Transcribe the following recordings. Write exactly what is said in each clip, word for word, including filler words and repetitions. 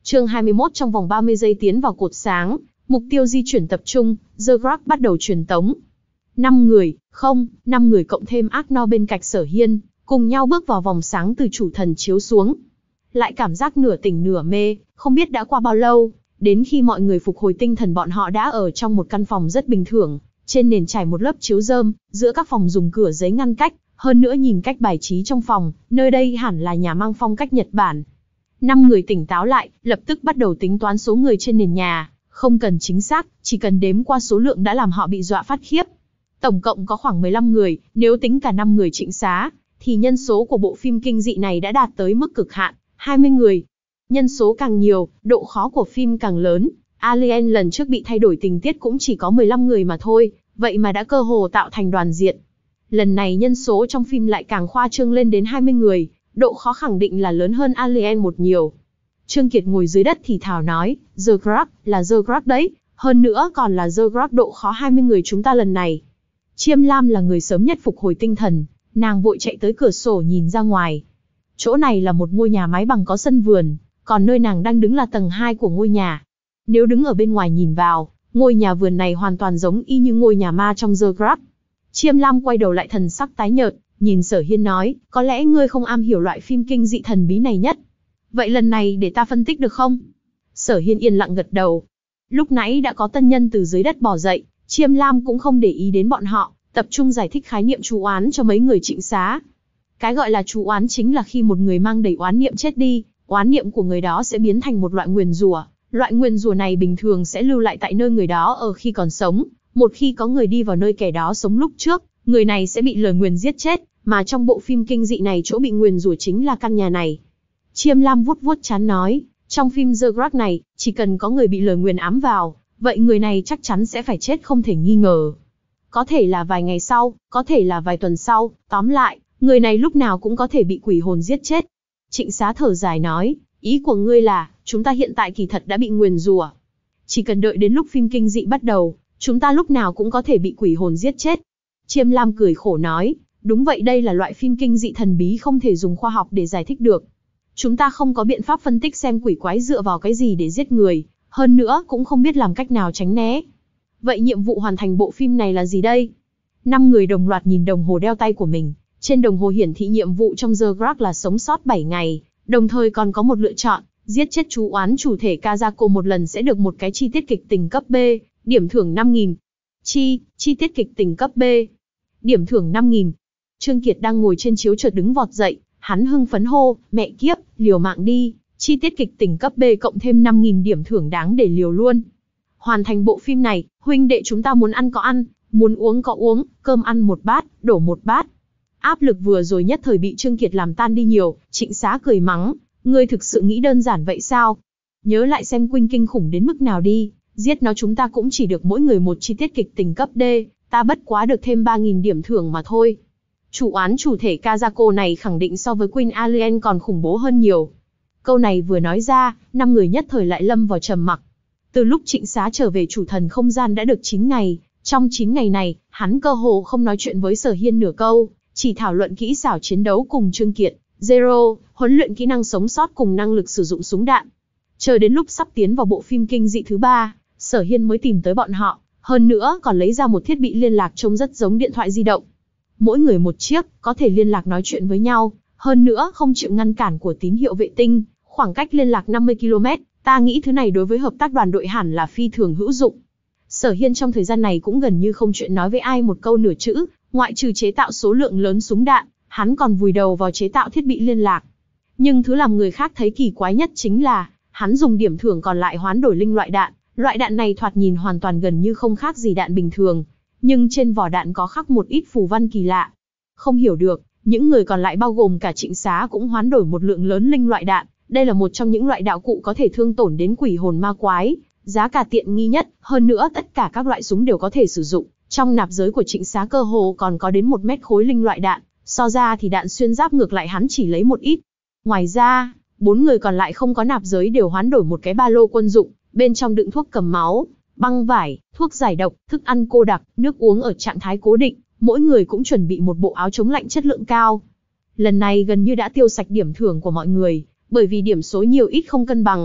Chương hai mươi mốt trong vòng ba mươi giây tiến vào cột sáng, mục tiêu di chuyển tập trung, Zergrak bắt đầu truyền tống. Năm người, không, năm người cộng thêm Arnor bên cạnh Sở Hiên, cùng nhau bước vào vòng sáng từ chủ thần chiếu xuống. Lại cảm giác nửa tỉnh nửa mê, không biết đã qua bao lâu, đến khi mọi người phục hồi tinh thần bọn họ đã ở trong một căn phòng rất bình thường, trên nền trải một lớp chiếu rơm, giữa các phòng dùng cửa giấy ngăn cách, hơn nữa nhìn cách bài trí trong phòng, nơi đây hẳn là nhà mang phong cách Nhật Bản. Năm người tỉnh táo lại, lập tức bắt đầu tính toán số người trên nền nhà, không cần chính xác, chỉ cần đếm qua số lượng đã làm họ bị dọa phát khiếp. Tổng cộng có khoảng mười lăm người, nếu tính cả năm người trịnh xá, thì nhân số của bộ phim kinh dị này đã đạt tới mức cực hạn, hai mươi người. Nhân số càng nhiều, độ khó của phim càng lớn. Alien lần trước bị thay đổi tình tiết cũng chỉ có mười lăm người mà thôi, vậy mà đã cơ hồ tạo thành đoàn diện. Lần này nhân số trong phim lại càng khoa trương lên đến hai mươi người, độ khó khẳng định là lớn hơn Alien một nhiều. Trương Kiệt ngồi dưới đất thì thào nói, Zergrak, là Zergrak đấy, hơn nữa còn là Zergrak độ khó hai mươi người chúng ta lần này. Chiêm Lam là người sớm nhất phục hồi tinh thần, nàng vội chạy tới cửa sổ nhìn ra ngoài. Chỗ này là một ngôi nhà mái bằng có sân vườn, còn nơi nàng đang đứng là tầng hai của ngôi nhà. Nếu đứng ở bên ngoài nhìn vào, ngôi nhà vườn này hoàn toàn giống y như ngôi nhà ma trong Zergrak. Chiêm Lam quay đầu lại thần sắc tái nhợt, nhìn Sở Hiên nói, có lẽ ngươi không am hiểu loại phim kinh dị thần bí này nhất. Vậy lần này để ta phân tích được không? Sở Hiên yên lặng gật đầu. Lúc nãy đã có tân nhân từ dưới đất bò dậy, Chiêm Lam cũng không để ý đến bọn họ, tập trung giải thích khái niệm chú oán cho mấy người trịnh xá. Cái gọi là chú oán chính là khi một người mang đầy oán niệm chết đi, oán niệm của người đó sẽ biến thành một loại nguyền rủa. Loại nguyền rủa này bình thường sẽ lưu lại tại nơi người đó ở khi còn sống. Một khi có người đi vào nơi kẻ đó sống lúc trước, người này sẽ bị lời nguyền giết chết, mà trong bộ phim kinh dị này chỗ bị nguyền rủa chính là căn nhà này. Chiêm Lam vuốt vuốt trán nói, trong phim Zergrak này, chỉ cần có người bị lời nguyền ám vào, vậy người này chắc chắn sẽ phải chết không thể nghi ngờ. Có thể là vài ngày sau, có thể là vài tuần sau, tóm lại, người này lúc nào cũng có thể bị quỷ hồn giết chết. Trịnh Xá thở dài nói, ý của ngươi là, chúng ta hiện tại kỳ thật đã bị nguyền rủa. Chỉ cần đợi đến lúc phim kinh dị bắt đầu, chúng ta lúc nào cũng có thể bị quỷ hồn giết chết. Chiêm Lam cười khổ nói, đúng vậy, đây là loại phim kinh dị thần bí không thể dùng khoa học để giải thích được. Chúng ta không có biện pháp phân tích xem quỷ quái dựa vào cái gì để giết người, hơn nữa cũng không biết làm cách nào tránh né. Vậy nhiệm vụ hoàn thành bộ phim này là gì đây? Năm người đồng loạt nhìn đồng hồ đeo tay của mình, trên đồng hồ hiển thị nhiệm vụ trong Zergrak là sống sót bảy ngày, đồng thời còn có một lựa chọn, giết chết chú oán chủ thể Kazako một lần sẽ được một cái chi tiết kịch tình cấp B, điểm thưởng năm nghìn. Chi, chi tiết kịch tình cấp B. Điểm thưởng năm nghìn. Trương Kiệt đang ngồi trên chiếu chợt đứng vọt dậy, hắn hưng phấn hô, mẹ kiếp, liều mạng đi, chi tiết kịch tình cấp B cộng thêm năm nghìn điểm thưởng đáng để liều luôn. Hoàn thành bộ phim này, huynh đệ chúng ta muốn ăn có ăn, muốn uống có uống, cơm ăn một bát, đổ một bát. Áp lực vừa rồi nhất thời bị Trương Kiệt làm tan đi nhiều, Trịnh Xá cười mắng, ngươi thực sự nghĩ đơn giản vậy sao? Nhớ lại xem Quynh kinh khủng đến mức nào đi, giết nó chúng ta cũng chỉ được mỗi người một chi tiết kịch tình cấp D, ta bất quá được thêm ba nghìn điểm thưởng mà thôi. Chủ oán chủ thể Kazako này khẳng định so với Queen Alien còn khủng bố hơn nhiều. Câu này vừa nói ra, năm người nhất thời lại lâm vào trầm mặc. Từ lúc Trịnh Xá trở về chủ thần không gian đã được chín ngày, trong chín ngày này, hắn cơ hồ không nói chuyện với Sở Hiên nửa câu, chỉ thảo luận kỹ xảo chiến đấu cùng Trương Kiệt, Zero, huấn luyện kỹ năng sống sót cùng năng lực sử dụng súng đạn. Chờ đến lúc sắp tiến vào bộ phim kinh dị thứ ba, Sở Hiên mới tìm tới bọn họ, hơn nữa còn lấy ra một thiết bị liên lạc trông rất giống điện thoại di động. Mỗi người một chiếc, có thể liên lạc nói chuyện với nhau, hơn nữa không chịu ngăn cản của tín hiệu vệ tinh, khoảng cách liên lạc năm mươi ki lô mét, ta nghĩ thứ này đối với hợp tác đoàn đội hẳn là phi thường hữu dụng. Sở Hiên trong thời gian này cũng gần như không chuyện nói với ai một câu nửa chữ, ngoại trừ chế tạo số lượng lớn súng đạn, hắn còn vùi đầu vào chế tạo thiết bị liên lạc. Nhưng thứ làm người khác thấy kỳ quái nhất chính là, hắn dùng điểm thưởng còn lại hoán đổi linh loại đạn, loại đạn này thoạt nhìn hoàn toàn gần như không khác gì đạn bình thường, nhưng trên vỏ đạn có khắc một ít phù văn kỳ lạ. Không hiểu được, những người còn lại bao gồm cả Trịnh Xá cũng hoán đổi một lượng lớn linh loại đạn, đây là một trong những loại đạo cụ có thể thương tổn đến quỷ hồn ma quái, giá cả tiện nghi nhất, hơn nữa tất cả các loại súng đều có thể sử dụng. Trong nạp giới của Trịnh Xá cơ hồ còn có đến một mét khối linh loại đạn, so ra thì đạn xuyên giáp ngược lại hắn chỉ lấy một ít. Ngoài ra, bốn người còn lại không có nạp giới đều hoán đổi một cái ba lô quân dụng, bên trong đựng thuốc cầm máu, băng vải, thuốc giải độc, thức ăn cô đặc, nước uống ở trạng thái cố định, mỗi người cũng chuẩn bị một bộ áo chống lạnh chất lượng cao. Lần này gần như đã tiêu sạch điểm thưởng của mọi người, bởi vì điểm số nhiều ít không cân bằng,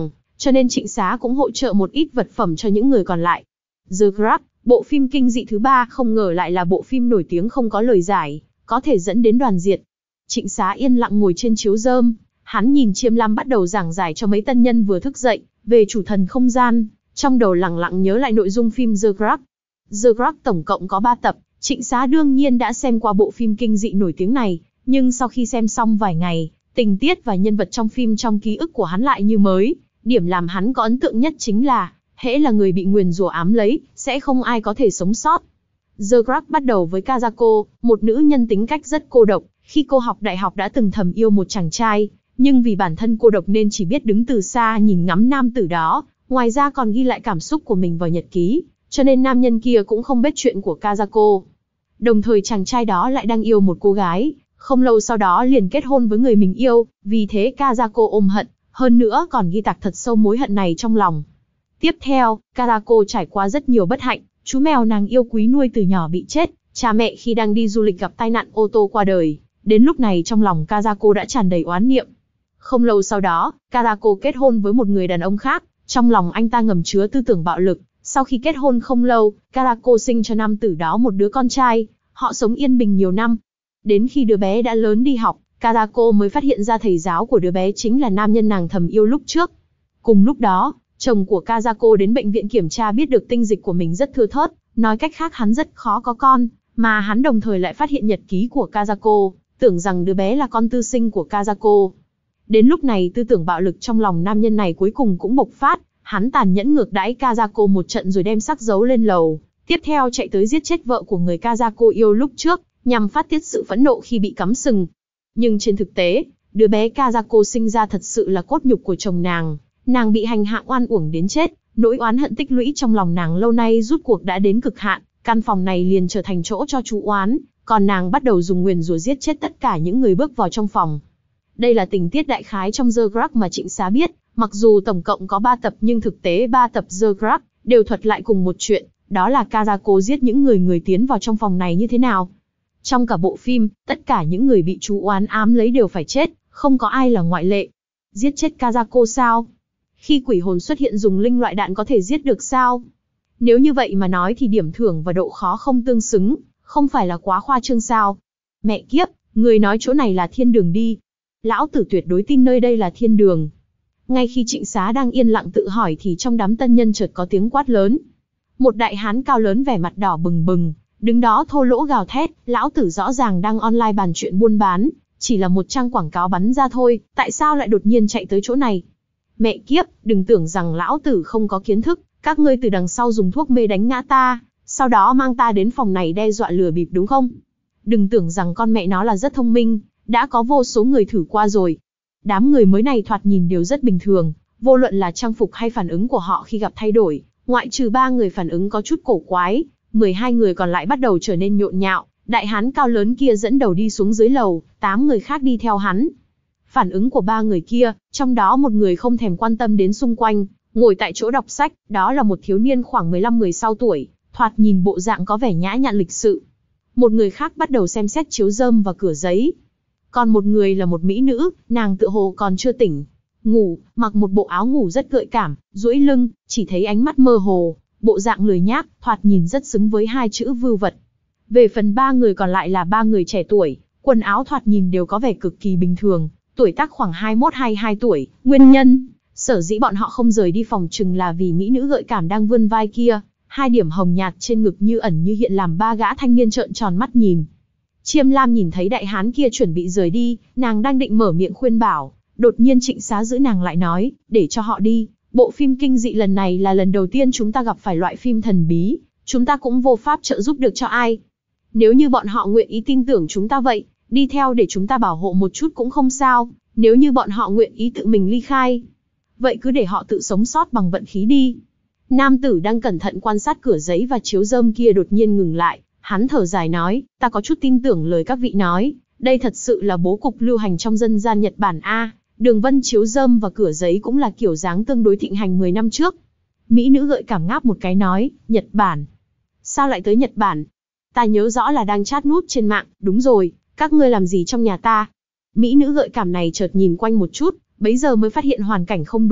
cho nên Trịnh Xá cũng hỗ trợ một ít vật phẩm cho những người còn lại. The Grudge, bộ phim kinh dị thứ ba không ngờ lại là bộ phim nổi tiếng không có lời giải, có thể dẫn đến đoàn diệt. Trịnh Xá yên lặng ngồi trên chiếu rơm, hắn nhìn Chiêm Lam bắt đầu giảng giải cho mấy tân nhân vừa thức dậy, về chủ thần không gian, trong đầu lẳng lặng nhớ lại nội dung phim The Grudge. The Grudge tổng cộng có ba tập, Trịnh Xá đương nhiên đã xem qua bộ phim kinh dị nổi tiếng này, nhưng sau khi xem xong vài ngày, tình tiết và nhân vật trong phim trong ký ức của hắn lại như mới. Điểm làm hắn có ấn tượng nhất chính là, hễ là người bị nguyền rủa ám lấy, sẽ không ai có thể sống sót. The Grudge bắt đầu với Kazako, một nữ nhân tính cách rất cô độc. Khi cô học đại học đã từng thầm yêu một chàng trai, nhưng vì bản thân cô độc nên chỉ biết đứng từ xa nhìn ngắm nam tử đó, ngoài ra còn ghi lại cảm xúc của mình vào nhật ký, cho nên nam nhân kia cũng không biết chuyện của Kazako. Đồng thời chàng trai đó lại đang yêu một cô gái, không lâu sau đó liền kết hôn với người mình yêu, vì thế Kazako ôm hận, hơn nữa còn ghi tạc thật sâu mối hận này trong lòng. Tiếp theo, Kazako trải qua rất nhiều bất hạnh, chú mèo nàng yêu quý nuôi từ nhỏ bị chết, cha mẹ khi đang đi du lịch gặp tai nạn ô tô qua đời. Đến lúc này trong lòng Kazako đã tràn đầy oán niệm. Không lâu sau đó, Kazako kết hôn với một người đàn ông khác, trong lòng anh ta ngầm chứa tư tưởng bạo lực. Sau khi kết hôn không lâu, Kazako sinh cho nam tử đó một đứa con trai, họ sống yên bình nhiều năm. Đến khi đứa bé đã lớn đi học, Kazako mới phát hiện ra thầy giáo của đứa bé chính là nam nhân nàng thầm yêu lúc trước. Cùng lúc đó, chồng của Kazako đến bệnh viện kiểm tra biết được tinh dịch của mình rất thưa thớt, nói cách khác hắn rất khó có con, mà hắn đồng thời lại phát hiện nhật ký của Kazako, tưởng rằng đứa bé là con tư sinh của Kazako. Đến lúc này tư tưởng bạo lực trong lòng nam nhân này cuối cùng cũng bộc phát, hắn tàn nhẫn ngược đãi Kazako một trận rồi đem xác giấu lên lầu, tiếp theo chạy tới giết chết vợ của người Kazako yêu lúc trước, nhằm phát tiết sự phẫn nộ khi bị cắm sừng. Nhưng trên thực tế, đứa bé Kazako sinh ra thật sự là cốt nhục của chồng nàng, nàng bị hành hạ oan uổng đến chết, nỗi oán hận tích lũy trong lòng nàng lâu nay rút cuộc đã đến cực hạn, căn phòng này liền trở thành chỗ cho chú oán. Còn nàng bắt đầu dùng nguyền rủa giết chết tất cả những người bước vào trong phòng. Đây là tình tiết đại khái trong The Grudge mà Trịnh Xá biết, mặc dù tổng cộng có ba tập nhưng thực tế ba tập The Grudge đều thuật lại cùng một chuyện, đó là Kazako giết những người người tiến vào trong phòng này như thế nào. Trong cả bộ phim, tất cả những người bị chú oán ám lấy đều phải chết, không có ai là ngoại lệ. Giết chết Kazako sao? Khi quỷ hồn xuất hiện dùng linh loại đạn có thể giết được sao? Nếu như vậy mà nói thì điểm thưởng và độ khó không tương xứng. Không phải là quá khoa trương sao? Mẹ kiếp, người nói chỗ này là thiên đường đi. Lão tử tuyệt đối tin nơi đây là thiên đường. Ngay khi Trịnh Xá đang yên lặng tự hỏi thì trong đám tân nhân chợt có tiếng quát lớn. Một đại hán cao lớn vẻ mặt đỏ bừng bừng, đứng đó thô lỗ gào thét, lão tử rõ ràng đang online bàn chuyện buôn bán, chỉ là một trang quảng cáo bắn ra thôi, tại sao lại đột nhiên chạy tới chỗ này? Mẹ kiếp, đừng tưởng rằng lão tử không có kiến thức, các ngươi từ đằng sau dùng thuốc mê đánh ngã ta. Sau đó mang ta đến phòng này đe dọa lừa bịp đúng không? Đừng tưởng rằng con mẹ nó là rất thông minh, đã có vô số người thử qua rồi. Đám người mới này thoạt nhìn đều rất bình thường, vô luận là trang phục hay phản ứng của họ khi gặp thay đổi, ngoại trừ ba người phản ứng có chút cổ quái, mười hai người còn lại bắt đầu trở nên nhộn nhạo, đại hán cao lớn kia dẫn đầu đi xuống dưới lầu, tám người khác đi theo hắn. Phản ứng của ba người kia, trong đó một người không thèm quan tâm đến xung quanh, ngồi tại chỗ đọc sách, đó là một thiếu niên khoảng mười lăm mười sáu tuổi. Thoạt nhìn bộ dạng có vẻ nhã nhặn lịch sự. Một người khác bắt đầu xem xét chiếu rơm và cửa giấy. Còn một người là một mỹ nữ, nàng tựa hồ còn chưa tỉnh. Ngủ, mặc một bộ áo ngủ rất gợi cảm, duỗi lưng, chỉ thấy ánh mắt mơ hồ, bộ dạng lười nhác, thoạt nhìn rất xứng với hai chữ vưu vật. Về phần ba người còn lại là ba người trẻ tuổi, quần áo thoạt nhìn đều có vẻ cực kỳ bình thường, tuổi tác khoảng hai mươi mốt hai mươi hai tuổi, nguyên nhân, sở dĩ bọn họ không rời đi phòng chừng là vì mỹ nữ gợi cảm đang vươn vai kia. Hai điểm hồng nhạt trên ngực như ẩn như hiện làm ba gã thanh niên trợn tròn mắt nhìn. Chiêm Lam nhìn thấy đại hán kia chuẩn bị rời đi, nàng đang định mở miệng khuyên bảo, đột nhiên Trịnh Xá giữ nàng lại nói, để cho họ đi, bộ phim kinh dị lần này là lần đầu tiên chúng ta gặp phải loại phim thần bí, chúng ta cũng vô pháp trợ giúp được cho ai. Nếu như bọn họ nguyện ý tin tưởng chúng ta vậy, đi theo để chúng ta bảo hộ một chút cũng không sao, nếu như bọn họ nguyện ý tự mình ly khai, vậy cứ để họ tự sống sót bằng vận khí đi. Nam tử đang cẩn thận quan sát cửa giấy và chiếu rơm kia đột nhiên ngừng lại, hắn thở dài nói, ta có chút tin tưởng lời các vị nói, đây thật sự là bố cục lưu hành trong dân gian Nhật Bản a, đường vân chiếu rơm và cửa giấy cũng là kiểu dáng tương đối thịnh hành mười năm trước. Mỹ nữ gợi cảm ngáp một cái nói, Nhật Bản? Sao lại tới Nhật Bản? Ta nhớ rõ là đang chat nút trên mạng, đúng rồi, các ngươi làm gì trong nhà ta? Mỹ nữ gợi cảm này chợt nhìn quanh một chút, bấy giờ mới phát hiện hoàn cảnh không đúng,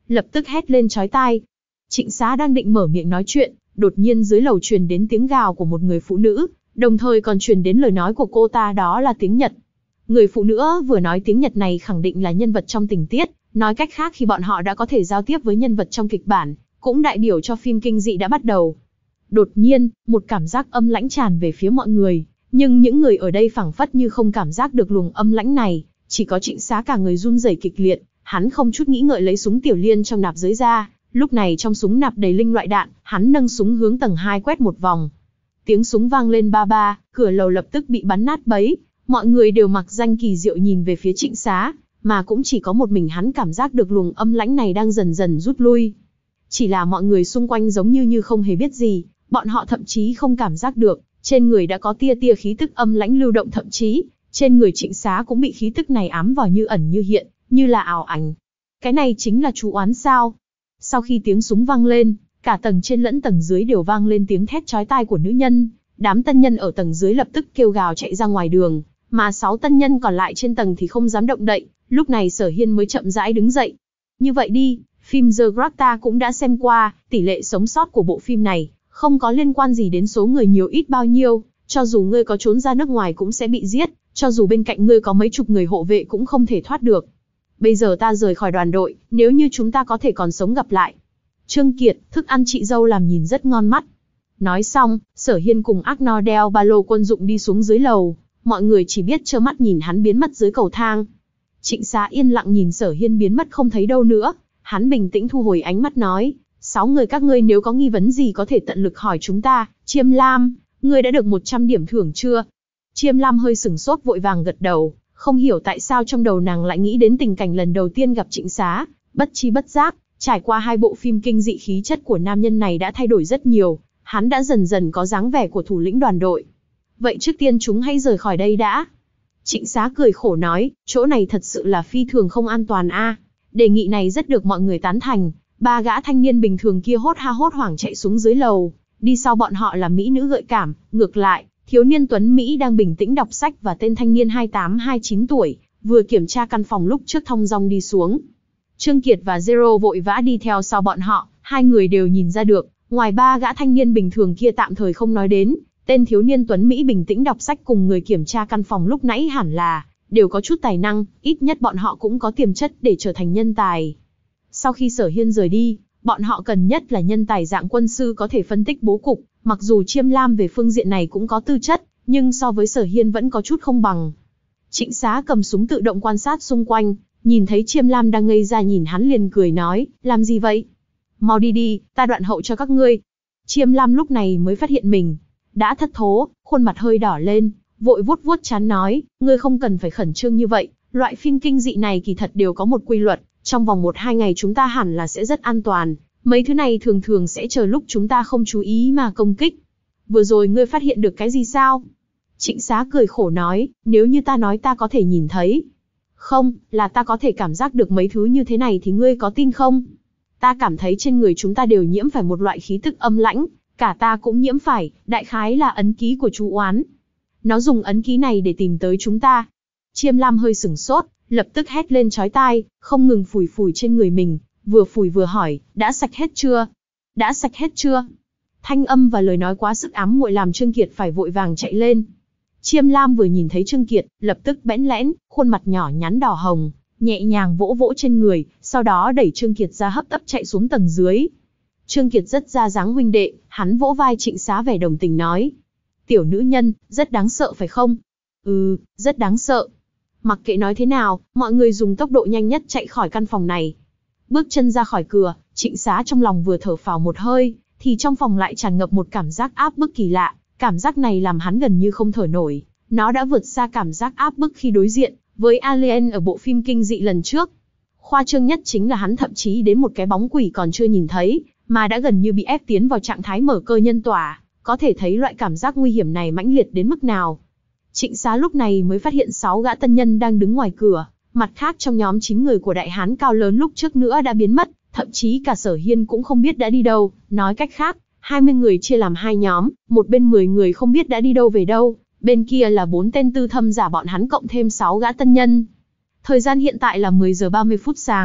lập tức hét lên chói tai. Trịnh Xá đang định mở miệng nói chuyện, đột nhiên dưới lầu truyền đến tiếng gào của một người phụ nữ, đồng thời còn truyền đến lời nói của cô ta, đó là tiếng Nhật. Người phụ nữ vừa nói tiếng Nhật này khẳng định là nhân vật trong tình tiết, nói cách khác khi bọn họ đã có thể giao tiếp với nhân vật trong kịch bản, cũng đại biểu cho phim kinh dị đã bắt đầu. Đột nhiên, một cảm giác âm lãnh tràn về phía mọi người, nhưng những người ở đây phảng phất như không cảm giác được luồng âm lãnh này, chỉ có Trịnh Xá cả người run rẩy kịch liệt, hắn không chút nghĩ ngợi lấy súng tiểu liên trong nạp dưới ra, lúc này trong súng nạp đầy linh loại đạn, hắn nâng súng hướng tầng hai quét một vòng. Tiếng súng vang lên ba ba, cửa lầu lập tức bị bắn nát bấy, mọi người đều mặc danh kỳ diệu nhìn về phía Trịnh Xá, mà cũng chỉ có một mình hắn cảm giác được luồng âm lãnh này đang dần dần rút lui. Chỉ là mọi người xung quanh giống như như không hề biết gì, bọn họ thậm chí không cảm giác được, trên người đã có tia tia khí tức âm lãnh lưu động, thậm chí, trên người Trịnh Xá cũng bị khí tức này ám vào như ẩn như hiện, như là ảo ảnh. Cái này chính là chú oán sao? Sau khi tiếng súng vang lên, cả tầng trên lẫn tầng dưới đều vang lên tiếng thét chói tai của nữ nhân, đám tân nhân ở tầng dưới lập tức kêu gào chạy ra ngoài đường, mà sáu tân nhân còn lại trên tầng thì không dám động đậy, lúc này Sở Hiên mới chậm rãi đứng dậy. Như vậy đi, phim The Grudge ta cũng đã xem qua, tỷ lệ sống sót của bộ phim này không có liên quan gì đến số người nhiều ít bao nhiêu, cho dù ngươi có trốn ra nước ngoài cũng sẽ bị giết, cho dù bên cạnh ngươi có mấy chục người hộ vệ cũng không thể thoát được. Bây giờ ta rời khỏi đoàn đội, nếu như chúng ta có thể còn sống gặp lại. Trương Kiệt, thức ăn chị dâu làm nhìn rất ngon mắt. Nói xong, Sở Hiên cùng Agno đeo ba lô quân dụng đi xuống dưới lầu, mọi người chỉ biết trơ mắt nhìn hắn biến mất dưới cầu thang. Trịnh Xá yên lặng nhìn Sở Hiên biến mất không thấy đâu nữa, hắn bình tĩnh thu hồi ánh mắt nói, sáu người các ngươi nếu có nghi vấn gì có thể tận lực hỏi chúng ta. Chiêm Lam, ngươi đã được một trăm điểm thưởng chưa? Chiêm Lam hơi sửng sốt vội vàng gật đầu, không hiểu tại sao trong đầu nàng lại nghĩ đến tình cảnh lần đầu tiên gặp Trịnh Xá, bất chi bất giác, trải qua hai bộ phim kinh dị khí chất của nam nhân này đã thay đổi rất nhiều, hắn đã dần dần có dáng vẻ của thủ lĩnh đoàn đội. Vậy trước tiên chúng hãy rời khỏi đây đã. Trịnh Xá cười khổ nói, chỗ này thật sự là phi thường không an toàn a. Đề nghị này rất được mọi người tán thành, ba gã thanh niên bình thường kia hốt ha hốt hoảng chạy xuống dưới lầu, đi sau bọn họ là mỹ nữ gợi cảm, ngược lại, thiếu niên tuấn Mỹ đang bình tĩnh đọc sách và tên thanh niên hai tám hai chín tuổi, vừa kiểm tra căn phòng lúc trước thong dong đi xuống. Trương Kiệt và Zero vội vã đi theo sau bọn họ, hai người đều nhìn ra được, ngoài ba gã thanh niên bình thường kia tạm thời không nói đến, tên thiếu niên tuấn Mỹ bình tĩnh đọc sách cùng người kiểm tra căn phòng lúc nãy hẳn là đều có chút tài năng, ít nhất bọn họ cũng có tiềm chất để trở thành nhân tài. Sau khi Sở Hiên rời đi, bọn họ cần nhất là nhân tài dạng quân sư có thể phân tích bố cục, mặc dù Chiêm Lam về phương diện này cũng có tư chất, nhưng so với Sở Hiên vẫn có chút không bằng. Trịnh Xá cầm súng tự động quan sát xung quanh, nhìn thấy Chiêm Lam đang ngây ra nhìn hắn liền cười nói, làm gì vậy? Mau đi đi, ta đoạn hậu cho các ngươi. Chiêm Lam lúc này mới phát hiện mình đã thất thố, khuôn mặt hơi đỏ lên, vội vuốt vuốt trán nói, ngươi không cần phải khẩn trương như vậy, loại phim kinh dị này kỳ thật đều có một quy luật, trong vòng một hai ngày chúng ta hẳn là sẽ rất an toàn, mấy thứ này thường thường sẽ chờ lúc chúng ta không chú ý mà công kích. Vừa rồi ngươi phát hiện được cái gì sao? Trịnh Xá cười khổ nói, nếu như ta nói ta có thể nhìn thấy. Không, là ta có thể cảm giác được mấy thứ như thế này thì ngươi có tin không? Ta cảm thấy trên người chúng ta đều nhiễm phải một loại khí tức âm lãnh, cả ta cũng nhiễm phải, đại khái là ấn ký của chú oán. Nó dùng ấn ký này để tìm tới chúng ta. Chiêm Lam hơi sửng sốt, lập tức hét lên chói tai, không ngừng phủi phủi trên người mình, vừa phủi vừa hỏi, đã sạch hết chưa? Đã sạch hết chưa? Thanh âm và lời nói quá sức ám muội làm Trương Kiệt phải vội vàng chạy lên. Chiêm Lam vừa nhìn thấy Trương Kiệt, lập tức bẽn lẽn, khuôn mặt nhỏ nhắn đỏ hồng, nhẹ nhàng vỗ vỗ trên người, sau đó đẩy Trương Kiệt ra hấp tấp chạy xuống tầng dưới. Trương Kiệt rất ra dáng huynh đệ, hắn vỗ vai Trịnh Xá vẻ đồng tình nói. Tiểu nữ nhân, rất đáng sợ phải không? Ừ, rất đáng sợ. Mặc kệ nói thế nào, mọi người dùng tốc độ nhanh nhất chạy khỏi căn phòng này. Bước chân ra khỏi cửa, Trịnh Xá trong lòng vừa thở phào một hơi, thì trong phòng lại tràn ngập một cảm giác áp bức kỳ lạ. Cảm giác này làm hắn gần như không thở nổi. Nó đã vượt xa cảm giác áp bức khi đối diện với Alien ở bộ phim kinh dị lần trước. Khoa trương nhất chính là hắn thậm chí đến một cái bóng quỷ còn chưa nhìn thấy, mà đã gần như bị ép tiến vào trạng thái mở cơ nhân tỏa, có thể thấy loại cảm giác nguy hiểm này mãnh liệt đến mức nào. Trịnh Xá lúc này mới phát hiện sáu gã tân nhân đang đứng ngoài cửa, mặt khác trong nhóm chín người của đại hán cao lớn lúc trước nữa đã biến mất, thậm chí cả Sở Hiên cũng không biết đã đi đâu, nói cách khác, hai mươi người chia làm hai nhóm, một bên mười người không biết đã đi đâu về đâu, bên kia là bốn tên tư thâm giả bọn hắn cộng thêm sáu gã tân nhân. Thời gian hiện tại là mười giờ ba mươi phút sáng,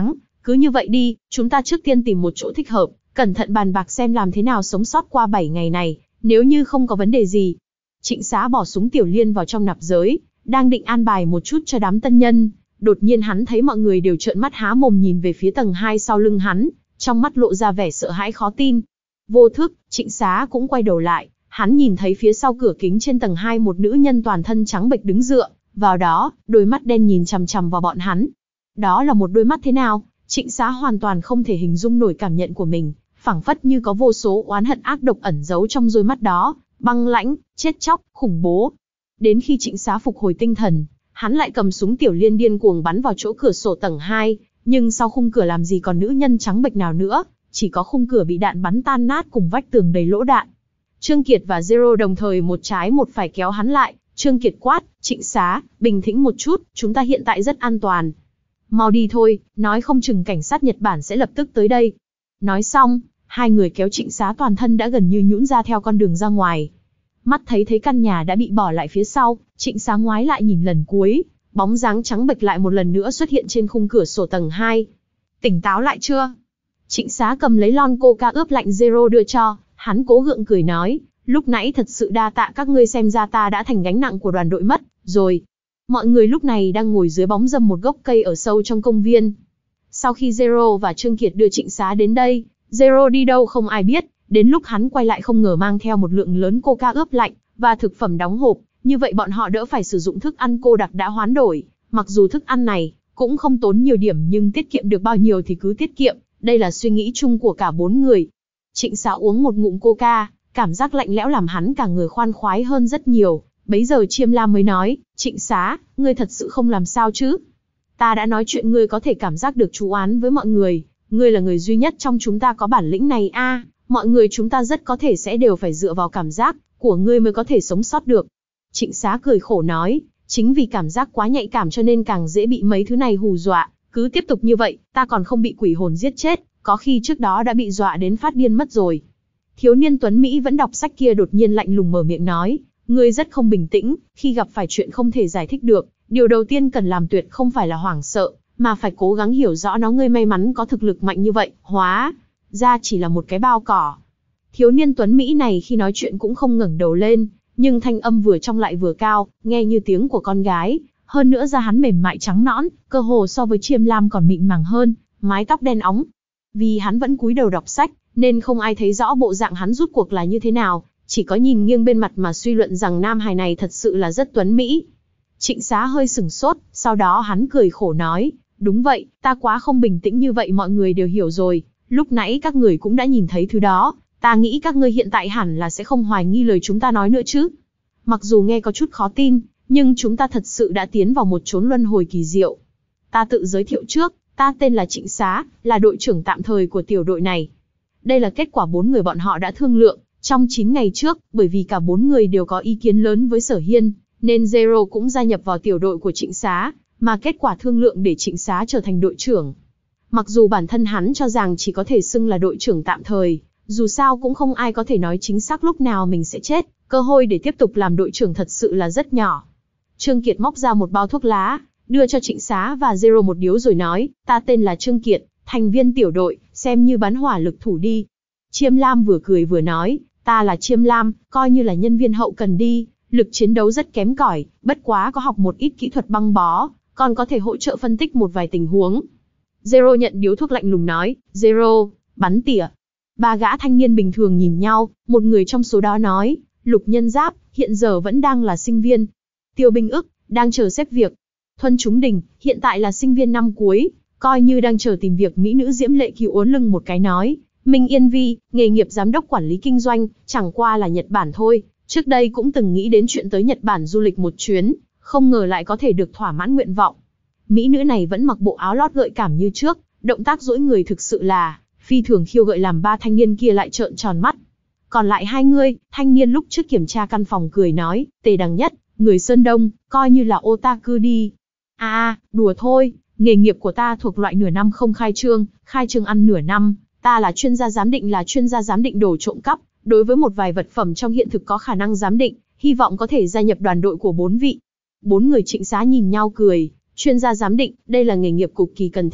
cứ như vậy đi, chúng ta trước tiên tìm một chỗ thích hợp, cẩn thận bàn bạc xem làm thế nào sống sót qua bảy ngày này, nếu như không có vấn đề gì. Trịnh Xá bỏ súng tiểu liên vào trong nạp giới, đang định an bài một chút cho đám tân nhân, đột nhiên hắn thấy mọi người đều trợn mắt há mồm nhìn về phía tầng hai sau lưng hắn, trong mắt lộ ra vẻ sợ hãi khó tin. Vô thức, Trịnh Xá cũng quay đầu lại, hắn nhìn thấy phía sau cửa kính trên tầng hai một nữ nhân toàn thân trắng bệch đứng dựa vào đó, đôi mắt đen nhìn chằm chằm vào bọn hắn. Đó là một đôi mắt thế nào? Trịnh Xá hoàn toàn không thể hình dung nổi cảm nhận của mình, phảng phất như có vô số oán hận ác độc ẩn giấu trong đôi mắt đó, băng lãnh, chết chóc, khủng bố. Đến khi Trịnh Xá phục hồi tinh thần, hắn lại cầm súng tiểu liên điên cuồng bắn vào chỗ cửa sổ tầng hai, nhưng sau khung cửa làm gì còn nữ nhân trắng bệch nào nữa, chỉ có khung cửa bị đạn bắn tan nát cùng vách tường đầy lỗ đạn. Trương Kiệt và Zero đồng thời một trái một phải kéo hắn lại, Trương Kiệt quát, Trịnh Xá, bình tĩnh một chút, chúng ta hiện tại rất an toàn. Mau đi thôi, nói không chừng cảnh sát Nhật Bản sẽ lập tức tới đây. Nói xong, hai người kéo Trịnh Xá toàn thân đã gần như nhũn ra theo con đường ra ngoài. Mắt thấy thấy căn nhà đã bị bỏ lại phía sau, Trịnh Xá ngoái lại nhìn lần cuối, bóng dáng trắng bệch lại một lần nữa xuất hiện trên khung cửa sổ tầng hai. Tỉnh táo lại chưa? Trịnh Xá cầm lấy lon coca ướp lạnh Zero đưa cho, hắn cố gượng cười nói, lúc nãy thật sự đa tạ các ngươi, xem ra ta đã thành gánh nặng của đoàn đội mất rồi. Mọi người lúc này đang ngồi dưới bóng râm một gốc cây ở sâu trong công viên. Sau khi Zero và Trương Kiệt đưa Trịnh Xá đến đây, Zero đi đâu không ai biết, đến lúc hắn quay lại không ngờ mang theo một lượng lớn coca ướp lạnh và thực phẩm đóng hộp, như vậy bọn họ đỡ phải sử dụng thức ăn cô đặc đã hoán đổi, mặc dù thức ăn này cũng không tốn nhiều điểm nhưng tiết kiệm được bao nhiêu thì cứ tiết kiệm, đây là suy nghĩ chung của cả bốn người. Trịnh Xá uống một ngụm coca, cảm giác lạnh lẽo làm hắn cả người khoan khoái hơn rất nhiều. Bấy giờ Chiêm Lam mới nói, Trịnh Xá, ngươi thật sự không làm sao chứ? Ta đã nói chuyện ngươi có thể cảm giác được chú oán với mọi người, ngươi là người duy nhất trong chúng ta có bản lĩnh này a, à, mọi người chúng ta rất có thể sẽ đều phải dựa vào cảm giác của ngươi mới có thể sống sót được. Trịnh Xá cười khổ nói, chính vì cảm giác quá nhạy cảm cho nên càng dễ bị mấy thứ này hù dọa, cứ tiếp tục như vậy, ta còn không bị quỷ hồn giết chết, có khi trước đó đã bị dọa đến phát điên mất rồi. Thiếu niên Tuấn Mỹ vẫn đọc sách kia đột nhiên lạnh lùng mở miệng nói, ngươi rất không bình tĩnh, khi gặp phải chuyện không thể giải thích được, điều đầu tiên cần làm tuyệt không phải là hoảng sợ, mà phải cố gắng hiểu rõ nó. Ngươi may mắn có thực lực mạnh như vậy, hóa ra chỉ là một cái bao cỏ. Thiếu niên Tuấn Mỹ này khi nói chuyện cũng không ngẩng đầu lên, nhưng thanh âm vừa trong lại vừa cao, nghe như tiếng của con gái, hơn nữa da hắn mềm mại trắng nõn, cơ hồ so với Chiêm Lam còn mịn màng hơn, mái tóc đen óng. Vì hắn vẫn cúi đầu đọc sách, nên không ai thấy rõ bộ dạng hắn rút cuộc là như thế nào, chỉ có nhìn nghiêng bên mặt mà suy luận rằng nam hài này thật sự là rất tuấn mỹ. Trịnh Xá hơi sửng sốt, sau đó hắn cười khổ nói, đúng vậy, ta quá không bình tĩnh như vậy mọi người đều hiểu rồi, lúc nãy các người cũng đã nhìn thấy thứ đó, ta nghĩ các ngươi hiện tại hẳn là sẽ không hoài nghi lời chúng ta nói nữa chứ. Mặc dù nghe có chút khó tin, nhưng chúng ta thật sự đã tiến vào một chốn luân hồi kỳ diệu. Ta tự giới thiệu trước, ta tên là Trịnh Xá, là đội trưởng tạm thời của tiểu đội này. Đây là kết quả bốn người bọn họ đã thương lượng trong chín ngày trước, bởi vì cả bốn người đều có ý kiến lớn với Sở Hiên, nên Zero cũng gia nhập vào tiểu đội của Trịnh Xá, mà kết quả thương lượng để Trịnh Xá trở thành đội trưởng. Mặc dù bản thân hắn cho rằng chỉ có thể xưng là đội trưởng tạm thời, dù sao cũng không ai có thể nói chính xác lúc nào mình sẽ chết, cơ hội để tiếp tục làm đội trưởng thật sự là rất nhỏ. Trương Kiệt móc ra một bao thuốc lá, đưa cho Trịnh Xá và Zero một điếu rồi nói, ta tên là Trương Kiệt, thành viên tiểu đội, xem như bắn hỏa lực thủ đi. Chiêm Lam vừa cười vừa nói, ta là Chiêm Lam, coi như là nhân viên hậu cần đi, lực chiến đấu rất kém cỏi, bất quá có học một ít kỹ thuật băng bó, còn có thể hỗ trợ phân tích một vài tình huống. Zero nhận điếu thuốc lạnh lùng nói, Zero, bắn tỉa. Ba gã thanh niên bình thường nhìn nhau, một người trong số đó nói, Lục Nhân Giáp, hiện giờ vẫn đang là sinh viên. Tiêu Binh Ức, đang chờ xếp việc. Thuân Trúng Đình, hiện tại là sinh viên năm cuối, coi như đang chờ tìm việc. Mỹ nữ Diễm Lệ Kiều uốn lưng một cái nói, Minh Yên Vi, nghề nghiệp giám đốc quản lý kinh doanh, chẳng qua là Nhật Bản thôi, trước đây cũng từng nghĩ đến chuyện tới Nhật Bản du lịch một chuyến, không ngờ lại có thể được thỏa mãn nguyện vọng. Mỹ nữ này vẫn mặc bộ áo lót gợi cảm như trước, động tác duỗi người thực sự là phi thường khiêu gợi làm ba thanh niên kia lại trợn tròn mắt. Còn lại hai người, thanh niên lúc trước kiểm tra căn phòng cười nói, Tề Đằng Nhất, người Sơn Đông, coi như là otaku đi. À, à, đùa thôi, nghề nghiệp của ta thuộc loại nửa năm không khai trương, khai trương ăn nửa năm, ta là chuyên gia giám định là chuyên gia giám định đồ trộm cắp, đối với một vài vật phẩm trong hiện thực có khả năng giám định, hy vọng có thể gia nhập đoàn đội của bốn vị. Bốn người Trịnh Xá nhìn nhau cười, chuyên gia giám định, đây là nghề nghiệp cực kỳ cần thiết,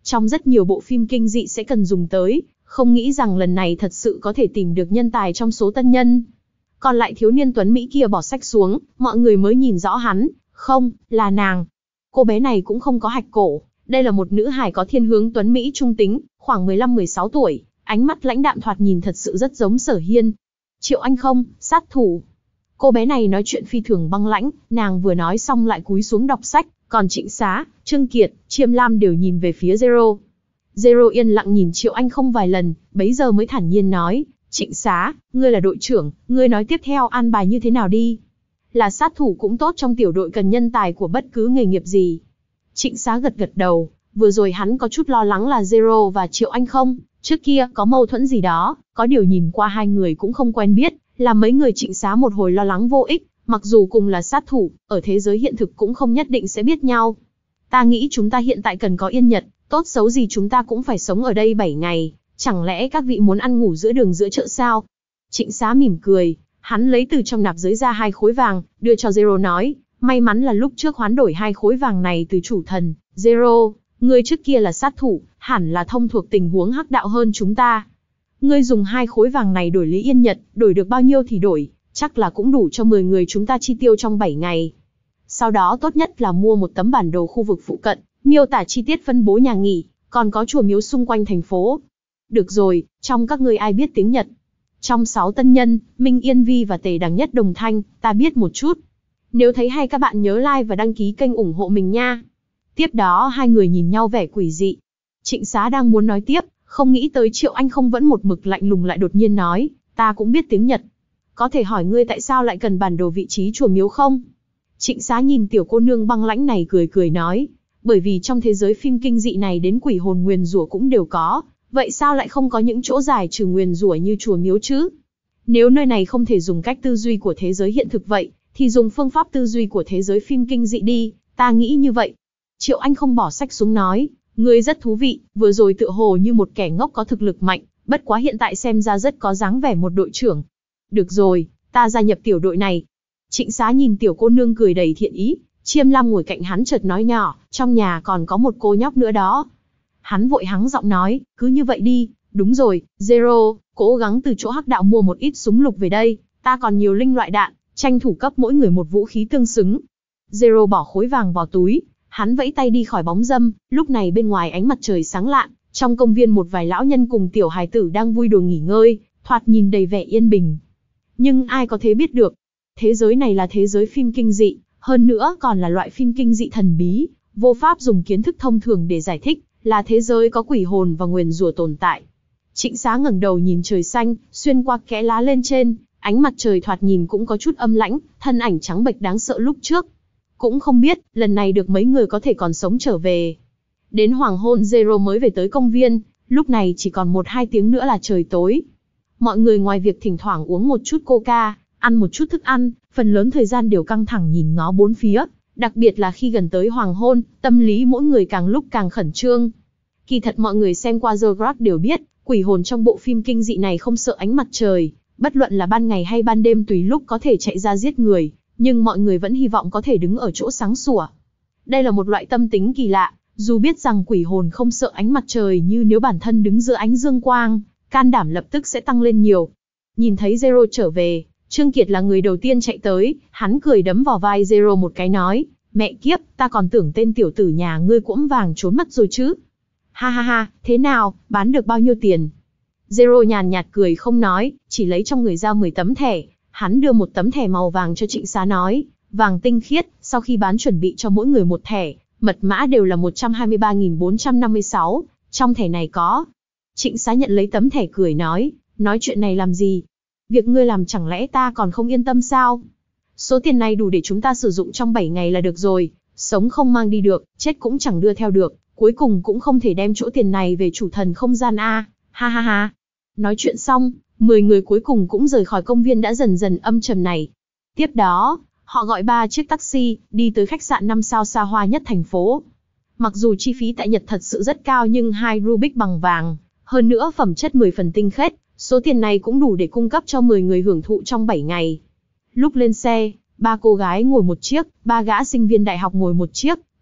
Trong rất nhiều bộ phim kinh dị sẽ cần dùng tới, không nghĩ rằng lần này thật sự có thể tìm được nhân tài trong số tân nhân. Còn lại thiếu niên tuấn Mỹ kia bỏ sách xuống, mọi người mới nhìn rõ hắn, không, là nàng. Cô bé này cũng không có hạch cổ, đây là một nữ hài có thiên hướng tuấn Mỹ trung tính, khoảng mười lăm mười sáu tuổi, ánh mắt lãnh đạm thoạt nhìn thật sự rất giống Sở Hiên. Triệu Anh không, sát thủ. Cô bé này nói chuyện phi thường băng lãnh, nàng vừa nói xong lại cúi xuống đọc sách, còn Trịnh Xá, Trương Kiệt, Chiêm Lam đều nhìn về phía Zero. Zero yên lặng nhìn Triệu Anh không vài lần, bấy giờ mới thản nhiên nói, Trịnh Xá, ngươi là đội trưởng, ngươi nói tiếp theo an bài như thế nào đi. Là sát thủ cũng tốt, trong tiểu đội cần nhân tài của bất cứ nghề nghiệp gì. Trịnh Xá gật gật đầu, vừa rồi hắn có chút lo lắng là Zero và Triệu Anh không, trước kia có mâu thuẫn gì đó, có điều nhìn qua hai người cũng không quen biết, làm mấy người Trịnh Xá một hồi lo lắng vô ích, mặc dù cùng là sát thủ, ở thế giới hiện thực cũng không nhất định sẽ biết nhau. Ta nghĩ chúng ta hiện tại cần có yên nhật, tốt xấu gì chúng ta cũng phải sống ở đây bảy ngày, chẳng lẽ các vị muốn ăn ngủ giữa đường giữa chợ sao? Trịnh Xá mỉm cười, hắn lấy từ trong nạp giới ra hai khối vàng, đưa cho Zero nói, may mắn là lúc trước hoán đổi hai khối vàng này từ chủ thần. Zero, ngươi trước kia là sát thủ, hẳn là thông thuộc tình huống hắc đạo hơn chúng ta. Ngươi dùng hai khối vàng này đổi Lý Yên Nhật, đổi được bao nhiêu thì đổi, chắc là cũng đủ cho mười người chúng ta chi tiêu trong bảy ngày. Sau đó tốt nhất là mua một tấm bản đồ khu vực phụ cận, miêu tả chi tiết phân bố nhà nghỉ, còn có chùa miếu xung quanh thành phố. Được rồi, trong các ngươi ai biết tiếng Nhật? Trong sáu tân nhân, Minh Yên Vi và Tề Đằng Nhất đồng thanh, ta biết một chút. Nếu thấy hay các bạn nhớ like và đăng ký kênh ủng hộ mình nha. Tiếp đó hai người nhìn nhau vẻ quỷ dị. Trịnh Xá đang muốn nói tiếp, không nghĩ tới Triệu Anh không vẫn một mực lạnh lùng lại đột nhiên nói, ta cũng biết tiếng Nhật. Có thể hỏi ngươi tại sao lại cần bản đồ vị trí chùa miếu không? Trịnh Xá nhìn tiểu cô nương băng lãnh này cười cười nói, bởi vì trong thế giới phim kinh dị này đến quỷ hồn nguyền rủa cũng đều có, vậy sao lại không có những chỗ giải trừ nguyền rủa như chùa miếu chứ? Nếu nơi này không thể dùng cách tư duy của thế giới hiện thực vậy, thì dùng phương pháp tư duy của thế giới phim kinh dị đi, ta nghĩ như vậy. Triệu Anh không bỏ sách xuống nói, ngươi rất thú vị, vừa rồi tựa hồ như một kẻ ngốc có thực lực mạnh, bất quá hiện tại xem ra rất có dáng vẻ một đội trưởng. Được rồi, ta gia nhập tiểu đội này. Trịnh Xá nhìn tiểu cô nương cười đầy thiện ý, Chiêm Lam ngồi cạnh hắn chợt nói nhỏ, trong nhà còn có một cô nhóc nữa đó. Hắn vội hắng giọng nói, cứ như vậy đi, đúng rồi, Zero, cố gắng từ chỗ hắc đạo mua một ít súng lục về đây, ta còn nhiều linh loại đạn, tranh thủ cấp mỗi người một vũ khí tương xứng. Zero bỏ khối vàng vào túi, hắn vẫy tay đi khỏi bóng râm, lúc này bên ngoài ánh mặt trời sáng lạn, trong công viên một vài lão nhân cùng tiểu hài tử đang vui đùa nghỉ ngơi, thoạt nhìn đầy vẻ yên bình. Nhưng ai có thể biết được, thế giới này là thế giới phim kinh dị, hơn nữa còn là loại phim kinh dị thần bí, vô pháp dùng kiến thức thông thường để giải thích, là thế giới có quỷ hồn và nguyền rủa tồn tại. Trịnh Xá ngẩng đầu nhìn trời xanh, xuyên qua kẽ lá lên trên, ánh mặt trời thoạt nhìn cũng có chút âm lãnh, thân ảnh trắng bệch đáng sợ lúc trước. Cũng không biết, lần này được mấy người có thể còn sống trở về. Đến hoàng hôn Zero mới về tới công viên, lúc này chỉ còn một hai tiếng nữa là trời tối. Mọi người ngoài việc thỉnh thoảng uống một chút coca, ăn một chút thức ăn, phần lớn thời gian đều căng thẳng nhìn ngó bốn phía, đặc biệt là khi gần tới hoàng hôn, tâm lý mỗi người càng lúc càng khẩn trương. Kỳ thật mọi người xem qua The Grudge đều biết, quỷ hồn trong bộ phim kinh dị này không sợ ánh mặt trời, bất luận là ban ngày hay ban đêm tùy lúc có thể chạy ra giết người, nhưng mọi người vẫn hy vọng có thể đứng ở chỗ sáng sủa. Đây là một loại tâm tính kỳ lạ, dù biết rằng quỷ hồn không sợ ánh mặt trời, như nếu bản thân đứng giữa ánh dương quang, can đảm lập tức sẽ tăng lên nhiều. Nhìn thấy Zero trở về, Trương Kiệt là người đầu tiên chạy tới, hắn cười đấm vào vai Zero một cái nói, mẹ kiếp, ta còn tưởng tên tiểu tử nhà ngươi cuỗm vàng trốn mất rồi chứ. Ha ha ha, thế nào, bán được bao nhiêu tiền? Zero nhàn nhạt cười không nói, chỉ lấy trong người ra mười tấm thẻ, hắn đưa một tấm thẻ màu vàng cho Trịnh Xá nói, vàng tinh khiết, sau khi bán chuẩn bị cho mỗi người một thẻ, mật mã đều là một trăm hai mươi ba nghìn bốn trăm năm mươi sáu, trong thẻ này có. Trịnh Xá nhận lấy tấm thẻ cười nói, nói chuyện này làm gì? Việc ngươi làm chẳng lẽ ta còn không yên tâm sao? Số tiền này đủ để chúng ta sử dụng trong bảy ngày là được rồi, sống không mang đi được, chết cũng chẳng đưa theo được, cuối cùng cũng không thể đem chỗ tiền này về chủ thần không gian a. Ha ha ha. Nói chuyện xong, mười người cuối cùng cũng rời khỏi công viên đã dần dần âm trầm này. Tiếp đó, họ gọi ba chiếc taxi, đi tới khách sạn năm sao xa hoa nhất thành phố. Mặc dù chi phí tại Nhật thật sự rất cao nhưng hai Rubik bằng vàng, hơn nữa phẩm chất mười phần tinh khiết, số tiền này cũng đủ để cung cấp cho mười người hưởng thụ trong bảy ngày. Lúc lên xe, ba cô gái ngồi một chiếc, ba gã sinh viên đại học ngồi một chiếc,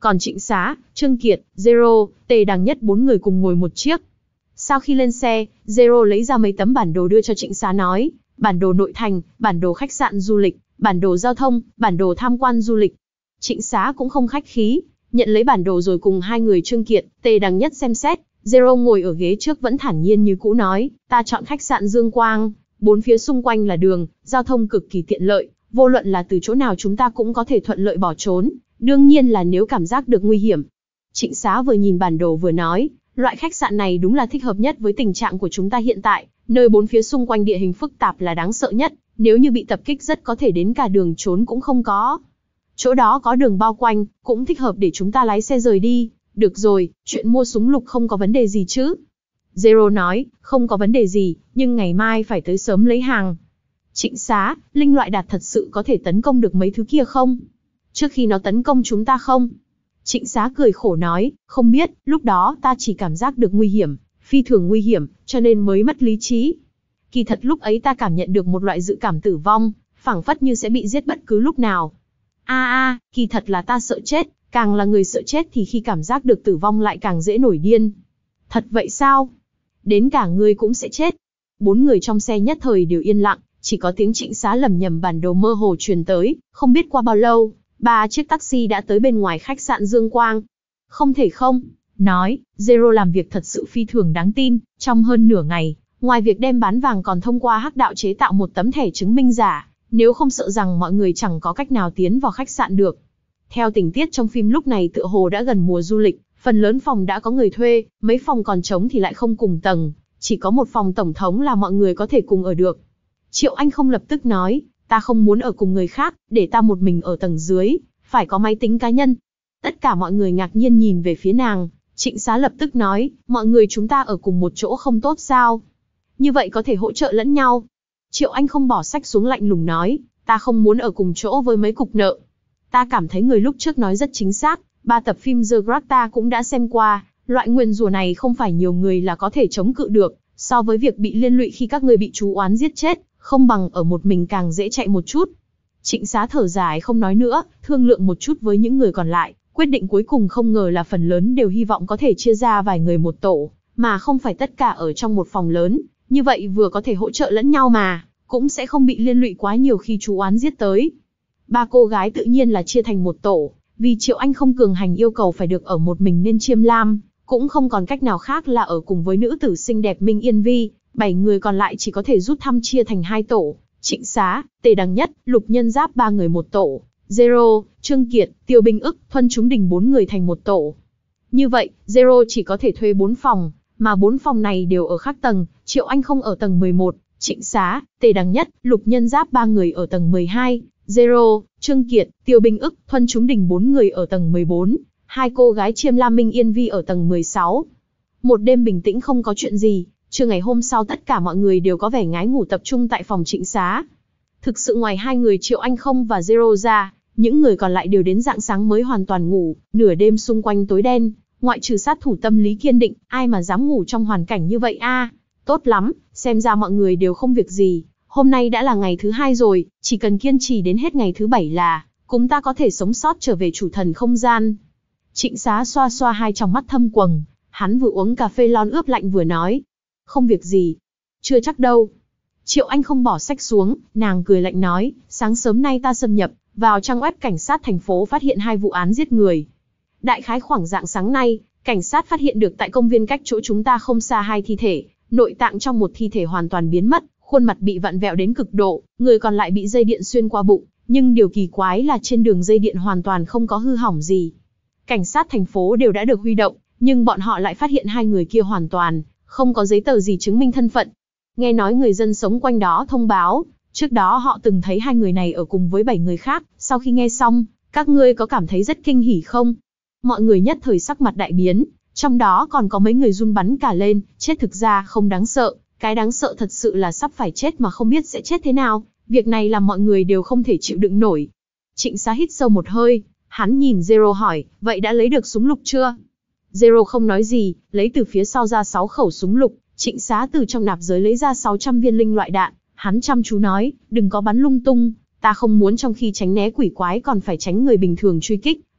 Còn Trịnh Xá, Trương Kiệt, Zero, Tề Đằng Nhất bốn người cùng ngồi một chiếc. Sau khi lên xe, Zero lấy ra mấy tấm bản đồ đưa cho Trịnh Xá nói, bản đồ nội thành, bản đồ khách sạn du lịch, bản đồ giao thông, bản đồ tham quan du lịch. Trịnh Xá cũng không khách khí, nhận lấy bản đồ rồi cùng hai người Trương Kiệt, Tề Đằng Nhất xem xét. Zero ngồi ở ghế trước vẫn thản nhiên như cũ nói, ta chọn khách sạn Dương Quang, bốn phía xung quanh là đường, giao thông cực kỳ tiện lợi, vô luận là từ chỗ nào chúng ta cũng có thể thuận lợi bỏ trốn, đương nhiên là nếu cảm giác được nguy hiểm. Trịnh Xá vừa nhìn bản đồ vừa nói, loại khách sạn này đúng là thích hợp nhất với tình trạng của chúng ta hiện tại, nơi bốn phía xung quanh địa hình phức tạp là đáng sợ nhất, nếu như bị tập kích rất có thể đến cả đường trốn cũng không có. Chỗ đó có đường bao quanh, cũng thích hợp để chúng ta lái xe rời đi. Được rồi, chuyện mua súng lục không có vấn đề gì chứ? Zero nói, không có vấn đề gì, nhưng ngày mai phải tới sớm lấy hàng. Trịnh Xá, linh loại đạt thật sự có thể tấn công được mấy thứ kia không? Trước khi nó tấn công chúng ta không? Trịnh Xá cười khổ nói, không biết, lúc đó ta chỉ cảm giác được nguy hiểm, phi thường nguy hiểm, cho nên mới mất lý trí. Kỳ thật lúc ấy ta cảm nhận được một loại dự cảm tử vong, phảng phất như sẽ bị giết bất cứ lúc nào. A a, kỳ thật là ta sợ chết, càng là người sợ chết thì khi cảm giác được tử vong lại càng dễ nổi điên. Thật vậy sao? Đến cả ngươi cũng sẽ chết. Bốn người trong xe nhất thời đều yên lặng, chỉ có tiếng Trịnh Xá lẩm nhẩm bản đồ mơ hồ truyền tới, không biết qua bao lâu, ba chiếc taxi đã tới bên ngoài khách sạn Dương Quang. Không thể không, nói, Zero làm việc thật sự phi thường đáng tin, trong hơn nửa ngày, ngoài việc đem bán vàng còn thông qua hắc đạo chế tạo một tấm thẻ chứng minh giả, nếu không sợ rằng mọi người chẳng có cách nào tiến vào khách sạn được. Theo tình tiết trong phim lúc này tựa hồ đã gần mùa du lịch, phần lớn phòng đã có người thuê, mấy phòng còn trống thì lại không cùng tầng, chỉ có một phòng tổng thống là mọi người có thể cùng ở được. Triệu Anh không lập tức nói, ta không muốn ở cùng người khác, để ta một mình ở tầng dưới, phải có máy tính cá nhân. Tất cả mọi người ngạc nhiên nhìn về phía nàng, Trịnh Xá lập tức nói, mọi người chúng ta ở cùng một chỗ không tốt sao? Như vậy có thể hỗ trợ lẫn nhau. Triệu Anh không bỏ sách xuống lạnh lùng nói, ta không muốn ở cùng chỗ với mấy cục nợ. Ta cảm thấy người lúc trước nói rất chính xác, ba tập phim The Grudge ta cũng đã xem qua, loại nguyền rủa này không phải nhiều người là có thể chống cự được, so với việc bị liên lụy khi các ngươi bị chú oán giết chết, không bằng ở một mình càng dễ chạy một chút. Trịnh Xá thở dài không nói nữa, thương lượng một chút với những người còn lại, quyết định cuối cùng không ngờ là phần lớn đều hy vọng có thể chia ra vài người một tổ, mà không phải tất cả ở trong một phòng lớn, như vậy vừa có thể hỗ trợ lẫn nhau mà, cũng sẽ không bị liên lụy quá nhiều khi chú oán giết tới. Ba cô gái tự nhiên là chia thành một tổ, vì Triệu Anh không cường hành yêu cầu phải được ở một mình nên Chiêm Lam, cũng không còn cách nào khác là ở cùng với nữ tử xinh đẹp Minh Yên Vi, bảy người còn lại chỉ có thể rút thăm chia thành hai tổ, Trịnh Xá, Tề Đằng Nhất, Lục Nhân Giáp ba người một tổ, Zero, Trương Kiệt, Tiêu Binh Ức, Thuân Chúng Đình bốn người thành một tổ. Như vậy, Zero chỉ có thể thuê bốn phòng, mà bốn phòng này đều ở khác tầng, Triệu Anh không ở tầng mười một, Trịnh Xá, Tề Đằng Nhất, Lục Nhân Giáp ba người ở tầng mười hai, Zero, Trương Kiệt, Tiêu Binh Ức, Thuân Chúng Đình bốn người ở tầng mười bốn, hai cô gái Chiêm Lam Minh Yên Vi ở tầng mười sáu. Một đêm bình tĩnh không có chuyện gì, trưa ngày hôm sau tất cả mọi người đều có vẻ ngái ngủ tập trung tại phòng Trịnh Xá. Thực sự ngoài hai người Triệu Anh không và Zero ra, những người còn lại đều đến rạng sáng mới hoàn toàn ngủ, nửa đêm xung quanh tối đen, ngoại trừ sát thủ tâm lý kiên định, ai mà dám ngủ trong hoàn cảnh như vậy a? À, tốt lắm, xem ra mọi người đều không việc gì. Hôm nay đã là ngày thứ hai rồi, chỉ cần kiên trì đến hết ngày thứ bảy là, chúng ta có thể sống sót trở về chủ thần không gian. Trịnh Xá xoa xoa hai tròng mắt thâm quầng, hắn vừa uống cà phê lon ướp lạnh vừa nói. Không việc gì. Chưa chắc đâu. Triệu Anh không bỏ sách xuống, nàng cười lạnh nói, sáng sớm nay ta xâm nhập vào trang web cảnh sát thành phố phát hiện hai vụ án giết người. Đại khái khoảng rạng sáng nay, cảnh sát phát hiện được tại công viên cách chỗ chúng ta không xa hai thi thể, nội tạng trong một thi thể hoàn toàn biến mất, khuôn mặt bị vặn vẹo đến cực độ, người còn lại bị dây điện xuyên qua bụng, nhưng điều kỳ quái là trên đường dây điện hoàn toàn không có hư hỏng gì. Cảnh sát thành phố đều đã được huy động, nhưng bọn họ lại phát hiện hai người kia hoàn toàn không có giấy tờ gì chứng minh thân phận. Nghe nói người dân sống quanh đó thông báo, trước đó họ từng thấy hai người này ở cùng với bảy người khác, sau khi nghe xong, các ngươi có cảm thấy rất kinh hỉ không? Mọi người nhất thời sắc mặt đại biến, trong đó còn có mấy người run bắn cả lên, chết thực ra không đáng sợ, cái đáng sợ thật sự là sắp phải chết mà không biết sẽ chết thế nào, việc này làm mọi người đều không thể chịu đựng nổi. Trịnh Xá hít sâu một hơi, hắn nhìn Zero hỏi, vậy đã lấy được súng lục chưa? Zero không nói gì, lấy từ phía sau ra sáu khẩu súng lục, Trịnh Xá từ trong nạp giới lấy ra sáu trăm viên linh loại đạn, hắn chăm chú nói, đừng có bắn lung tung, ta không muốn trong khi tránh né quỷ quái còn phải tránh người bình thường truy kích,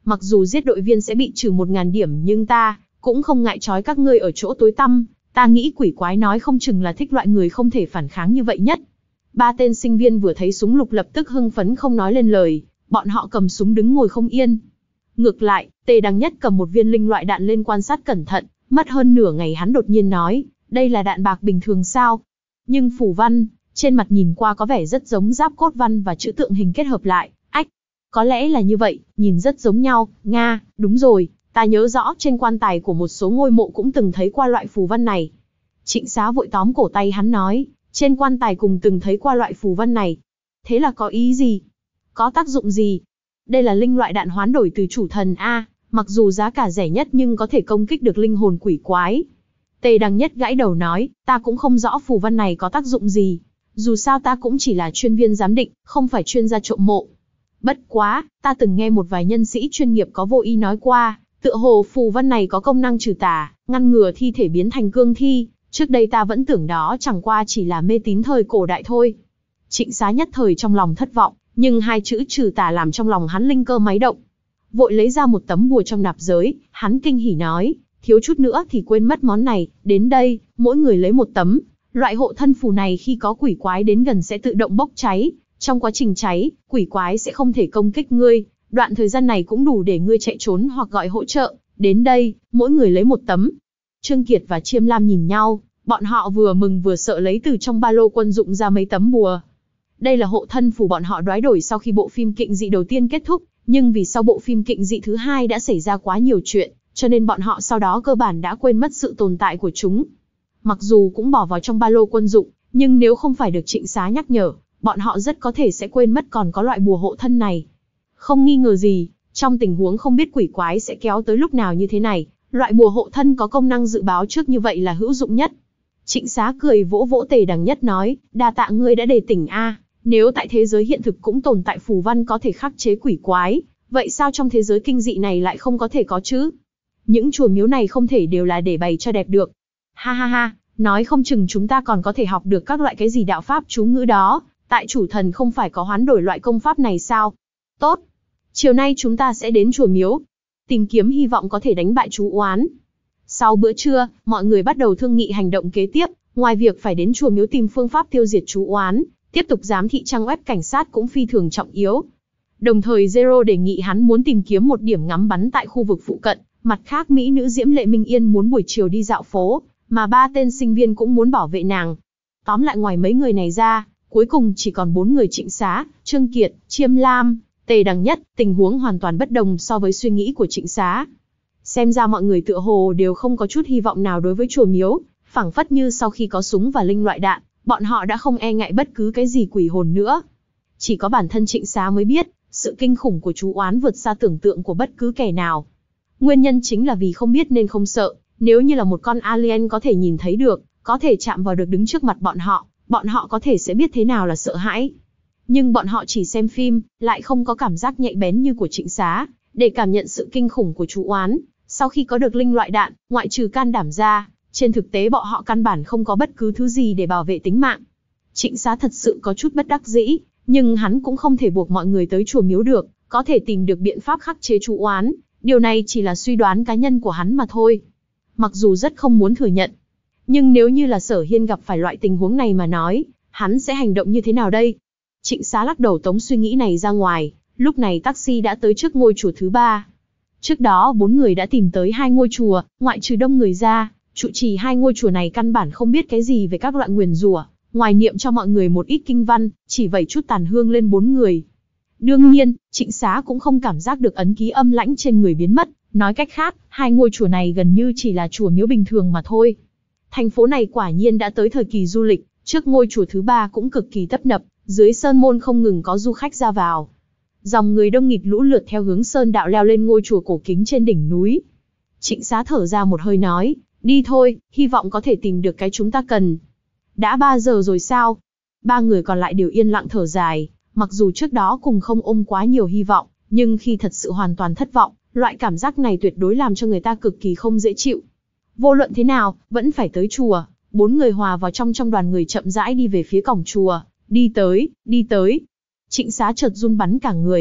Mặc dù giết đội viên sẽ bị trừ một ngàn điểm nhưng ta cũng không ngại trói các ngươi ở chỗ tối tăm. Ta nghĩ quỷ quái nói không chừng là thích loại người không thể phản kháng như vậy nhất. Ba tên sinh viên vừa thấy súng lục lập tức hưng phấn không nói lên lời, bọn họ cầm súng đứng ngồi không yên. Ngược lại, Tề Đằng Nhất cầm một viên linh loại đạn lên quan sát cẩn thận, mất hơn nửa ngày hắn đột nhiên nói, đây là đạn bạc bình thường sao? Nhưng phù văn, trên mặt nhìn qua có vẻ rất giống giáp cốt văn và chữ tượng hình kết hợp lại, ách. Có lẽ là như vậy, nhìn rất giống nhau, Nga, đúng rồi, ta nhớ rõ trên quan tài của một số ngôi mộ cũng từng thấy qua loại phù văn này. Trịnh Xá vội tóm cổ tay hắn nói, trên quan tài cùng từng thấy qua loại phù văn này. Thế là có ý gì? Có tác dụng gì? Đây là linh loại đạn hoán đổi từ chủ thần A, mặc dù giá cả rẻ nhất nhưng có thể công kích được linh hồn quỷ quái. Tề Đằng Nhất gãi đầu nói, ta cũng không rõ phù văn này có tác dụng gì. Dù sao ta cũng chỉ là chuyên viên giám định, không phải chuyên gia trộm mộ. Bất quá, ta từng nghe một vài nhân sĩ chuyên nghiệp có vô ý nói qua, tựa hồ phù văn này có công năng trừ tà, ngăn ngừa thi thể biến thành cương thi. Trước đây ta vẫn tưởng đó chẳng qua chỉ là mê tín thời cổ đại thôi. Trịnh Xá nhất thời trong lòng thất vọng, nhưng hai chữ trừ tà làm trong lòng hắn linh cơ máy động. Vội lấy ra một tấm bùa trong nạp giới, hắn kinh hỉ nói, thiếu chút nữa thì quên mất món này, đến đây, mỗi người lấy một tấm. Loại hộ thân phù này khi có quỷ quái đến gần sẽ tự động bốc cháy, trong quá trình cháy, quỷ quái sẽ không thể công kích ngươi, đoạn thời gian này cũng đủ để ngươi chạy trốn hoặc gọi hỗ trợ, đến đây, mỗi người lấy một tấm. Trương Kiệt và Chiêm Lam nhìn nhau, bọn họ vừa mừng vừa sợ lấy từ trong ba lô quân dụng ra mấy tấm bùa. Đây là hộ thân phù bọn họ đoái đổi sau khi bộ phim Kịnh Dị đầu tiên kết thúc, nhưng vì sau bộ phim Kịnh Dị thứ hai đã xảy ra quá nhiều chuyện, cho nên bọn họ sau đó cơ bản đã quên mất sự tồn tại của chúng. Mặc dù cũng bỏ vào trong ba lô quân dụng, nhưng nếu không phải được Trịnh Xá nhắc nhở, bọn họ rất có thể sẽ quên mất còn có loại bùa hộ thân này. Không nghi ngờ gì, trong tình huống không biết quỷ quái sẽ kéo tới lúc nào như thế này, loại bùa hộ thân có công năng dự báo trước như vậy là hữu dụng nhất. Trịnh Xá cười vỗ vỗ Tề Đằng Nhất nói, đa tạ ngươi đã đề tỉnh a. Nếu tại thế giới hiện thực cũng tồn tại phù văn có thể khắc chế quỷ quái, vậy sao trong thế giới kinh dị này lại không có thể có chứ? Những chùa miếu này không thể đều là để bày cho đẹp được. Ha ha ha, nói không chừng chúng ta còn có thể học được các loại cái gì đạo pháp chú ngữ đó, tại chủ thần không phải có hoán đổi loại công pháp này sao? Tốt, chiều nay chúng ta sẽ đến chùa miếu, tìm kiếm hy vọng có thể đánh bại chú oán. Sau bữa trưa, mọi người bắt đầu thương nghị hành động kế tiếp, ngoài việc phải đến chùa miếu tìm phương pháp tiêu diệt chú oán, tiếp tục giám thị trang web cảnh sát cũng phi thường trọng yếu. Đồng thời Zero đề nghị hắn muốn tìm kiếm một điểm ngắm bắn tại khu vực phụ cận, mặt khác mỹ nữ Diễm Lệ Minh Yên muốn buổi chiều đi dạo phố, mà ba tên sinh viên cũng muốn bảo vệ nàng. Tóm lại ngoài mấy người này ra, cuối cùng chỉ còn bốn người Trịnh Xá, Trương Kiệt, Chiêm Lam, Tề Đằng Nhất, tình huống hoàn toàn bất đồng so với suy nghĩ của Trịnh Xá. Xem ra mọi người tựa hồ đều không có chút hy vọng nào đối với chùa miếu, phảng phất như sau khi có súng và linh loại đạn, bọn họ đã không e ngại bất cứ cái gì quỷ hồn nữa. Chỉ có bản thân Trịnh Xá mới biết, sự kinh khủng của chú oán vượt xa tưởng tượng của bất cứ kẻ nào. Nguyên nhân chính là vì không biết nên không sợ, nếu như là một con alien có thể nhìn thấy được, có thể chạm vào được đứng trước mặt bọn họ, bọn họ có thể sẽ biết thế nào là sợ hãi. Nhưng bọn họ chỉ xem phim, lại không có cảm giác nhạy bén như của Trịnh Xá, để cảm nhận sự kinh khủng của chú oán. Sau khi có được linh loại đạn, ngoại trừ can đảm ra, trên thực tế bọn họ căn bản không có bất cứ thứ gì để bảo vệ tính mạng. Trịnh Xá thật sự có chút bất đắc dĩ, nhưng hắn cũng không thể buộc mọi người tới chùa miếu được, có thể tìm được biện pháp khắc chế chú oán, điều này chỉ là suy đoán cá nhân của hắn mà thôi. Mặc dù rất không muốn thừa nhận, nhưng nếu như là Sở Hiên gặp phải loại tình huống này mà nói, hắn sẽ hành động như thế nào đây? Trịnh Xá lắc đầu tống suy nghĩ này ra ngoài, lúc này taxi đã tới trước ngôi chùa thứ ba. Trước đó bốn người đã tìm tới hai ngôi chùa, ngoại trừ đông người ra, trụ trì hai ngôi chùa này căn bản không biết cái gì về các loại nguyền rủa, ngoài niệm cho mọi người một ít kinh văn, chỉ vẩy chút tàn hương lên bốn người. Đương nhiên, Trịnh Xá cũng không cảm giác được ấn ký âm lãnh trên người biến mất, nói cách khác, hai ngôi chùa này gần như chỉ là chùa miếu bình thường mà thôi. Thành phố này quả nhiên đã tới thời kỳ du lịch, trước ngôi chùa thứ ba cũng cực kỳ tấp nập, dưới sơn môn không ngừng có du khách ra vào. Dòng người đông nghịt lũ lượt theo hướng sơn đạo leo lên ngôi chùa cổ kính trên đỉnh núi. Trịnh Xá thở ra một hơi nói, đi thôi, hy vọng có thể tìm được cái chúng ta cần. Đã ba giờ rồi sao? Ba người còn lại đều yên lặng thở dài, mặc dù trước đó cùng không ôm quá nhiều hy vọng, nhưng khi thật sự hoàn toàn thất vọng, loại cảm giác này tuyệt đối làm cho người ta cực kỳ không dễ chịu. Vô luận thế nào, vẫn phải tới chùa. Bốn người hòa vào trong trong đoàn người chậm rãi đi về phía cổng chùa, đi tới, đi tới. Trịnh Xá chợt run bắn cả người,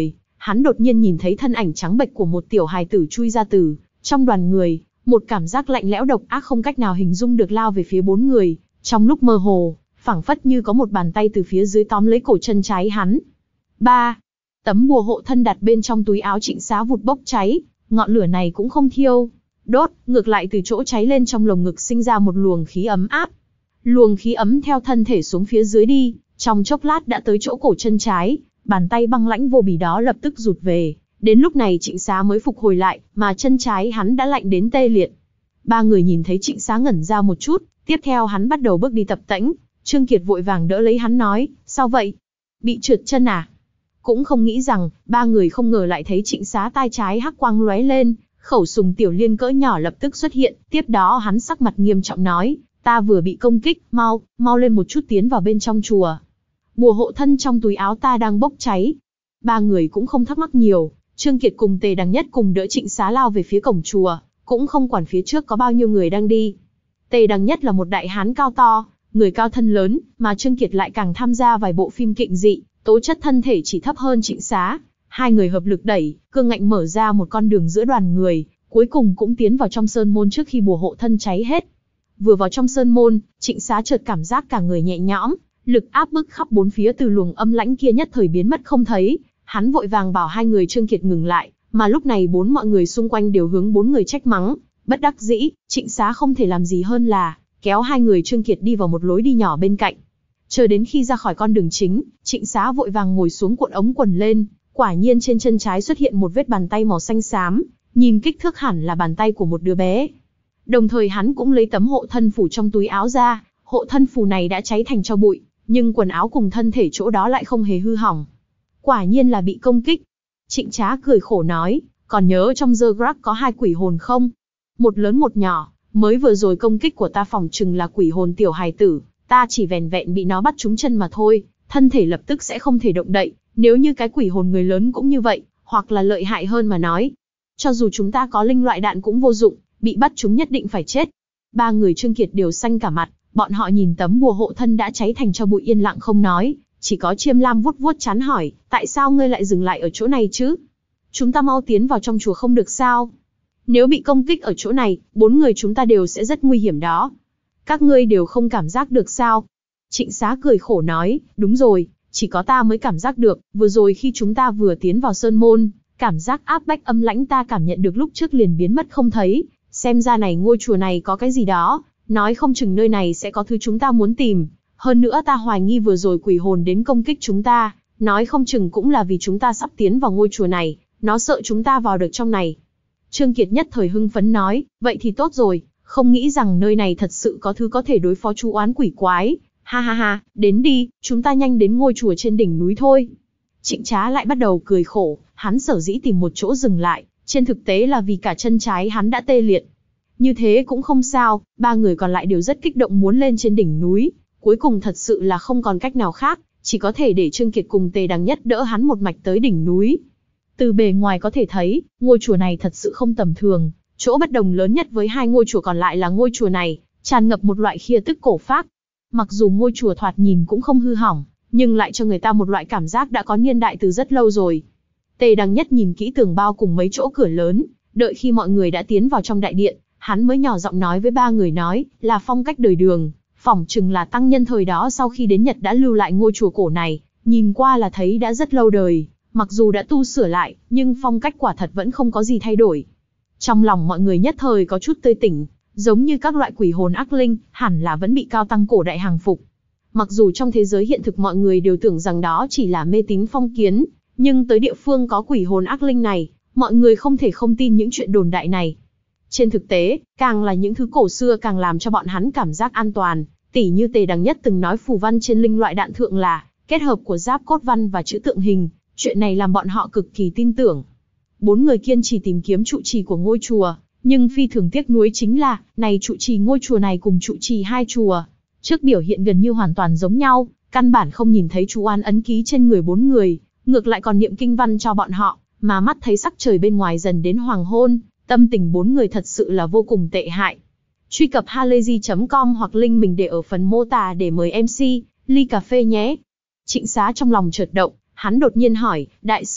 hắn đột nhiên nhìn thấy thân ảnh trắng bệch của một tiểu hài tử chui ra từ trong đoàn người, một cảm giác lạnh lẽo độc ác không cách nào hình dung được lao về phía bốn người, trong lúc mơ hồ, phảng phất như có một bàn tay từ phía dưới tóm lấy cổ chân trái hắn. Ba, tấm bùa hộ thân đặt bên trong túi áo Trịnh Xá vụt bốc cháy, ngọn lửa này cũng không thiêu, đốt, ngược lại từ chỗ cháy lên trong lồng ngực sinh ra một luồng khí ấm áp. Luồng khí ấm theo thân thể xuống phía dưới đi, trong chốc lát đã tới chỗ cổ chân trái, bàn tay băng lãnh vô bỉ đó lập tức rụt về. Đến lúc này Trịnh Xá mới phục hồi lại, mà chân trái hắn đã lạnh đến tê liệt. Ba người nhìn thấy Trịnh Xá ngẩn ra một chút, tiếp theo hắn bắt đầu bước đi tập tễnh. Trương Kiệt vội vàng đỡ lấy hắn nói, sao vậy? Bị trượt chân à? Cũng không nghĩ rằng, ba người không ngờ lại thấy Trịnh Xá tai trái hắc quang lóe lên, khẩu súng tiểu liên cỡ nhỏ lập tức xuất hiện, tiếp đó hắn sắc mặt nghiêm trọng nói, ta vừa bị công kích, mau, mau lên một chút tiến vào bên trong chùa. Bùa hộ thân trong túi áo ta đang bốc cháy. Ba người cũng không thắc mắc nhiều, Trương Kiệt cùng Tề Đằng Nhất cùng đỡ Trịnh Xá lao về phía cổng chùa, cũng không quản phía trước có bao nhiêu người đang đi. Tề Đằng Nhất là một đại hán cao to, người cao thân lớn, mà Trương Kiệt lại càng tham gia vài bộ phim kịnh dị, tố chất thân thể chỉ thấp hơn Trịnh Xá. Hai người hợp lực đẩy, cương ngạnh mở ra một con đường giữa đoàn người, cuối cùng cũng tiến vào trong sơn môn trước khi bùa hộ thân cháy hết. Vừa vào trong sơn môn, Trịnh Xá chợt cảm giác cả người nhẹ nhõm, lực áp bức khắp bốn phía từ luồng âm lãnh kia nhất thời biến mất không thấy. Hắn vội vàng bảo hai người Trương Kiệt ngừng lại, mà lúc này bốn mọi người xung quanh đều hướng bốn người trách mắng. Bất đắc dĩ, Trịnh Xá không thể làm gì hơn là kéo hai người Trương Kiệt đi vào một lối đi nhỏ bên cạnh. Chờ đến khi ra khỏi con đường chính, Trịnh Xá vội vàng ngồi xuống cuộn ống quần lên, quả nhiên trên chân trái xuất hiện một vết bàn tay màu xanh xám, nhìn kích thước hẳn là bàn tay của một đứa bé. Đồng thời hắn cũng lấy tấm hộ thân phù trong túi áo ra, hộ thân phù này đã cháy thành tro bụi, nhưng quần áo cùng thân thể chỗ đó lại không hề hư hỏng. Quả nhiên là bị công kích. Trịnh Trá cười khổ nói, còn nhớ trong The Grab có hai quỷ hồn không? Một lớn một nhỏ, mới vừa rồi công kích của ta phỏng chừng là quỷ hồn tiểu hài tử, ta chỉ vẻn vẹn bị nó bắt trúng chân mà thôi, thân thể lập tức sẽ không thể động đậy, nếu như cái quỷ hồn người lớn cũng như vậy, hoặc là lợi hại hơn mà nói. Cho dù chúng ta có linh loại đạn cũng vô dụng, bị bắt chúng nhất định phải chết. Ba người Trương Kiệt đều xanh cả mặt, bọn họ nhìn tấm bùa hộ thân đã cháy thành tro bụi yên lặng không nói, chỉ có Chiêm Lam vuốt vuốt trán hỏi, tại sao ngươi lại dừng lại ở chỗ này chứ? Chúng ta mau tiến vào trong chùa không được sao? Nếu bị công kích ở chỗ này, bốn người chúng ta đều sẽ rất nguy hiểm đó. Các ngươi đều không cảm giác được sao? Trịnh Xá cười khổ nói, đúng rồi, chỉ có ta mới cảm giác được, vừa rồi khi chúng ta vừa tiến vào sơn môn, cảm giác áp bách âm lãnh ta cảm nhận được lúc trước liền biến mất không thấy, xem ra này ngôi chùa này có cái gì đó, nói không chừng nơi này sẽ có thứ chúng ta muốn tìm, hơn nữa ta hoài nghi vừa rồi quỷ hồn đến công kích chúng ta, nói không chừng cũng là vì chúng ta sắp tiến vào ngôi chùa này, nó sợ chúng ta vào được trong này. Trương Kiệt nhất thời hưng phấn nói, vậy thì tốt rồi, không nghĩ rằng nơi này thật sự có thứ có thể đối phó chú oán quỷ quái, ha ha ha, đến đi, chúng ta nhanh đến ngôi chùa trên đỉnh núi thôi. Trịnh Trá lại bắt đầu cười khổ, hắn sở dĩ tìm một chỗ dừng lại, trên thực tế là vì cả chân trái hắn đã tê liệt. Như thế cũng không sao, ba người còn lại đều rất kích động muốn lên trên đỉnh núi, cuối cùng thật sự là không còn cách nào khác, chỉ có thể để Trương Kiệt cùng Tề Đằng Nhất đỡ hắn một mạch tới đỉnh núi. Từ bề ngoài có thể thấy, ngôi chùa này thật sự không tầm thường, chỗ bất đồng lớn nhất với hai ngôi chùa còn lại là ngôi chùa này tràn ngập một loại khia tức cổ phác. Mặc dù ngôi chùa thoạt nhìn cũng không hư hỏng, nhưng lại cho người ta một loại cảm giác đã có niên đại từ rất lâu rồi. Tề Đằng Nhất nhìn kỹ tường bao cùng mấy chỗ cửa lớn, đợi khi mọi người đã tiến vào trong đại điện, hắn mới nhỏ giọng nói với ba người nói, là phong cách đời Đường, phỏng chừng là tăng nhân thời đó sau khi đến Nhật đã lưu lại ngôi chùa cổ này, nhìn qua là thấy đã rất lâu đời, mặc dù đã tu sửa lại, nhưng phong cách quả thật vẫn không có gì thay đổi. Trong lòng mọi người nhất thời có chút tươi tỉnh, giống như các loại quỷ hồn ác linh, hẳn là vẫn bị cao tăng cổ đại hàng phục. Mặc dù trong thế giới hiện thực mọi người đều tưởng rằng đó chỉ là mê tín phong kiến, nhưng tới địa phương có quỷ hồn ác linh này, mọi người không thể không tin những chuyện đồn đại này. Trên thực tế, càng là những thứ cổ xưa càng làm cho bọn hắn cảm giác an toàn, tỉ như Tề Đằng Nhất từng nói phù văn trên linh loại đạn thượng là kết hợp của giáp cốt văn và chữ tượng hình, chuyện này làm bọn họ cực kỳ tin tưởng. Bốn người kiên trì tìm kiếm trụ trì của ngôi chùa, nhưng phi thường tiếc nuối chính là, này trụ trì ngôi chùa này cùng trụ trì hai chùa, trước biểu hiện gần như hoàn toàn giống nhau, căn bản không nhìn thấy chú oán ấn ký trên người bốn người, ngược lại còn niệm kinh văn cho bọn họ, mà mắt thấy sắc trời bên ngoài dần đến hoàng hôn, tâm tình bốn người thật sự là vô cùng tệ hại. Truy cập halayzi chấm com hoặc link mình để ở phần mô tả để mời em xê, ly cà phê nhé. Trịnh Xá trong lòng chợt động, hắn đột nhiên hỏi, đại sư,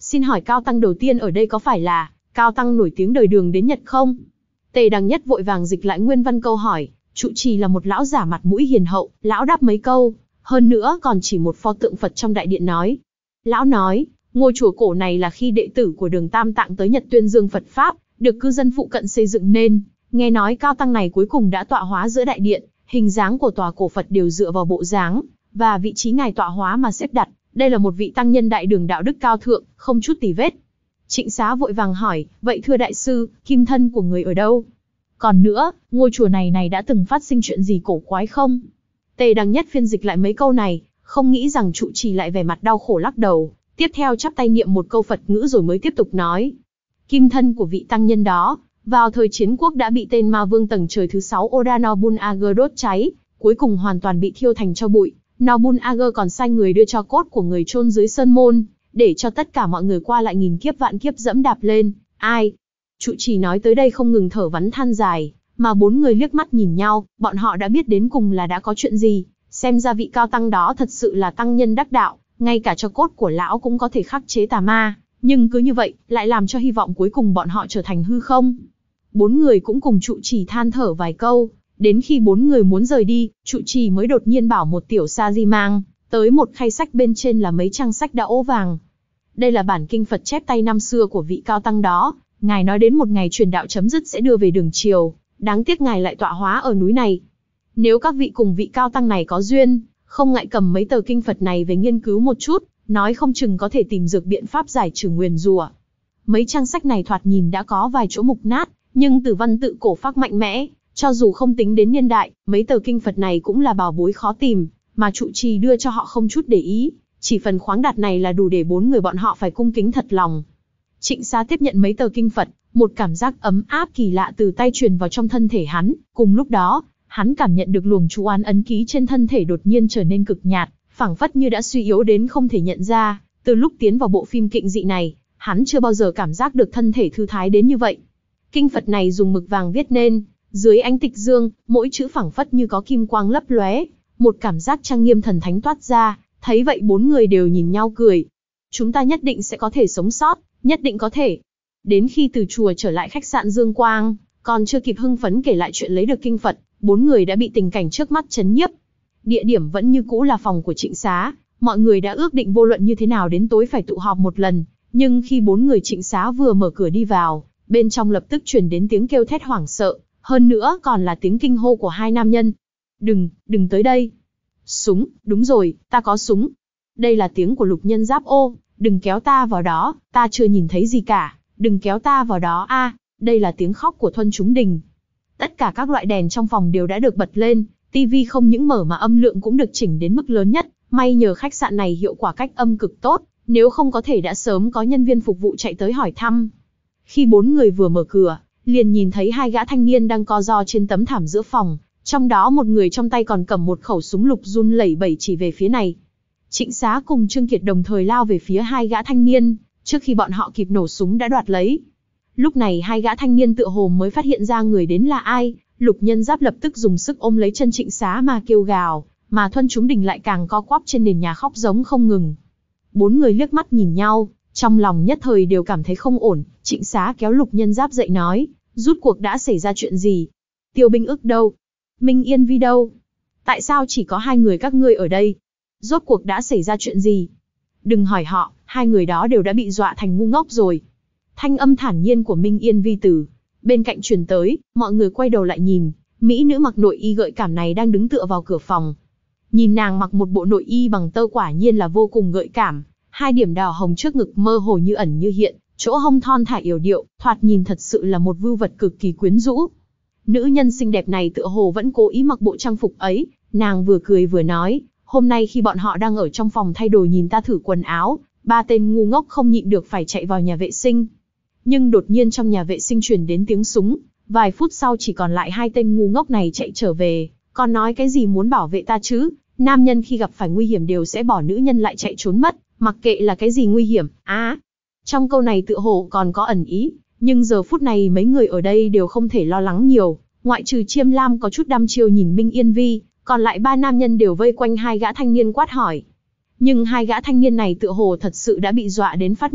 Xin hỏi cao tăng đầu tiên ở đây có phải là cao tăng nổi tiếng đời Đường đến Nhật không? Tề Đằng Nhất vội vàng dịch lại nguyên văn câu hỏi, trụ trì là một lão giả mặt mũi hiền hậu, lão đáp mấy câu, hơn nữa còn chỉ một pho tượng Phật trong đại điện nói. Lão nói, ngôi chùa cổ này là khi đệ tử của Đường Tam Tạng tới Nhật tuyên dương Phật Pháp, được cư dân phụ cận xây dựng nên, nghe nói cao tăng này cuối cùng đã tọa hóa giữa đại điện, hình dáng của tòa cổ Phật đều dựa vào bộ dáng và vị trí ngài tọa hóa mà xếp đặt, đây là một vị tăng nhân đại đường đạo đức cao thượng, không chút tì vết. Trịnh Xá vội vàng hỏi, vậy thưa đại sư, kim thân của người ở đâu? Còn nữa, ngôi chùa này này đã từng phát sinh chuyện gì cổ quái không? Tề Đằng Nhất phiên dịch lại mấy câu này, không nghĩ rằng trụ trì lại vẻ mặt đau khổ lắc đầu, tiếp theo chắp tay niệm một câu Phật ngữ rồi mới tiếp tục nói. Kim thân của vị tăng nhân đó, vào thời chiến quốc đã bị tên ma vương tầng trời thứ sáu Oda Nobunaga đốt cháy, cuối cùng hoàn toàn bị thiêu thành tro bụi. Nobunaga còn sai người đưa cho cốt của người chôn dưới sơn môn, để cho tất cả mọi người qua lại nghìn kiếp vạn kiếp dẫm đạp lên. Ai? Trụ trì nói tới đây không ngừng thở vắn than dài, mà bốn người liếc mắt nhìn nhau, bọn họ đã biết đến cùng là đã có chuyện gì. Xem ra vị cao tăng đó thật sự là tăng nhân đắc đạo, ngay cả cho cốt của lão cũng có thể khắc chế tà ma, nhưng cứ như vậy, lại làm cho hy vọng cuối cùng bọn họ trở thành hư không. Bốn người cũng cùng trụ trì than thở vài câu, đến khi bốn người muốn rời đi, trụ trì mới đột nhiên bảo một tiểu sa di mang tới một khay sách, bên trên là mấy trang sách đã ố vàng. Đây là bản kinh Phật chép tay năm xưa của vị cao tăng đó, ngài nói đến một ngày truyền đạo chấm dứt sẽ đưa về đường triều, đáng tiếc ngài lại tọa hóa ở núi này. Nếu các vị cùng vị cao tăng này có duyên, không ngại cầm mấy tờ kinh Phật này về nghiên cứu một chút, nói không chừng có thể tìm được biện pháp giải trừ nguyền rủa. Mấy trang sách này thoạt nhìn đã có vài chỗ mục nát, nhưng từ văn tự cổ phác mạnh mẽ, cho dù không tính đến niên đại, mấy tờ kinh Phật này cũng là bảo bối khó tìm, mà trụ trì đưa cho họ không chút để ý, chỉ phần khoáng đạt này là đủ để bốn người bọn họ phải cung kính thật lòng. Trịnh Xá tiếp nhận mấy tờ kinh Phật, một cảm giác ấm áp kỳ lạ từ tay truyền vào trong thân thể hắn, cùng lúc đó, hắn cảm nhận được luồng chú án ấn ký trên thân thể đột nhiên trở nên cực nhạt, phảng phất như đã suy yếu đến không thể nhận ra. Từ lúc tiến vào bộ phim kịnh dị này, hắn chưa bao giờ cảm giác được thân thể thư thái đến như vậy. Kinh Phật này dùng mực vàng viết nên, dưới ánh tịch dương, mỗi chữ phảng phất như có kim quang lấp lóe, một cảm giác trang nghiêm thần thánh toát ra. Thấy vậy bốn người đều nhìn nhau cười. Chúng ta nhất định sẽ có thể sống sót, nhất định có thể. Đến khi từ chùa trở lại khách sạn Dương Quang, còn chưa kịp hưng phấn kể lại chuyện lấy được kinh Phật, bốn người đã bị tình cảnh trước mắt chấn nhiếp. Địa điểm vẫn như cũ là phòng của Trịnh Xá, mọi người đã ước định vô luận như thế nào đến tối phải tụ họp một lần, nhưng khi bốn người Trịnh Xá vừa mở cửa đi vào, bên trong lập tức truyền đến tiếng kêu thét hoảng sợ, hơn nữa còn là tiếng kinh hô của hai nam nhân. Đừng, đừng tới đây. Súng, đúng rồi, ta có súng. Đây là tiếng của Lục Nhân Giáp. Ô, đừng kéo ta vào đó, ta chưa nhìn thấy gì cả, đừng kéo ta vào đó a. À, đây là tiếng khóc của Thuân Chúng Đình. Tất cả các loại đèn trong phòng đều đã được bật lên, tivi không những mở mà âm lượng cũng được chỉnh đến mức lớn nhất, may nhờ khách sạn này hiệu quả cách âm cực tốt, nếu không có thể đã sớm có nhân viên phục vụ chạy tới hỏi thăm. Khi bốn người vừa mở cửa, liền nhìn thấy hai gã thanh niên đang co ro trên tấm thảm giữa phòng, trong đó một người trong tay còn cầm một khẩu súng lục run lẩy bẩy chỉ về phía này. Trịnh Xá cùng Trương Kiệt đồng thời lao về phía hai gã thanh niên, trước khi bọn họ kịp nổ súng đã đoạt lấy. Lúc này hai gã thanh niên tựa hồ mới phát hiện ra người đến là ai, Lục Nhân Giáp lập tức dùng sức ôm lấy chân Trịnh Xá mà kêu gào, mà Thuân Chúng Đình lại càng co quắp trên nền nhà khóc giống không ngừng. Bốn người liếc mắt nhìn nhau, trong lòng nhất thời đều cảm thấy không ổn. Trịnh Xá kéo Lục Nhân Giáp dậy nói, rút cuộc đã xảy ra chuyện gì? Tiêu Binh Ức đâu? Minh Yên Vi đâu? Tại sao chỉ có hai người các ngươi ở đây? Rốt cuộc đã xảy ra chuyện gì? Đừng hỏi họ, hai người đó đều đã bị dọa thành ngu ngốc rồi. Thanh âm thản nhiên của Minh Yên Vi từ bên cạnh truyền tới, mọi người quay đầu lại nhìn, mỹ nữ mặc nội y gợi cảm này đang đứng tựa vào cửa phòng. Nhìn nàng mặc một bộ nội y bằng tơ quả nhiên là vô cùng gợi cảm, hai điểm đào hồng trước ngực mơ hồ như ẩn như hiện, chỗ hông thon thả yểu điệu, thoạt nhìn thật sự là một vưu vật cực kỳ quyến rũ. Nữ nhân xinh đẹp này tựa hồ vẫn cố ý mặc bộ trang phục ấy, nàng vừa cười vừa nói, hôm nay khi bọn họ đang ở trong phòng thay đồ nhìn ta thử quần áo, ba tên ngu ngốc không nhịn được phải chạy vào nhà vệ sinh. Nhưng đột nhiên trong nhà vệ sinh truyền đến tiếng súng, vài phút sau chỉ còn lại hai tên ngu ngốc này chạy trở về, còn nói cái gì muốn bảo vệ ta chứ, nam nhân khi gặp phải nguy hiểm đều sẽ bỏ nữ nhân lại chạy trốn mất, mặc kệ là cái gì nguy hiểm. Á, à, trong câu này tựa hồ còn có ẩn ý, nhưng giờ phút này mấy người ở đây đều không thể lo lắng nhiều, ngoại trừ Chiêm Lam có chút đăm chiêu nhìn Minh Yên Vi, còn lại ba nam nhân đều vây quanh hai gã thanh niên quát hỏi. Nhưng hai gã thanh niên này tựa hồ thật sự đã bị dọa đến phát ngốc,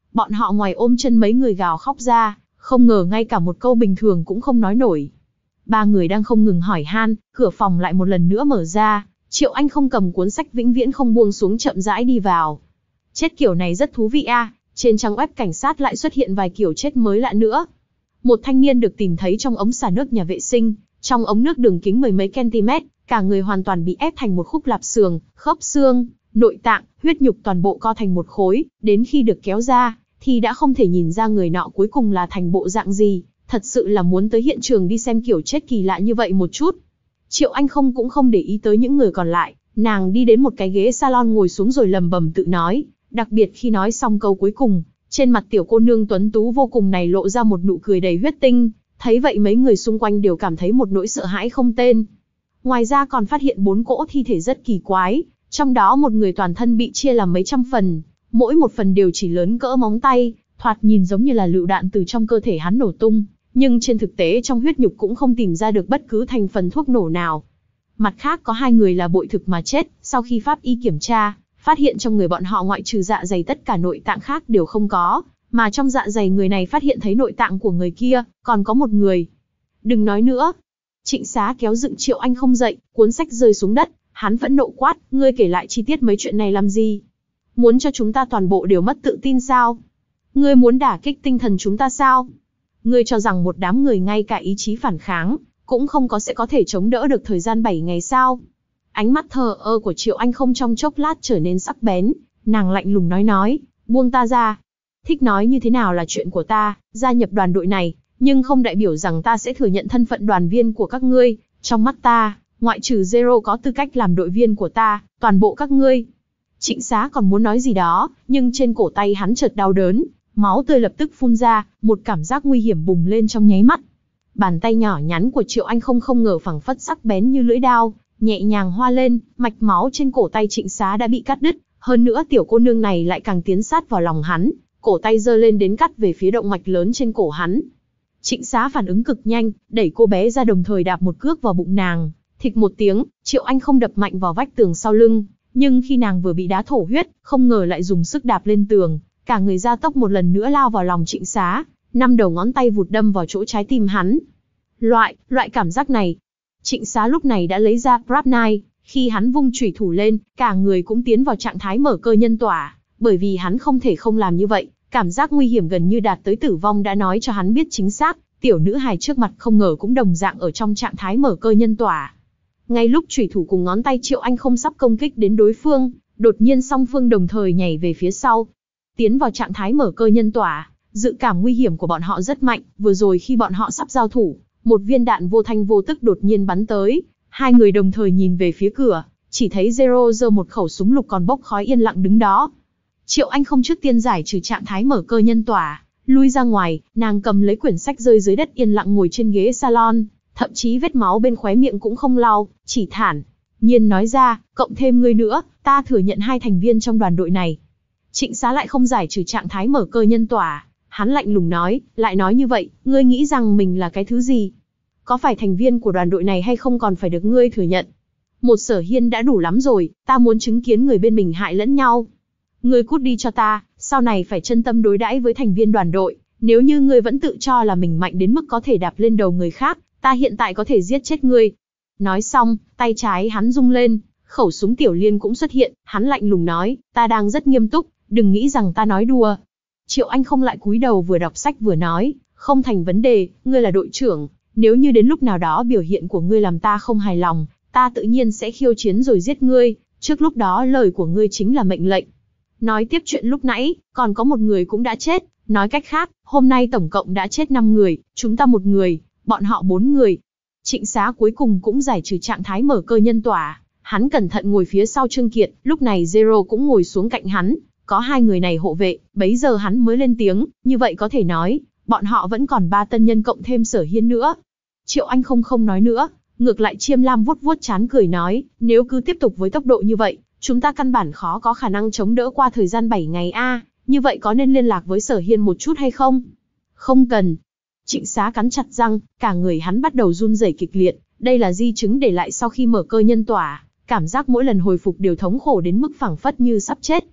Bọn họ ngoài ôm chân mấy người gào khóc ra, không ngờ ngay cả một câu bình thường cũng không nói nổi. Ba người đang không ngừng hỏi han, cửa phòng lại một lần nữa mở ra, Triệu Anh không cầm cuốn sách vĩnh viễn không buông xuống chậm rãi đi vào. Chết kiểu này rất thú vị a, trên trang web cảnh sát lại xuất hiện vài kiểu chết mới lạ nữa. Một thanh niên được tìm thấy trong ống xả nước nhà vệ sinh, trong ống nước đường kính mười mấy cm, cả người hoàn toàn bị ép thành một khúc lạp xương, khớp xương, nội tạng, huyết nhục toàn bộ co thành một khối, đến khi được kéo ra, thì đã không thể nhìn ra người nọ cuối cùng là thành bộ dạng gì, thật sự là muốn tới hiện trường đi xem kiểu chết kỳ lạ như vậy một chút. Triệu Anh không cũng không để ý tới những người còn lại, nàng đi đến một cái ghế salon ngồi xuống rồi lầm bầm tự nói, đặc biệt khi nói xong câu cuối cùng, trên mặt tiểu cô nương tuấn tú vô cùng này lộ ra một nụ cười đầy huyết tinh, thấy vậy mấy người xung quanh đều cảm thấy một nỗi sợ hãi không tên. Ngoài ra còn phát hiện bốn cỗ thi thể rất kỳ quái, trong đó một người toàn thân bị chia làm mấy trăm phần, mỗi một phần đều chỉ lớn cỡ móng tay, thoạt nhìn giống như là lựu đạn từ trong cơ thể hắn nổ tung, nhưng trên thực tế trong huyết nhục cũng không tìm ra được bất cứ thành phần thuốc nổ nào. Mặt khác có hai người là bội thực mà chết, sau khi pháp y kiểm tra, phát hiện trong người bọn họ ngoại trừ dạ dày tất cả nội tạng khác đều không có, mà trong dạ dày người này phát hiện thấy nội tạng của người kia, còn có một người. Đừng nói nữa. Trịnh Xá kéo dựng Triệu Anh không dậy, cuốn sách rơi xuống đất, hắn phẫn nộ quát, ngươi kể lại chi tiết mấy chuyện này làm gì? Muốn cho chúng ta toàn bộ đều mất tự tin sao? Ngươi muốn đả kích tinh thần chúng ta sao? Ngươi cho rằng một đám người ngay cả ý chí phản kháng, cũng không có sẽ có thể chống đỡ được thời gian bảy ngày sao? Ánh mắt thờ ơ của Triệu Anh không trong chốc lát trở nên sắc bén, nàng lạnh lùng nói nói, buông ta ra. Thích nói như thế nào là chuyện của ta, gia nhập đoàn đội này, nhưng không đại biểu rằng ta sẽ thừa nhận thân phận đoàn viên của các ngươi. Trong mắt ta, ngoại trừ Zero có tư cách làm đội viên của ta, toàn bộ các ngươi. Trịnh Xá còn muốn nói gì đó, nhưng trên cổ tay hắn chợt đau đớn, máu tươi lập tức phun ra, một cảm giác nguy hiểm bùng lên trong nháy mắt. Bàn tay nhỏ nhắn của Triệu Anh không không ngờ phẳng phất sắc bén như lưỡi dao, nhẹ nhàng hoa lên, mạch máu trên cổ tay Trịnh Xá đã bị cắt đứt, hơn nữa tiểu cô nương này lại càng tiến sát vào lòng hắn, cổ tay giơ lên đến cắt về phía động mạch lớn trên cổ hắn. Trịnh Xá phản ứng cực nhanh, đẩy cô bé ra đồng thời đạp một cước vào bụng nàng, thịch một tiếng, Triệu Anh không đập mạnh vào vách tường sau lưng, nhưng khi nàng vừa bị đá thổ huyết, không ngờ lại dùng sức đạp lên tường, cả người gia tốc một lần nữa lao vào lòng Trịnh Xá, năm đầu ngón tay vụt đâm vào chỗ trái tim hắn. Loại, loại cảm giác này. Trịnh Xá lúc này đã lấy ra Grab Knife, khi hắn vung chủy thủ lên, cả người cũng tiến vào trạng thái mở cơ nhân tỏa, bởi vì hắn không thể không làm như vậy, cảm giác nguy hiểm gần như đạt tới tử vong đã nói cho hắn biết chính xác, tiểu nữ hài trước mặt không ngờ cũng đồng dạng ở trong trạng thái mở cơ nhân tỏa. Ngay lúc chủy thủ cùng ngón tay Triệu Anh không sắp công kích đến đối phương, đột nhiên song phương đồng thời nhảy về phía sau, tiến vào trạng thái mở cơ nhân tỏa. Dự cảm nguy hiểm của bọn họ rất mạnh, vừa rồi khi bọn họ sắp giao thủ, một viên đạn vô thanh vô tức đột nhiên bắn tới, hai người đồng thời nhìn về phía cửa, chỉ thấy Zero giơ một khẩu súng lục còn bốc khói yên lặng đứng đó. Triệu Anh không trước tiên giải trừ trạng thái mở cơ nhân tỏa, lui ra ngoài, nàng cầm lấy quyển sách rơi dưới đất yên lặng ngồi trên ghế salon, thậm chí vết máu bên khóe miệng cũng không lau, chỉ thản nhiên nói ra, cộng thêm ngươi nữa, ta thừa nhận hai thành viên trong đoàn đội này. Trịnh Xá lại không giải trừ trạng thái mở cơ nhân tỏa. Hắn lạnh lùng nói, lại nói như vậy, ngươi nghĩ rằng mình là cái thứ gì? Có phải thành viên của đoàn đội này hay không còn phải được ngươi thừa nhận? Một Sở Hiên đã đủ lắm rồi, ta muốn chứng kiến người bên mình hại lẫn nhau. Ngươi cút đi cho ta, sau này phải chân tâm đối đãi với thành viên đoàn đội, nếu như ngươi vẫn tự cho là mình mạnh đến mức có thể đạp lên đầu người khác, ta hiện tại có thể giết chết ngươi. Nói xong, tay trái hắn rung lên, khẩu súng tiểu liên cũng xuất hiện, hắn lạnh lùng nói, ta đang rất nghiêm túc, đừng nghĩ rằng ta nói đùa. Triệu Anh không lại cúi đầu vừa đọc sách vừa nói, không thành vấn đề, ngươi là đội trưởng, nếu như đến lúc nào đó biểu hiện của ngươi làm ta không hài lòng, ta tự nhiên sẽ khiêu chiến rồi giết ngươi, trước lúc đó lời của ngươi chính là mệnh lệnh. Nói tiếp chuyện lúc nãy, còn có một người cũng đã chết, nói cách khác, hôm nay tổng cộng đã chết năm người, chúng ta một người, bọn họ bốn người. Trịnh Xá cuối cùng cũng giải trừ trạng thái mở cơ nhân tỏa, hắn cẩn thận ngồi phía sau Trương Kiệt, lúc này Zero cũng ngồi xuống cạnh hắn. Có hai người này hộ vệ, bấy giờ hắn mới lên tiếng, như vậy có thể nói, bọn họ vẫn còn ba tân nhân cộng thêm Sở Hiên nữa. Triệu Anh không không nói nữa, ngược lại Chiêm Lam vuốt vuốt trán cười nói, nếu cứ tiếp tục với tốc độ như vậy, chúng ta căn bản khó có khả năng chống đỡ qua thời gian bảy ngày a, như vậy có nên liên lạc với Sở Hiên một chút hay không? Không cần. Trịnh Xá cắn chặt răng, cả người hắn bắt đầu run rẩy kịch liệt, đây là di chứng để lại sau khi mở cơ nhân tỏa, cảm giác mỗi lần hồi phục đều thống khổ đến mức phảng phất như sắp chết.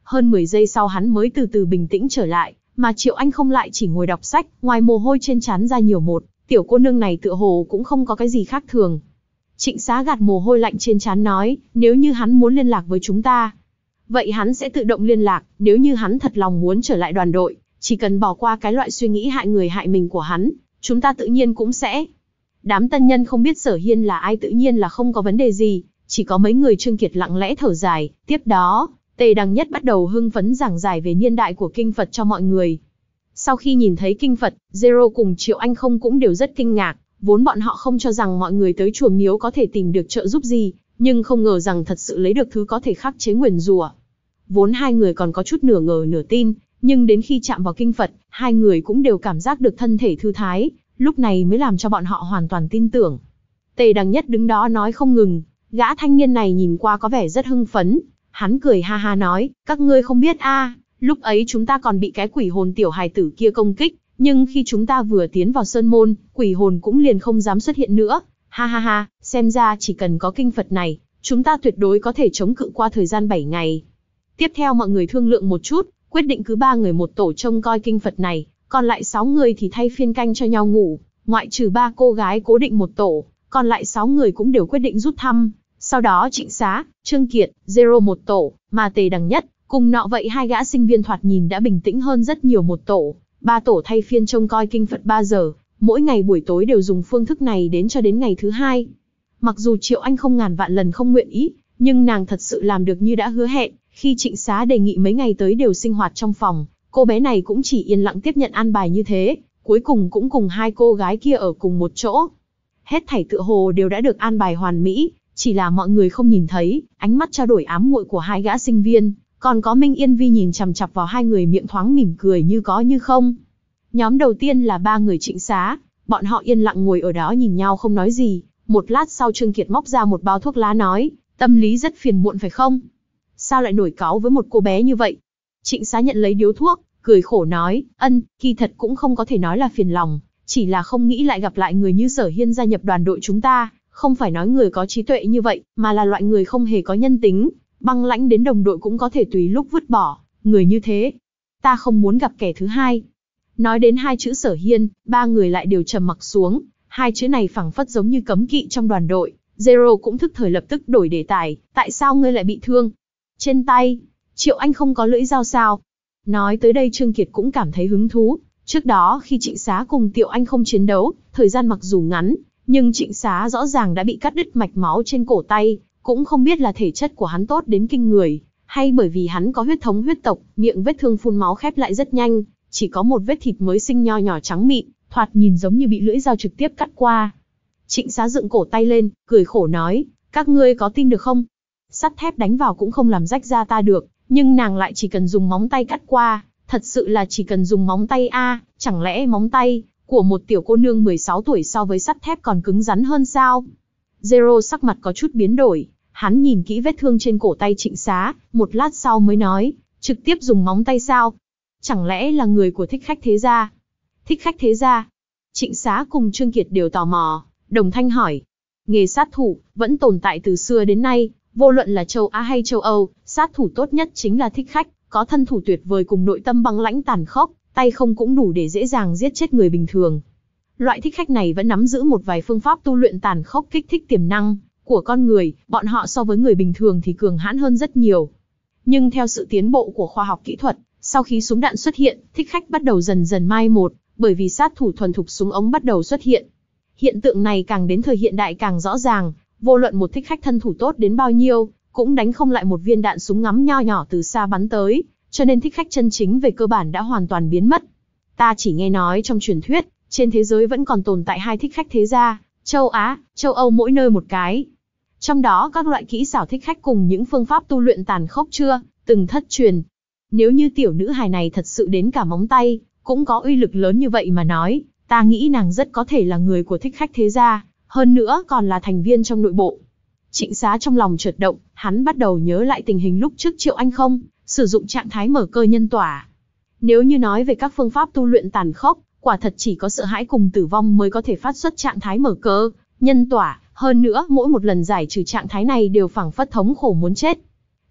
Hơn mười giây sau hắn mới từ từ bình tĩnh trở lại, mà Triệu Anh không lại chỉ ngồi đọc sách, ngoài mồ hôi trên trán ra nhiều một, tiểu cô nương này tựa hồ cũng không có cái gì khác thường. Trịnh Xá gạt mồ hôi lạnh trên trán nói, nếu như hắn muốn liên lạc với chúng ta, vậy hắn sẽ tự động liên lạc, nếu như hắn thật lòng muốn trở lại đoàn đội, chỉ cần bỏ qua cái loại suy nghĩ hại người hại mình của hắn, chúng ta tự nhiên cũng sẽ. Đám tân nhân không biết Sở Hiên là ai tự nhiên là không có vấn đề gì, chỉ có mấy người Trương Kiệt lặng lẽ thở dài, tiếp đó, Tề Đằng Nhất bắt đầu hưng phấn giảng giải về niên đại của kinh Phật cho mọi người. Sau khi nhìn thấy kinh Phật, Zero cùng Triệu Anh không cũng đều rất kinh ngạc, vốn bọn họ không cho rằng mọi người tới chùa miếu có thể tìm được trợ giúp gì, nhưng không ngờ rằng thật sự lấy được thứ có thể khắc chế nguyền rủa. Vốn hai người còn có chút nửa ngờ nửa tin, nhưng đến khi chạm vào kinh Phật, hai người cũng đều cảm giác được thân thể thư thái, lúc này mới làm cho bọn họ hoàn toàn tin tưởng. Tề Đằng Nhất đứng đó nói không ngừng, gã thanh niên này nhìn qua có vẻ rất hưng phấn, hắn cười ha ha nói, các ngươi không biết a, lúc ấy chúng ta còn bị cái quỷ hồn tiểu hài tử kia công kích, nhưng khi chúng ta vừa tiến vào sơn môn, quỷ hồn cũng liền không dám xuất hiện nữa, ha ha ha, xem ra chỉ cần có kinh Phật này, chúng ta tuyệt đối có thể chống cự qua thời gian bảy ngày. Tiếp theo mọi người thương lượng một chút, quyết định cứ ba người một tổ trông coi kinh Phật này, còn lại sáu người thì thay phiên canh cho nhau ngủ, ngoại trừ ba cô gái cố định một tổ, còn lại sáu người cũng đều quyết định rút thăm. Sau đó Trịnh Xá, Trương Kiệt, Zero một tổ, mà Tề Đằng Nhất, cùng nọ vậy hai gã sinh viên thoạt nhìn đã bình tĩnh hơn rất nhiều một tổ, ba tổ thay phiên trông coi kinh Phật ba giờ, mỗi ngày buổi tối đều dùng phương thức này đến cho đến ngày thứ hai. Mặc dù Triệu Anh không ngàn vạn lần không nguyện ý, nhưng nàng thật sự làm được như đã hứa hẹn, khi Trịnh Xá đề nghị mấy ngày tới đều sinh hoạt trong phòng, cô bé này cũng chỉ yên lặng tiếp nhận an bài như thế, cuối cùng cũng cùng hai cô gái kia ở cùng một chỗ. Hết thảy tựa hồ đều đã được an bài hoàn mỹ, chỉ là mọi người không nhìn thấy, ánh mắt trao đổi ám muội của hai gã sinh viên, còn có Minh Yên Vi nhìn chằm chằm vào hai người miệng thoáng mỉm cười như có như không. Nhóm đầu tiên là ba người Trịnh Xá, bọn họ yên lặng ngồi ở đó nhìn nhau không nói gì, một lát sau Trương Kiệt móc ra một bao thuốc lá nói, tâm lý rất phiền muộn phải không? Sao lại nổi cáu với một cô bé như vậy? Trịnh Xá nhận lấy điếu thuốc, cười khổ nói, ân, kỳ thật cũng không có thể nói là phiền lòng, chỉ là không nghĩ lại gặp lại người như Sở Hiên gia nhập đoàn đội chúng ta, không phải nói người có trí tuệ như vậy, mà là loại người không hề có nhân tính, băng lãnh đến đồng đội cũng có thể tùy lúc vứt bỏ, người như thế. Ta không muốn gặp kẻ thứ hai. Nói đến hai chữ Sở Hiên, ba người lại đều trầm mặc xuống, hai chữ này phảng phất giống như cấm kỵ trong đoàn đội. Zero cũng thức thời lập tức đổi đề tài, tại sao ngươi lại bị thương? Trên tay, Triệu Anh không có lưỡi dao sao? Nói tới đây Trương Kiệt cũng cảm thấy hứng thú, trước đó khi Trịnh Xá cùng Tiểu Anh không chiến đấu, thời gian mặc dù ngắn, nhưng Trịnh Xá rõ ràng đã bị cắt đứt mạch máu trên cổ tay, cũng không biết là thể chất của hắn tốt đến kinh người, hay bởi vì hắn có huyết thống huyết tộc, miệng vết thương phun máu khép lại rất nhanh, chỉ có một vết thịt mới sinh nho nhỏ trắng mịn, thoạt nhìn giống như bị lưỡi dao trực tiếp cắt qua. Trịnh Xá dựng cổ tay lên, cười khổ nói, các ngươi có tin được không? Sắt thép đánh vào cũng không làm rách da ta được, nhưng nàng lại chỉ cần dùng móng tay cắt qua, thật sự là chỉ cần dùng móng tay a, chẳng lẽ móng tay của một tiểu cô nương mười sáu tuổi so với sắt thép còn cứng rắn hơn sao? Zero sắc mặt có chút biến đổi, hắn nhìn kỹ vết thương trên cổ tay Trịnh Xá, một lát sau mới nói, trực tiếp dùng móng tay sao? Chẳng lẽ là người của Thích Khách Thế Gia? Thích Khách Thế Gia? Trịnh Xá cùng Trương Kiệt đều tò mò, đồng thanh hỏi. Nghề sát thủ vẫn tồn tại từ xưa đến nay, vô luận là châu Á hay châu Âu, sát thủ tốt nhất chính là thích khách, có thân thủ tuyệt vời cùng nội tâm băng lãnh tàn khốc, tay không cũng đủ để dễ dàng giết chết người bình thường. Loại thích khách này vẫn nắm giữ một vài phương pháp tu luyện tàn khốc kích thích tiềm năng của con người, bọn họ so với người bình thường thì cường hãn hơn rất nhiều. Nhưng theo sự tiến bộ của khoa học kỹ thuật, sau khi súng đạn xuất hiện, thích khách bắt đầu dần dần mai một, bởi vì sát thủ thuần thục súng ống bắt đầu xuất hiện. Hiện tượng này càng đến thời hiện đại càng rõ ràng, vô luận một thích khách thân thủ tốt đến bao nhiêu, cũng đánh không lại một viên đạn súng ngắm nho nhỏ từ xa bắn tới, cho nên thích khách chân chính về cơ bản đã hoàn toàn biến mất. Ta chỉ nghe nói trong truyền thuyết, trên thế giới vẫn còn tồn tại hai thích khách thế gia, châu Á, châu Âu mỗi nơi một cái. Trong đó các loại kỹ xảo thích khách cùng những phương pháp tu luyện tàn khốc chưa từng thất truyền. Nếu như tiểu nữ hài này thật sự đến cả móng tay, cũng có uy lực lớn như vậy mà nói, ta nghĩ nàng rất có thể là người của thích khách thế gia, hơn nữa còn là thành viên trong nội bộ. Trịnh Xá trong lòng chợt động, hắn bắt đầu nhớ lại tình hình lúc trước Triệu Anh không sử dụng trạng thái mở cơ nhân tỏa. Nếu như nói về các phương pháp tu luyện tàn khốc, quả thật chỉ có sợ hãi cùng tử vong mới có thể phát xuất trạng thái mở cơ nhân tỏa, hơn nữa mỗi một lần giải trừ trạng thái này đều phảng phất thống khổ muốn chết.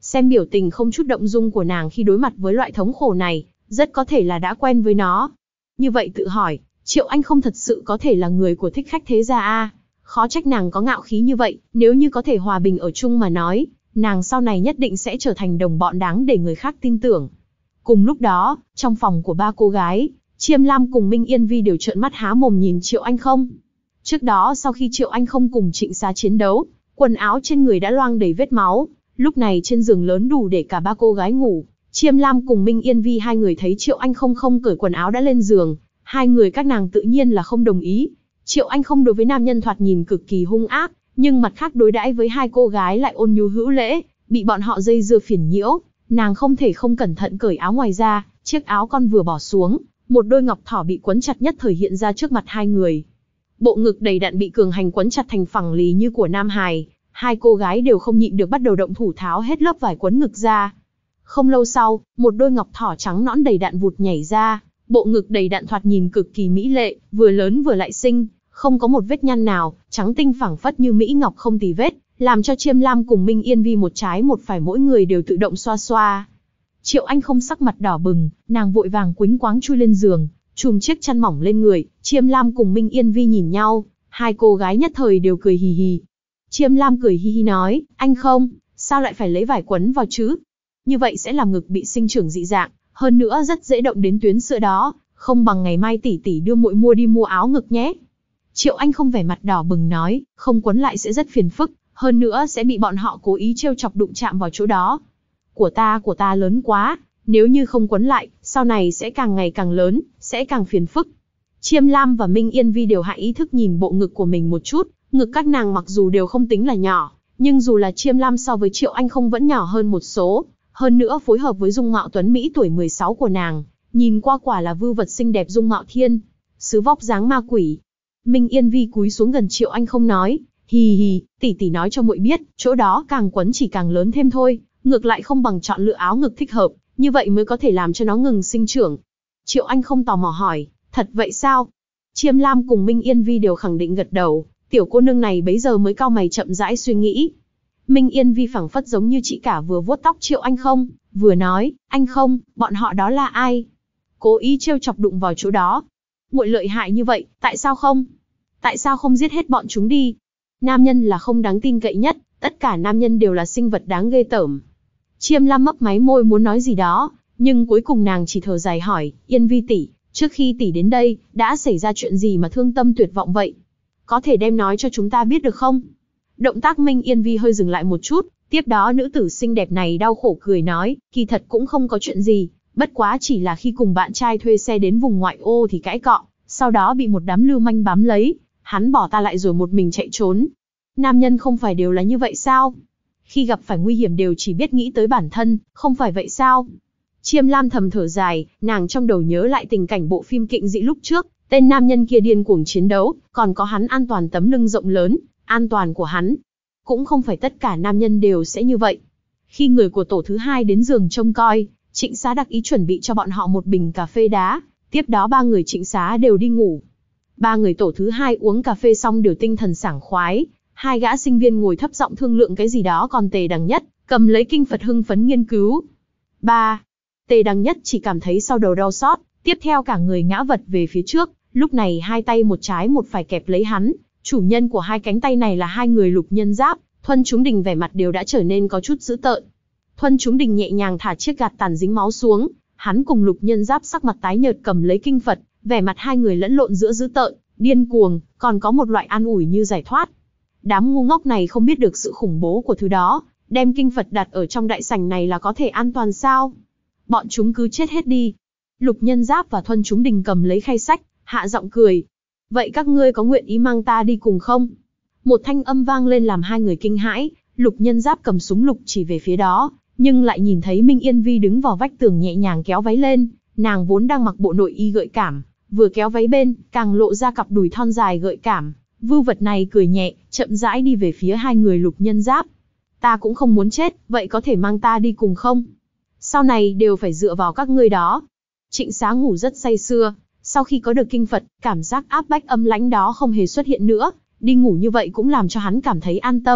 Xem biểu tình không chút động dung của nàng khi đối mặt với loại thống khổ này, rất có thể là đã quen với nó. Như vậy tự hỏi, Triệu Anh không thật sự có thể là người của thích khách thế gia a. Khó trách nàng có ngạo khí như vậy, nếu như có thể hòa bình ở chung mà nói, nàng sau này nhất định sẽ trở thành đồng bọn đáng để người khác tin tưởng. Cùng lúc đó, trong phòng của ba cô gái, Chiêm Lam cùng Minh Yên Vi đều trợn mắt há mồm nhìn Triệu Anh không. Trước đó sau khi Triệu Anh không cùng Trịnh Xá chiến đấu, quần áo trên người đã loang đầy vết máu, lúc này trên giường lớn đủ để cả ba cô gái ngủ. Chiêm Lam cùng Minh Yên Vi hai người thấy Triệu Anh không không cởi quần áo đã lên giường, hai người các nàng tự nhiên là không đồng ý. Triệu Anh không đối với nam nhân thoạt nhìn cực kỳ hung ác, nhưng mặt khác đối đãi với hai cô gái lại ôn nhu hữu lễ, bị bọn họ dây dưa phiền nhiễu, nàng không thể không cẩn thận cởi áo ngoài ra, chiếc áo con vừa bỏ xuống, một đôi ngọc thỏ bị quấn chặt nhất thời hiện ra trước mặt hai người. Bộ ngực đầy đặn bị cường hành quấn chặt thành phẳng lì như của nam hài, hai cô gái đều không nhịn được bắt đầu động thủ tháo hết lớp vải quấn ngực ra. Không lâu sau, một đôi ngọc thỏ trắng nõn đầy đặn vụt nhảy ra, bộ ngực đầy đặn thoạt nhìn cực kỳ mỹ lệ, vừa lớn vừa lại xinh, không có một vết nhăn nào, trắng tinh phẳng phất như mỹ ngọc không tì vết, làm cho Chiêm Lam cùng Minh Yên Vi một trái một phải mỗi người đều tự động xoa xoa. Triệu Anh không sắc mặt đỏ bừng, nàng vội vàng quýnh quáng chui lên giường, chùm chiếc chăn mỏng lên người. Chiêm Lam cùng Minh Yên Vi nhìn nhau, hai cô gái nhất thời đều cười hì hì. Chiêm Lam cười hi hi nói, anh không, sao lại phải lấy vải quấn vào chứ? Như vậy sẽ làm ngực bị sinh trưởng dị dạng, hơn nữa rất dễ động đến tuyến sữa đó, không bằng ngày mai tỷ tỷ đưa muội mua đi mua áo ngực nhé. Triệu Anh không vẻ mặt đỏ bừng nói, không quấn lại sẽ rất phiền phức, hơn nữa sẽ bị bọn họ cố ý trêu chọc đụng chạm vào chỗ đó. Của ta của ta lớn quá, nếu như không quấn lại, sau này sẽ càng ngày càng lớn, sẽ càng phiền phức. Chiêm Lam và Minh Yên Vi đều hạ ý thức nhìn bộ ngực của mình một chút, ngực các nàng mặc dù đều không tính là nhỏ, nhưng dù là Chiêm Lam so với Triệu Anh không vẫn nhỏ hơn một số, hơn nữa phối hợp với dung mạo tuấn mỹ tuổi mười sáu của nàng, nhìn qua quả là vưu vật xinh đẹp dung mạo thiên sứ vóc dáng ma quỷ. Minh Yên Vi cúi xuống gần Triệu Anh không nói, hì hì, tỷ tỷ nói cho muội biết, chỗ đó càng quấn chỉ càng lớn thêm thôi, ngược lại không bằng chọn lựa áo ngực thích hợp, như vậy mới có thể làm cho nó ngừng sinh trưởng. Triệu Anh không tò mò hỏi, thật vậy sao? Chiêm Lam cùng Minh Yên Vi đều khẳng định gật đầu, tiểu cô nương này bấy giờ mới cau mày chậm rãi suy nghĩ. Minh Yên Vi phảng phất giống như chị cả vừa vuốt tóc Triệu Anh không, vừa nói, anh không, bọn họ đó là ai? Cố ý trêu chọc đụng vào chỗ đó. Muội lợi hại như vậy, tại sao không? Tại sao không giết hết bọn chúng đi? Nam nhân là không đáng tin cậy nhất, tất cả nam nhân đều là sinh vật đáng ghê tởm. Chiêm Lam mấp máy môi muốn nói gì đó, nhưng cuối cùng nàng chỉ thở dài hỏi, Yên Vi tỷ, trước khi tỷ đến đây, đã xảy ra chuyện gì mà thương tâm tuyệt vọng vậy? Có thể đem nói cho chúng ta biết được không? Động tác Minh Yên Vi hơi dừng lại một chút, tiếp đó nữ tử xinh đẹp này đau khổ cười nói, kỳ thật cũng không có chuyện gì, bất quá chỉ là khi cùng bạn trai thuê xe đến vùng ngoại ô thì cãi cọ, sau đó bị một đám lưu manh bám lấy, hắn bỏ ta lại rồi một mình chạy trốn. Nam nhân không phải đều là như vậy sao? Khi gặp phải nguy hiểm đều chỉ biết nghĩ tới bản thân, không phải vậy sao? Chiêm Lam thầm thở dài, nàng trong đầu nhớ lại tình cảnh bộ phim Kịnh Dị lúc trước, tên nam nhân kia điên cuồng chiến đấu, còn có hắn an toàn tấm lưng rộng lớn, an toàn của hắn. Cũng không phải tất cả nam nhân đều sẽ như vậy. Khi người của tổ thứ hai đến giường trông coi, Trịnh Xá đặc ý chuẩn bị cho bọn họ một bình cà phê đá, tiếp đó ba người Trịnh Xá đều đi ngủ. Ba người tổ thứ hai uống cà phê xong đều tinh thần sảng khoái, hai gã sinh viên ngồi thấp giọng thương lượng cái gì đó, còn Tề Đằng Nhất cầm lấy kinh Phật hưng phấn nghiên cứu. Ba. Tề Đằng Nhất chỉ cảm thấy sau đầu đau xót, tiếp theo cả người ngã vật về phía trước, lúc này hai tay một trái một phải kẹp lấy hắn, chủ nhân của hai cánh tay này là hai người Lục Nhân Giáp, Thuân Chúng Đình vẻ mặt đều đã trở nên có chút dữ tợn. Thuân Chúng Đình nhẹ nhàng thả chiếc gạt tàn dính máu xuống, hắn cùng Lục Nhân Giáp sắc mặt tái nhợt cầm lấy kinh Phật, vẻ mặt hai người lẫn lộn giữa dữ tợn, điên cuồng, còn có một loại an ủi như giải thoát. Đám ngu ngốc này không biết được sự khủng bố của thứ đó, đem kinh Phật đặt ở trong đại sảnh này là có thể an toàn sao? Bọn chúng cứ chết hết đi. Lục Nhân Giáp và Thuân Chúng Đình cầm lấy khay sách, hạ giọng cười. Vậy các ngươi có nguyện ý mang ta đi cùng không? Một thanh âm vang lên làm hai người kinh hãi, Lục Nhân Giáp cầm súng lục chỉ về phía đó, nhưng lại nhìn thấy Minh Yên Vi đứng vào vách tường nhẹ nhàng kéo váy lên, nàng vốn đang mặc bộ nội y gợi cảm, vừa kéo váy bên, càng lộ ra cặp đùi thon dài gợi cảm. Vưu vật này cười nhẹ, chậm rãi đi về phía hai người Lục Nhân Giáp. Ta cũng không muốn chết, vậy có thể mang ta đi cùng không? Sau này đều phải dựa vào các ngươi đó. Trịnh Xá ngủ rất say sưa, sau khi có được kinh Phật, cảm giác áp bách âm lãnh đó không hề xuất hiện nữa, đi ngủ như vậy cũng làm cho hắn cảm thấy an tâm,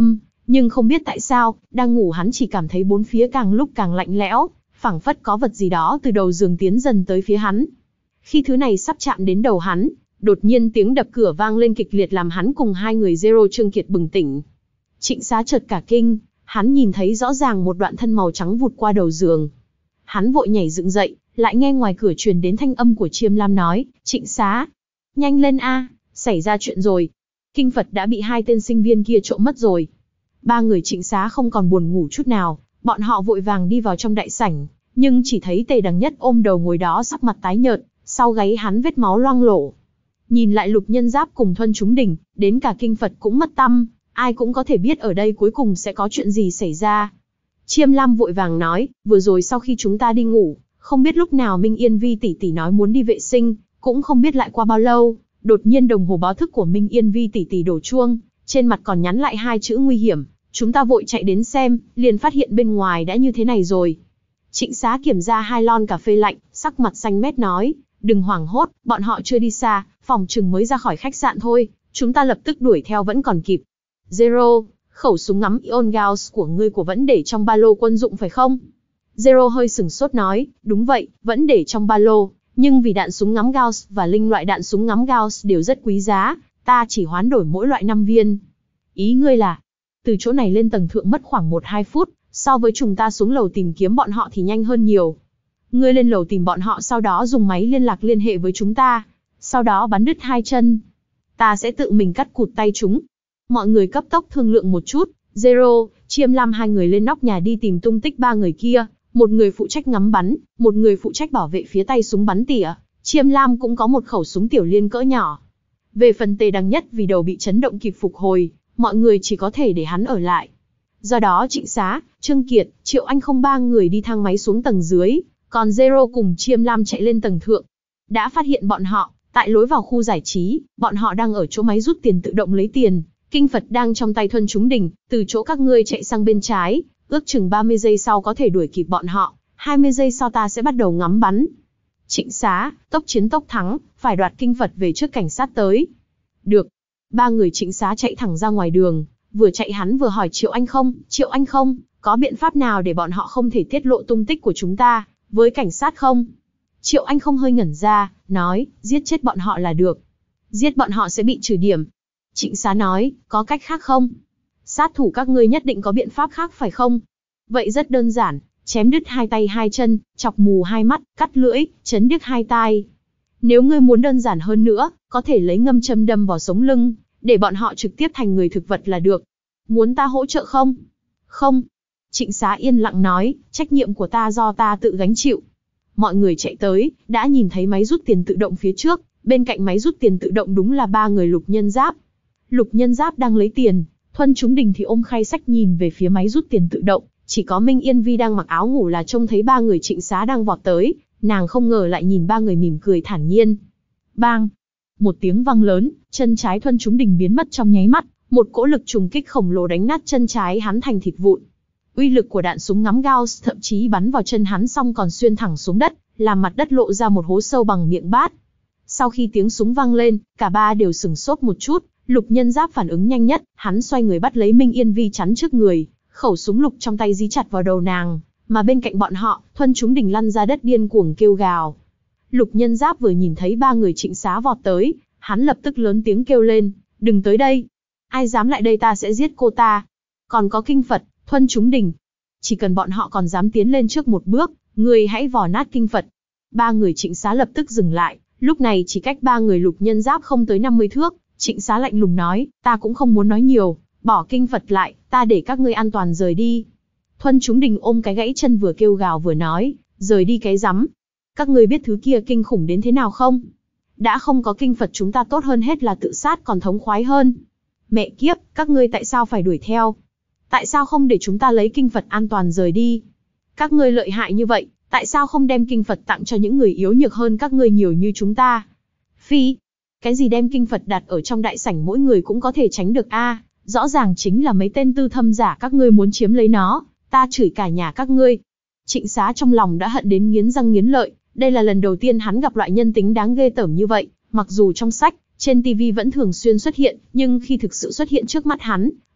Nhưng không biết tại sao, đang ngủ hắn chỉ cảm thấy bốn phía càng lúc càng lạnh lẽo, phảng phất có vật gì đó từ đầu giường tiến dần tới phía hắn. Khi thứ này sắp chạm đến đầu hắn, đột nhiên tiếng đập cửa vang lên kịch liệt làm hắn cùng hai người Zero Trương Kiệt bừng tỉnh. Trịnh Xá chợt cả kinh, hắn nhìn thấy rõ ràng một đoạn thân màu trắng vụt qua đầu giường. Hắn vội nhảy dựng dậy, lại nghe ngoài cửa truyền đến thanh âm của Chiêm Lam nói, Trịnh Xá, nhanh lên a, xảy ra chuyện rồi. Kinh Phật đã bị hai tên sinh viên kia trộm mất rồi. Ba người Trịnh Xá không còn buồn ngủ chút nào, bọn họ vội vàng đi vào trong đại sảnh, nhưng chỉ thấy Tề Đằng Nhất ôm đầu ngồi đó sắc mặt tái nhợt, sau gáy hắn vết máu loang lổ. Nhìn lại Lục Nhân Giáp cùng Thuân Chúng Đình, đến cả Kinh Phật cũng mất tăm, ai cũng có thể biết ở đây cuối cùng sẽ có chuyện gì xảy ra. Chiêm Lam vội vàng nói, vừa rồi sau khi chúng ta đi ngủ, không biết lúc nào Minh Yên Vi tỷ tỷ nói muốn đi vệ sinh, cũng không biết lại qua bao lâu, đột nhiên đồng hồ báo thức của Minh Yên Vi tỷ tỷ đổ chuông, trên mặt còn nhắn lại hai chữ nguy hiểm, chúng ta vội chạy đến xem, liền phát hiện bên ngoài đã như thế này rồi. Trịnh Xá kiểm ra hai lon cà phê lạnh, sắc mặt xanh mét nói, đừng hoảng hốt, bọn họ chưa đi xa, phòng chừng mới ra khỏi khách sạn thôi, chúng ta lập tức đuổi theo vẫn còn kịp. Zero, khẩu súng ngắm Ion Gauss của ngươi của vẫn để trong ba lô quân dụng phải không? Zero hơi sừng sốt nói, đúng vậy, vẫn để trong ba lô, nhưng vì đạn súng ngắm Gauss và linh loại đạn súng ngắm Gauss đều rất quý giá, ta chỉ hoán đổi mỗi loại năm viên. Ý ngươi là, từ chỗ này lên tầng thượng mất khoảng một hai phút, so với chúng ta xuống lầu tìm kiếm bọn họ thì nhanh hơn nhiều. Ngươi lên lầu tìm bọn họ sau đó dùng máy liên lạc liên hệ với chúng ta, sau đó bắn đứt hai chân. Ta sẽ tự mình cắt cụt tay chúng. Mọi người cấp tốc thương lượng một chút, Zero, Chiêm Lam hai người lên nóc nhà đi tìm tung tích ba người kia, một người phụ trách ngắm bắn, một người phụ trách bảo vệ phía tay súng bắn tỉa. Chiêm Lam cũng có một khẩu súng tiểu liên cỡ nhỏ. Về phần Tề Đằng Nhất vì đầu bị chấn động kịp phục hồi, mọi người chỉ có thể để hắn ở lại. Do đó Trịnh Xá, Trương Kiệt, Triệu Anh không ba người đi thang máy xuống tầng dưới, còn Zero cùng Chiêm Lam chạy lên tầng thượng. Đã phát hiện bọn họ, tại lối vào khu giải trí, bọn họ đang ở chỗ máy rút tiền tự động lấy tiền. Kinh Phật đang trong tay Thuân Chúng Đình, từ chỗ các ngươi chạy sang bên trái, ước chừng ba mươi giây sau có thể đuổi kịp bọn họ, hai mươi giây sau ta sẽ bắt đầu ngắm bắn. Trịnh Xá, tốc chiến tốc thắng, phải đoạt Kinh Phật về trước cảnh sát tới. Được. Ba người Trịnh Xá chạy thẳng ra ngoài đường, vừa chạy hắn vừa hỏi Triệu Anh không, Triệu Anh không, có biện pháp nào để bọn họ không thể tiết lộ tung tích của chúng ta, với cảnh sát không? Triệu Anh không hơi ngẩn ra, nói, giết chết bọn họ là được. Giết bọn họ sẽ bị trừ điểm. Trịnh Xá nói, có cách khác không? Sát thủ các ngươi nhất định có biện pháp khác phải không? Vậy rất đơn giản, chém đứt hai tay hai chân, chọc mù hai mắt, cắt lưỡi, chấn đứt hai tai. Nếu ngươi muốn đơn giản hơn nữa, có thể lấy ngâm châm đâm vào sống lưng, để bọn họ trực tiếp thành người thực vật là được. Muốn ta hỗ trợ không? Không. Trịnh Xá yên lặng nói, trách nhiệm của ta do ta tự gánh chịu. Mọi người chạy tới, đã nhìn thấy máy rút tiền tự động phía trước, bên cạnh máy rút tiền tự động đúng là ba người Lục Nhân Giáp. Lục Nhân Giáp đang lấy tiền, Thuân Chúng Đình thì ôm khay sách nhìn về phía máy rút tiền tự động, chỉ có Minh Yên Vi đang mặc áo ngủ là trông thấy ba người Trịnh Xá đang vọt tới, nàng không ngờ lại nhìn ba người mỉm cười thản nhiên. Bang! Một tiếng vang lớn, chân trái Thuân Chúng Đình biến mất trong nháy mắt, một cỗ lực trùng kích khổng lồ đánh nát chân trái hắn thành thịt vụn. Uy lực của đạn súng ngắm Gauss thậm chí bắn vào chân hắn xong còn xuyên thẳng xuống đất, làm mặt đất lộ ra một hố sâu bằng miệng bát. Sau khi tiếng súng vang lên, cả ba đều sửng sốt một chút, Lục Nhân Giáp phản ứng nhanh nhất, hắn xoay người bắt lấy Minh Yên Vi chắn trước người, khẩu súng lục trong tay dí chặt vào đầu nàng, mà bên cạnh bọn họ, Thuân Chúng Đình lăn ra đất điên cuồng kêu gào. Lục Nhân Giáp vừa nhìn thấy ba người Trịnh Xá vọt tới, hắn lập tức lớn tiếng kêu lên, đừng tới đây. Ai dám lại đây ta sẽ giết cô ta. Còn có Kinh Phật, Thuân Chúng Đình. Chỉ cần bọn họ còn dám tiến lên trước một bước, người hãy vò nát Kinh Phật. Ba người Trịnh Xá lập tức dừng lại, lúc này chỉ cách ba người Lục Nhân Giáp không tới năm mươi thước. Trịnh Xá lạnh lùng nói, ta cũng không muốn nói nhiều, bỏ Kinh Phật lại, ta để các ngươi an toàn rời đi. Thuân Chúng Đình ôm cái gãy chân vừa kêu gào vừa nói, rời đi cái rắm. Các ngươi biết thứ kia kinh khủng đến thế nào không? Đã không có Kinh Phật chúng ta tốt hơn hết là tự sát còn thống khoái hơn. Mẹ kiếp, các ngươi tại sao phải đuổi theo? Tại sao không để chúng ta lấy Kinh Phật an toàn rời đi? Các ngươi lợi hại như vậy, tại sao không đem Kinh Phật tặng cho những người yếu nhược hơn các ngươi nhiều như chúng ta? Phi, cái gì đem Kinh Phật đặt ở trong đại sảnh mỗi người cũng có thể tránh được a? À, rõ ràng chính là mấy tên tư thâm giả các ngươi muốn chiếm lấy nó, ta chửi cả nhà các ngươi. Trịnh Xá trong lòng đã hận đến nghiến răng nghiến lợi, đây là lần đầu tiên hắn gặp loại nhân tính đáng ghê tởm như vậy, mặc dù trong sách, trên ti vi vẫn thường xuyên xuất hiện, nhưng khi thực sự xuất hiện trước mắt hắn,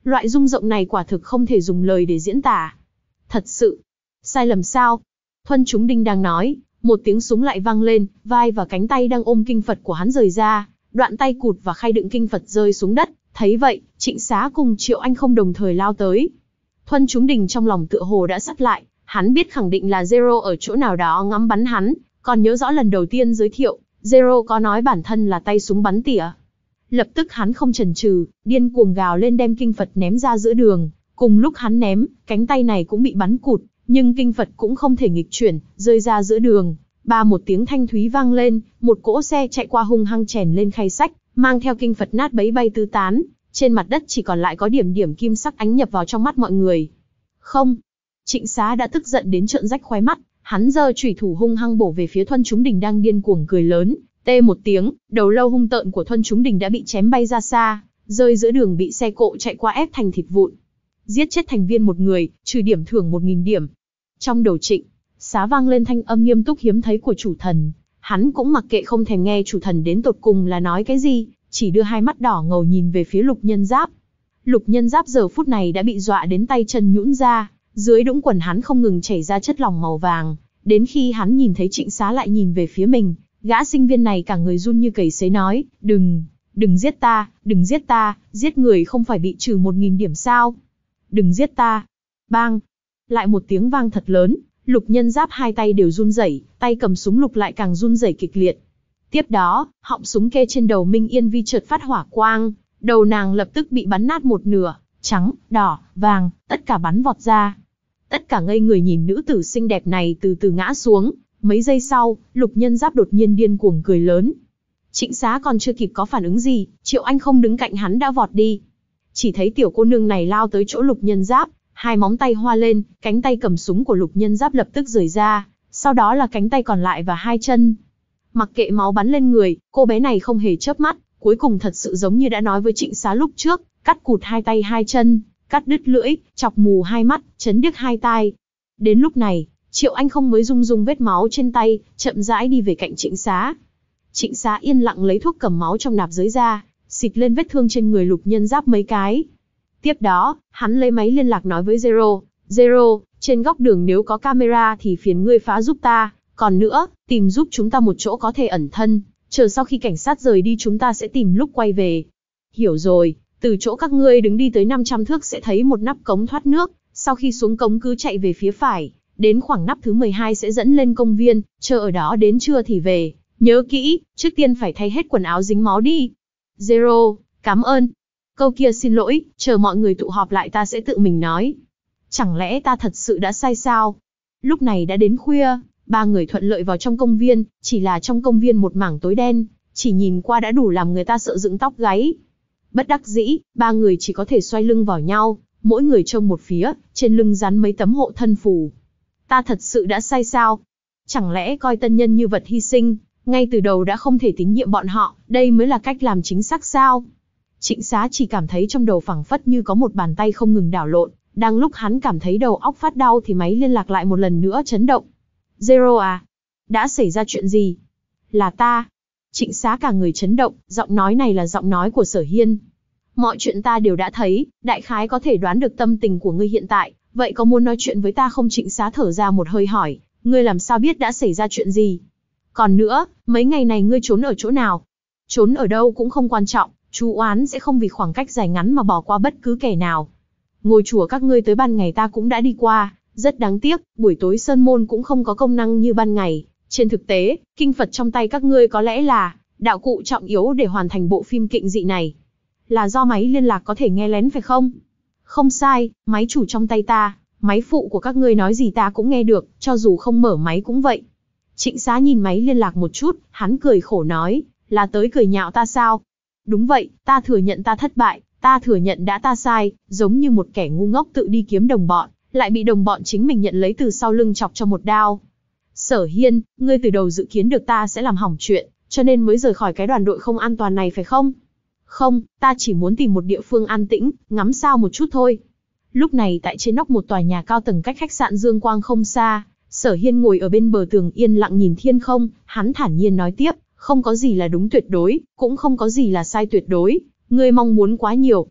Loại rung động này quả thực không thể dùng lời để diễn tả. Thật sự. Sai lầm sao? Thuần Chúng Đinh đang nói, một tiếng súng lại vang lên, vai và cánh tay đang ôm kinh Phật của hắn rời ra, đoạn tay cụt và khay đựng kinh Phật rơi xuống đất. Thấy vậy, Trịnh Xá cùng Triệu Anh không đồng thời lao tới. Thuần Chúng Đinh trong lòng tựa hồ đã sắt lại, hắn biết khẳng định là Zero ở chỗ nào đó ngắm bắn hắn, còn nhớ rõ lần đầu tiên giới thiệu, Zero có nói bản thân là tay súng bắn tỉa. Lập tức hắn không chần chừ, điên cuồng gào lên đem kinh Phật ném ra giữa đường. Cùng lúc hắn ném, cánh tay này cũng bị bắn cụt, nhưng kinh Phật cũng không thể nghịch chuyển, rơi ra giữa đường. Ba một tiếng thanh thúy vang lên, một cỗ xe chạy qua hung hăng chèn lên khay sách, mang theo kinh Phật nát bấy bay tứ tán. Trên mặt đất chỉ còn lại có điểm điểm kim sắc ánh nhập vào trong mắt mọi người. Không, Trịnh Xá đã tức giận đến trợn rách khóe mắt, hắn giơ chủy thủ hung hăng bổ về phía Thuần Chúng Đinh đang điên cuồng cười lớn. Tê một tiếng, đầu lâu hung tợn của Thuần Chúng Đinh đã bị chém bay ra xa, rơi giữa đường bị xe cộ chạy qua ép thành thịt vụn. Giết chết thành viên một người, trừ điểm thưởng một nghìn điểm. Trong đầu Trịnh Xá vang lên thanh âm nghiêm túc hiếm thấy của chủ thần. Hắn cũng mặc kệ không thèm nghe chủ thần đến tột cùng là nói cái gì, chỉ đưa hai mắt đỏ ngầu nhìn về phía Lục Nhân Giáp. Lục Nhân Giáp giờ phút này đã bị dọa đến tay chân nhũn ra, dưới đũng quần hắn không ngừng chảy ra chất lỏng màu vàng. Đến khi hắn nhìn thấy Trịnh Xá lại nhìn về phía mình, gã sinh viên này cả người run như cầy sấy nói, đừng, đừng giết ta, đừng giết ta, giết người không phải bị trừ một nghìn điểm sao? Đừng giết ta. Bang. Lại một tiếng vang thật lớn, Lục Nhân Giáp hai tay đều run rẩy, tay cầm súng lục lại càng run rẩy kịch liệt. Tiếp đó, họng súng kê trên đầu Minh Yên Vi chợt phát hỏa quang, đầu nàng lập tức bị bắn nát một nửa, trắng, đỏ, vàng, tất cả bắn vọt ra. Tất cả ngây người nhìn nữ tử xinh đẹp này từ từ ngã xuống, mấy giây sau, Lục Nhân Giáp đột nhiên điên cuồng cười lớn. Trịnh Xá còn chưa kịp có phản ứng gì, Triệu Anh không đứng cạnh hắn đã vọt đi. Chỉ thấy tiểu cô nương này lao tới chỗ Lục Nhân Giáp, hai móng tay hoa lên, cánh tay cầm súng của Lục Nhân Giáp lập tức rời ra, sau đó là cánh tay còn lại và hai chân. Mặc kệ máu bắn lên người, cô bé này không hề chớp mắt, cuối cùng thật sự giống như đã nói với Trịnh Xá lúc trước, cắt cụt hai tay hai chân, cắt đứt lưỡi, chọc mù hai mắt, chấn điếc hai tai. Đến lúc này, Triệu Anh không mới rung rung vết máu trên tay, chậm rãi đi về cạnh Trịnh Xá. Trịnh Xá yên lặng lấy thuốc cầm máu trong nạp giới ra, xịt lên vết thương trên người Lục Nhân Giáp mấy cái. Tiếp đó, hắn lấy máy liên lạc nói với Zero, Zero, trên góc đường nếu có camera thì phiền ngươi phá giúp ta, còn nữa, tìm giúp chúng ta một chỗ có thể ẩn thân, chờ sau khi cảnh sát rời đi chúng ta sẽ tìm lúc quay về. Hiểu rồi, từ chỗ các ngươi đứng đi tới năm trăm thước sẽ thấy một nắp cống thoát nước, sau khi xuống cống cứ chạy về phía phải, đến khoảng nắp thứ mười hai sẽ dẫn lên công viên, chờ ở đó đến trưa thì về, nhớ kỹ, trước tiên phải thay hết quần áo dính máu đi. Zero, cảm ơn. Câu kia xin lỗi, chờ mọi người tụ họp lại ta sẽ tự mình nói. Chẳng lẽ ta thật sự đã sai sao? Lúc này đã đến khuya, ba người thuận lợi vào trong công viên, chỉ là trong công viên một mảng tối đen, chỉ nhìn qua đã đủ làm người ta sợ dựng tóc gáy. Bất đắc dĩ, ba người chỉ có thể xoay lưng vào nhau, mỗi người trông một phía, trên lưng dán mấy tấm hộ thân phù. Ta thật sự đã sai sao? Chẳng lẽ coi tân nhân như vật hy sinh, ngay từ đầu đã không thể tín nhiệm bọn họ, đây mới là cách làm chính xác sao? Trịnh Xá chỉ cảm thấy trong đầu phẳng phất như có một bàn tay không ngừng đảo lộn, đang lúc hắn cảm thấy đầu óc phát đau thì máy liên lạc lại một lần nữa chấn động. Zero à? Đã xảy ra chuyện gì? Là ta. Trịnh Xá cả người chấn động, giọng nói này là giọng nói của Sở Hiên. Mọi chuyện ta đều đã thấy, đại khái có thể đoán được tâm tình của ngươi hiện tại, vậy có muốn nói chuyện với ta không? Trịnh Xá thở ra một hơi hỏi, ngươi làm sao biết đã xảy ra chuyện gì? Còn nữa, mấy ngày này ngươi trốn ở chỗ nào? Trốn ở đâu cũng không quan trọng, chú oán sẽ không vì khoảng cách dài ngắn mà bỏ qua bất cứ kẻ nào. Ngôi chùa các ngươi tới ban ngày ta cũng đã đi qua, rất đáng tiếc, buổi tối sơn môn cũng không có công năng như ban ngày. Trên thực tế, kinh Phật trong tay các ngươi có lẽ là đạo cụ trọng yếu để hoàn thành bộ phim kịnh dị này. Là do máy liên lạc có thể nghe lén phải không? Không sai, máy chủ trong tay ta, máy phụ của các ngươi nói gì ta cũng nghe được, cho dù không mở máy cũng vậy. Trịnh Xá nhìn máy liên lạc một chút, hắn cười khổ nói, là tới cười nhạo ta sao? Đúng vậy, ta thừa nhận ta thất bại, ta thừa nhận đã ta sai, giống như một kẻ ngu ngốc tự đi kiếm đồng bọn, lại bị đồng bọn chính mình nhận lấy từ sau lưng chọc cho một đao. Sở Hiên, ngươi từ đầu dự kiến được ta sẽ làm hỏng chuyện, cho nên mới rời khỏi cái đoàn đội không an toàn này phải không? Không, ta chỉ muốn tìm một địa phương an tĩnh, ngắm sao một chút thôi. Lúc này tại trên nóc một tòa nhà cao tầng cách khách sạn Dương Quang không xa, Sở Hiên ngồi ở bên bờ tường yên lặng nhìn thiên không, hắn thản nhiên nói tiếp, không có gì là đúng tuyệt đối, cũng không có gì là sai tuyệt đối, ngươi mong muốn quá nhiều.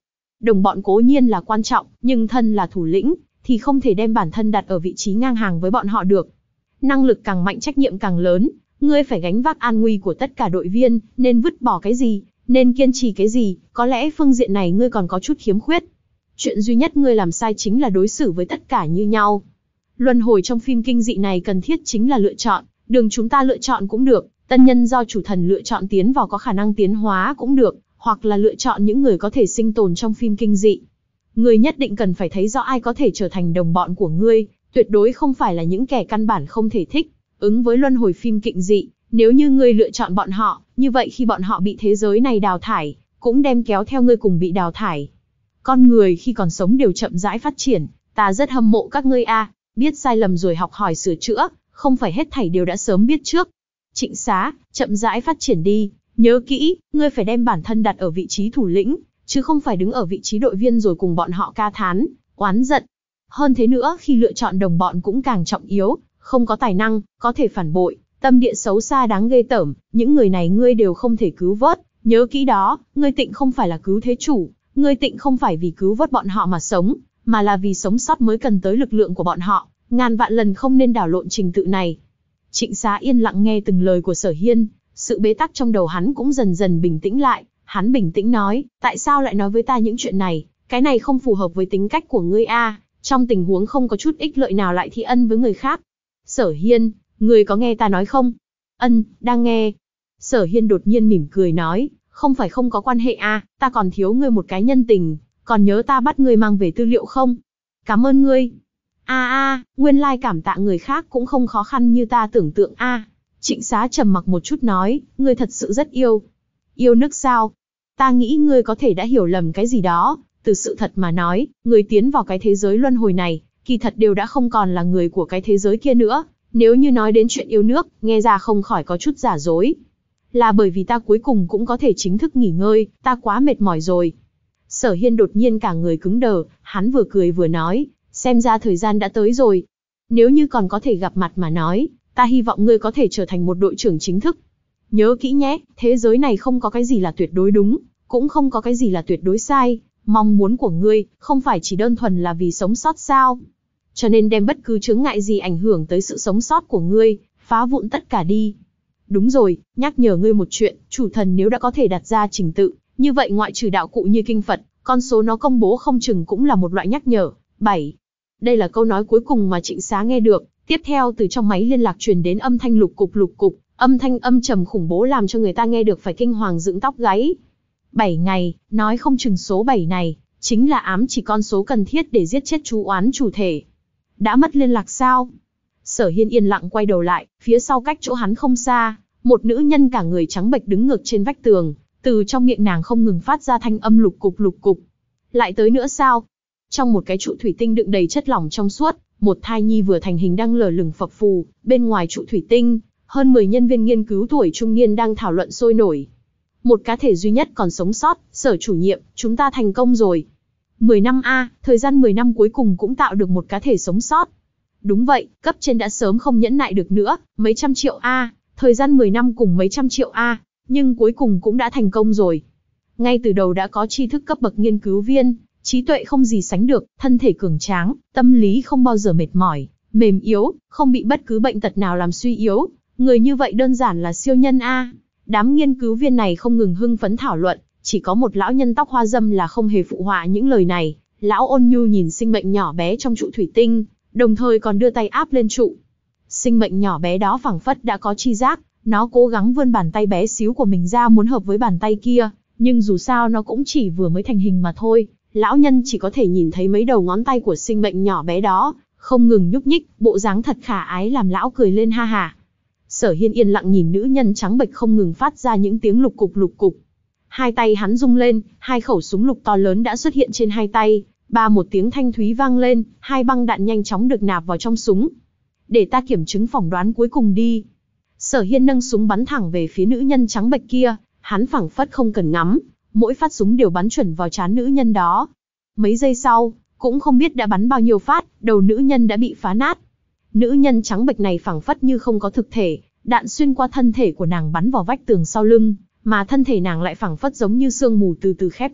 Đồng bọn cố nhiên là quan trọng, nhưng thân là thủ lĩnh, thì không thể đem bản thân đặt ở vị trí ngang hàng với bọn họ được. Năng lực càng mạnh trách nhiệm càng lớn, ngươi phải gánh vác an nguy của tất cả đội viên, nên vứt bỏ cái gì, nên kiên trì cái gì, có lẽ phương diện này ngươi còn có chút khiếm khuyết. Chuyện duy nhất ngươi làm sai chính là đối xử với tất cả như nhau. Luân hồi trong phim kinh dị này cần thiết chính là lựa chọn, đường chúng ta lựa chọn cũng được, tân nhân do chủ thần lựa chọn tiến vào có khả năng tiến hóa cũng được, hoặc là lựa chọn những người có thể sinh tồn trong phim kinh dị. Ngươi nhất định cần phải thấy rõ ai có thể trở thành đồng bọn của ngươi, tuyệt đối không phải là những kẻ căn bản không thể thích. Ứng với luân hồi phim kinh dị, nếu như ngươi lựa chọn bọn họ, như vậy khi bọn họ bị thế giới này đào thải, cũng đem kéo theo ngươi cùng bị đào thải. Con người khi còn sống đều chậm rãi phát triển, ta rất hâm mộ các ngươi a, biết sai lầm rồi học hỏi sửa chữa, không phải hết thảy đều đã sớm biết trước. Trịnh Xá, chậm rãi phát triển đi, nhớ kỹ, ngươi phải đem bản thân đặt ở vị trí thủ lĩnh, chứ không phải đứng ở vị trí đội viên rồi cùng bọn họ ca thán, oán giận. Hơn thế nữa, khi lựa chọn đồng bọn cũng càng trọng yếu, không có tài năng, có thể phản bội, tâm địa xấu xa đáng ghê tởm, những người này ngươi đều không thể cứu vớt, nhớ kỹ đó, ngươi Tịnh không phải là cứu thế chủ, ngươi Tịnh không phải vì cứu vớt bọn họ mà sống, mà là vì sống sót mới cần tới lực lượng của bọn họ, ngàn vạn lần không nên đảo lộn trình tự này. Trịnh Xá yên lặng nghe từng lời của Sở Hiên, sự bế tắc trong đầu hắn cũng dần dần bình tĩnh lại, hắn bình tĩnh nói, tại sao lại nói với ta những chuyện này, cái này không phù hợp với tính cách của ngươi a, trong tình huống không có chút ích lợi nào lại thi ân với người khác. Sở Hiên, ngươi có nghe ta nói không? Ân, đang nghe. Sở Hiên đột nhiên mỉm cười nói, không phải không có quan hệ a, ta còn thiếu ngươi một cái nhân tình, còn nhớ ta bắt ngươi mang về tư liệu không? Cảm ơn ngươi. A a, nguyên lai cảm tạ người khác cũng không khó khăn như ta tưởng tượng a. Trịnh Xá trầm mặc một chút nói, ngươi thật sự rất yêu. Yêu nước sao? Ta nghĩ ngươi có thể đã hiểu lầm cái gì đó, từ sự thật mà nói, người tiến vào cái thế giới luân hồi này, kỳ thật đều đã không còn là người của cái thế giới kia nữa. Nếu như nói đến chuyện yêu nước, nghe ra không khỏi có chút giả dối. Là bởi vì ta cuối cùng cũng có thể chính thức nghỉ ngơi, ta quá mệt mỏi rồi. Sở Hiên đột nhiên cả người cứng đờ, hắn vừa cười vừa nói, xem ra thời gian đã tới rồi. Nếu như còn có thể gặp mặt mà nói, ta hy vọng ngươi có thể trở thành một đội trưởng chính thức. Nhớ kỹ nhé, thế giới này không có cái gì là tuyệt đối đúng, cũng không có cái gì là tuyệt đối sai. Mong muốn của ngươi, không phải chỉ đơn thuần là vì sống sót sao? Cho nên đem bất cứ chướng ngại gì ảnh hưởng tới sự sống sót của ngươi, phá vụn tất cả đi. Đúng rồi, nhắc nhở ngươi một chuyện, chủ thần nếu đã có thể đặt ra trình tự, như vậy ngoại trừ đạo cụ như kinh Phật, con số nó công bố không chừng cũng là một loại nhắc nhở. bảy. Đây là câu nói cuối cùng mà Trịnh Xá nghe được, tiếp theo từ trong máy liên lạc truyền đến âm thanh lục cục lục cục, âm thanh âm trầm khủng bố làm cho người ta nghe được phải kinh hoàng dựng tóc gáy. bảy ngày, nói không chừng số bảy này, chính là ám chỉ con số cần thiết để giết chết chú oán chủ thể. Đã mất liên lạc sao? Sở Hiên yên lặng quay đầu lại, phía sau cách chỗ hắn không xa, một nữ nhân cả người trắng bệch đứng ngược trên vách tường, từ trong miệng nàng không ngừng phát ra thanh âm lục cục lục cục. Lại tới nữa sao? Trong một cái trụ thủy tinh đựng đầy chất lỏng trong suốt, một thai nhi vừa thành hình đang lờ lửng phập phù, bên ngoài trụ thủy tinh, hơn mười nhân viên nghiên cứu tuổi trung niên đang thảo luận sôi nổi. Một cá thể duy nhất còn sống sót, Sở chủ nhiệm, chúng ta thành công rồi. mười năm a, thời gian mười năm cuối cùng cũng tạo được một cá thể sống sót. Đúng vậy, cấp trên đã sớm không nhẫn nại được nữa, mấy trăm triệu a, thời gian mười năm cùng mấy trăm triệu a, nhưng cuối cùng cũng đã thành công rồi. Ngay từ đầu đã có tri thức cấp bậc nghiên cứu viên, trí tuệ không gì sánh được, thân thể cường tráng, tâm lý không bao giờ mệt mỏi, mềm yếu, không bị bất cứ bệnh tật nào làm suy yếu, người như vậy đơn giản là siêu nhân a. Đám nghiên cứu viên này không ngừng hưng phấn thảo luận, chỉ có một lão nhân tóc hoa râm là không hề phụ họa những lời này. Lão ôn nhu nhìn sinh mệnh nhỏ bé trong trụ thủy tinh, đồng thời còn đưa tay áp lên trụ. Sinh mệnh nhỏ bé đó phảng phất đã có tri giác, nó cố gắng vươn bàn tay bé xíu của mình ra muốn hợp với bàn tay kia, nhưng dù sao nó cũng chỉ vừa mới thành hình mà thôi. Lão nhân chỉ có thể nhìn thấy mấy đầu ngón tay của sinh mệnh nhỏ bé đó, không ngừng nhúc nhích, bộ dáng thật khả ái làm lão cười lên ha ha. Sở Hiên yên lặng nhìn nữ nhân trắng bệch không ngừng phát ra những tiếng lục cục lục cục. Hai tay hắn rung lên, hai khẩu súng lục to lớn đã xuất hiện trên hai tay, ba một tiếng thanh thúy vang lên, hai băng đạn nhanh chóng được nạp vào trong súng. Để ta kiểm chứng phỏng đoán cuối cùng đi. Sở Hiên nâng súng bắn thẳng về phía nữ nhân trắng bệch kia, hắn phảng phất không cần ngắm, mỗi phát súng đều bắn chuẩn vào trán nữ nhân đó. Mấy giây sau, cũng không biết đã bắn bao nhiêu phát, đầu nữ nhân đã bị phá nát. Nữ nhân trắng bệch này phảng phất như không có thực thể, đạn xuyên qua thân thể của nàng bắn vào vách tường sau lưng, mà thân thể nàng lại phảng phất giống như sương mù từ từ khép lại,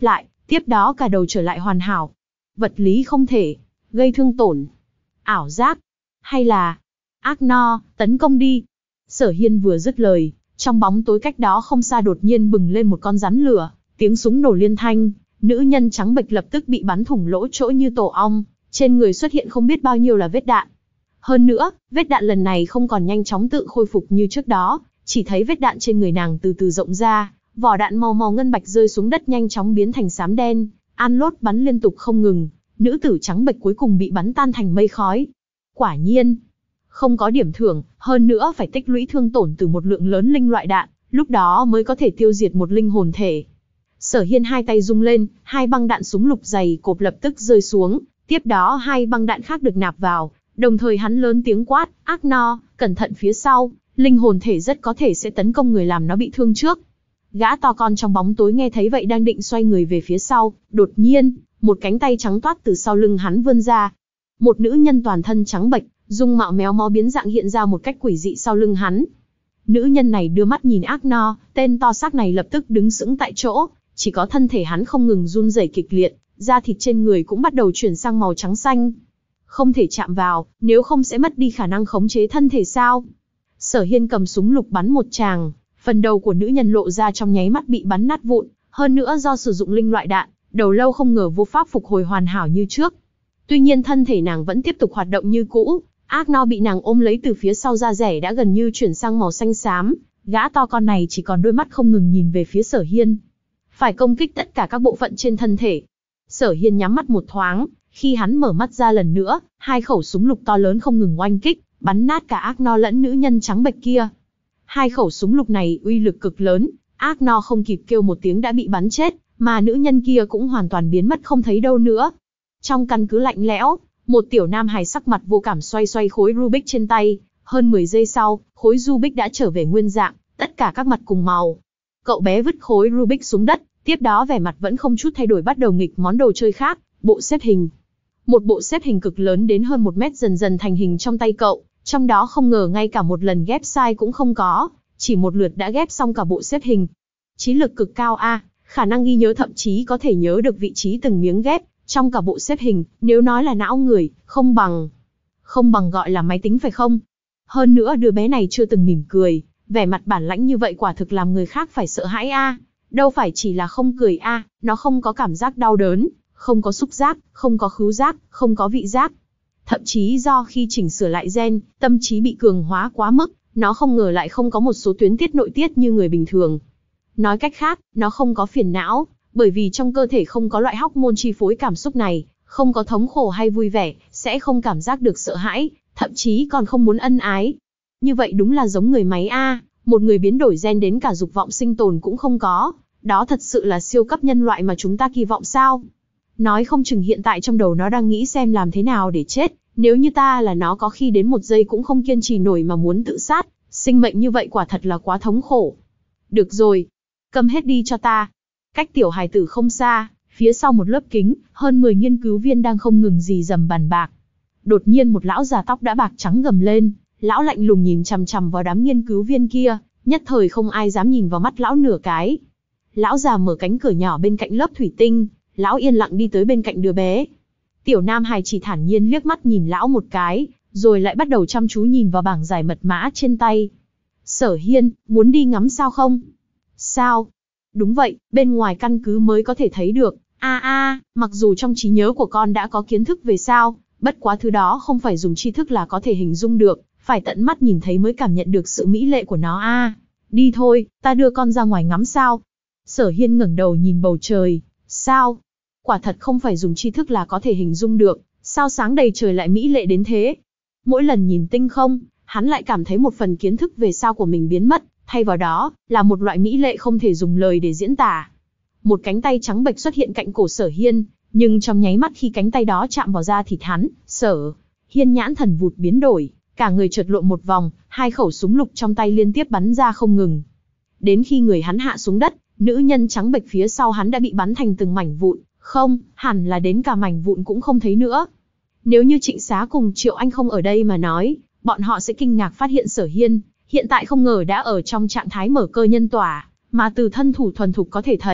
Tiếp đó cả đầu trở lại hoàn hảo. Vật lý không thể gây thương tổn. Ảo giác. Hay là ác no, tấn công đi. Sở Hiên vừa dứt lời, trong bóng tối cách đó không xa đột nhiên bừng lên một con rắn lửa, tiếng súng nổ liên thanh, nữ nhân trắng bệch lập tức bị bắn thủng lỗ chỗ như tổ ong, trên người xuất hiện không biết bao nhiêu là vết đạn. Hơn nữa, vết đạn lần này không còn nhanh chóng tự khôi phục như trước đó, chỉ thấy vết đạn trên người nàng từ từ rộng ra, vỏ đạn màu màu ngân bạch rơi xuống đất nhanh chóng biến thành xám đen, ăn lốt bắn liên tục không ngừng, nữ tử trắng bệch cuối cùng bị bắn tan thành mây khói. Quả nhiên, không có điểm thưởng, hơn nữa phải tích lũy thương tổn từ một lượng lớn linh loại đạn, lúc đó mới có thể tiêu diệt một linh hồn thể. Sở Hiên hai tay rung lên, hai băng đạn súng lục dày cộp lập tức rơi xuống, tiếp đó hai băng đạn khác được nạp vào, đồng thời hắn lớn tiếng quát, ác no, cẩn thận phía sau, linh hồn thể rất có thể sẽ tấn công người làm nó bị thương trước. Gã to con trong bóng tối nghe thấy vậy đang định xoay người về phía sau, đột nhiên, một cánh tay trắng toát từ sau lưng hắn vươn ra. Một nữ nhân toàn thân trắng bệch, dung mạo méo mó biến dạng hiện ra một cách quỷ dị sau lưng hắn. Nữ nhân này đưa mắt nhìn ác no, tên to xác này lập tức đứng sững tại chỗ, chỉ có thân thể hắn không ngừng run rẩy kịch liệt, da thịt trên người cũng bắt đầu chuyển sang màu trắng xanh. Không thể chạm vào, nếu không sẽ mất đi khả năng khống chế thân thể sao? Sở Hiên cầm súng lục bắn một tràng, phần đầu của nữ nhân lộ ra trong nháy mắt bị bắn nát vụn, hơn nữa do sử dụng linh loại đạn, đầu lâu không ngờ vô pháp phục hồi hoàn hảo như trước. Tuy nhiên thân thể nàng vẫn tiếp tục hoạt động như cũ, ác no bị nàng ôm lấy từ phía sau da rẻ đã gần như chuyển sang màu xanh xám, gã to con này chỉ còn đôi mắt không ngừng nhìn về phía Sở Hiên. Phải công kích tất cả các bộ phận trên thân thể. Sở Hiên nhắm mắt một thoáng, khi hắn mở mắt ra lần nữa, hai khẩu súng lục to lớn không ngừng oanh kích, bắn nát cả ác no lẫn nữ nhân trắng bệch kia. Hai khẩu súng lục này uy lực cực lớn, ác no không kịp kêu một tiếng đã bị bắn chết, mà nữ nhân kia cũng hoàn toàn biến mất không thấy đâu nữa. Trong căn cứ lạnh lẽo, một tiểu nam hài sắc mặt vô cảm xoay xoay khối Rubik trên tay, hơn mười giây sau, khối Rubik đã trở về nguyên dạng, tất cả các mặt cùng màu. Cậu bé vứt khối Rubik xuống đất, tiếp đó vẻ mặt vẫn không chút thay đổi bắt đầu nghịch món đồ chơi khác, bộ xếp hình. Một bộ xếp hình cực lớn đến hơn một mét dần dần thành hình trong tay cậu, trong đó không ngờ ngay cả một lần ghép sai cũng không có, chỉ một lượt đã ghép xong cả bộ xếp hình. Trí lực cực cao a, khả năng ghi nhớ thậm chí có thể nhớ được vị trí từng miếng ghép trong cả bộ xếp hình, nếu nói là não người, không bằng. Không bằng gọi là máy tính phải không? Hơn nữa đứa bé này chưa từng mỉm cười, vẻ mặt bản lãnh như vậy quả thực làm người khác phải sợ hãi a. Đâu phải chỉ là không cười a, nó không có cảm giác đau đớn, không có xúc giác, không có khứu giác, không có vị giác. Thậm chí do khi chỉnh sửa lại gen, tâm trí bị cường hóa quá mức, nó không ngờ lại không có một số tuyến tiết nội tiết như người bình thường. Nói cách khác, nó không có phiền não, bởi vì trong cơ thể không có loại hormone chi phối cảm xúc này, không có thống khổ hay vui vẻ, sẽ không cảm giác được sợ hãi, thậm chí còn không muốn ân ái. Như vậy đúng là giống người máy a, một người biến đổi gen đến cả dục vọng sinh tồn cũng không có, đó thật sự là siêu cấp nhân loại mà chúng ta kỳ vọng sao? Nói không chừng hiện tại trong đầu nó đang nghĩ xem làm thế nào để chết, nếu như ta là nó có khi đến một giây cũng không kiên trì nổi mà muốn tự sát, sinh mệnh như vậy quả thật là quá thống khổ. Được rồi, câm hết đi cho ta. Cách tiểu hài tử không xa, phía sau một lớp kính, hơn mười nghiên cứu viên đang không ngừng rì rầm bàn bạc. Đột nhiên một lão già tóc đã bạc trắng gầm lên, lão lạnh lùng nhìn chằm chằm vào đám nghiên cứu viên kia, nhất thời không ai dám nhìn vào mắt lão nửa cái. Lão già mở cánh cửa nhỏ bên cạnh lớp thủy tinh, lão yên lặng đi tới bên cạnh đứa bé. Tiểu nam hài chỉ thản nhiên liếc mắt nhìn lão một cái, rồi lại bắt đầu chăm chú nhìn vào bảng giải mật mã trên tay. Sở Hiên, muốn đi ngắm sao không? Sao? Đúng vậy, bên ngoài căn cứ mới có thể thấy được. A a, mặc dù trong trí nhớ của con đã có kiến thức về sao, bất quá thứ đó không phải dùng tri thức là có thể hình dung được, phải tận mắt nhìn thấy mới cảm nhận được sự mỹ lệ của nó a. À, đi thôi, ta đưa con ra ngoài ngắm sao. Sở Hiên ngẩng đầu nhìn bầu trời, sao? Quả thật không phải dùng tri thức là có thể hình dung được, sao sáng đầy trời lại mỹ lệ đến thế. Mỗi lần nhìn tinh không, hắn lại cảm thấy một phần kiến thức về sao của mình biến mất, thay vào đó, là một loại mỹ lệ không thể dùng lời để diễn tả. Một cánh tay trắng bệch xuất hiện cạnh cổ Sở Hiên, nhưng trong nháy mắt khi cánh tay đó chạm vào da thịt hắn, Sở Hiên nhãn thần vụt biến đổi, cả người chợt lộn một vòng, hai khẩu súng lục trong tay liên tiếp bắn ra không ngừng. Đến khi người hắn hạ xuống đất, nữ nhân trắng bệch phía sau hắn đã bị bắn thành từng mảnh vụn, không, hẳn là đến cả mảnh vụn cũng không thấy nữa. Nếu như Trịnh Xá cùng Triệu Anh không ở đây mà nói, bọn họ sẽ kinh ngạc phát hiện Sở Hiên hiện tại không ngờ đã ở trong trạng thái mở cơ nhân tỏa, mà từ thân thủ thuần thục có thể thấy,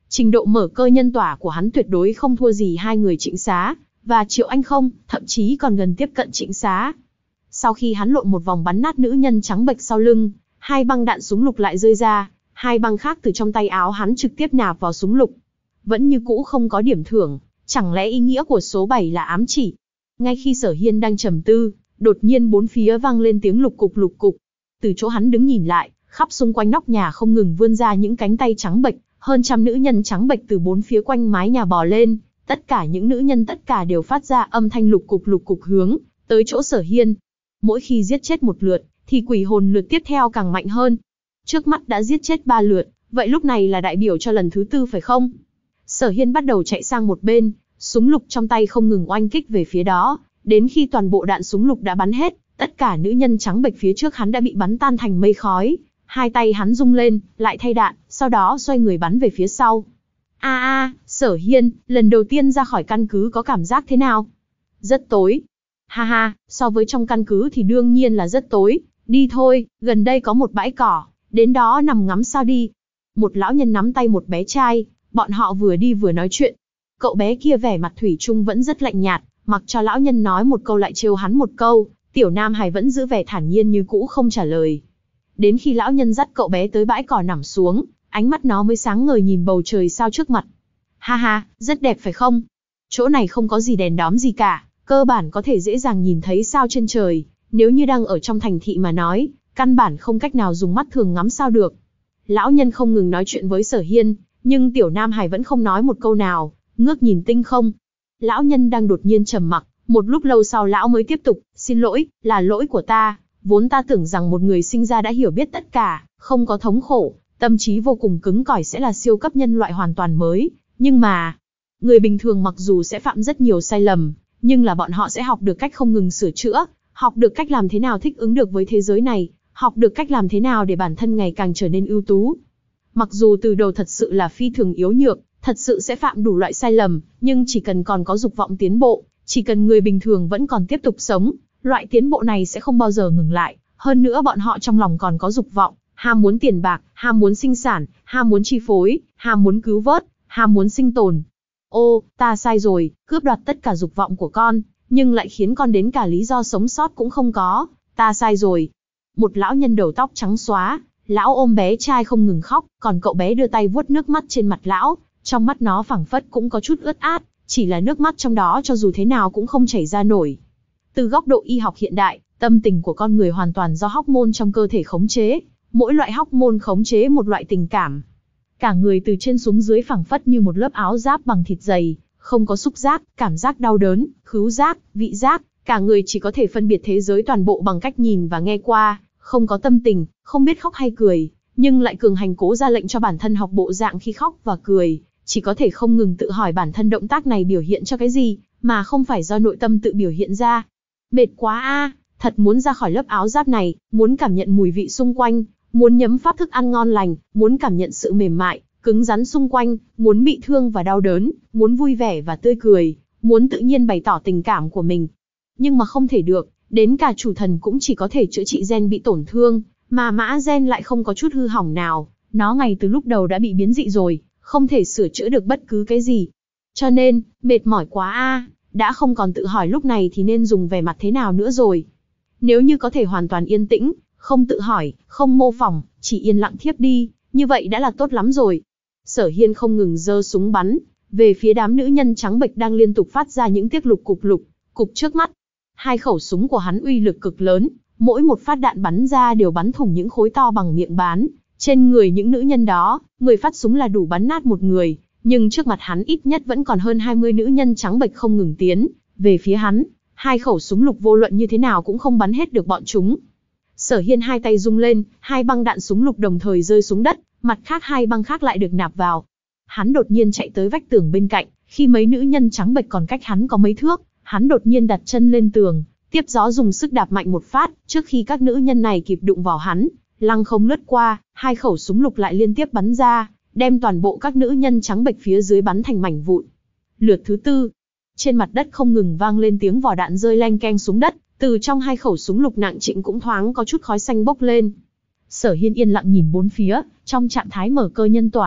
Trình độ mở cơ nhân tỏa của hắn tuyệt đối không thua gì hai người Trịnh Xá và Triệu Anh không, thậm chí còn gần tiếp cận Trịnh Xá. Sau khi hắn lộn một vòng bắn nát nữ nhân trắng bệch sau lưng, hai băng đạn súng lục lại rơi ra, hai băng khác từ trong tay áo hắn trực tiếp nạp vào súng lục. Vẫn như cũ không có điểm thưởng, chẳng lẽ ý nghĩa của số bảy là ám chỉ? Ngay khi Sở Hiên đang trầm tư, đột nhiên bốn phía vang lên tiếng lục cục lục cục. Từ chỗ hắn đứng nhìn lại, khắp xung quanh nóc nhà không ngừng vươn ra những cánh tay trắng bệch, hơn trăm nữ nhân trắng bệch từ bốn phía quanh mái nhà bò lên, tất cả những nữ nhân tất cả đều phát ra âm thanh lục cục lục cục hướng tới chỗ Sở Hiên. Mỗi khi giết chết một lượt, thì quỷ hồn lượt tiếp theo càng mạnh hơn. Trước mắt đã giết chết ba lượt, vậy lúc này là đại biểu cho lần thứ tư phải không? Sở Hiên bắt đầu chạy sang một bên, súng lục trong tay không ngừng oanh kích về phía đó, đến khi toàn bộ đạn súng lục đã bắn hết, tất cả nữ nhân trắng bệch phía trước hắn đã bị bắn tan thành mây khói. Hai tay hắn rung lên, lại thay đạn, sau đó xoay người bắn về phía sau. A a, Sở Hiên, lần đầu tiên ra khỏi căn cứ có cảm giác thế nào? Rất tối. Ha ha, so với trong căn cứ thì đương nhiên là rất tối. Đi thôi, gần đây có một bãi cỏ, đến đó nằm ngắm sao đi. Một lão nhân nắm tay một bé trai, bọn họ vừa đi vừa nói chuyện. Cậu bé kia vẻ mặt thủy chung vẫn rất lạnh nhạt, mặc cho lão nhân nói một câu lại trêu hắn một câu, tiểu nam hài vẫn giữ vẻ thản nhiên như cũ không trả lời. Đến khi lão nhân dắt cậu bé tới bãi cỏ nằm xuống, ánh mắt nó mới sáng ngời nhìn bầu trời sao trước mặt. Ha ha, rất đẹp phải không? Chỗ này không có gì đèn đóm gì cả, cơ bản có thể dễ dàng nhìn thấy sao trên trời. Nếu như đang ở trong thành thị mà nói, căn bản không cách nào dùng mắt thường ngắm sao được. Lão nhân không ngừng nói chuyện với Sở Hiên, nhưng tiểu nam hài vẫn không nói một câu nào, ngước nhìn tinh không. Lão nhân đang đột nhiên trầm mặc, một lúc lâu sau lão mới tiếp tục, xin lỗi, là lỗi của ta. Vốn ta tưởng rằng một người sinh ra đã hiểu biết tất cả, không có thống khổ, tâm trí vô cùng cứng cỏi sẽ là siêu cấp nhân loại hoàn toàn mới. Nhưng mà, người bình thường mặc dù sẽ phạm rất nhiều sai lầm, nhưng là bọn họ sẽ học được cách không ngừng sửa chữa, học được cách làm thế nào thích ứng được với thế giới này, học được cách làm thế nào để bản thân ngày càng trở nên ưu tú. Mặc dù từ đầu thật sự là phi thường yếu nhược, thật sự sẽ phạm đủ loại sai lầm, nhưng chỉ cần còn có dục vọng tiến bộ, chỉ cần người bình thường vẫn còn tiếp tục sống, loại tiến bộ này sẽ không bao giờ ngừng lại. Hơn nữa bọn họ trong lòng còn có dục vọng, ham muốn tiền bạc, ham muốn sinh sản, ham muốn chi phối, ham muốn cứu vớt, ham muốn sinh tồn. Ô, ta sai rồi, cướp đoạt tất cả dục vọng của con, nhưng lại khiến con đến cả lý do sống sót cũng không có. Ta sai rồi. Một lão nhân đầu tóc trắng xóa, lão ôm bé trai không ngừng khóc, còn cậu bé đưa tay vuốt nước mắt trên mặt lão, trong mắt nó phảng phất cũng có chút ướt át, chỉ là nước mắt trong đó cho dù thế nào cũng không chảy ra nổi. Từ góc độ y học hiện đại, tâm tình của con người hoàn toàn do hormone trong cơ thể khống chế, mỗi loại hormone khống chế một loại tình cảm. Cả người từ trên xuống dưới phảng phất như một lớp áo giáp bằng thịt dày, không có xúc giác, cảm giác đau đớn, khứu giác, vị giác, cả người chỉ có thể phân biệt thế giới toàn bộ bằng cách nhìn và nghe qua, không có tâm tình, không biết khóc hay cười, nhưng lại cường hành cố ra lệnh cho bản thân học bộ dạng khi khóc và cười, chỉ có thể không ngừng tự hỏi bản thân động tác này biểu hiện cho cái gì, mà không phải do nội tâm tự biểu hiện ra. Mệt quá a, thật muốn ra khỏi lớp áo giáp này, muốn cảm nhận mùi vị xung quanh, muốn nhấm pháp thức ăn ngon lành, muốn cảm nhận sự mềm mại, cứng rắn xung quanh, muốn bị thương và đau đớn, muốn vui vẻ và tươi cười, muốn tự nhiên bày tỏ tình cảm của mình. Nhưng mà không thể được, đến cả chủ thần cũng chỉ có thể chữa trị gen bị tổn thương, mà mã gen lại không có chút hư hỏng nào, nó ngay từ lúc đầu đã bị biến dị rồi, không thể sửa chữa được bất cứ cái gì. Cho nên, mệt mỏi quá a, đã không còn tự hỏi lúc này thì nên dùng vẻ mặt thế nào nữa rồi. Nếu như có thể hoàn toàn yên tĩnh, không tự hỏi, không mô phỏng, chỉ yên lặng thiếp đi, như vậy đã là tốt lắm rồi. Sở Hiên không ngừng giơ súng bắn về phía đám nữ nhân trắng bệch đang liên tục phát ra những tiếc lục cục lục cục trước mắt. Hai khẩu súng của hắn uy lực cực lớn, mỗi một phát đạn bắn ra đều bắn thủng những khối to bằng miệng bán. Trên người những nữ nhân đó, mười phát súng là đủ bắn nát một người, nhưng trước mặt hắn ít nhất vẫn còn hơn hai mươi nữ nhân trắng bệch không ngừng tiến về phía hắn. Hai khẩu súng lục vô luận như thế nào cũng không bắn hết được bọn chúng. Sở Hiên hai tay rung lên, hai băng đạn súng lục đồng thời rơi xuống đất, mặt khác hai băng khác lại được nạp vào. Hắn đột nhiên chạy tới vách tường bên cạnh, khi mấy nữ nhân trắng bệch còn cách hắn có mấy thước, hắn đột nhiên đặt chân lên tường, tiếp gió dùng sức đạp mạnh một phát, trước khi các nữ nhân này kịp đụng vào hắn, lăng không lướt qua, hai khẩu súng lục lại liên tiếp bắn ra, đem toàn bộ các nữ nhân trắng bệch phía dưới bắn thành mảnh vụn. Lượt thứ tư, trên mặt đất không ngừng vang lên tiếng vỏ đạn rơi leng keng xuống đất, từ trong hai khẩu súng lục nặng trĩnh cũng thoáng có chút khói xanh bốc lên. Sở Hiên yên lặng nhìn bốn phía, trong trạng thái mở cơ nhân tỏa,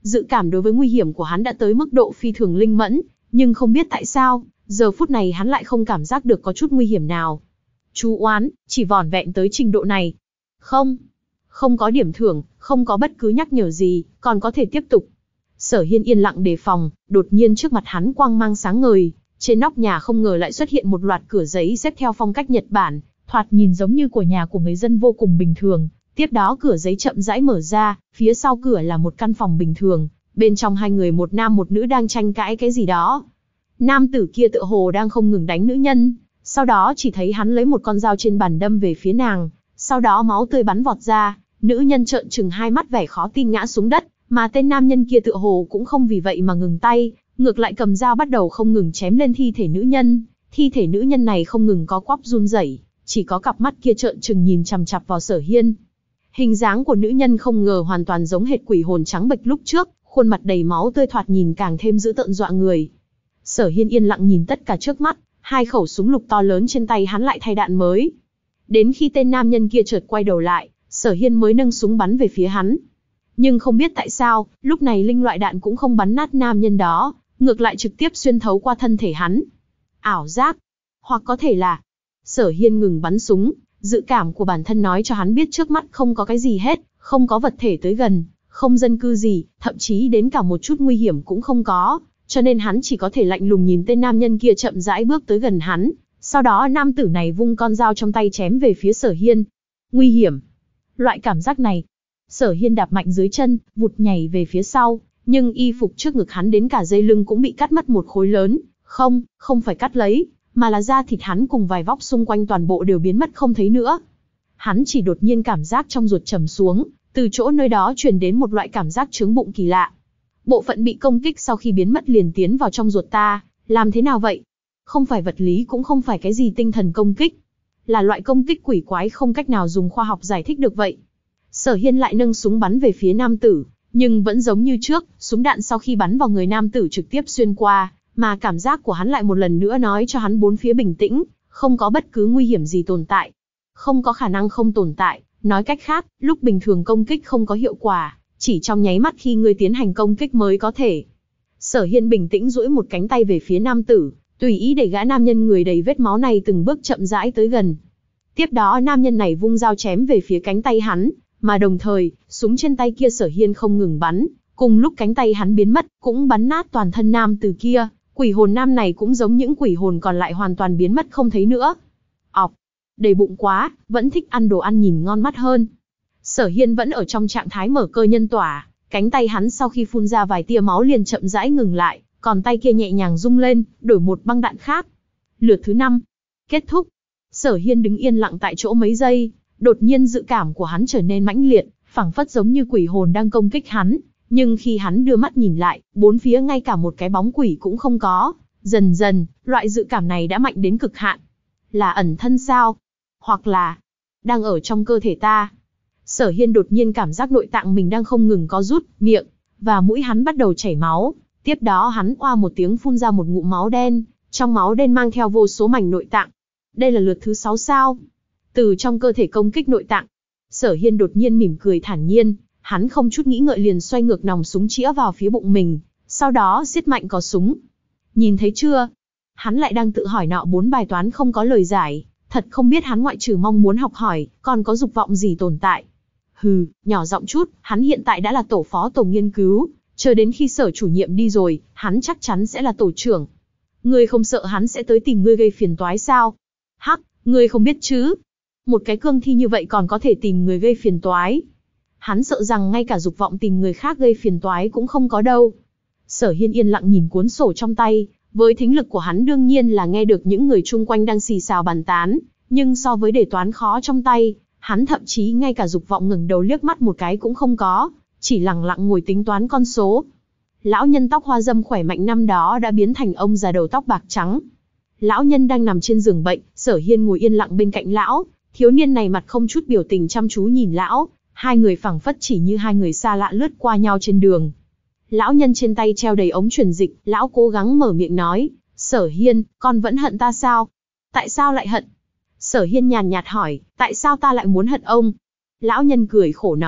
Dự cảm đối với nguy hiểm của hắn đã tới mức độ phi thường linh mẫn, nhưng không biết tại sao, giờ phút này hắn lại không cảm giác được có chút nguy hiểm nào. Chú oán, chỉ vỏn vẹn tới trình độ này. Không, không có điểm thưởng, không có bất cứ nhắc nhở gì, còn có thể tiếp tục. Sở Hiên yên lặng đề phòng, đột nhiên trước mặt hắn quang mang sáng ngời, trên nóc nhà không ngờ lại xuất hiện một loạt cửa giấy xếp theo phong cách Nhật Bản, thoạt nhìn giống như của nhà của người dân vô cùng bình thường. Tiếp đó cửa giấy chậm rãi mở ra, phía sau cửa là một căn phòng bình thường, bên trong hai người một nam một nữ đang tranh cãi cái gì đó. Nam tử kia tựa hồ đang không ngừng đánh nữ nhân, sau đó chỉ thấy hắn lấy một con dao trên bàn đâm về phía nàng, sau đó máu tươi bắn vọt ra, nữ nhân trợn trừng hai mắt vẻ khó tin ngã xuống đất, mà tên nam nhân kia tựa hồ cũng không vì vậy mà ngừng tay, ngược lại cầm dao bắt đầu không ngừng chém lên thi thể nữ nhân. Thi thể nữ nhân này không ngừng có quắp run rẩy, chỉ có cặp mắt kia trợn trừng nhìn chằm chằm vào Sở Hiên. Hình dáng của nữ nhân không ngờ hoàn toàn giống hệt quỷ hồn trắng bệch lúc trước, khuôn mặt đầy máu tươi thoạt nhìn càng thêm dữ tợn dọa người. Sở Hiên yên lặng nhìn tất cả trước mắt, hai khẩu súng lục to lớn trên tay hắn lại thay đạn mới. Đến khi tên nam nhân kia chợt quay đầu lại, Sở Hiên mới nâng súng bắn về phía hắn. Nhưng không biết tại sao, lúc này linh loại đạn cũng không bắn nát nam nhân đó, ngược lại trực tiếp xuyên thấu qua thân thể hắn. Ảo giác, hoặc có thể là... Sở Hiên ngừng bắn súng, dự cảm của bản thân nói cho hắn biết trước mắt không có cái gì hết, không có vật thể tới gần, không dân cư gì, thậm chí đến cả một chút nguy hiểm cũng không có, cho nên hắn chỉ có thể lạnh lùng nhìn tên nam nhân kia chậm rãi bước tới gần hắn, sau đó nam tử này vung con dao trong tay chém về phía Sở Hiên. Nguy hiểm. Loại cảm giác này, Sở Hiên đạp mạnh dưới chân, vụt nhảy về phía sau, nhưng y phục trước ngực hắn đến cả dây lưng cũng bị cắt mất một khối lớn, không, không phải cắt lấy, mà là da thịt hắn cùng vài vóc xung quanh toàn bộ đều biến mất không thấy nữa. Hắn chỉ đột nhiên cảm giác trong ruột trầm xuống, từ chỗ nơi đó truyền đến một loại cảm giác chướng bụng kỳ lạ. Bộ phận bị công kích sau khi biến mất liền tiến vào trong ruột ta, làm thế nào vậy? Không phải vật lý cũng không phải cái gì tinh thần công kích, là loại công kích quỷ quái không cách nào dùng khoa học giải thích được vậy. Sở Hiên lại nâng súng bắn về phía nam tử, nhưng vẫn giống như trước, súng đạn sau khi bắn vào người nam tử trực tiếp xuyên qua, mà cảm giác của hắn lại một lần nữa nói cho hắn bốn phía bình tĩnh, không có bất cứ nguy hiểm gì tồn tại. Không có khả năng không tồn tại, nói cách khác, lúc bình thường công kích không có hiệu quả, chỉ trong nháy mắt khi ngươi tiến hành công kích mới có thể. Sở Hiên bình tĩnh duỗi một cánh tay về phía nam tử, tùy ý để gã nam nhân người đầy vết máu này từng bước chậm rãi tới gần. Tiếp đó nam nhân này vung dao chém về phía cánh tay hắn, mà đồng thời, súng trên tay kia Sở Hiên không ngừng bắn, cùng lúc cánh tay hắn biến mất, cũng bắn nát toàn thân nam tử kia. Quỷ hồn nam này cũng giống những quỷ hồn còn lại hoàn toàn biến mất không thấy nữa. Ọc, đầy bụng quá, vẫn thích ăn đồ ăn nhìn ngon mắt hơn. Sở Hiên vẫn ở trong trạng thái mở cơ nhân tỏa, cánh tay hắn sau khi phun ra vài tia máu liền chậm rãi ngừng lại, còn tay kia nhẹ nhàng rung lên, đổi một băng đạn khác. Lượt thứ năm, kết thúc. Sở Hiên đứng yên lặng tại chỗ mấy giây, đột nhiên dự cảm của hắn trở nên mãnh liệt, phảng phất giống như quỷ hồn đang công kích hắn. Nhưng khi hắn đưa mắt nhìn lại, bốn phía ngay cả một cái bóng quỷ cũng không có. Dần dần, loại dự cảm này đã mạnh đến cực hạn. Là ẩn thân sao? Hoặc là đang ở trong cơ thể ta? Sở Hiên đột nhiên cảm giác nội tạng mình đang không ngừng co rút, miệng và mũi hắn bắt đầu chảy máu. Tiếp đó hắn oa một tiếng phun ra một ngụm máu đen, trong máu đen mang theo vô số mảnh nội tạng. Đây là lượt thứ sáu sao? Từ trong cơ thể công kích nội tạng. Sở Hiên đột nhiên mỉm cười thản nhiên. Hắn không chút nghĩ ngợi liền xoay ngược nòng súng chĩa vào phía bụng mình, sau đó siết mạnh cò súng. Nhìn thấy chưa? Hắn lại đang tự hỏi nọ bốn bài toán không có lời giải, thật không biết hắn ngoại trừ mong muốn học hỏi, còn có dục vọng gì tồn tại. Hừ, nhỏ giọng chút, hắn hiện tại đã là tổ phó tổ nghiên cứu, chờ đến khi Sở chủ nhiệm đi rồi, hắn chắc chắn sẽ là tổ trưởng. Ngươi không sợ hắn sẽ tới tìm ngươi gây phiền toái sao? Hắc, ngươi không biết chứ? Một cái cương thi như vậy còn có thể tìm người gây phiền toái. Hắn sợ rằng ngay cả dục vọng tìm người khác gây phiền toái cũng không có đâu. Sở Hiên yên lặng nhìn cuốn sổ trong tay, với thính lực của hắn đương nhiên là nghe được những người chung quanh đang xì xào bàn tán, nhưng so với đề toán khó trong tay, hắn thậm chí ngay cả dục vọng ngẩng đầu liếc mắt một cái cũng không có, chỉ lặng lặng ngồi tính toán con số. Lão nhân tóc hoa râm khỏe mạnh năm đó đã biến thành ông già đầu tóc bạc trắng. Lão nhân đang nằm trên giường bệnh, Sở Hiên ngồi yên lặng bên cạnh lão, thiếu niên này mặt không chút biểu tình chăm chú nhìn lão. Hai người phảng phất chỉ như hai người xa lạ lướt qua nhau trên đường. Lão nhân trên tay treo đầy ống truyền dịch, lão cố gắng mở miệng nói, Sở Hiên, con vẫn hận ta sao? Tại sao lại hận? Sở Hiên nhàn nhạt hỏi, tại sao ta lại muốn hận ông? Lão nhân cười khổ nói,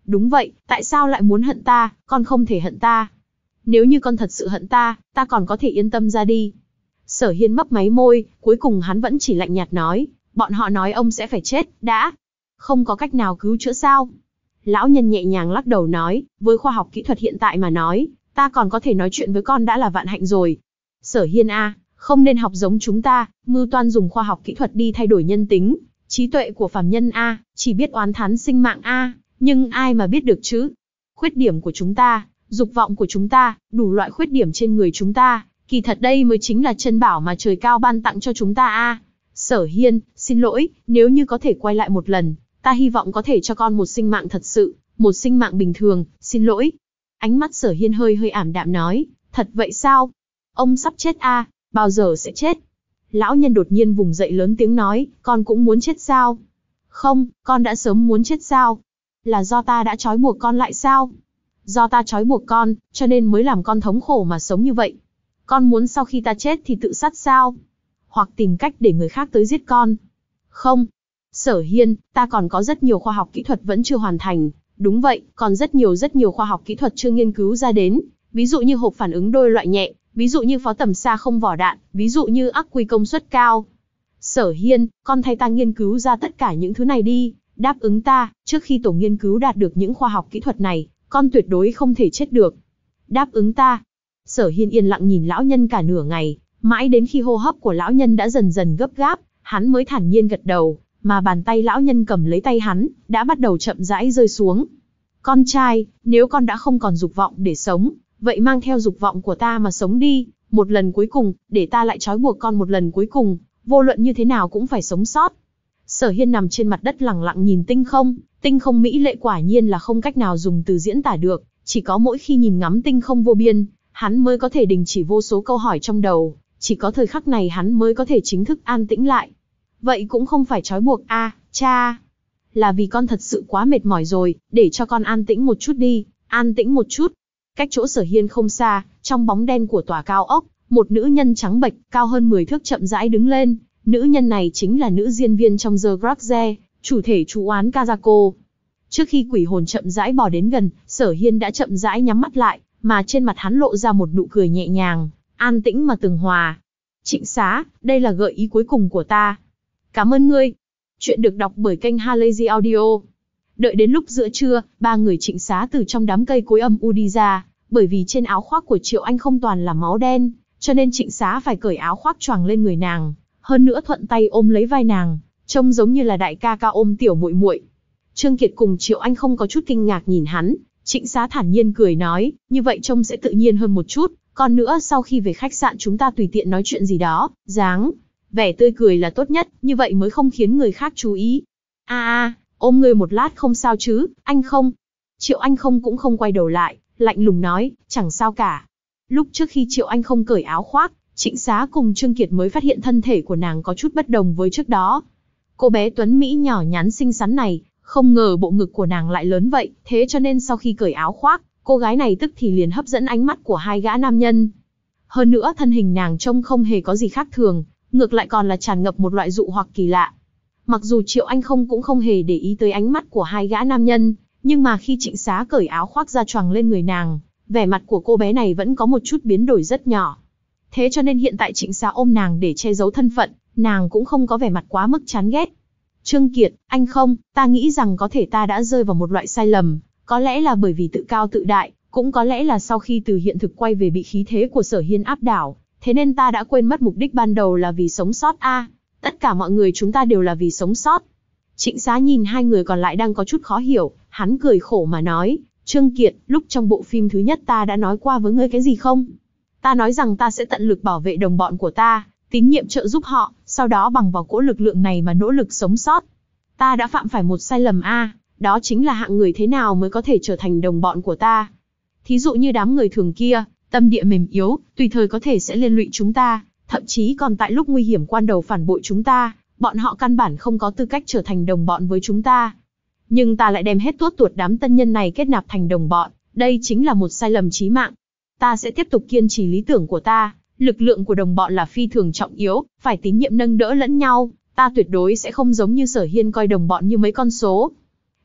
Đúng vậy, tại sao lại muốn hận ta, con không thể hận ta. Nếu như con thật sự hận ta, ta còn có thể yên tâm ra đi. Sở Hiên mấp máy môi, cuối cùng hắn vẫn chỉ lạnh nhạt nói, bọn họ nói ông sẽ phải chết, đã. Không có cách nào cứu chữa sao? Lão nhân nhẹ nhàng lắc đầu nói, với khoa học kỹ thuật hiện tại mà nói, ta còn có thể nói chuyện với con đã là vạn hạnh rồi. Sở Hiên a, không nên học giống chúng ta, mưu toan dùng khoa học kỹ thuật đi thay đổi nhân tính, trí tuệ của phàm nhân a, chỉ biết oán thán sinh mạng a, nhưng ai mà biết được chứ? Khuyết điểm của chúng ta, dục vọng của chúng ta, đủ loại khuyết điểm trên người chúng ta, kỳ thật đây mới chính là chân bảo mà trời cao ban tặng cho chúng ta a. Sở Hiên, xin lỗi, nếu như có thể quay lại một lần, ta hy vọng có thể cho con một sinh mạng thật sự, một sinh mạng bình thường, xin lỗi. Ánh mắt Sở Hiên hơi hơi ảm đạm nói, thật vậy sao? Ông sắp chết a, bao giờ sẽ chết? Lão nhân đột nhiên vùng dậy lớn tiếng nói, con cũng muốn chết sao? Không, con đã sớm muốn chết sao? Là do ta đã trói buộc con lại sao? Do ta trói buộc con, cho nên mới làm con thống khổ mà sống như vậy. Con muốn sau khi ta chết thì tự sát sao? Hoặc tìm cách để người khác tới giết con? Không. Sở Hiên, ta còn có rất nhiều khoa học kỹ thuật vẫn chưa hoàn thành. Đúng vậy, còn rất nhiều rất nhiều khoa học kỹ thuật chưa nghiên cứu ra đến. Ví dụ như hộp phản ứng đôi loại nhẹ, ví dụ như pháo tầm xa không vỏ đạn, ví dụ như ắc quy công suất cao. Sở Hiên, con thay ta nghiên cứu ra tất cả những thứ này đi, đáp ứng ta, trước khi tổ nghiên cứu đạt được những khoa học kỹ thuật này, con tuyệt đối không thể chết được. Đáp ứng ta. Sở Hiên yên lặng nhìn lão nhân cả nửa ngày, mãi đến khi hô hấp của lão nhân đã dần dần gấp gáp, hắn mới thản nhiên gật đầu, mà bàn tay lão nhân cầm lấy tay hắn, đã bắt đầu chậm rãi rơi xuống. Con trai, nếu con đã không còn dục vọng để sống, vậy mang theo dục vọng của ta mà sống đi, một lần cuối cùng, để ta lại trói buộc con một lần cuối cùng, vô luận như thế nào cũng phải sống sót. Sở Hiên nằm trên mặt đất lặng lặng nhìn tinh không, tinh không mỹ lệ quả nhiên là không cách nào dùng từ diễn tả được, chỉ có mỗi khi nhìn ngắm tinh không vô biên, hắn mới có thể đình chỉ vô số câu hỏi trong đầu, chỉ có thời khắc này hắn mới có thể chính thức an tĩnh lại. Vậy cũng không phải trói buộc a, à, cha. Là vì con thật sự quá mệt mỏi rồi, để cho con an tĩnh một chút đi, an tĩnh một chút. Cách chỗ Sở Hiên không xa, trong bóng đen của tòa cao ốc, một nữ nhân trắng bệch, cao hơn mười thước chậm rãi đứng lên. Nữ nhân này chính là nữ diên viên trong The Grudge, chủ thể chú oán Kazako. Trước khi quỷ hồn chậm rãi bò đến gần, Sở Hiên đã chậm rãi nhắm mắt lại, mà trên mặt hắn lộ ra một nụ cười nhẹ nhàng, an tĩnh mà tường hòa. Trịnh Xá, đây là gợi ý cuối cùng của ta. Cảm ơn ngươi. Chuyện được đọc bởi kênh Halazy Audio. Đợi đến lúc giữa trưa, ba người Trịnh Xá từ trong đám cây cối âm u đi ra, bởi vì trên áo khoác của Triệu Anh không toàn là máu đen, cho nên Trịnh Xá phải cởi áo khoác choàng lên người nàng, hơn nữa thuận tay ôm lấy vai nàng, trông giống như là đại ca ca ôm tiểu muội muội. Trương Kiệt cùng Triệu Anh không có chút kinh ngạc nhìn hắn, Trịnh Xá thản nhiên cười nói, như vậy trông sẽ tự nhiên hơn một chút, còn nữa sau khi về khách sạn chúng ta tùy tiện nói chuyện gì đó, dáng vẻ tươi cười là tốt nhất, như vậy mới không khiến người khác chú ý. A a, ôm ngươi một lát không sao chứ, anh không? Triệu Anh không cũng không quay đầu lại, lạnh lùng nói, chẳng sao cả. Lúc trước khi Triệu Anh không cởi áo khoác, Trịnh Xá cùng Trương Kiệt mới phát hiện thân thể của nàng có chút bất đồng với trước đó. Cô bé tuấn Mỹ nhỏ nhắn xinh xắn này, không ngờ bộ ngực của nàng lại lớn vậy, thế cho nên sau khi cởi áo khoác, cô gái này tức thì liền hấp dẫn ánh mắt của hai gã nam nhân. Hơn nữa thân hình nàng trông không hề có gì khác thường, ngược lại còn là tràn ngập một loại dụ hoặc kỳ lạ. Mặc dù Triệu Anh không cũng không hề để ý tới ánh mắt của hai gã nam nhân, nhưng mà khi Trịnh Xá cởi áo khoác ra choàng lên người nàng, vẻ mặt của cô bé này vẫn có một chút biến đổi rất nhỏ. Thế cho nên hiện tại Trịnh Xá ôm nàng để che giấu thân phận, nàng cũng không có vẻ mặt quá mức chán ghét. Trương Kiệt, anh không, ta nghĩ rằng có thể ta đã rơi vào một loại sai lầm, có lẽ là bởi vì tự cao tự đại, cũng có lẽ là sau khi từ hiện thực quay về bị khí thế của Sở Hiên áp đảo, thế nên ta đã quên mất mục đích ban đầu là vì sống sót a. À, tất cả mọi người chúng ta đều là vì sống sót. Trịnh Xá nhìn hai người còn lại đang có chút khó hiểu, hắn cười khổ mà nói, Trương Kiệt, lúc trong bộ phim thứ nhất ta đã nói qua với ngươi cái gì không? Ta nói rằng ta sẽ tận lực bảo vệ đồng bọn của ta, tín nhiệm trợ giúp họ, sau đó bằng vào cỗ lực lượng này mà nỗ lực sống sót. Ta đã phạm phải một sai lầm a, à, đó chính là hạng người thế nào mới có thể trở thành đồng bọn của ta. Thí dụ như đám người thường kia, tâm địa mềm yếu, tùy thời có thể sẽ liên lụy chúng ta, thậm chí còn tại lúc nguy hiểm quan đầu phản bội chúng ta, bọn họ căn bản không có tư cách trở thành đồng bọn với chúng ta. Nhưng ta lại đem hết tuốt tuột đám tân nhân này kết nạp thành đồng bọn, đây chính là một sai lầm chí mạng. Ta sẽ tiếp tục kiên trì lý tưởng của ta, lực lượng của đồng bọn là phi thường trọng yếu, phải tín nhiệm nâng đỡ lẫn nhau, ta tuyệt đối sẽ không giống như Sở Hiên coi đồng bọn như mấy con số.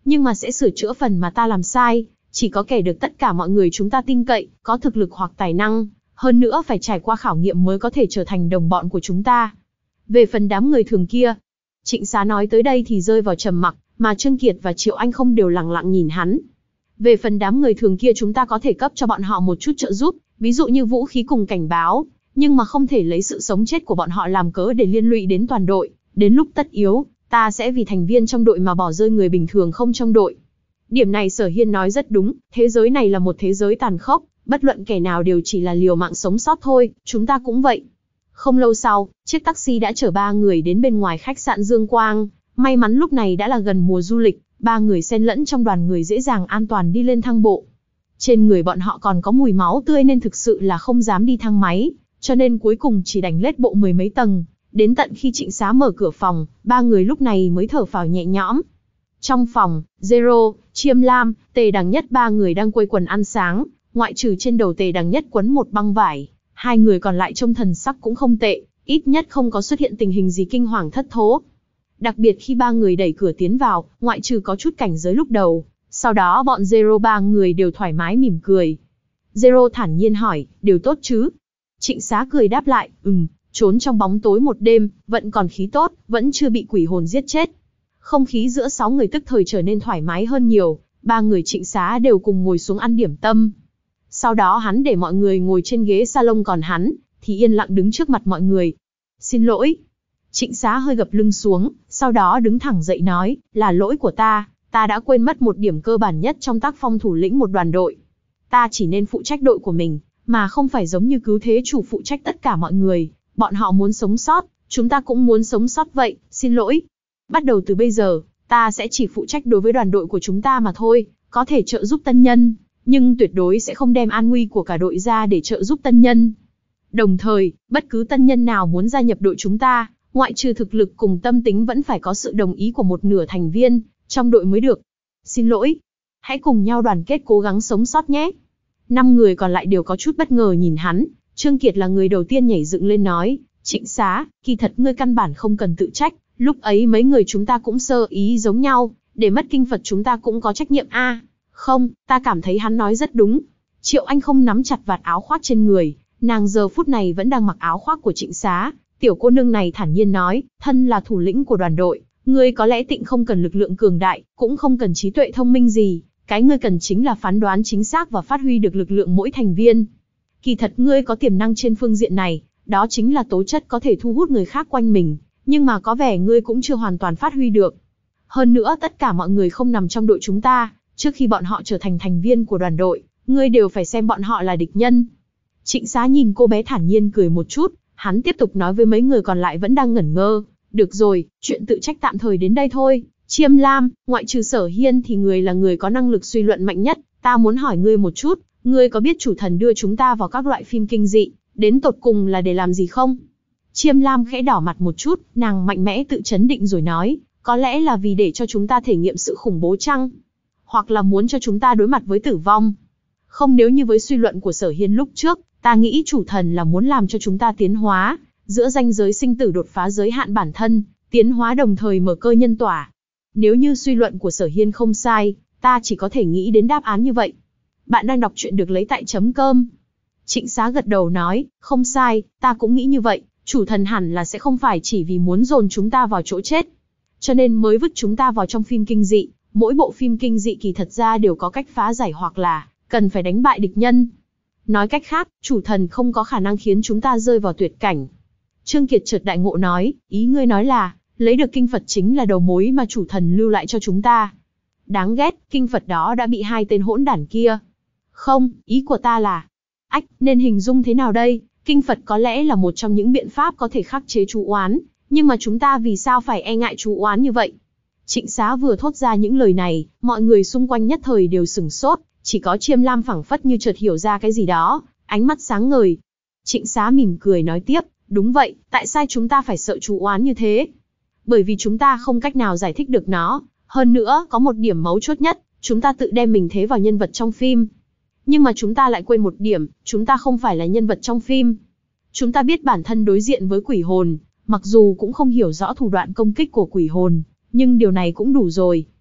nhưng mà sẽ sửa chữa phần mà ta làm sai. Chỉ có kẻ được tất cả mọi người chúng ta tin cậy, có thực lực hoặc tài năng, hơn nữa phải trải qua khảo nghiệm mới có thể trở thành đồng bọn của chúng ta. Về phần đám người thường kia, Trịnh Xá nói tới đây thì rơi vào trầm mặc, mà Trương Kiệt và Triệu Anh không đều lặng lặng nhìn hắn. Về phần đám người thường kia chúng ta có thể cấp cho bọn họ một chút trợ giúp, ví dụ như vũ khí cùng cảnh báo, nhưng mà không thể lấy sự sống chết của bọn họ làm cớ để liên lụy đến toàn đội. Đến lúc tất yếu, ta sẽ vì thành viên trong đội mà bỏ rơi người bình thường không trong đội. Điểm này Sở Hiên nói rất đúng, thế giới này là một thế giới tàn khốc, bất luận kẻ nào đều chỉ là liều mạng sống sót thôi, chúng ta cũng vậy. Không lâu sau, chiếc taxi đã chở ba người đến bên ngoài khách sạn Dương Quang. May mắn lúc này đã là gần mùa du lịch, ba người xen lẫn trong đoàn người dễ dàng an toàn đi lên thang bộ. Trên người bọn họ còn có mùi máu tươi nên thực sự là không dám đi thang máy, cho nên cuối cùng chỉ đành lết bộ mười mấy tầng. Đến tận khi Trịnh Xá mở cửa phòng, ba người lúc này mới thở phào nhẹ nhõm. Trong phòng, Zero, Chiêm Lam, Tề Đằng Nhất ba người đang quây quần ăn sáng, ngoại trừ trên đầu Tề Đằng Nhất quấn một băng vải. Hai người còn lại trông thần sắc cũng không tệ, ít nhất không có xuất hiện tình hình gì kinh hoàng thất thố. Đặc biệt khi ba người đẩy cửa tiến vào, ngoại trừ có chút cảnh giới lúc đầu, sau đó bọn Zero ba người đều thoải mái mỉm cười. Zero thản nhiên hỏi, đều tốt chứ? Trịnh Xá cười đáp lại, ừm, trốn trong bóng tối một đêm, vẫn còn khí tốt, vẫn chưa bị quỷ hồn giết chết. Không khí giữa sáu người tức thời trở nên thoải mái hơn nhiều, ba người Trịnh Xá đều cùng ngồi xuống ăn điểm tâm. Sau đó hắn để mọi người ngồi trên ghế salon còn hắn, thì yên lặng đứng trước mặt mọi người. Xin lỗi. Trịnh Xá hơi gập lưng xuống, sau đó đứng thẳng dậy nói, là lỗi của ta, ta đã quên mất một điểm cơ bản nhất trong tác phong thủ lĩnh một đoàn đội. Ta chỉ nên phụ trách đội của mình, mà không phải giống như cứu thế chủ phụ trách tất cả mọi người, bọn họ muốn sống sót, chúng ta cũng muốn sống sót vậy, xin lỗi. Bắt đầu từ bây giờ, ta sẽ chỉ phụ trách đối với đoàn đội của chúng ta mà thôi, có thể trợ giúp tân nhân, nhưng tuyệt đối sẽ không đem an nguy của cả đội ra để trợ giúp tân nhân. Đồng thời, bất cứ tân nhân nào muốn gia nhập đội chúng ta, ngoại trừ thực lực cùng tâm tính vẫn phải có sự đồng ý của một nửa thành viên trong đội mới được. Xin lỗi. Hãy cùng nhau đoàn kết cố gắng sống sót nhé. Năm người còn lại đều có chút bất ngờ nhìn hắn. Trương Kiệt là người đầu tiên nhảy dựng lên nói, Trịnh Xá, kỳ thật ngươi căn bản không cần tự trách, lúc ấy mấy người chúng ta cũng sơ ý giống nhau, để mất kinh Phật chúng ta cũng có trách nhiệm a. À, không, ta cảm thấy hắn nói rất đúng. Triệu Anh không nắm chặt vạt áo khoác trên người, nàng giờ phút này vẫn đang mặc áo khoác của Trịnh Xá. Tiểu cô nương này thản nhiên nói, thân là thủ lĩnh của đoàn đội, ngươi có lẽ tịnh không cần lực lượng cường đại, cũng không cần trí tuệ thông minh gì, cái ngươi cần chính là phán đoán chính xác và phát huy được lực lượng mỗi thành viên. Kỳ thật ngươi có tiềm năng trên phương diện này, đó chính là tố chất có thể thu hút người khác quanh mình, nhưng mà có vẻ ngươi cũng chưa hoàn toàn phát huy được. Hơn nữa tất cả mọi người không nằm trong đội chúng ta, trước khi bọn họ trở thành thành viên của đoàn đội, ngươi đều phải xem bọn họ là địch nhân. Trịnh Xá nhìn cô bé thản nhiên cười một chút, hắn tiếp tục nói với mấy người còn lại vẫn đang ngẩn ngơ. Được rồi, chuyện tự trách tạm thời đến đây thôi. Chiêm Lam, ngoại trừ Sở Hiên thì người là người có năng lực suy luận mạnh nhất. Ta muốn hỏi ngươi một chút, ngươi có biết chủ thần đưa chúng ta vào các loại phim kinh dị, đến tột cùng là để làm gì không? Chiêm Lam khẽ đỏ mặt một chút, nàng mạnh mẽ tự chấn định rồi nói, có lẽ là vì để cho chúng ta thể nghiệm sự khủng bố chăng? Hoặc là muốn cho chúng ta đối mặt với tử vong? Không, nếu như với suy luận của Sở Hiên lúc trước, ta nghĩ chủ thần là muốn làm cho chúng ta tiến hóa, giữa ranh giới sinh tử đột phá giới hạn bản thân, tiến hóa đồng thời mở cơ nhân tỏa. Nếu như suy luận của Sở Hiên không sai, ta chỉ có thể nghĩ đến đáp án như vậy. Bạn đang đọc truyện được lấy tại chấm cơm. Trịnh Xá gật đầu nói, không sai, ta cũng nghĩ như vậy, chủ thần hẳn là sẽ không phải chỉ vì muốn dồn chúng ta vào chỗ chết, cho nên mới vứt chúng ta vào trong phim kinh dị. Mỗi bộ phim kinh dị kỳ thật ra đều có cách phá giải hoặc là cần phải đánh bại địch nhân. Nói cách khác, chủ thần không có khả năng khiến chúng ta rơi vào tuyệt cảnh. Trương Kiệt chợt đại ngộ nói, ý ngươi nói là, lấy được kinh Phật chính là đầu mối mà chủ thần lưu lại cho chúng ta. Đáng ghét, kinh Phật đó đã bị hai tên hỗn đản kia. Không, ý của ta là, ách, nên hình dung thế nào đây? Kinh Phật có lẽ là một trong những biện pháp có thể khắc chế chú oán, nhưng mà chúng ta vì sao phải e ngại chú oán như vậy? Trịnh Xá vừa thốt ra những lời này, mọi người xung quanh nhất thời đều sửng sốt, chỉ có Chiêm Lam phảng phất như chợt hiểu ra cái gì đó, ánh mắt sáng ngời. Trịnh Xá mỉm cười nói tiếp, đúng vậy, tại sao chúng ta phải sợ chú oán như thế? Bởi vì chúng ta không cách nào giải thích được nó, hơn nữa có một điểm mấu chốt nhất, chúng ta tự đem mình thế vào nhân vật trong phim. Nhưng mà chúng ta lại quên một điểm, chúng ta không phải là nhân vật trong phim. Chúng ta biết bản thân đối diện với quỷ hồn, mặc dù cũng không hiểu rõ thủ đoạn công kích của quỷ hồn, nhưng điều này cũng đủ rồi.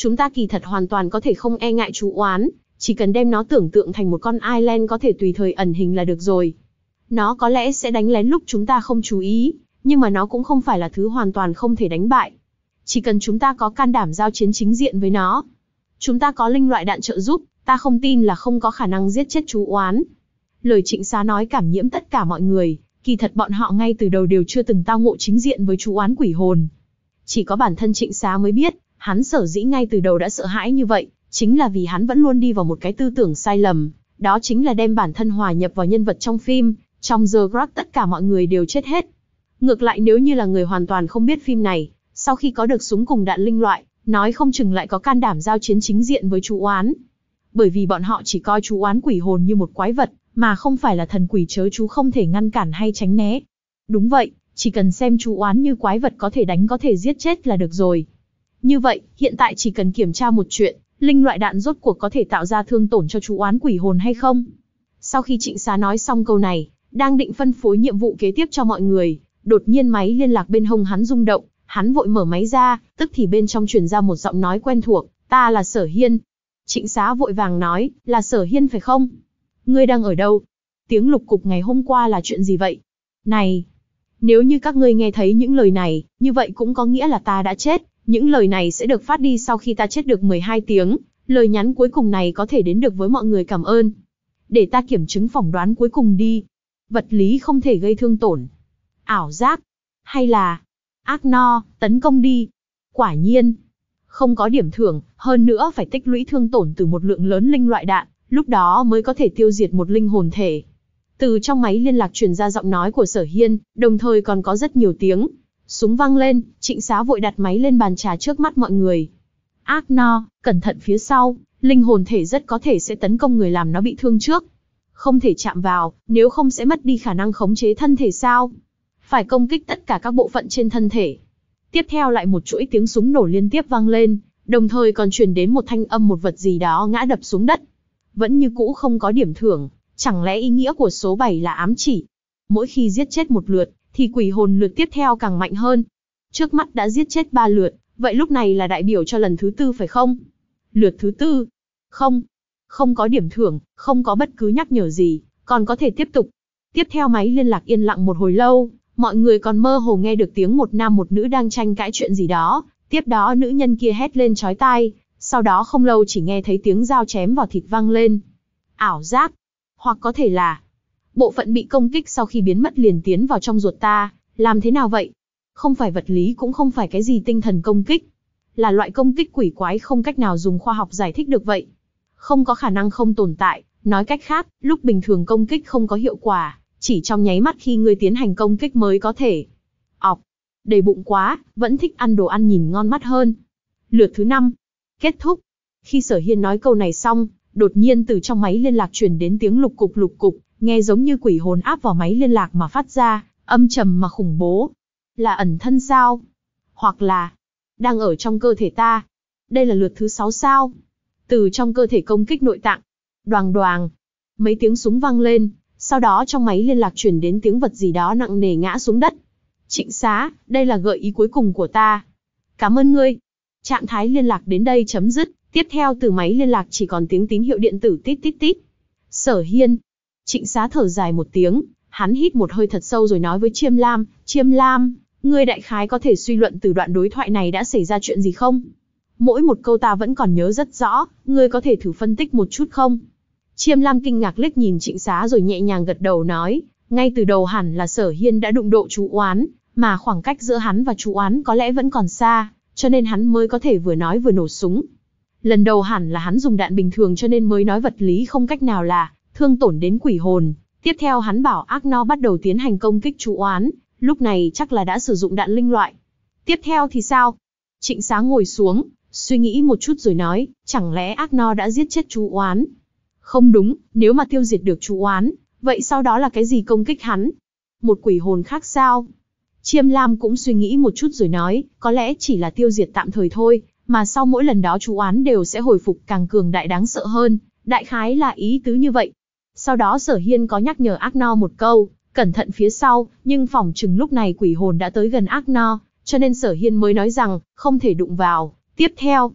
Chúng ta kỳ thật hoàn toàn có thể không e ngại chú oán, chỉ cần đem nó tưởng tượng thành một con Island có thể tùy thời ẩn hình là được rồi. Nó có lẽ sẽ đánh lén lúc chúng ta không chú ý, nhưng mà nó cũng không phải là thứ hoàn toàn không thể đánh bại. Chỉ cần chúng ta có can đảm giao chiến chính diện với nó. Chúng ta có linh loại đạn trợ giúp, ta không tin là không có khả năng giết chết chú oán. Lời Trịnh Xá nói cảm nhiễm tất cả mọi người, kỳ thật bọn họ ngay từ đầu đều chưa từng tao ngộ chính diện với chú oán quỷ hồn. Chỉ có bản thân Trịnh Xá mới biết, hắn sở dĩ ngay từ đầu đã sợ hãi như vậy, chính là vì hắn vẫn luôn đi vào một cái tư tưởng sai lầm, đó chính là đem bản thân hòa nhập vào nhân vật trong phim, trong The Grudge tất cả mọi người đều chết hết. Ngược lại nếu như là người hoàn toàn không biết phim này, sau khi có được súng cùng đạn linh loại, nói không chừng lại có can đảm giao chiến chính diện với chú oán. Bởi vì bọn họ chỉ coi chú oán quỷ hồn như một quái vật, mà không phải là thần quỷ chớ chú không thể ngăn cản hay tránh né. Đúng vậy, chỉ cần xem chú oán như quái vật có thể đánh có thể giết chết là được rồi. Như vậy, hiện tại chỉ cần kiểm tra một chuyện, linh loại đạn rốt cuộc có thể tạo ra thương tổn cho chú oán quỷ hồn hay không? Sau khi Trịnh Xá nói xong câu này, đang định phân phối nhiệm vụ kế tiếp cho mọi người, đột nhiên máy liên lạc bên hông hắn rung động, hắn vội mở máy ra, tức thì bên trong truyền ra một giọng nói quen thuộc, ta là Sở Hiên. Trịnh Xá vội vàng nói, là Sở Hiên phải không? Ngươi đang ở đâu? Tiếng lục cục ngày hôm qua là chuyện gì vậy? Này! Nếu như các ngươi nghe thấy những lời này, như vậy cũng có nghĩa là ta đã chết, những lời này sẽ được phát đi sau khi ta chết được mười hai tiếng, lời nhắn cuối cùng này có thể đến được với mọi người cảm ơn. Để ta kiểm chứng phỏng đoán cuối cùng đi. Vật lý không thể gây thương tổn. Ảo giác? Hay là ác no, tấn công đi. Quả nhiên. Không có điểm thưởng, hơn nữa phải tích lũy thương tổn từ một lượng lớn linh loại đạn, lúc đó mới có thể tiêu diệt một linh hồn thể. Từ trong máy liên lạc truyền ra giọng nói của Sở Hiên, đồng thời còn có rất nhiều tiếng. Súng vang lên, Trịnh Xá vội đặt máy lên bàn trà trước mắt mọi người. Ác no, cẩn thận phía sau, linh hồn thể rất có thể sẽ tấn công người làm nó bị thương trước. Không thể chạm vào, nếu không sẽ mất đi khả năng khống chế thân thể sao? Phải công kích tất cả các bộ phận trên thân thể. Tiếp theo lại một chuỗi tiếng súng nổ liên tiếp vang lên, đồng thời còn truyền đến một thanh âm một vật gì đó ngã đập xuống đất. Vẫn như cũ không có điểm thưởng, chẳng lẽ ý nghĩa của số bảy là ám chỉ? Mỗi khi giết chết một lượt, thì quỷ hồn lượt tiếp theo càng mạnh hơn. Trước mắt đã giết chết ba lượt, vậy lúc này là đại biểu cho lần thứ tư phải không? Lượt thứ tư? Không. Không có điểm thưởng, không có bất cứ nhắc nhở gì, còn có thể tiếp tục. Tiếp theo máy liên lạc yên lặng một hồi lâu, mọi người còn mơ hồ nghe được tiếng một nam một nữ đang tranh cãi chuyện gì đó, tiếp đó nữ nhân kia hét lên chói tai, sau đó không lâu chỉ nghe thấy tiếng dao chém vào thịt vang lên. Ảo giác, hoặc có thể là bộ phận bị công kích sau khi biến mất liền tiến vào trong ruột ta, làm thế nào vậy? Không phải vật lý cũng không phải cái gì tinh thần công kích, là loại công kích quỷ quái không cách nào dùng khoa học giải thích được vậy. Không có khả năng không tồn tại, nói cách khác, lúc bình thường công kích không có hiệu quả, chỉ trong nháy mắt khi ngươi tiến hành công kích mới có thể. Ọc, đầy bụng quá, vẫn thích ăn đồ ăn nhìn ngon mắt hơn. Lượt thứ năm, kết thúc. Khi Sở Hiên nói câu này xong, đột nhiên từ trong máy liên lạc truyền đến tiếng lục cục lục cục, nghe giống như quỷ hồn áp vào máy liên lạc mà phát ra, âm trầm mà khủng bố. Là ẩn thân sao? Hoặc là đang ở trong cơ thể ta? Đây là lượt thứ sáu sao? Từ trong cơ thể công kích nội tạng. Đoàng đoàng. Mấy tiếng súng vang lên, sau đó trong máy liên lạc truyền đến tiếng vật gì đó nặng nề ngã xuống đất. Trịnh Xá, đây là gợi ý cuối cùng của ta. Cảm ơn ngươi. Trạng thái liên lạc đến đây chấm dứt, tiếp theo từ máy liên lạc chỉ còn tiếng tín hiệu điện tử tít tít tít. Sở Hiên. Trịnh Xá thở dài một tiếng, hắn hít một hơi thật sâu rồi nói với Chiêm Lam, Chiêm Lam, ngươi đại khái có thể suy luận từ đoạn đối thoại này đã xảy ra chuyện gì không? Mỗi một câu ta vẫn còn nhớ rất rõ, ngươi có thể thử phân tích một chút không? Chiêm Lam kinh ngạc liếc nhìn Trịnh Xá rồi nhẹ nhàng gật đầu nói, ngay từ đầu hẳn là Sở Hiên đã đụng độ chú oán, mà khoảng cách giữa hắn và chú oán có lẽ vẫn còn xa, cho nên hắn mới có thể vừa nói vừa nổ súng. Lần đầu hẳn là hắn dùng đạn bình thường cho nên mới nói vật lý không cách nào là thương tổn đến quỷ hồn. Tiếp theo hắn bảo ác no bắt đầu tiến hành công kích chú oán, lúc này chắc là đã sử dụng đạn linh loại. Tiếp theo thì sao? Trịnh Xá ngồi xuống, suy nghĩ một chút rồi nói, chẳng lẽ ác no đã giết chết chú oán? Không đúng, nếu mà tiêu diệt được chú oán, vậy sau đó là cái gì công kích hắn? Một quỷ hồn khác sao? Chiêm Lam cũng suy nghĩ một chút rồi nói, có lẽ chỉ là tiêu diệt tạm thời thôi, mà sau mỗi lần đó chú oán đều sẽ hồi phục càng cường đại đáng sợ hơn, đại khái là ý tứ như vậy. Sau đó Sở Hiên có nhắc nhở ác no một câu, cẩn thận phía sau, nhưng phỏng chừng lúc này quỷ hồn đã tới gần ác no, cho nên Sở Hiên mới nói rằng, không thể đụng vào. Tiếp theo,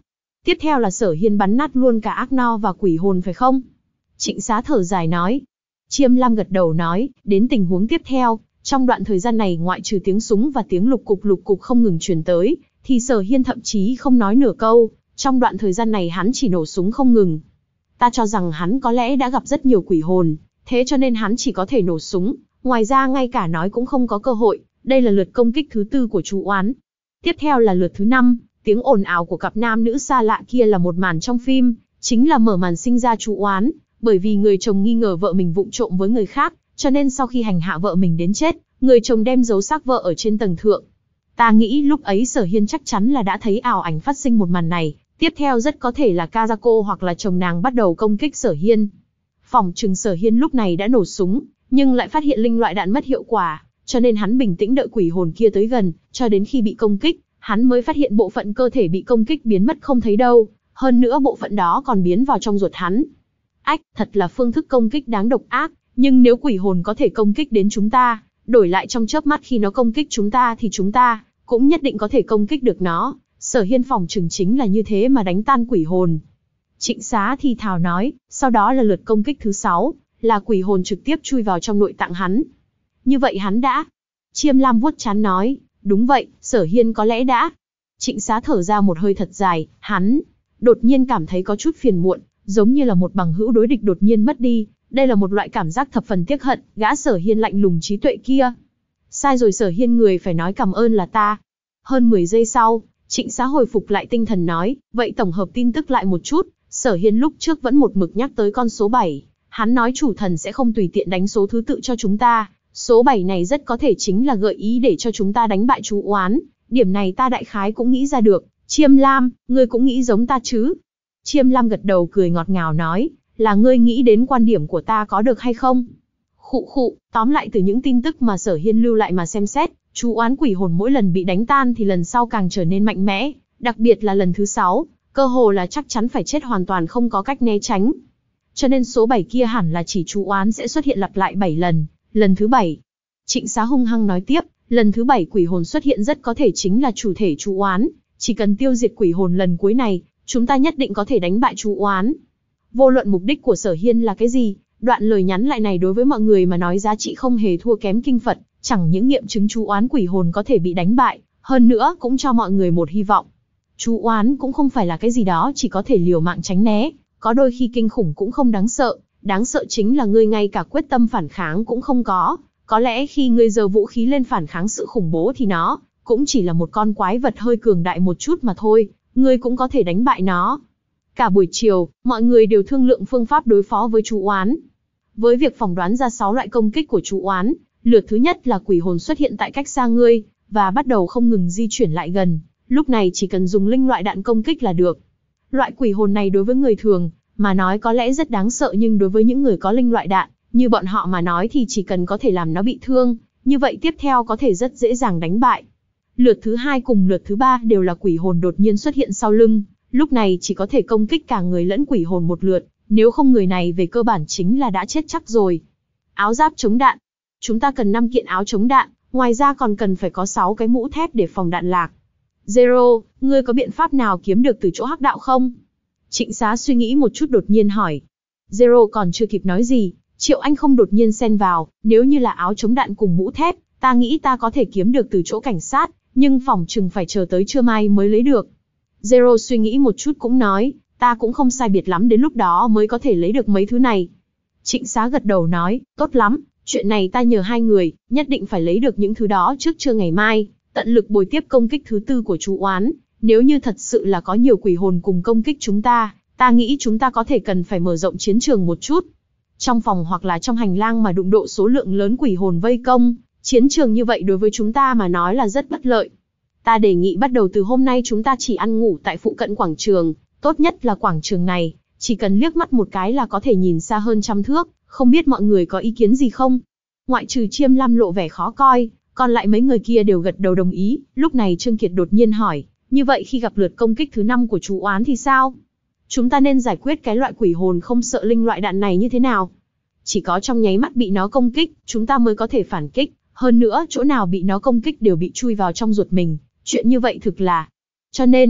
Tiếp theo là Sở Hiên bắn nát luôn cả ác no và quỷ hồn phải không? Trịnh Xá thở dài nói. Chiêm Lam gật đầu nói, đến tình huống tiếp theo, trong đoạn thời gian này ngoại trừ tiếng súng và tiếng lục cục lục cục không ngừng truyền tới, thì Sở Hiên thậm chí không nói nửa câu, trong đoạn thời gian này hắn chỉ nổ súng không ngừng. Ta cho rằng hắn có lẽ đã gặp rất nhiều quỷ hồn, thế cho nên hắn chỉ có thể nổ súng, ngoài ra ngay cả nói cũng không có cơ hội. Đây là lượt công kích thứ tư của chú oán. Tiếp theo là lượt thứ năm, tiếng ồn ào của cặp nam nữ xa lạ kia là một màn trong phim, chính là mở màn sinh ra chú oán, bởi vì người chồng nghi ngờ vợ mình vụng trộm với người khác, cho nên sau khi hành hạ vợ mình đến chết, người chồng đem giấu xác vợ ở trên tầng thượng. Ta nghĩ lúc ấy Sở Hiên chắc chắn là đã thấy ảo ảnh phát sinh một màn này, tiếp theo rất có thể là Kazako hoặc là chồng nàng bắt đầu công kích Sở Hiên. Phỏng chừng Sở Hiên lúc này đã nổ súng, nhưng lại phát hiện linh loại đạn mất hiệu quả, cho nên hắn bình tĩnh đợi quỷ hồn kia tới gần, cho đến khi bị công kích, hắn mới phát hiện bộ phận cơ thể bị công kích biến mất không thấy đâu, hơn nữa bộ phận đó còn biến vào trong ruột hắn. Ách, thật là phương thức công kích đáng độc ác, nhưng nếu quỷ hồn có thể công kích đến chúng ta, đổi lại trong chớp mắt khi nó công kích chúng ta thì chúng ta cũng nhất định có thể công kích được nó. Sở Hiên phỏng chừng chính là như thế mà đánh tan quỷ hồn. Trịnh Xá thì thào nói, sau đó là lượt công kích thứ sáu, là quỷ hồn trực tiếp chui vào trong nội tạng hắn. Như vậy hắn đã. Chiêm Lam vuốt trán nói, đúng vậy, Sở Hiên có lẽ đã. Trịnh Xá thở ra một hơi thật dài, hắn đột nhiên cảm thấy có chút phiền muộn, giống như là một bằng hữu đối địch đột nhiên mất đi. Đây là một loại cảm giác thập phần tiếc hận, gã Sở Hiên lạnh lùng trí tuệ kia. Sai rồi Sở Hiên, người phải nói cảm ơn là ta. Hơn mười giây sau, Trịnh Xá hồi phục lại tinh thần nói, vậy tổng hợp tin tức lại một chút, Sở Hiên lúc trước vẫn một mực nhắc tới con số bảy. Hắn nói chủ thần sẽ không tùy tiện đánh số thứ tự cho chúng ta. Số bảy này rất có thể chính là gợi ý để cho chúng ta đánh bại chú oán. Điểm này ta đại khái cũng nghĩ ra được. Chiêm Lam, ngươi cũng nghĩ giống ta chứ? Chiêm Lam gật đầu cười ngọt ngào nói, là ngươi nghĩ đến quan điểm của ta có được hay không? Khụ khụ, tóm lại từ những tin tức mà Sở Hiên lưu lại mà xem xét, chú oán quỷ hồn mỗi lần bị đánh tan thì lần sau càng trở nên mạnh mẽ, đặc biệt là lần thứ sáu, cơ hồ là chắc chắn phải chết hoàn toàn không có cách né tránh. Cho nên số bảy kia hẳn là chỉ chú oán sẽ xuất hiện lặp lại bảy lần, lần thứ bảy. Trịnh Xá hung hăng nói tiếp, lần thứ bảy quỷ hồn xuất hiện rất có thể chính là chủ thể chú oán, chỉ cần tiêu diệt quỷ hồn lần cuối này, chúng ta nhất định có thể đánh bại chú oán. Vô luận mục đích của Sở Hiên là cái gì, đoạn lời nhắn lại này đối với mọi người mà nói giá trị không hề thua kém kinh Phật, chẳng những nghiệm chứng chú oán quỷ hồn có thể bị đánh bại, hơn nữa cũng cho mọi người một hy vọng. Chú oán cũng không phải là cái gì đó chỉ có thể liều mạng tránh né, có đôi khi kinh khủng cũng không đáng sợ, đáng sợ chính là ngươi ngay cả quyết tâm phản kháng cũng không có, có lẽ khi ngươi giơ vũ khí lên phản kháng sự khủng bố thì nó cũng chỉ là một con quái vật hơi cường đại một chút mà thôi, ngươi cũng có thể đánh bại nó. Cả buổi chiều, mọi người đều thương lượng phương pháp đối phó với chú oán. Với việc phỏng đoán ra sáu loại công kích của chú oán, lượt thứ nhất là quỷ hồn xuất hiện tại cách xa ngươi, và bắt đầu không ngừng di chuyển lại gần, lúc này chỉ cần dùng linh loại đạn công kích là được. Loại quỷ hồn này đối với người thường mà nói có lẽ rất đáng sợ, nhưng đối với những người có linh loại đạn, như bọn họ mà nói thì chỉ cần có thể làm nó bị thương, như vậy tiếp theo có thể rất dễ dàng đánh bại. Lượt thứ hai cùng lượt thứ ba đều là quỷ hồn đột nhiên xuất hiện sau lưng, lúc này chỉ có thể công kích cả người lẫn quỷ hồn một lượt, nếu không người này về cơ bản chính là đã chết chắc rồi. Áo giáp chống đạn. Chúng ta cần năm kiện áo chống đạn, ngoài ra còn cần phải có sáu cái mũ thép để phòng đạn lạc. Zero, ngươi có biện pháp nào kiếm được từ chỗ hắc đạo không? Trịnh Xá suy nghĩ một chút đột nhiên hỏi. Zero còn chưa kịp nói gì, Triệu Anh không đột nhiên xen vào, nếu như là áo chống đạn cùng mũ thép, ta nghĩ ta có thể kiếm được từ chỗ cảnh sát, nhưng phỏng chừng phải chờ tới trưa mai mới lấy được. Zero suy nghĩ một chút cũng nói, ta cũng không sai biệt lắm đến lúc đó mới có thể lấy được mấy thứ này. Trịnh Xá gật đầu nói, tốt lắm, chuyện này ta nhờ hai người, nhất định phải lấy được những thứ đó trước trưa ngày mai, tận lực bồi tiếp công kích thứ tư của chú oán. Nếu như thật sự là có nhiều quỷ hồn cùng công kích chúng ta, ta nghĩ chúng ta có thể cần phải mở rộng chiến trường một chút. Trong phòng hoặc là trong hành lang mà đụng độ số lượng lớn quỷ hồn vây công, chiến trường như vậy đối với chúng ta mà nói là rất bất lợi. Ta đề nghị bắt đầu từ hôm nay chúng ta chỉ ăn ngủ tại phụ cận quảng trường, tốt nhất là quảng trường này, chỉ cần liếc mắt một cái là có thể nhìn xa hơn trăm thước, không biết mọi người có ý kiến gì không? Ngoại trừ Chiêm Lam lộ vẻ khó coi, còn lại mấy người kia đều gật đầu đồng ý. Lúc này Trương Kiệt đột nhiên hỏi, như vậy khi gặp lượt công kích thứ năm của chú oán thì sao? Chúng ta nên giải quyết cái loại quỷ hồn không sợ linh loại đạn này như thế nào? Chỉ có trong nháy mắt bị nó công kích, chúng ta mới có thể phản kích, hơn nữa chỗ nào bị nó công kích đều bị chui vào trong ruột mình, chuyện như vậy thực là. Cho nên,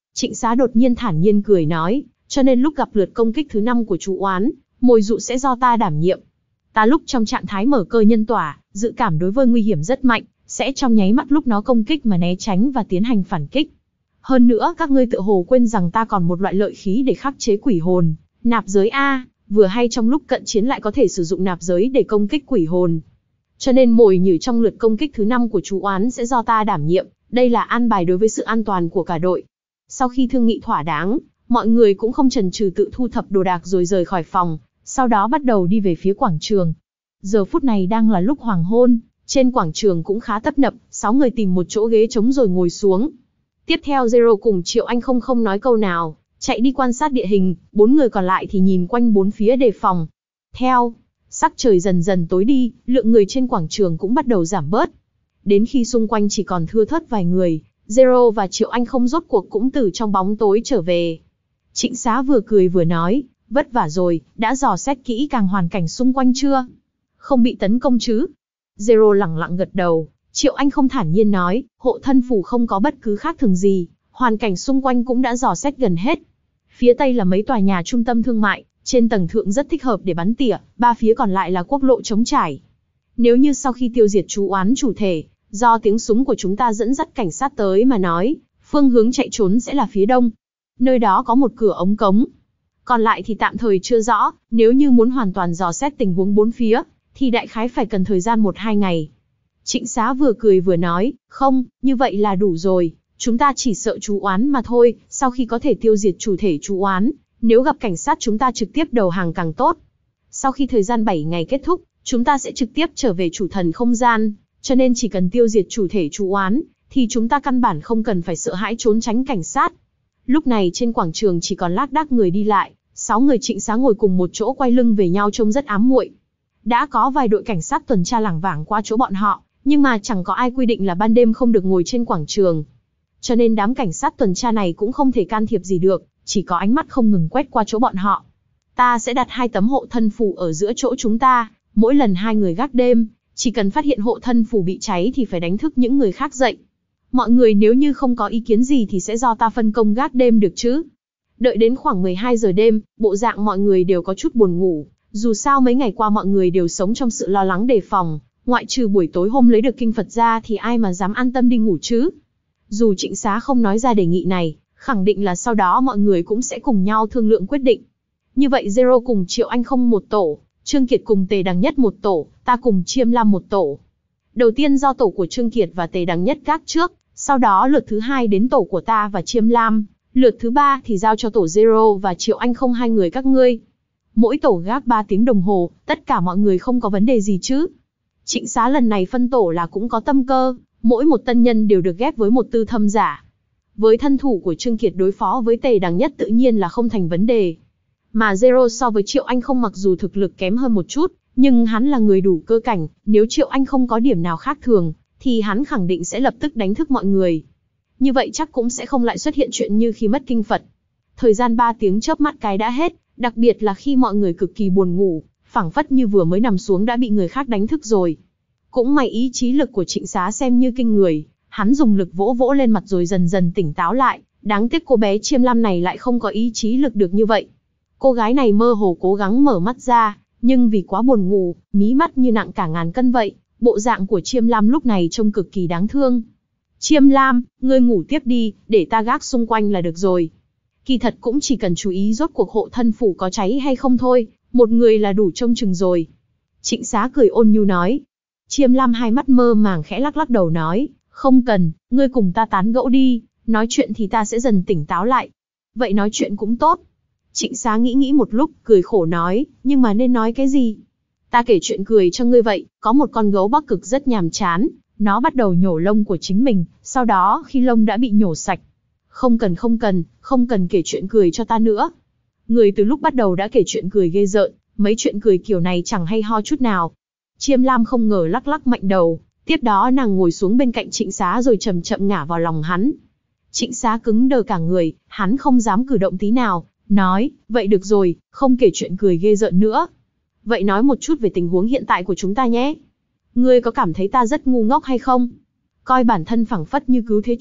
Trịnh Xá đột nhiên thản nhiên cười nói, cho nên lúc gặp lượt công kích thứ năm của chú oán, mồi dụ sẽ do ta đảm nhiệm. Ta lúc trong trạng thái mở cơ nhân tỏa, dự cảm đối với nguy hiểm rất mạnh, sẽ trong nháy mắt lúc nó công kích mà né tránh và tiến hành phản kích. Hơn nữa các ngươi tự hồ quên rằng ta còn một loại lợi khí để khắc chế quỷ hồn, nạp giới A, vừa hay trong lúc cận chiến lại có thể sử dụng nạp giới để công kích quỷ hồn. Cho nên mồi nhử trong lượt công kích thứ năm của chú oán sẽ do ta đảm nhiệm, đây là an bài đối với sự an toàn của cả đội. Sau khi thương nghị thỏa đáng, mọi người cũng không chần chừ tự thu thập đồ đạc rồi rời khỏi phòng, sau đó bắt đầu đi về phía quảng trường. Giờ phút này đang là lúc hoàng hôn, trên quảng trường cũng khá tấp nập, sáu người tìm một chỗ ghế trống rồi ngồi xuống. Tiếp theo Zero cùng Triệu Anh không không nói câu nào, chạy đi quan sát địa hình, bốn người còn lại thì nhìn quanh bốn phía đề phòng. Theo sắc trời dần dần tối đi, lượng người trên quảng trường cũng bắt đầu giảm bớt. Đến khi xung quanh chỉ còn thưa thớt vài người, Zero và Triệu Anh không rốt cuộc cũng từ trong bóng tối trở về. Trịnh Xá vừa cười vừa nói, vất vả rồi, đã dò xét kỹ càng hoàn cảnh xung quanh chưa? Không bị tấn công chứ? Zero lẳng lặng gật đầu, Triệu Anh không thản nhiên nói, hộ thân phủ không có bất cứ khác thường gì, hoàn cảnh xung quanh cũng đã dò xét gần hết. Phía tây là mấy tòa nhà trung tâm thương mại, trên tầng thượng rất thích hợp để bắn tỉa, ba phía còn lại là quốc lộ trống trải. Nếu như sau khi tiêu diệt chú oán chủ thể, do tiếng súng của chúng ta dẫn dắt cảnh sát tới mà nói, phương hướng chạy trốn sẽ là phía đông. Nơi đó có một cửa ống cống. Còn lại thì tạm thời chưa rõ, nếu như muốn hoàn toàn dò xét tình huống bốn phía, thì đại khái phải cần thời gian một hai ngày. Trịnh Xá vừa cười vừa nói, không, như vậy là đủ rồi, chúng ta chỉ sợ chú oán mà thôi, sau khi có thể tiêu diệt chủ thể chú oán, nếu gặp cảnh sát chúng ta trực tiếp đầu hàng càng tốt. Sau khi thời gian bảy ngày kết thúc, chúng ta sẽ trực tiếp trở về chủ thần không gian, cho nên chỉ cần tiêu diệt chủ thể chú oán, thì chúng ta căn bản không cần phải sợ hãi trốn tránh cảnh sát. Lúc này trên quảng trường chỉ còn lác đác người đi lại, sáu người Trịnh Xá ngồi cùng một chỗ quay lưng về nhau trông rất ám muội. Đã có vài đội cảnh sát tuần tra lảng vảng qua chỗ bọn họ, nhưng mà chẳng có ai quy định là ban đêm không được ngồi trên quảng trường. Cho nên đám cảnh sát tuần tra này cũng không thể can thiệp gì được, chỉ có ánh mắt không ngừng quét qua chỗ bọn họ. Ta sẽ đặt hai tấm hộ thân phù ở giữa chỗ chúng ta, mỗi lần hai người gác đêm, chỉ cần phát hiện hộ thân phù bị cháy thì phải đánh thức những người khác dậy. Mọi người nếu như không có ý kiến gì thì sẽ do ta phân công gác đêm được chứ. Đợi đến khoảng mười hai giờ đêm, bộ dạng mọi người đều có chút buồn ngủ, dù sao mấy ngày qua mọi người đều sống trong sự lo lắng đề phòng, ngoại trừ buổi tối hôm lấy được kinh Phật ra thì ai mà dám an tâm đi ngủ chứ. Dù Trịnh Xá không nói ra đề nghị này, khẳng định là sau đó mọi người cũng sẽ cùng nhau thương lượng quyết định. Như vậy Zero cùng Triệu Anh không một tổ, Trương Kiệt cùng Tề Đằng Nhất một tổ, ta cùng Chiêm Lam một tổ. Đầu tiên do tổ của Trương Kiệt và Tề Đằng Nhất gác trước, sau đó lượt thứ hai đến tổ của ta và Chiêm Lam, lượt thứ ba thì giao cho tổ Zero và Triệu Anh không hai người các ngươi. Mỗi tổ gác ba tiếng đồng hồ, tất cả mọi người không có vấn đề gì chứ. Trịnh Xá lần này phân tổ là cũng có tâm cơ, mỗi một tân nhân đều được ghép với một tư thâm giả. Với thân thủ của Trương Kiệt đối phó với Tề Đằng Nhất tự nhiên là không thành vấn đề. Mà Zero so với Triệu Anh không mặc dù thực lực kém hơn một chút, nhưng hắn là người đủ cơ cảnh, nếu Triệu Anh không có điểm nào khác thường, thì hắn khẳng định sẽ lập tức đánh thức mọi người. Như vậy chắc cũng sẽ không lại xuất hiện chuyện như khi mất kinh Phật. Thời gian ba tiếng chớp mắt cái đã hết, đặc biệt là khi mọi người cực kỳ buồn ngủ, phảng phất như vừa mới nằm xuống đã bị người khác đánh thức rồi. Cũng may ý chí lực của Trịnh Xá xem như kinh người, hắn dùng lực vỗ vỗ lên mặt rồi dần dần tỉnh táo lại, đáng tiếc cô bé Chiêm Lam này lại không có ý chí lực được như vậy. Cô gái này mơ hồ cố gắng mở mắt ra, nhưng vì quá buồn ngủ, mí mắt như nặng cả ngàn cân vậy, bộ dạng của Chiêm Lam lúc này trông cực kỳ đáng thương. Chiêm Lam, ngươi ngủ tiếp đi, để ta gác xung quanh là được rồi. Kỳ thật cũng chỉ cần chú ý rốt cuộc hộ thân phủ có cháy hay không thôi, một người là đủ trông chừng rồi. Trịnh Xá cười ôn nhu nói. Chiêm Lam hai mắt mơ màng khẽ lắc lắc đầu nói, không cần, ngươi cùng ta tán gẫu đi, nói chuyện thì ta sẽ dần tỉnh táo lại. Vậy nói chuyện cũng tốt. Trịnh Xá nghĩ nghĩ một lúc, cười khổ nói, nhưng mà nên nói cái gì? Ta kể chuyện cười cho ngươi vậy, có một con gấu Bắc Cực rất nhàm chán, nó bắt đầu nhổ lông của chính mình, sau đó khi lông đã bị nhổ sạch. Không cần không cần, không cần kể chuyện cười cho ta nữa. Người từ lúc bắt đầu đã kể chuyện cười ghê rợn, mấy chuyện cười kiểu này chẳng hay ho chút nào. Chiêm Lam không ngờ lắc lắc mạnh đầu, tiếp đó nàng ngồi xuống bên cạnh Trịnh Xá rồi chậm chậm ngả vào lòng hắn. Trịnh Xá cứng đờ cả người, hắn không dám cử động tí nào, nói, vậy được rồi, không kể chuyện cười ghê rợn nữa. Vậy nói một chút về tình huống hiện tại của chúng ta nhé. Ngươi có cảm thấy ta rất ngu ngốc hay không? Coi bản thân phảng phất như cứu thế chủ,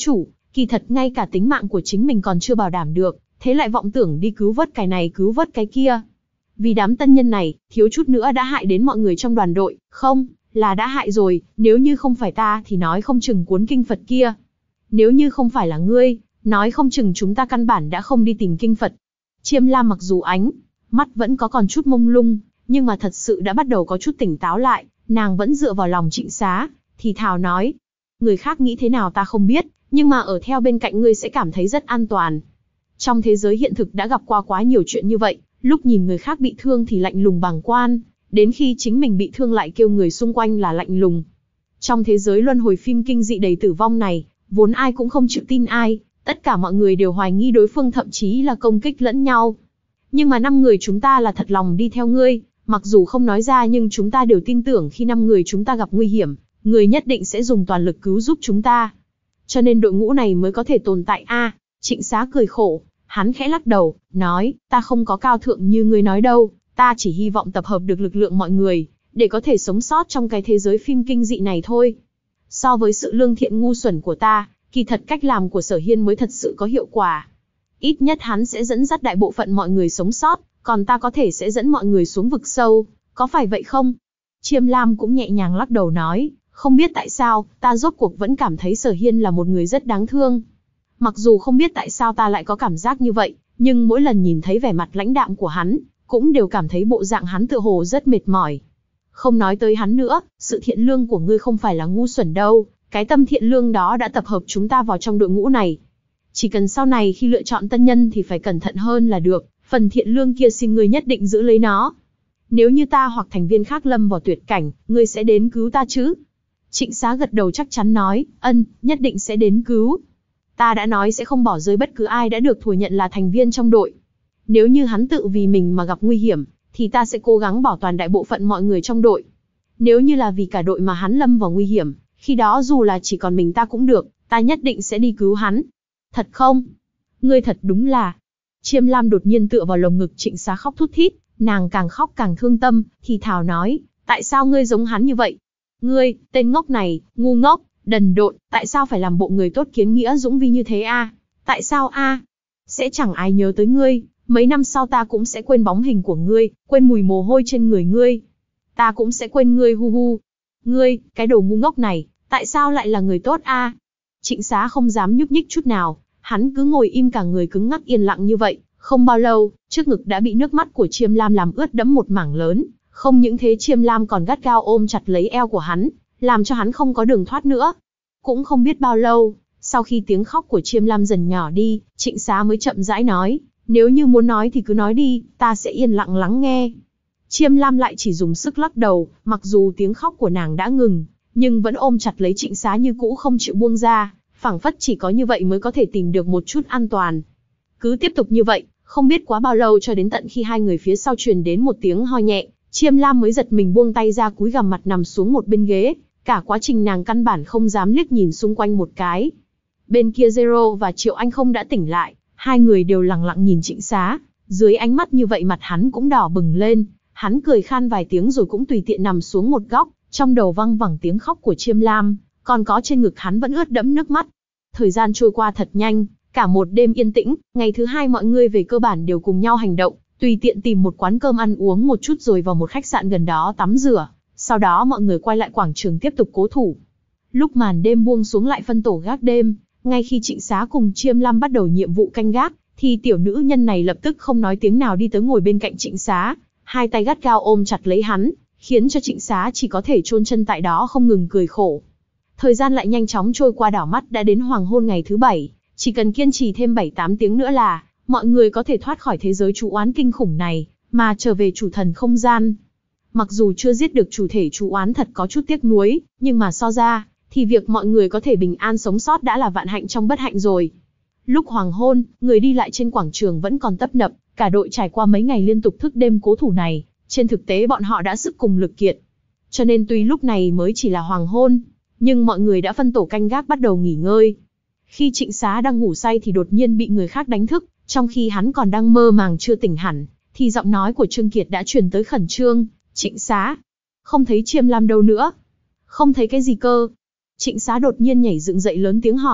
Kỳ thật ngay cả tính mạng của chính mình còn chưa bảo đảm được, thế lại vọng tưởng đi cứu vớt cái này cứu vớt cái kia. Vì đám tân nhân này, thiếu chút nữa đã hại đến mọi người trong đoàn đội, không, là đã hại rồi, nếu như không phải ta thì nói không chừng cuốn kinh Phật kia. Nếu như không phải là ngươi, nói không chừng chúng ta căn bản đã không đi tìm kinh Phật. Chiêm Lam mặc dù ánh mắt vẫn có còn chút mông lung, nhưng mà thật sự đã bắt đầu có chút tỉnh táo lại, nàng vẫn dựa vào lòng Trịnh Xá, thì thào nói. Người khác nghĩ thế nào ta không biết, nhưng mà ở theo bên cạnh ngươi sẽ cảm thấy rất an toàn. Trong thế giới hiện thực đã gặp qua quá nhiều chuyện như vậy, lúc nhìn người khác bị thương thì lạnh lùng bàng quan, đến khi chính mình bị thương lại kêu người xung quanh là lạnh lùng. Trong thế giới luân hồi phim kinh dị đầy tử vong này, vốn ai cũng không chịu tin ai, tất cả mọi người đều hoài nghi đối phương, thậm chí là công kích lẫn nhau. Nhưng mà năm người chúng ta là thật lòng đi theo ngươi, mặc dù không nói ra nhưng chúng ta đều tin tưởng khi năm người chúng ta gặp nguy hiểm, người nhất định sẽ dùng toàn lực cứu giúp chúng ta. Cho nên đội ngũ này mới có thể tồn tại a. À, Trịnh Xá cười khổ, hắn khẽ lắc đầu, nói, ta không có cao thượng như ngươi nói đâu, ta chỉ hy vọng tập hợp được lực lượng mọi người, để có thể sống sót trong cái thế giới phim kinh dị này thôi. So với sự lương thiện ngu xuẩn của ta, kỳ thật cách làm của Sở Hiên mới thật sự có hiệu quả. Ít nhất hắn sẽ dẫn dắt đại bộ phận mọi người sống sót, còn ta có thể sẽ dẫn mọi người xuống vực sâu, có phải vậy không? Chiêm Lam cũng nhẹ nhàng lắc đầu nói, không biết tại sao, ta rốt cuộc vẫn cảm thấy Sở Hiên là một người rất đáng thương. Mặc dù không biết tại sao ta lại có cảm giác như vậy, nhưng mỗi lần nhìn thấy vẻ mặt lãnh đạm của hắn, cũng đều cảm thấy bộ dạng hắn tựa hồ rất mệt mỏi. Không nói tới hắn nữa, sự thiện lương của ngươi không phải là ngu xuẩn đâu, cái tâm thiện lương đó đã tập hợp chúng ta vào trong đội ngũ này. Chỉ cần sau này khi lựa chọn tân nhân thì phải cẩn thận hơn là được, phần thiện lương kia xin ngươi nhất định giữ lấy nó. Nếu như ta hoặc thành viên khác lâm vào tuyệt cảnh, ngươi sẽ đến cứu ta chứ? Trịnh Xá gật đầu chắc chắn nói, ân, nhất định sẽ đến cứu. Ta đã nói sẽ không bỏ rơi bất cứ ai đã được thừa nhận là thành viên trong đội. Nếu như hắn tự vì mình mà gặp nguy hiểm, thì ta sẽ cố gắng bảo toàn đại bộ phận mọi người trong đội. Nếu như là vì cả đội mà hắn lâm vào nguy hiểm, khi đó dù là chỉ còn mình ta cũng được, ta nhất định sẽ đi cứu hắn. Thật không? Ngươi thật đúng là... Chiêm Lam đột nhiên tựa vào lồng ngực Trịnh Xá khóc thút thít, nàng càng khóc càng thương tâm, thì thào nói, tại sao ngươi giống hắn như vậy? Ngươi, tên ngốc này, ngu ngốc, đần độn, tại sao phải làm bộ người tốt kiến nghĩa dũng vi như thế a? Tại sao a? Sẽ chẳng ai nhớ tới ngươi, mấy năm sau ta cũng sẽ quên bóng hình của ngươi, quên mùi mồ hôi trên người ngươi. Ta cũng sẽ quên ngươi hu hu. Ngươi, cái đồ ngu ngốc này, tại sao lại là người tốt a? Trịnh Xá không dám nhúc nhích chút nào, hắn cứ ngồi im cả người cứng ngắc yên lặng như vậy, không bao lâu, trước ngực đã bị nước mắt của Chiêm Lam làm ướt đẫm một mảng lớn, không những thế Chiêm Lam còn gắt gao ôm chặt lấy eo của hắn, làm cho hắn không có đường thoát nữa. Cũng không biết bao lâu, sau khi tiếng khóc của Chiêm Lam dần nhỏ đi, Trịnh Xá mới chậm rãi nói, nếu như muốn nói thì cứ nói đi, ta sẽ yên lặng lắng nghe. Chiêm Lam lại chỉ dùng sức lắc đầu, mặc dù tiếng khóc của nàng đã ngừng, nhưng vẫn ôm chặt lấy Trịnh Xá như cũ không chịu buông ra, phảng phất chỉ có như vậy mới có thể tìm được một chút an toàn. Cứ tiếp tục như vậy, không biết quá bao lâu cho đến tận khi hai người phía sau truyền đến một tiếng ho nhẹ, Chiêm Lam mới giật mình buông tay ra cúi gằm mặt nằm xuống một bên ghế, cả quá trình nàng căn bản không dám liếc nhìn xung quanh một cái. Bên kia Zero và Triệu Anh không đã tỉnh lại, hai người đều lặng lặng nhìn Trịnh Xá, dưới ánh mắt như vậy mặt hắn cũng đỏ bừng lên, hắn cười khan vài tiếng rồi cũng tùy tiện nằm xuống một góc, trong đầu văng vẳng tiếng khóc của Chiêm Lam, còn có trên ngực hắn vẫn ướt đẫm nước mắt. Thời gian trôi qua thật nhanh, cả một đêm yên tĩnh, ngày thứ hai mọi người về cơ bản đều cùng nhau hành động, tùy tiện tìm một quán cơm ăn uống một chút rồi vào một khách sạn gần đó tắm rửa, sau đó mọi người quay lại quảng trường tiếp tục cố thủ. Lúc màn đêm buông xuống lại phân tổ gác đêm, ngay khi Trịnh Xá cùng Chiêm Lam bắt đầu nhiệm vụ canh gác, thì tiểu nữ nhân này lập tức không nói tiếng nào đi tới ngồi bên cạnh Trịnh Xá, hai tay gắt gao ôm chặt lấy hắn, khiến cho Trịnh Xá chỉ có thể chôn chân tại đó không ngừng cười khổ. Thời gian lại nhanh chóng trôi qua, đảo mắt đã đến hoàng hôn ngày thứ bảy, chỉ cần kiên trì thêm bảy tám tiếng nữa là mọi người có thể thoát khỏi thế giới chủ oán kinh khủng này, mà trở về chủ thần không gian. Mặc dù chưa giết được chủ thể chủ oán thật có chút tiếc nuối, nhưng mà so ra, thì việc mọi người có thể bình an sống sót đã là vạn hạnh trong bất hạnh rồi. Lúc hoàng hôn, người đi lại trên quảng trường vẫn còn tấp nập, cả đội trải qua mấy ngày liên tục thức đêm cố thủ này, trên thực tế bọn họ đã sức cùng lực kiệt. Cho nên tuy lúc này mới chỉ là hoàng hôn, nhưng mọi người đã phân tổ canh gác bắt đầu nghỉ ngơi. Khi Trịnh Xá đang ngủ say thì đột nhiên bị người khác đánh thức, trong khi hắn còn đang mơ màng chưa tỉnh hẳn, thì giọng nói của Trương Kiệt đã truyền tới khẩn trương, Trịnh Xá, không thấy Chiêm Lam đâu nữa. Không thấy cái gì cơ? Trịnh Xá đột nhiên nhảy dựng dậy lớn tiếng hỏi,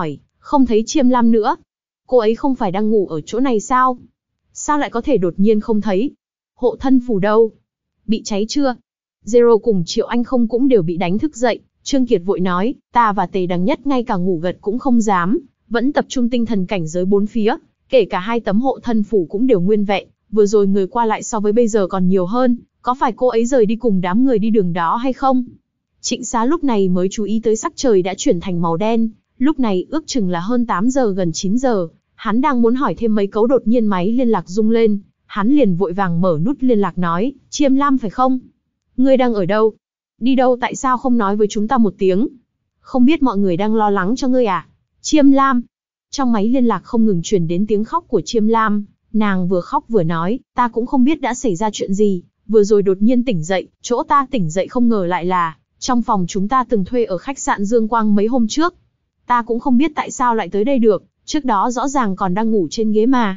Không thấy Chiêm Lam nữa. Cô ấy không phải đang ngủ ở chỗ này sao? Sao lại có thể đột nhiên không thấy? Hộ thân phù đâu? Bị cháy chưa? Zero cùng Triệu Anh không cũng đều bị đánh thức dậy. Trương Kiệt vội nói, ta và Tề Đằng Nhất ngay cả ngủ gật cũng không dám, vẫn tập trung tinh thần cảnh giới bốn phía, kể cả hai tấm hộ thân phủ cũng đều nguyên vẹn, vừa rồi người qua lại so với bây giờ còn nhiều hơn, có phải cô ấy rời đi cùng đám người đi đường đó hay không? Trịnh Xá lúc này mới chú ý tới sắc trời đã chuyển thành màu đen, lúc này ước chừng là hơn tám giờ gần chín giờ, hắn đang muốn hỏi thêm mấy câu đột nhiên máy liên lạc rung lên, hắn liền vội vàng mở nút liên lạc nói, Chiêm Lam phải không? Ngươi đang ở đâu? Đi đâu tại sao không nói với chúng ta một tiếng? Không biết mọi người đang lo lắng cho ngươi à? Chiêm Lam. Trong máy liên lạc không ngừng truyền đến tiếng khóc của Chiêm Lam, nàng vừa khóc vừa nói, ta cũng không biết đã xảy ra chuyện gì, vừa rồi đột nhiên tỉnh dậy, chỗ ta tỉnh dậy không ngờ lại là trong phòng chúng ta từng thuê ở khách sạn Dương Quang mấy hôm trước. Ta cũng không biết tại sao lại tới đây được, trước đó rõ ràng còn đang ngủ trên ghế mà.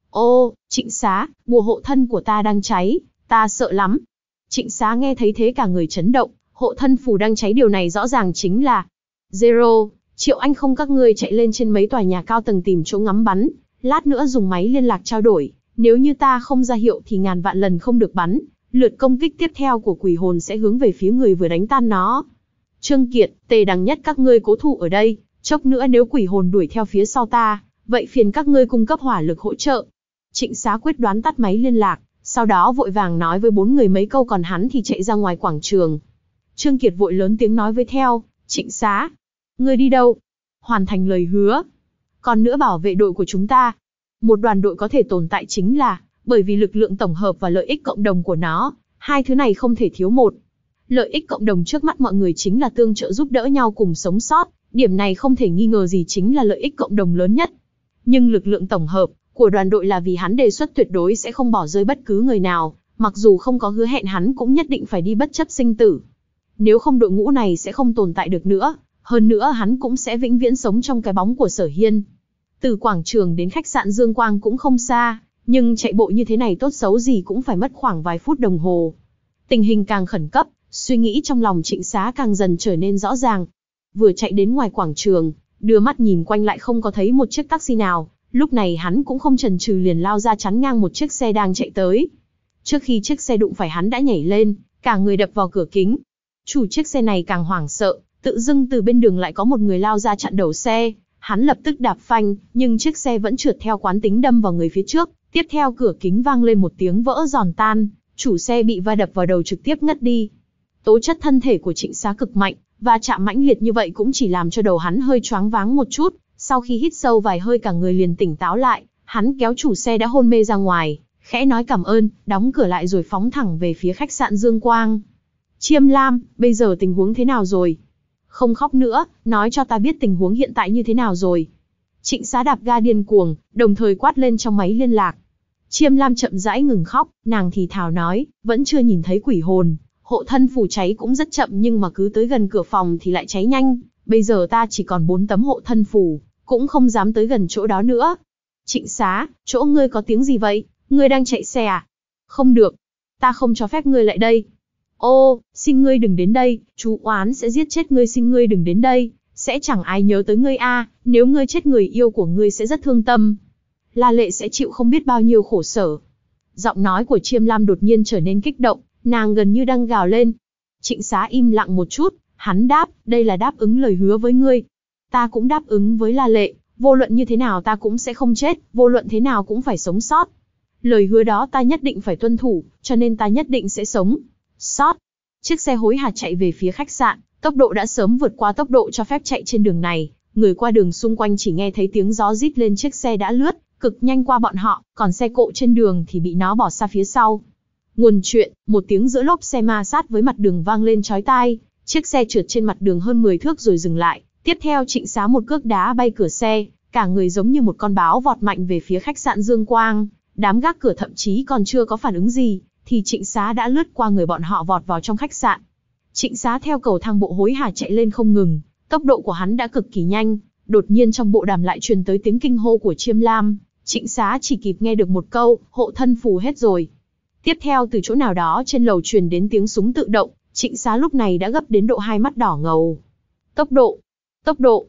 Ô, Trịnh Xá, bùa hộ thân của ta đang cháy, ta sợ lắm. Trịnh Xá nghe thấy thế cả người chấn động, hộ thân phù đang cháy, điều này rõ ràng chính là Zero, Triệu Anh không các ngươi chạy lên trên mấy tòa nhà cao tầng tìm chỗ ngắm bắn, lát nữa dùng máy liên lạc trao đổi, nếu như ta không ra hiệu thì ngàn vạn lần không được bắn, lượt công kích tiếp theo của quỷ hồn sẽ hướng về phía người vừa đánh tan nó. Trương Kiệt, Tề Đằng Nhất các ngươi cố thủ ở đây, chốc nữa nếu quỷ hồn đuổi theo phía sau ta, vậy phiền các ngươi cung cấp hỏa lực hỗ trợ. Trịnh Xá quyết đoán tắt máy liên lạc, sau đó vội vàng nói với bốn người mấy câu, còn hắn thì chạy ra ngoài quảng trường. Trương Kiệt vội lớn tiếng nói với theo, Trịnh Xá, ngươi đi đâu? Hoàn thành lời hứa. Còn nữa bảo vệ đội của chúng ta. Một đoàn đội có thể tồn tại chính là bởi vì lực lượng tổng hợp và lợi ích cộng đồng của nó, hai thứ này không thể thiếu một. Lợi ích cộng đồng trước mắt mọi người chính là tương trợ giúp đỡ nhau cùng sống sót, điểm này không thể nghi ngờ gì chính là lợi ích cộng đồng lớn nhất. Nhưng lực lượng tổng hợp của đoàn đội là vì hắn đề xuất tuyệt đối sẽ không bỏ rơi bất cứ người nào, mặc dù không có hứa hẹn hắn cũng nhất định phải đi bất chấp sinh tử. Nếu không đội ngũ này sẽ không tồn tại được nữa, hơn nữa hắn cũng sẽ vĩnh viễn sống trong cái bóng của Sở Hiên. Từ quảng trường đến khách sạn Dương Quang cũng không xa, nhưng chạy bộ như thế này tốt xấu gì cũng phải mất khoảng vài phút đồng hồ. Tình hình càng khẩn cấp, suy nghĩ trong lòng Trịnh Xá càng dần trở nên rõ ràng. Vừa chạy đến ngoài quảng trường, đưa mắt nhìn quanh lại không có thấy một chiếc taxi nào, lúc này hắn cũng không chần chừ liền lao ra chắn ngang một chiếc xe đang chạy tới. Trước khi chiếc xe đụng phải hắn đã nhảy lên, cả người đập vào cửa kính. Chủ chiếc xe này càng hoảng sợ, tự dưng từ bên đường lại có một người lao ra chặn đầu xe, hắn lập tức đạp phanh, nhưng chiếc xe vẫn trượt theo quán tính đâm vào người phía trước, tiếp theo cửa kính vang lên một tiếng vỡ giòn tan, chủ xe bị va đập vào đầu trực tiếp ngất đi. Tố chất thân thể của Trịnh Xá cực mạnh, và chạm mãnh liệt như vậy cũng chỉ làm cho đầu hắn hơi choáng váng một chút, sau khi hít sâu vài hơi cả người liền tỉnh táo lại, hắn kéo chủ xe đã hôn mê ra ngoài, khẽ nói cảm ơn, đóng cửa lại rồi phóng thẳng về phía khách sạn Dương Quang. Chiêm Lam, bây giờ tình huống thế nào rồi? Không khóc nữa, nói cho ta biết tình huống hiện tại như thế nào rồi. Trịnh Xá đạp ga điên cuồng, đồng thời quát lên trong máy liên lạc. Chiêm Lam chậm rãi ngừng khóc, nàng thì thào nói, vẫn chưa nhìn thấy quỷ hồn, hộ thân phù cháy cũng rất chậm nhưng mà cứ tới gần cửa phòng thì lại cháy nhanh, bây giờ ta chỉ còn bốn tấm hộ thân phù, cũng không dám tới gần chỗ đó nữa. Trịnh Xá, chỗ ngươi có tiếng gì vậy? Ngươi đang chạy xe à? Không được, ta không cho phép ngươi lại đây. Ô, xin ngươi đừng đến đây, chú oán sẽ giết chết ngươi, xin ngươi đừng đến đây, sẽ chẳng ai nhớ tới ngươi a, nếu ngươi chết người yêu của ngươi sẽ rất thương tâm. La Lệ sẽ chịu không biết bao nhiêu khổ sở. Giọng nói của Chiêm Lam đột nhiên trở nên kích động, nàng gần như đang gào lên. Trịnh Xá im lặng một chút, hắn đáp, đây là đáp ứng lời hứa với ngươi. Ta cũng đáp ứng với La Lệ, vô luận như thế nào ta cũng sẽ không chết, vô luận thế nào cũng phải sống sót. Lời hứa đó ta nhất định phải tuân thủ, cho nên ta nhất định sẽ sống sót. Chiếc xe hối hả chạy về phía khách sạn, tốc độ đã sớm vượt qua tốc độ cho phép chạy trên đường này. Người qua đường xung quanh chỉ nghe thấy tiếng gió rít lên, chiếc xe đã lướt cực nhanh qua bọn họ, còn xe cộ trên đường thì bị nó bỏ xa phía sau. Nguồn chuyện, một tiếng giữa lốp xe ma sát với mặt đường vang lên chói tai, chiếc xe trượt trên mặt đường hơn mười thước rồi dừng lại. Tiếp theo Trịnh Xá một cước đá bay cửa xe, cả người giống như một con báo vọt mạnh về phía khách sạn Dương Quang. Đám gác cửa thậm chí còn chưa có phản ứng gì, thì Trịnh Xá đã lướt qua người bọn họ vọt vào trong khách sạn. Trịnh Xá theo cầu thang bộ hối hả chạy lên không ngừng, tốc độ của hắn đã cực kỳ nhanh. Đột nhiên trong bộ đàm lại truyền tới tiếng kinh hô của Chiêm Lam, Trịnh Xá chỉ kịp nghe được một câu, hộ thân phù hết rồi. Tiếp theo từ chỗ nào đó trên lầu truyền đến tiếng súng tự động, Trịnh Xá lúc này đã gấp đến độ hai mắt đỏ ngầu. Tốc độ, tốc độ,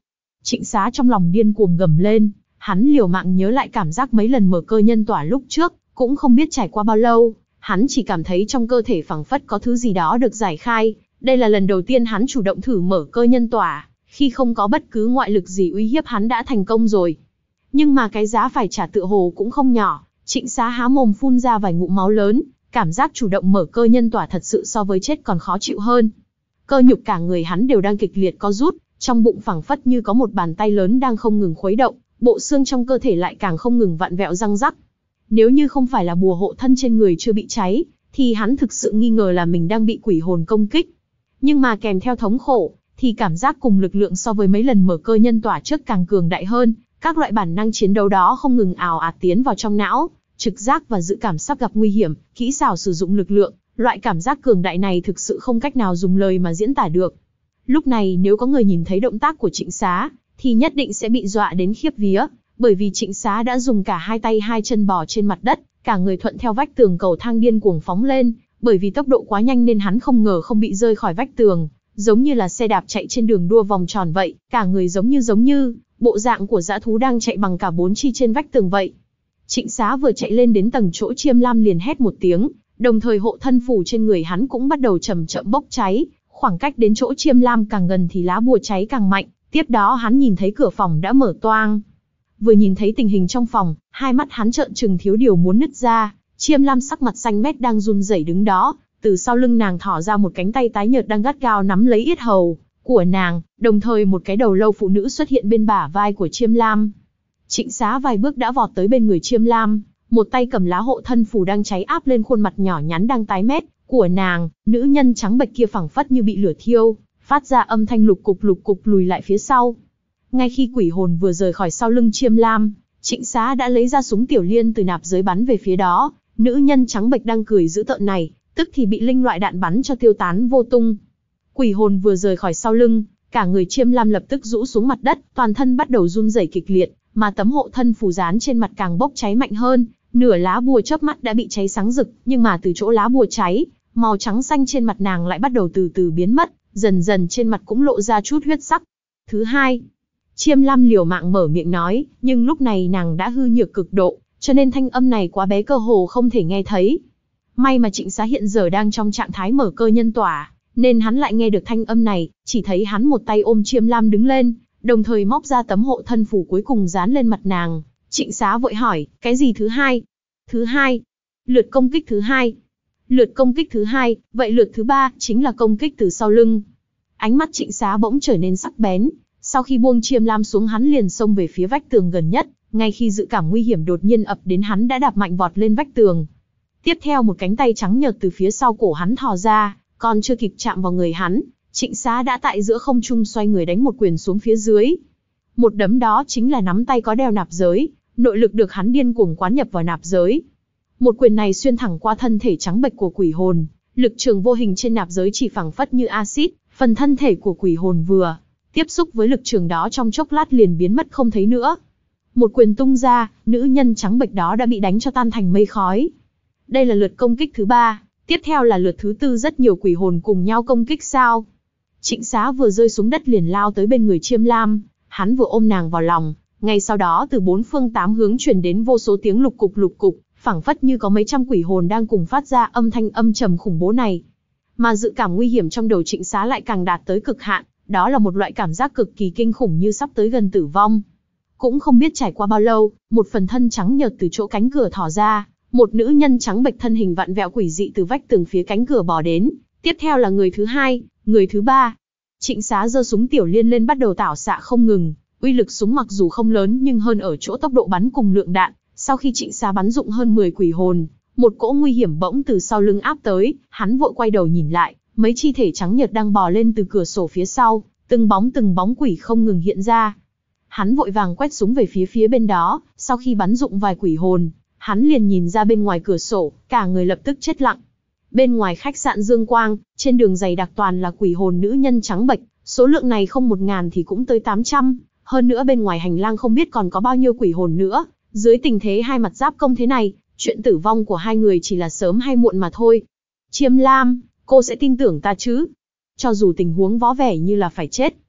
Trịnh Xá trong lòng điên cuồng gầm lên, hắn liều mạng nhớ lại cảm giác mấy lần mở cơ nhân tỏa lúc trước, cũng không biết trải qua bao lâu, hắn chỉ cảm thấy trong cơ thể phảng phất có thứ gì đó được giải khai, đây là lần đầu tiên hắn chủ động thử mở cơ nhân tỏa, khi không có bất cứ ngoại lực gì uy hiếp hắn đã thành công rồi. Nhưng mà cái giá phải trả tựa hồ cũng không nhỏ, Trịnh Xá há mồm phun ra vài ngụm máu lớn, cảm giác chủ động mở cơ nhân tỏa thật sự so với chết còn khó chịu hơn. Cơ nhục cả người hắn đều đang kịch liệt co rút, trong bụng phảng phất như có một bàn tay lớn đang không ngừng khuấy động, bộ xương trong cơ thể lại càng không ngừng vặn vẹo răng rắc. Nếu như không phải là bùa hộ thân trên người chưa bị cháy, thì hắn thực sự nghi ngờ là mình đang bị quỷ hồn công kích. Nhưng mà kèm theo thống khổ, thì cảm giác cùng lực lượng so với mấy lần mở cơ nhân tỏa trước càng cường đại hơn, các loại bản năng chiến đấu đó không ngừng ào ạt tiến vào trong não, trực giác và dự cảm sắp gặp nguy hiểm, kỹ xảo sử dụng lực lượng, loại cảm giác cường đại này thực sự không cách nào dùng lời mà diễn tả được. Lúc này nếu có người nhìn thấy động tác của Trịnh Xá, thì nhất định sẽ bị dọa đến khiếp vía, bởi vì Trịnh Xá đã dùng cả hai tay hai chân bò trên mặt đất, cả người thuận theo vách tường cầu thang điên cuồng phóng lên, bởi vì tốc độ quá nhanh nên hắn không ngờ không bị rơi khỏi vách tường, giống như là xe đạp chạy trên đường đua vòng tròn vậy, cả người giống như giống như bộ dạng của dã thú đang chạy bằng cả bốn chi trên vách tường vậy. Trịnh Xá vừa chạy lên đến tầng chỗ Chiêm Lam liền hét một tiếng, đồng thời hộ thân phủ trên người hắn cũng bắt đầu chậm chậm bốc cháy, khoảng cách đến chỗ Chiêm Lam càng gần thì lá bùa cháy càng mạnh, tiếp đó hắn nhìn thấy cửa phòng đã mở toang. Vừa nhìn thấy tình hình trong phòng, hai mắt hắn trợn trừng thiếu điều muốn nứt ra, Chiêm Lam sắc mặt xanh mét đang run rẩy đứng đó, từ sau lưng nàng thỏ ra một cánh tay tái nhợt đang gắt gao nắm lấy yết hầu của nàng, đồng thời một cái đầu lâu phụ nữ xuất hiện bên bả vai của Chiêm Lam. Trịnh Xá vài bước đã vọt tới bên người Chiêm Lam, một tay cầm lá hộ thân phù đang cháy áp lên khuôn mặt nhỏ nhắn đang tái mét của nàng, nữ nhân trắng bệch kia phảng phất như bị lửa thiêu, phát ra âm thanh lục cục lục cục lùi lại phía sau. Ngay khi quỷ hồn vừa rời khỏi sau lưng Chiêm Lam, Trịnh Xá đã lấy ra súng tiểu liên từ nạp giới bắn về phía đó, nữ nhân trắng bệch đang cười dữ tợn này, tức thì bị linh loại đạn bắn cho tiêu tán vô tung. Quỷ hồn vừa rời khỏi sau lưng, cả người Chiêm Lam lập tức rũ xuống mặt đất, toàn thân bắt đầu run rẩy kịch liệt, mà tấm hộ thân phù dán trên mặt càng bốc cháy mạnh hơn, nửa lá bùa chớp mắt đã bị cháy sáng rực, nhưng mà từ chỗ lá bùa cháy, màu trắng xanh trên mặt nàng lại bắt đầu từ từ biến mất, dần dần trên mặt cũng lộ ra chút huyết sắc. Thứ hai, Chiêm Lam liều mạng mở miệng nói, nhưng lúc này nàng đã hư nhược cực độ, cho nên thanh âm này quá bé cơ hồ không thể nghe thấy. May mà Trịnh Xá hiện giờ đang trong trạng thái mở cơ nhân tỏa, nên hắn lại nghe được thanh âm này, chỉ thấy hắn một tay ôm Chiêm Lam đứng lên, đồng thời móc ra tấm hộ thân phù cuối cùng dán lên mặt nàng. Trịnh Xá vội hỏi, cái gì thứ hai? Thứ hai? Lượt công kích thứ hai? Lượt công kích thứ hai, vậy lượt thứ ba chính là công kích từ sau lưng. Ánh mắt Trịnh Xá bỗng trở nên sắc bén, sau khi buông Chiêm Lam xuống hắn liền xông về phía vách tường gần nhất, ngay khi dự cảm nguy hiểm đột nhiên ập đến hắn đã đạp mạnh vọt lên vách tường. Tiếp theo một cánh tay trắng nhợt từ phía sau cổ hắn thò ra, còn chưa kịp chạm vào người hắn, Trịnh Xá đã tại giữa không trung xoay người đánh một quyền xuống phía dưới. Một đấm đó chính là nắm tay có đeo nạp giới, nội lực được hắn điên cuồng quán nhập vào nạp giới. Một quyền này xuyên thẳng qua thân thể trắng bệch của quỷ hồn, lực trường vô hình trên nạp giới chỉ phảng phất như axit, phần thân thể của quỷ hồn vừa tiếp xúc với lực trường đó trong chốc lát liền biến mất không thấy nữa. Một quyền tung ra, nữ nhân trắng bệch đó đã bị đánh cho tan thành mây khói. Đây là lượt công kích thứ ba, tiếp theo là lượt thứ tư, rất nhiều quỷ hồn cùng nhau công kích sao? Trịnh Xá vừa rơi xuống đất liền lao tới bên người Chiêm Lam, hắn vừa ôm nàng vào lòng, ngay sau đó từ bốn phương tám hướng truyền đến vô số tiếng lục cục lục cục, phảng phất như có mấy trăm quỷ hồn đang cùng phát ra âm thanh âm trầm khủng bố này. Mà dự cảm nguy hiểm trong đầu Trịnh Xá lại càng đạt tới cực hạn, đó là một loại cảm giác cực kỳ kinh khủng như sắp tới gần tử vong. Cũng không biết trải qua bao lâu, một phần thân trắng nhợt từ chỗ cánh cửa thò ra, một nữ nhân trắng bệch thân hình vặn vẹo quỷ dị từ vách tường phía cánh cửa bò đến, tiếp theo là người thứ hai, người thứ ba. Trịnh Xá giơ súng tiểu liên lên bắt đầu tảo xạ không ngừng, uy lực súng mặc dù không lớn nhưng hơn ở chỗ tốc độ bắn cùng lượng đạn. Sau khi Trịnh Xá bắn dụng hơn mười quỷ hồn, một cỗ nguy hiểm bỗng từ sau lưng áp tới, hắn vội quay đầu nhìn lại, mấy chi thể trắng nhợt đang bò lên từ cửa sổ phía sau, từng bóng từng bóng quỷ không ngừng hiện ra. Hắn vội vàng quét súng về phía phía bên đó, sau khi bắn dụng vài quỷ hồn, hắn liền nhìn ra bên ngoài cửa sổ, cả người lập tức chết lặng. Bên ngoài khách sạn Dương Quang, trên đường dày đặc toàn là quỷ hồn nữ nhân trắng bệch, số lượng này không một ngàn thì cũng tới tám trăm, hơn nữa bên ngoài hành lang không biết còn có bao nhiêu quỷ hồn nữa. Dưới tình thế hai mặt giáp công thế này, chuyện tử vong của hai người chỉ là sớm hay muộn mà thôi. Chiêm Lam, cô sẽ tin tưởng ta chứ? Cho dù tình huống vó vẻ như là phải chết.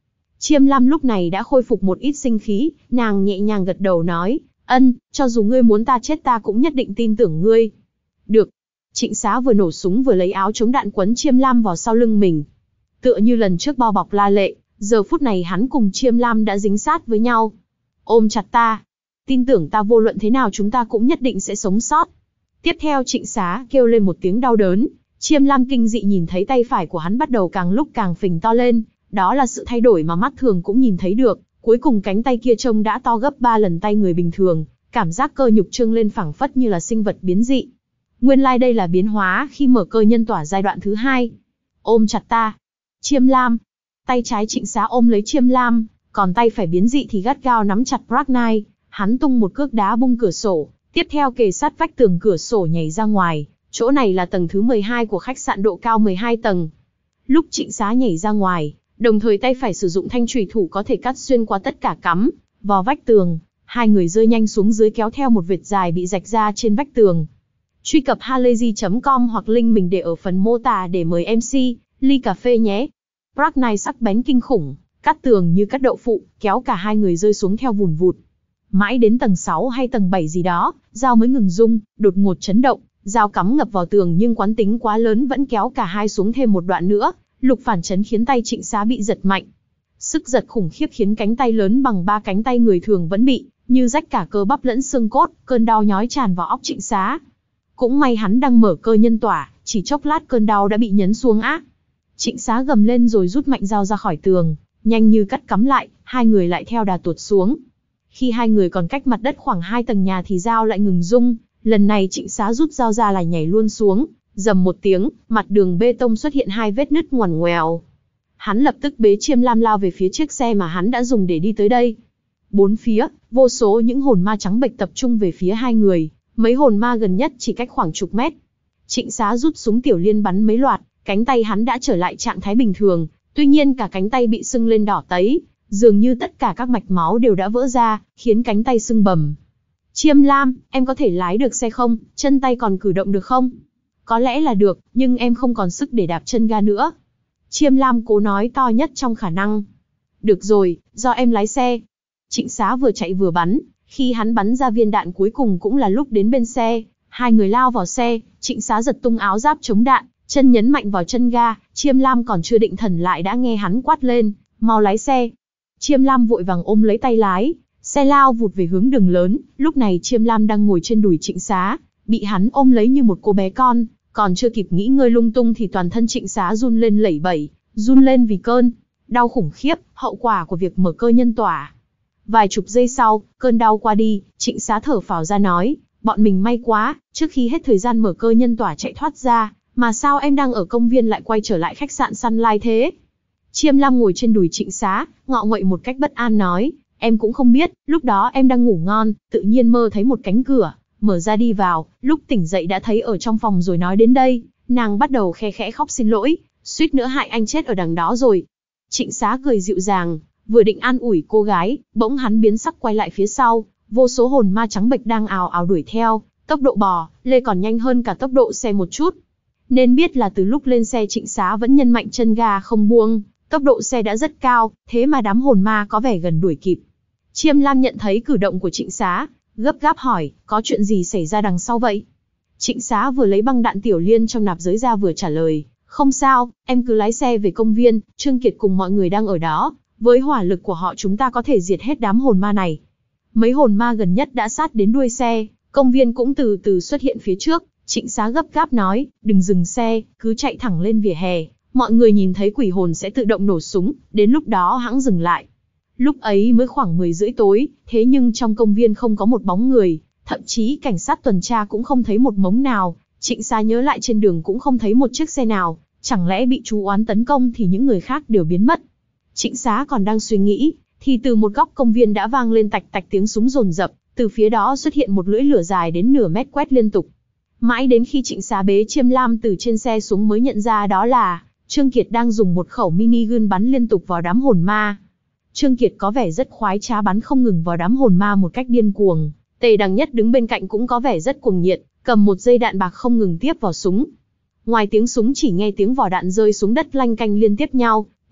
Chiêm Lam lúc này đã khôi phục một ít sinh khí, nàng nhẹ nhàng gật đầu nói, ân, cho dù ngươi muốn ta chết ta cũng nhất định tin tưởng ngươi. Được. Trịnh Xá vừa nổ súng vừa lấy áo chống đạn quấn Chiêm Lam vào sau lưng mình. Tựa như lần trước bao bọc La Lệ, giờ phút này hắn cùng Chiêm Lam đã dính sát với nhau. Ôm chặt ta. Tin tưởng ta vô luận thế nào chúng ta cũng nhất định sẽ sống sót. Tiếp theo Trịnh Xá kêu lên một tiếng đau đớn. Chiêm Lam kinh dị nhìn thấy tay phải của hắn bắt đầu càng lúc càng phình to lên. Đó là sự thay đổi mà mắt thường cũng nhìn thấy được. Cuối cùng cánh tay kia trông đã to gấp ba lần tay người bình thường. Cảm giác cơ nhục trương lên phảng phất như là sinh vật biến dị. Nguyên lai like đây là biến hóa khi mở cơ nhân tỏa giai đoạn thứ hai. Ôm chặt ta. Chiêm Lam. Tay trái Trịnh Xá ôm lấy Chiêm Lam, còn tay phải biến dị thì gắt gao nắm chặt Bracknine. Hắn tung một cước đá bung cửa sổ, tiếp theo kề sát vách tường cửa sổ nhảy ra ngoài. Chỗ này là tầng thứ mười hai của khách sạn độ cao mười hai tầng. Lúc Trịnh Xá nhảy ra ngoài, đồng thời tay phải sử dụng thanh chùy thủ có thể cắt xuyên qua tất cả cắm vào vách tường. Hai người rơi nhanh xuống dưới kéo theo một vệt dài bị rạch ra trên vách tường. Truy cập halayzi chấm com hoặc link mình để ở phần mô tả để mời em xê, ly cà phê nhé. Bracknine sắc bén kinh khủng, cắt tường như cắt đậu phụ, kéo cả hai người rơi xuống theo vùn vụt. Mãi đến tầng sáu hay tầng bảy gì đó, dao mới ngừng rung, đột ngột chấn động, dao cắm ngập vào tường nhưng quán tính quá lớn vẫn kéo cả hai xuống thêm một đoạn nữa, lực phản chấn khiến tay Trịnh Xá bị giật mạnh. Sức giật khủng khiếp khiến cánh tay lớn bằng ba cánh tay người thường vẫn bị, như rách cả cơ bắp lẫn xương cốt, cơn đau nhói tràn vào óc Trịnh Xá. Cũng may hắn đang mở cơ nhân tỏa, chỉ chốc lát cơn đau đã bị nhấn xuống ác. Trịnh Xá gầm lên rồi rút mạnh dao ra khỏi tường, nhanh như cắt cắm lại, hai người lại theo đà tuột xuống. Khi hai người còn cách mặt đất khoảng hai tầng nhà thì dao lại ngừng rung, lần này Trịnh Xá rút dao ra là nhảy luôn xuống, rầm một tiếng, mặt đường bê tông xuất hiện hai vết nứt ngoằn ngoèo. Hắn lập tức bế Chiêm Lam lao về phía chiếc xe mà hắn đã dùng để đi tới đây. Bốn phía, vô số những hồn ma trắng bệch tập trung về phía hai người, mấy hồn ma gần nhất chỉ cách khoảng chục mét. Trịnh Xá rút súng tiểu liên bắn mấy loạt, cánh tay hắn đã trở lại trạng thái bình thường, tuy nhiên cả cánh tay bị sưng lên đỏ tấy, dường như tất cả các mạch máu đều đã vỡ ra, khiến cánh tay sưng bầm. Chiêm Lam, em có thể lái được xe không? Chân tay còn cử động được không? Có lẽ là được, nhưng em không còn sức để đạp chân ga nữa. Chiêm Lam cố nói to nhất trong khả năng. Được rồi, do em lái xe. Trịnh Xá vừa chạy vừa bắn, khi hắn bắn ra viên đạn cuối cùng cũng là lúc đến bên xe. Hai người lao vào xe, Trịnh Xá giật tung áo giáp chống đạn, chân nhấn mạnh vào chân ga. Chiêm Lam còn chưa định thần lại đã nghe hắn quát lên, mau lái xe. Chiêm Lam vội vàng ôm lấy tay lái, xe lao vụt về hướng đường lớn. Lúc này Chiêm Lam đang ngồi trên đùi Trịnh Xá, bị hắn ôm lấy như một cô bé con, còn chưa kịp nghĩ ngơi lung tung thì toàn thân Trịnh Xá run lên lẩy bẩy, run lên vì cơn đau khủng khiếp, hậu quả của việc mở cơ nhân tỏa. Vài chục giây sau, cơn đau qua đi, Trịnh Xá thở phào ra nói, bọn mình may quá, trước khi hết thời gian mở cơ nhân tỏa chạy thoát ra, mà sao em đang ở công viên lại quay trở lại khách sạn Sunlight thế? Chiêm Lam ngồi trên đùi Trịnh Xá, ngọ nguậy một cách bất an nói, em cũng không biết, lúc đó em đang ngủ ngon, tự nhiên mơ thấy một cánh cửa, mở ra đi vào, lúc tỉnh dậy đã thấy ở trong phòng rồi nói đến đây, nàng bắt đầu khe khẽ khóc xin lỗi, suýt nữa hại anh chết ở đằng đó rồi. Trịnh Xá cười dịu dàng, vừa định an ủi cô gái, bỗng hắn biến sắc quay lại phía sau, vô số hồn ma trắng bệch đang ào ào đuổi theo, tốc độ bò lê còn nhanh hơn cả tốc độ xe một chút. Nên biết là từ lúc lên xe Trịnh Xá vẫn nhân mạnh chân ga không buông, tốc độ xe đã rất cao, thế mà đám hồn ma có vẻ gần đuổi kịp. Chiêm Lam nhận thấy cử động của Trịnh Xá, gấp gáp hỏi, có chuyện gì xảy ra đằng sau vậy? Trịnh Xá vừa lấy băng đạn tiểu liên trong nạp giới ra vừa trả lời, không sao, em cứ lái xe về công viên, Trương Kiệt cùng mọi người đang ở đó, với hỏa lực của họ chúng ta có thể diệt hết đám hồn ma này. Mấy hồn ma gần nhất đã sát đến đuôi xe, công viên cũng từ từ xuất hiện phía trước. Trịnh Xá gấp gáp nói, đừng dừng xe, cứ chạy thẳng lên vỉa hè, mọi người nhìn thấy quỷ hồn sẽ tự động nổ súng, đến lúc đó hãng dừng lại. Lúc ấy mới khoảng mười rưỡi tối, thế nhưng trong công viên không có một bóng người, thậm chí cảnh sát tuần tra cũng không thấy một mống nào. Trịnh Xá nhớ lại trên đường cũng không thấy một chiếc xe nào, chẳng lẽ bị chú oán tấn công thì những người khác đều biến mất. Trịnh Xá còn đang suy nghĩ, thì từ một góc công viên đã vang lên tạch tạch tiếng súng dồn dập, từ phía đó xuất hiện một lưỡi lửa dài đến nửa mét quét liên tục. Mãi đến khi Trịnh Xá bế Chiêm Lam từ trên xe xuống mới nhận ra đó là Trương Kiệt đang dùng một khẩu mini gun bắn liên tục vào đám hồn ma. Trương Kiệt có vẻ rất khoái trá bắn không ngừng vào đám hồn ma một cách điên cuồng. Tề Đằng Nhất đứng bên cạnh cũng có vẻ rất cuồng nhiệt, cầm một dây đạn bạc không ngừng tiếp vào súng. Ngoài tiếng súng chỉ nghe tiếng vỏ đạn rơi xuống đất lanh canh liên tiếp nhau,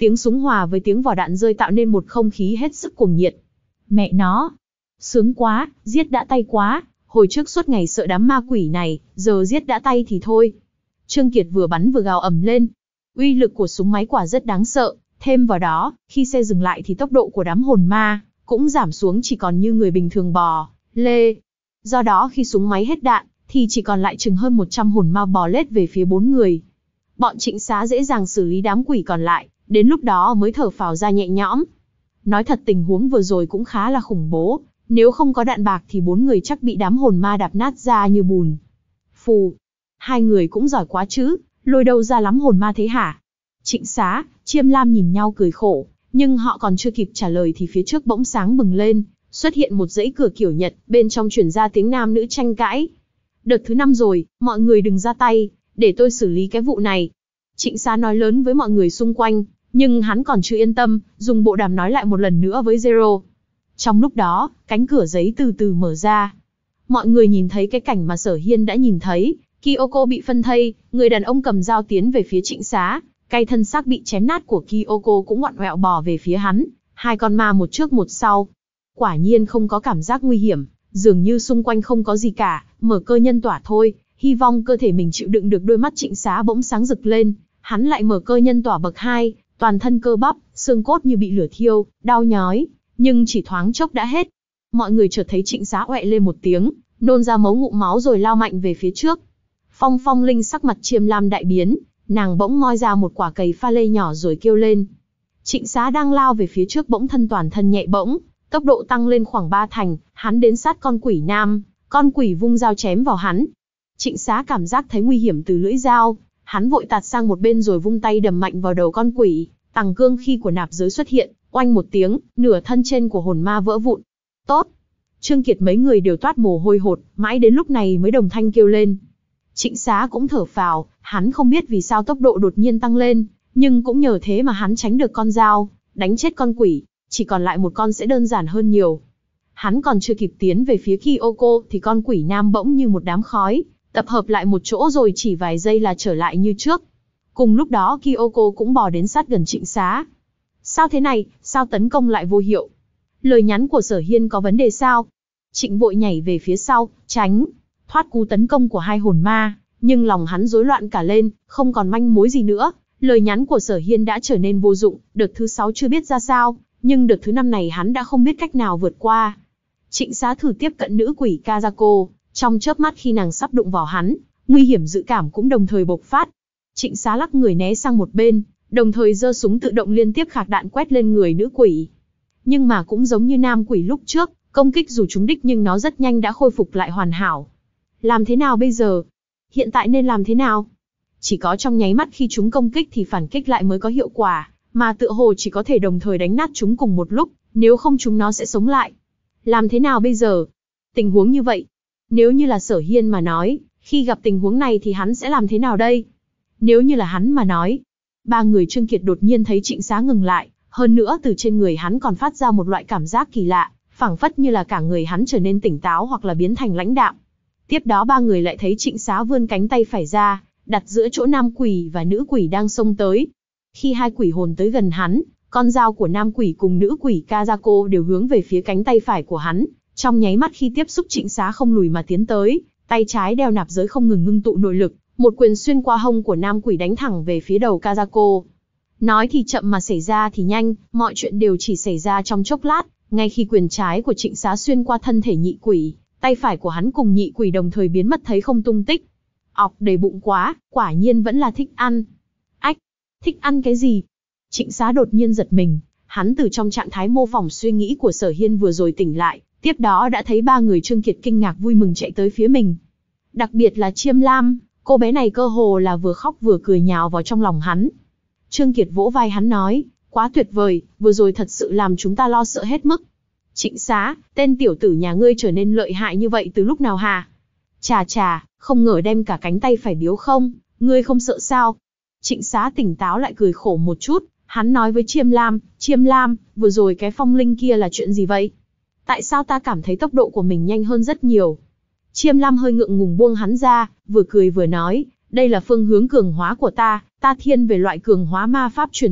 Tiếng súng hòa với tiếng vỏ đạn rơi tạo nên một không khí hết sức cuồng nhiệt. Mẹ nó! Sướng quá, giết đã tay quá, hồi trước suốt ngày sợ đám ma quỷ này, giờ giết đã tay thì thôi. Trương Kiệt vừa bắn vừa gào ầm lên. Uy lực của súng máy quả rất đáng sợ, thêm vào đó, khi xe dừng lại thì tốc độ của đám hồn ma cũng giảm xuống chỉ còn như người bình thường bò lê. Do đó khi súng máy hết đạn, thì chỉ còn lại chừng hơn một trăm hồn ma bò lết về phía bốn người. Bọn Trịnh Xá dễ dàng xử lý đám quỷ còn lại, đến lúc đó mới thở phào ra nhẹ nhõm. Nói thật tình huống vừa rồi cũng khá là khủng bố, nếu không có đạn bạc thì bốn người chắc bị đám hồn ma đạp nát ra như bùn. Phù, hai người cũng giỏi quá chứ, lôi đâu ra lắm hồn ma thế hả? Trịnh Xá, Chiêm Lam nhìn nhau cười khổ, nhưng họ còn chưa kịp trả lời thì phía trước bỗng sáng bừng lên, xuất hiện một dãy cửa kiểu Nhật, bên trong truyền ra tiếng nam nữ tranh cãi. Đợt thứ năm rồi, mọi người đừng ra tay, để tôi xử lý cái vụ này. Trịnh Xá nói lớn với mọi người xung quanh, nhưng hắn còn chưa yên tâm, dùng bộ đàm nói lại một lần nữa với Zero. Trong lúc đó, cánh cửa giấy từ từ mở ra. Mọi người nhìn thấy cái cảnh mà Sở Hiên đã nhìn thấy, Kyoko bị phân thây, người đàn ông cầm dao tiến về phía Trịnh Xá, cái thân xác bị chém nát của Kyoko cũng ngoặn ngoẹo bò về phía hắn, hai con ma một trước một sau. Quả nhiên không có cảm giác nguy hiểm, dường như xung quanh không có gì cả, mở cơ nhân tỏa thôi, hy vọng cơ thể mình chịu đựng được. Đôi mắt Trịnh Xá bỗng sáng rực lên, hắn lại mở cơ nhân tỏa bậc hai, toàn thân cơ bắp, xương cốt như bị lửa thiêu, đau nhói, nhưng chỉ thoáng chốc đã hết. Mọi người chợt thấy Trịnh Xá oẹ lên một tiếng, nôn ra mấu ngụm máu rồi lao mạnh về phía trước. Phong Phong Linh sắc mặt Chiêm Lam đại biến, nàng bỗng moi ra một quả cầy pha lê nhỏ rồi kêu lên. Trịnh Xá đang lao về phía trước bỗng thân toàn thân nhẹ bỗng, tốc độ tăng lên khoảng ba thành, hắn đến sát con quỷ nam, con quỷ vung dao chém vào hắn. Trịnh Xá cảm giác thấy nguy hiểm từ lưỡi dao, hắn vội tạt sang một bên rồi vung tay đầm mạnh vào đầu con quỷ. Tằng cương khí của nạp giới xuất hiện, oanh một tiếng, nửa thân trên của hồn ma vỡ vụn. Tốt! Trương Kiệt mấy người đều toát mồ hôi hột, mãi đến lúc này mới đồng thanh kêu lên. Trịnh Xá cũng thở phào, hắn không biết vì sao tốc độ đột nhiên tăng lên, nhưng cũng nhờ thế mà hắn tránh được con dao, đánh chết con quỷ, chỉ còn lại một con sẽ đơn giản hơn nhiều. Hắn còn chưa kịp tiến về phía Kyoko thì con quỷ nam bỗng như một đám khói, tập hợp lại một chỗ rồi chỉ vài giây là trở lại như trước. Cùng lúc đó Kyoko cũng bò đến sát gần Trịnh Xá. Sao thế này, sao tấn công lại vô hiệu? Lời nhắn của Sở Hiên có vấn đề sao? Trịnh vội nhảy về phía sau, tránh, thoát cú tấn công của hai hồn ma, nhưng lòng hắn rối loạn cả lên, không còn manh mối gì nữa. Lời nhắn của Sở Hiên đã trở nên vô dụng, đợt thứ sáu chưa biết ra sao, nhưng đợt thứ năm này hắn đã không biết cách nào vượt qua. Trịnh Xá thử tiếp cận nữ quỷ Kazako, trong chớp mắt khi nàng sắp đụng vào hắn, nguy hiểm dự cảm cũng đồng thời bộc phát. Trịnh Xá lắc người né sang một bên, đồng thời giơ súng tự động liên tiếp khạc đạn quét lên người nữ quỷ. Nhưng mà cũng giống như nam quỷ lúc trước, công kích dù trúng đích nhưng nó rất nhanh đã khôi phục lại hoàn hảo. Làm thế nào bây giờ? Hiện tại nên làm thế nào? Chỉ có trong nháy mắt khi chúng công kích thì phản kích lại mới có hiệu quả, mà tựa hồ chỉ có thể đồng thời đánh nát chúng cùng một lúc, nếu không chúng nó sẽ sống lại. Làm thế nào bây giờ? Tình huống như vậy, nếu như là Sở Hiên mà nói, khi gặp tình huống này thì hắn sẽ làm thế nào đây? Nếu như là hắn mà nói, ba người Trương Kiệt đột nhiên thấy Trịnh Xá ngừng lại, hơn nữa từ trên người hắn còn phát ra một loại cảm giác kỳ lạ, phảng phất như là cả người hắn trở nên tỉnh táo hoặc là biến thành lãnh đạm. Tiếp đó ba người lại thấy Trịnh Xá vươn cánh tay phải ra, đặt giữa chỗ nam quỷ và nữ quỷ đang xông tới. Khi hai quỷ hồn tới gần hắn, con dao của nam quỷ cùng nữ quỷ Kazako đều hướng về phía cánh tay phải của hắn. Trong nháy mắt khi tiếp xúc Trịnh Xá không lùi mà tiến tới, tay trái đeo nạp giới không ngừng ngưng tụ nội lực, một quyền xuyên qua hông của nam quỷ đánh thẳng về phía đầu Kazako. Nói thì chậm mà xảy ra thì nhanh, mọi chuyện đều chỉ xảy ra trong chốc lát, ngay khi quyền trái của Trịnh Xá xuyên qua thân thể nhị quỷ, tay phải của hắn cùng nhị quỷ đồng thời biến mất thấy không tung tích. Ọc, đầy bụng quá, quả nhiên vẫn là thích ăn. Ách, thích ăn cái gì? Trịnh Xá đột nhiên giật mình, hắn từ trong trạng thái mô phỏng suy nghĩ của Sở Hiên vừa rồi tỉnh lại, tiếp đó đã thấy ba người Trương Kiệt kinh ngạc vui mừng chạy tới phía mình. Đặc biệt là Chiêm Lam, cô bé này cơ hồ là vừa khóc vừa cười nhào vào trong lòng hắn. Trương Kiệt vỗ vai hắn nói, quá tuyệt vời, vừa rồi thật sự làm chúng ta lo sợ hết mức. Trịnh Xá, tên tiểu tử nhà ngươi trở nên lợi hại như vậy từ lúc nào hả? Chà chà, không ngờ đem cả cánh tay phải biếu không, ngươi không sợ sao? Trịnh Xá tỉnh táo lại cười khổ một chút, hắn nói với Chiêm Lam, Chiêm Lam, vừa rồi cái phong linh kia là chuyện gì vậy? Tại sao ta cảm thấy tốc độ của mình nhanh hơn rất nhiều? Chiêm Lam hơi ngượng ngùng buông hắn ra, vừa cười vừa nói, đây là phương hướng cường hóa của ta, ta thiên về loại cường hóa ma pháp truyền thuyết,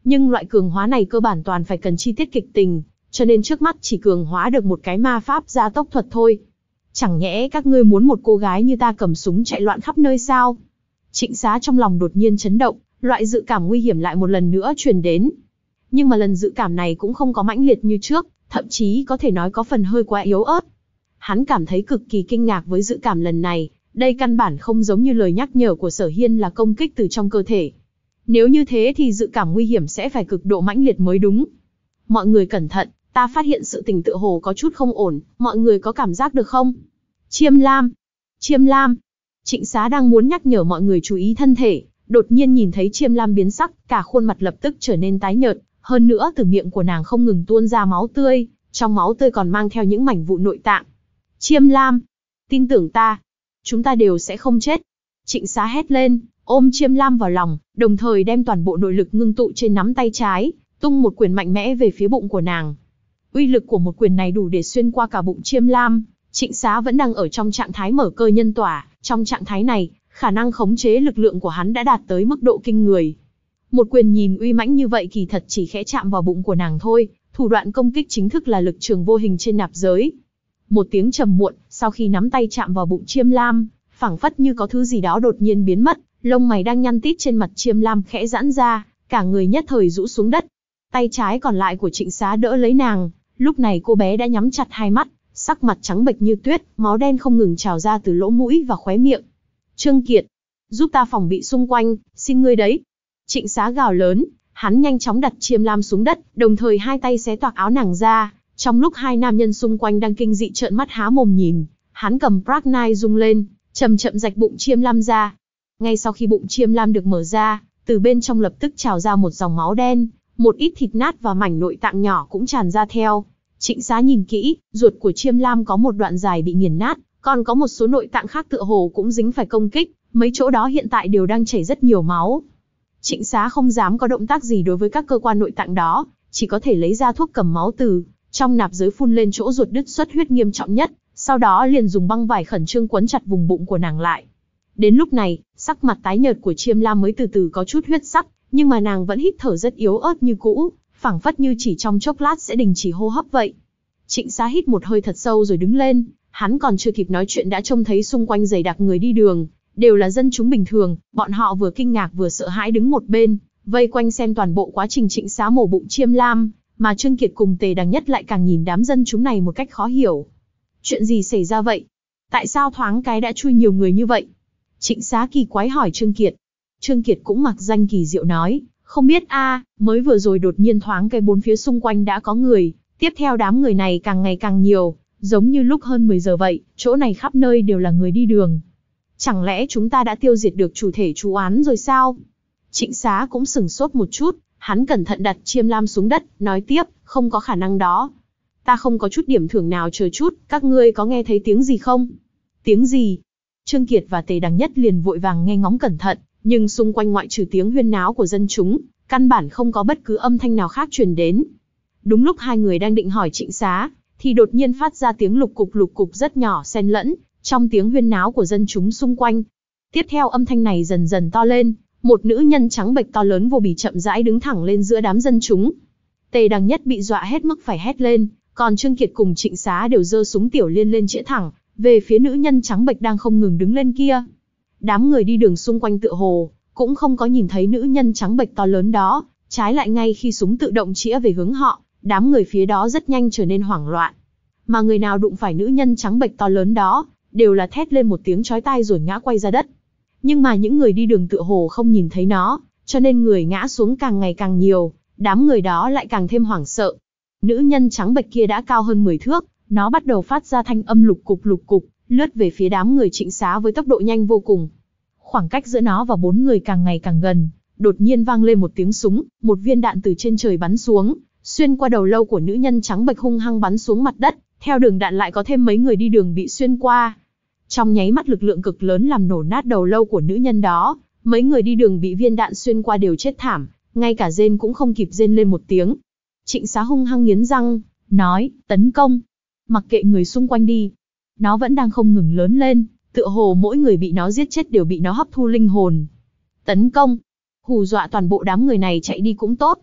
Nhưng loại cường hóa này cơ bản toàn phải cần chi tiết kịch tình, cho nên trước mắt chỉ cường hóa được một cái ma pháp gia tốc thuật thôi. Chẳng nhẽ các ngươi muốn một cô gái như ta cầm súng chạy loạn khắp nơi sao? Trịnh Xá trong lòng đột nhiên chấn động, loại dự cảm nguy hiểm lại một lần nữa truyền đến. Nhưng mà lần dự cảm này cũng không có mãnh liệt như trước, thậm chí có thể nói có phần hơi quá yếu ớt. Hắn cảm thấy cực kỳ kinh ngạc với dự cảm lần này, đây căn bản không giống như lời nhắc nhở của Sở Hiên là công kích từ trong cơ thể. Nếu như thế thì dự cảm nguy hiểm sẽ phải cực độ mãnh liệt mới đúng. Mọi người cẩn thận, ta phát hiện sự tình tựa hồ có chút không ổn, mọi người có cảm giác được không? Chiêm Lam! Chiêm Lam! Trịnh Xá đang muốn nhắc nhở mọi người chú ý thân thể, đột nhiên nhìn thấy Chiêm Lam biến sắc, cả khuôn mặt lập tức trở nên tái nhợt, hơn nữa từ miệng của nàng không ngừng tuôn ra máu tươi, trong máu tươi còn mang theo những mảnh vụn nội tạng. Chiêm Lam! Tin tưởng ta, chúng ta đều sẽ không chết. Trịnh Xá hét lên, ôm Chiêm Lam vào lòng, đồng thời đem toàn bộ nội lực ngưng tụ trên nắm tay trái, tung một quyền mạnh mẽ về phía bụng của nàng. Uy lực của một quyền này đủ để xuyên qua cả bụng Chiêm Lam. Trịnh Xá vẫn đang ở trong trạng thái mở cơ nhân tỏa, trong trạng thái này, khả năng khống chế lực lượng của hắn đã đạt tới mức độ kinh người. Một quyền nhìn uy mãnh như vậy kỳ thật chỉ khẽ chạm vào bụng của nàng thôi, thủ đoạn công kích chính thức là lực trường vô hình trên nạp giới. Một tiếng trầm muộn, sau khi nắm tay chạm vào bụng Chiêm Lam, phảng phất như có thứ gì đó đột nhiên biến mất, lông mày đang nhăn tít trên mặt Chiêm Lam khẽ giãn ra, cả người nhất thời rũ xuống đất. Tay trái còn lại của Trịnh Xá đỡ lấy nàng, lúc này cô bé đã nhắm chặt hai mắt, sắc mặt trắng bệch như tuyết, máu đen không ngừng trào ra từ lỗ mũi và khóe miệng. Trương Kiệt, giúp ta phòng bị xung quanh, xin ngươi đấy. Trịnh Xá gào lớn, hắn nhanh chóng đặt Chiêm Lam xuống đất, đồng thời hai tay xé toạc áo nàng ra. Trong lúc hai nam nhân xung quanh đang kinh dị trợn mắt há mồm nhìn, hắn cầm Black Knife rung lên, chậm chậm rạch bụng Chiêm Lam ra. Ngay sau khi bụng Chiêm Lam được mở ra, từ bên trong lập tức trào ra một dòng máu đen, một ít thịt nát và mảnh nội tạng nhỏ cũng tràn ra theo. Trịnh Xá nhìn kỹ, ruột của Chiêm Lam có một đoạn dài bị nghiền nát, còn có một số nội tạng khác tựa hồ cũng dính phải công kích, mấy chỗ đó hiện tại đều đang chảy rất nhiều máu. Trịnh Xá không dám có động tác gì đối với các cơ quan nội tạng đó, chỉ có thể lấy ra thuốc cầm máu từ trong nạp giới phun lên chỗ ruột đứt xuất huyết nghiêm trọng nhất, sau đó liền dùng băng vải khẩn trương quấn chặt vùng bụng của nàng lại. Đến lúc này, sắc mặt tái nhợt của Chiêm Lam mới từ từ có chút huyết sắc, nhưng mà nàng vẫn hít thở rất yếu ớt như cũ, phảng phất như chỉ trong chốc lát sẽ đình chỉ hô hấp vậy. Trịnh Xá hít một hơi thật sâu rồi đứng lên, hắn còn chưa kịp nói chuyện đã trông thấy xung quanh dày đặc người đi đường, đều là dân chúng bình thường, bọn họ vừa kinh ngạc vừa sợ hãi đứng một bên, vây quanh xem toàn bộ quá trình Trịnh Xá mổ bụng Chiêm Lam, mà Trương Kiệt cùng Tề Đằng Nhất lại càng nhìn đám dân chúng này một cách khó hiểu. Chuyện gì xảy ra vậy? Tại sao thoáng cái đã chui nhiều người như vậy? Trịnh Xá kỳ quái hỏi Trương Kiệt. Trương Kiệt cũng mặc danh kỳ diệu nói, không biết a, mới vừa rồi đột nhiên thoáng cái bốn phía xung quanh đã có người, tiếp theo đám người này càng ngày càng nhiều, giống như lúc hơn mười giờ vậy, chỗ này khắp nơi đều là người đi đường. Chẳng lẽ chúng ta đã tiêu diệt được chủ thể chú án rồi sao? Trịnh Xá cũng sửng sốt một chút, hắn cẩn thận đặt Chiêm Lam xuống đất, nói tiếp, không có khả năng đó. Ta không có chút điểm thưởng nào, chờ chút, các ngươi có nghe thấy tiếng gì không? Tiếng gì? Trương Kiệt và Tề Đằng Nhất liền vội vàng nghe ngóng cẩn thận, nhưng xung quanh ngoại trừ tiếng huyên náo của dân chúng, căn bản không có bất cứ âm thanh nào khác truyền đến. Đúng lúc hai người đang định hỏi Trịnh Xá, thì đột nhiên phát ra tiếng lục cục lục cục rất nhỏ xen lẫn trong tiếng huyên náo của dân chúng xung quanh. Tiếp theo âm thanh này dần dần to lên, một nữ nhân trắng bệch to lớn vô bì chậm rãi đứng thẳng lên giữa đám dân chúng. Tề Đằng Nhất bị dọa hết mức phải hét lên, còn Trương Kiệt cùng Trịnh Xá đều giơ súng tiểu liên lên chĩa thẳng về phía nữ nhân trắng bệch đang không ngừng đứng lên kia. Đám người đi đường xung quanh tựa hồ cũng không có nhìn thấy nữ nhân trắng bệch to lớn đó, trái lại ngay khi súng tự động chĩa về hướng họ, đám người phía đó rất nhanh trở nên hoảng loạn. Mà người nào đụng phải nữ nhân trắng bệch to lớn đó, đều là thét lên một tiếng chói tai rồi ngã quay ra đất. Nhưng mà những người đi đường tựa hồ không nhìn thấy nó, cho nên người ngã xuống càng ngày càng nhiều, đám người đó lại càng thêm hoảng sợ. Nữ nhân trắng bệch kia đã cao hơn mười thước, nó bắt đầu phát ra thanh âm lục cục lục cục, lướt về phía đám người Trịnh Xá với tốc độ nhanh vô cùng. Khoảng cách giữa nó và bốn người càng ngày càng gần, đột nhiên vang lên một tiếng súng, một viên đạn từ trên trời bắn xuống, xuyên qua đầu lâu của nữ nhân trắng bệch hung hăng bắn xuống mặt đất, theo đường đạn lại có thêm mấy người đi đường bị xuyên qua. Trong nháy mắt lực lượng cực lớn làm nổ nát đầu lâu của nữ nhân đó, mấy người đi đường bị viên đạn xuyên qua đều chết thảm, ngay cả rên cũng không kịp rên lên một tiếng. Trịnh Xá hung hăng nghiến răng, nói, tấn công, mặc kệ người xung quanh đi. Nó vẫn đang không ngừng lớn lên, tựa hồ mỗi người bị nó giết chết đều bị nó hấp thu linh hồn. Tấn công, hù dọa toàn bộ đám người này chạy đi cũng tốt.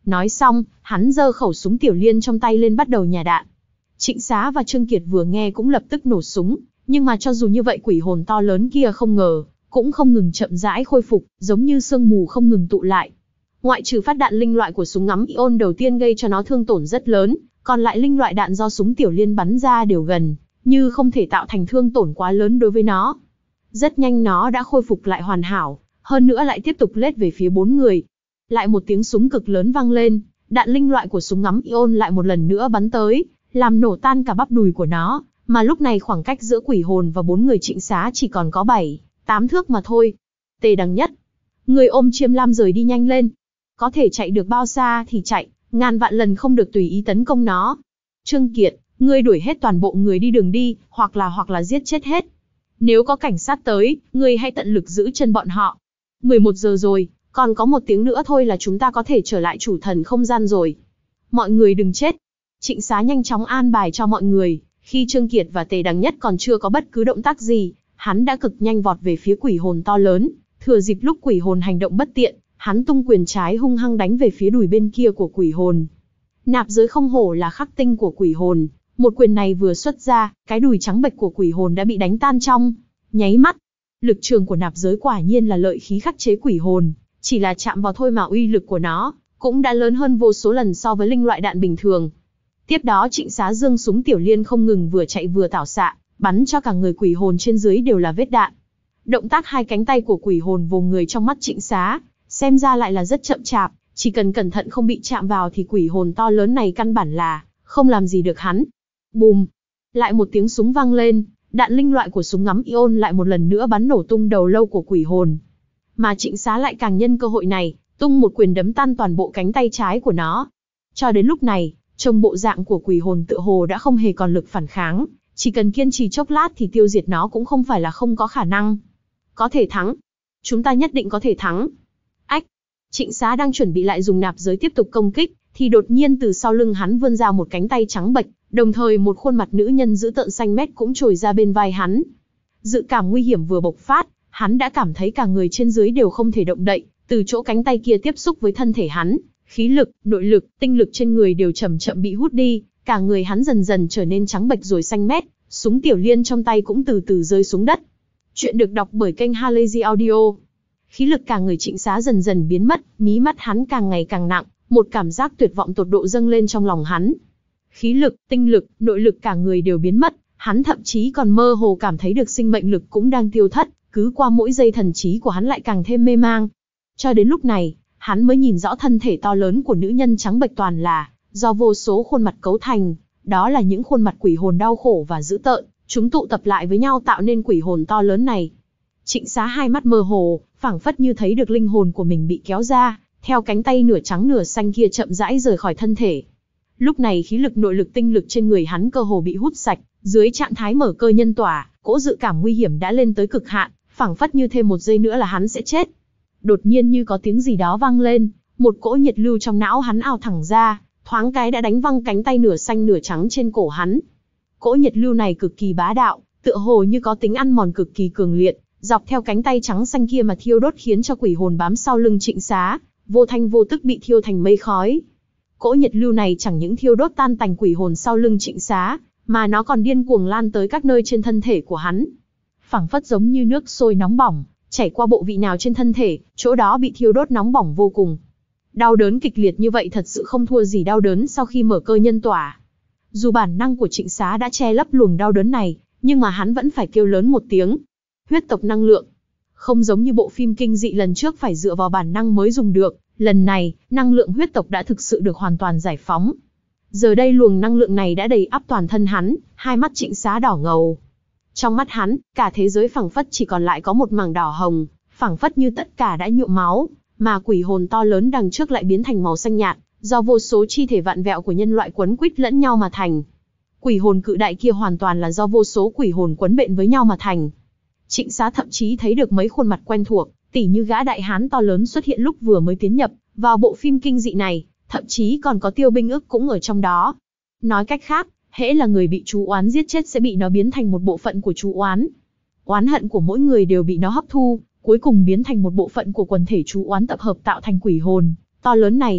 Nói xong, hắn giơ khẩu súng tiểu liên trong tay lên bắt đầu nhả đạn. Trịnh Xá và Trương Kiệt vừa nghe cũng lập tức nổ súng, nhưng mà cho dù như vậy quỷ hồn to lớn kia không ngờ, cũng không ngừng chậm rãi khôi phục, giống như sương mù không ngừng tụ lại. Ngoại trừ phát đạn linh loại của súng ngắm ion đầu tiên gây cho nó thương tổn rất lớn, còn lại linh loại đạn do súng tiểu liên bắn ra đều gần như không thể tạo thành thương tổn quá lớn đối với nó. Rất nhanh nó đã khôi phục lại hoàn hảo, hơn nữa lại tiếp tục lết về phía bốn người. Lại một tiếng súng cực lớn vang lên, đạn linh loại của súng ngắm ion lại một lần nữa bắn tới, làm nổ tan cả bắp đùi của nó, mà lúc này khoảng cách giữa quỷ hồn và bốn người Trịnh Xá chỉ còn có bảy, tám thước mà thôi. Tề Đằng Nhất, người ôm Chiêm Lam rời đi nhanh lên. Có thể chạy được bao xa thì chạy, ngàn vạn lần không được tùy ý tấn công nó. Trương Kiệt, ngươi đuổi hết toàn bộ người đi đường đi, hoặc là hoặc là giết chết hết. Nếu có cảnh sát tới, ngươi hãy tận lực giữ chân bọn họ. mười một giờ rồi, còn có một tiếng nữa thôi là chúng ta có thể trở lại chủ thần không gian rồi. Mọi người đừng chết. Trịnh Xá nhanh chóng an bài cho mọi người, khi Trương Kiệt và Tề Đằng Nhất còn chưa có bất cứ động tác gì, hắn đã cực nhanh vọt về phía quỷ hồn to lớn, thừa dịp lúc quỷ hồn hành động bất tiện, hắn tung quyền trái hung hăng đánh về phía đùi bên kia của quỷ hồn. Nạp giới không hổ là khắc tinh của quỷ hồn, một quyền này vừa xuất ra, cái đùi trắng bệch của quỷ hồn đã bị đánh tan trong nháy mắt. Lực trường của nạp giới quả nhiên là lợi khí khắc chế quỷ hồn, chỉ là chạm vào thôi mà uy lực của nó cũng đã lớn hơn vô số lần so với linh loại đạn bình thường. Tiếp đó Trịnh Xá giương súng tiểu liên không ngừng vừa chạy vừa tảo xạ, bắn cho cả người quỷ hồn trên dưới đều là vết đạn. Động tác hai cánh tay của quỷ hồn vồ người trong mắt Trịnh Xá, xem ra lại là rất chậm chạp, chỉ cần cẩn thận không bị chạm vào thì quỷ hồn to lớn này căn bản là không làm gì được hắn. Bùm! Lại một tiếng súng vang lên, đạn linh loại của súng ngắm ion lại một lần nữa bắn nổ tung đầu lâu của quỷ hồn. Mà Trịnh Xá lại càng nhân cơ hội này, tung một quyền đấm tan toàn bộ cánh tay trái của nó. Cho đến lúc này, trông bộ dạng của quỷ hồn tựa hồ đã không hề còn lực phản kháng, chỉ cần kiên trì chốc lát thì tiêu diệt nó cũng không phải là không có khả năng. Có thể thắng. Chúng ta nhất định có thể thắng. Ách! Trịnh Xá đang chuẩn bị lại dùng nạp giới tiếp tục công kích, thì đột nhiên từ sau lưng hắn vươn ra một cánh tay trắng bệch, đồng thời một khuôn mặt nữ nhân dữ tợn xanh mét cũng trồi ra bên vai hắn. Dự cảm nguy hiểm vừa bộc phát, hắn đã cảm thấy cả người trên dưới đều không thể động đậy, từ chỗ cánh tay kia tiếp xúc với thân thể hắn, khí lực, nội lực, tinh lực trên người đều chậm chậm bị hút đi, cả người hắn dần dần trở nên trắng bệch rồi xanh mét, súng tiểu liên trong tay cũng từ từ rơi xuống đất. Chuyện được đọc bởi kênh Halazy Audio. Khí lực cả người Trịnh Xá dần dần biến mất, mí mắt hắn càng ngày càng nặng, một cảm giác tuyệt vọng tột độ dâng lên trong lòng hắn. Khí lực, tinh lực, nội lực cả người đều biến mất, hắn thậm chí còn mơ hồ cảm thấy được sinh mệnh lực cũng đang tiêu thất, cứ qua mỗi giây thần trí của hắn lại càng thêm mê mang. Cho đến lúc này, hắn mới nhìn rõ thân thể to lớn của nữ nhân trắng bệch toàn là do vô số khuôn mặt cấu thành, đó là những khuôn mặt quỷ hồn đau khổ và dữ tợn, chúng tụ tập lại với nhau tạo nên quỷ hồn to lớn này. Trịnh Xá hai mắt mơ hồ, phảng phất như thấy được linh hồn của mình bị kéo ra, theo cánh tay nửa trắng nửa xanh kia chậm rãi rời khỏi thân thể. Lúc này khí lực nội lực tinh lực trên người hắn cơ hồ bị hút sạch, dưới trạng thái mở cơ nhân tỏa, cỗ dự cảm nguy hiểm đã lên tới cực hạn, phảng phất như thêm một giây nữa là hắn sẽ chết. Đột nhiên như có tiếng gì đó vang lên, một cỗ nhiệt lưu trong não hắn ào thẳng ra, thoáng cái đã đánh văng cánh tay nửa xanh nửa trắng trên cổ hắn. Cỗ nhiệt lưu này cực kỳ bá đạo, tựa hồ như có tính ăn mòn cực kỳ cường liệt, dọc theo cánh tay trắng xanh kia mà thiêu đốt khiến cho quỷ hồn bám sau lưng Trịnh Xá, vô thanh vô tức bị thiêu thành mây khói. Cỗ nhiệt lưu này chẳng những thiêu đốt tan tành quỷ hồn sau lưng Trịnh Xá, mà nó còn điên cuồng lan tới các nơi trên thân thể của hắn. Phảng phất giống như nước sôi nóng bỏng, chảy qua bộ vị nào trên thân thể, chỗ đó bị thiêu đốt nóng bỏng vô cùng. Đau đớn kịch liệt như vậy thật sự không thua gì đau đớn sau khi mở cơ nhân tỏa. Dù bản năng của Trịnh Xá đã che lấp luồng đau đớn này, nhưng mà hắn vẫn phải kêu lớn một tiếng. Huyết tộc năng lượng. Không giống như bộ phim kinh dị lần trước phải dựa vào bản năng mới dùng được, lần này, năng lượng huyết tộc đã thực sự được hoàn toàn giải phóng. Giờ đây luồng năng lượng này đã đầy ắp toàn thân hắn, hai mắt Trịnh Xá đỏ ngầu. Trong mắt hắn, cả thế giới phảng phất chỉ còn lại có một mảng đỏ hồng, phảng phất như tất cả đã nhuộm máu, mà quỷ hồn to lớn đằng trước lại biến thành màu xanh nhạt, do vô số chi thể vạn vẹo của nhân loại quấn quýt lẫn nhau mà thành. Quỷ hồn cự đại kia hoàn toàn là do vô số quỷ hồn quấn bện với nhau mà thành. Trịnh Xá thậm chí thấy được mấy khuôn mặt quen thuộc, tỉ như gã đại hán to lớn xuất hiện lúc vừa mới tiến nhập vào bộ phim kinh dị này, thậm chí còn có Tiêu Binh Ức cũng ở trong đó. Nói cách khác, hễ là người bị chú oán giết chết sẽ bị nó biến thành một bộ phận của chú oán. Oán hận của mỗi người đều bị nó hấp thu, cuối cùng biến thành một bộ phận của quần thể chú oán tập hợp tạo thành quỷ hồn to lớn này.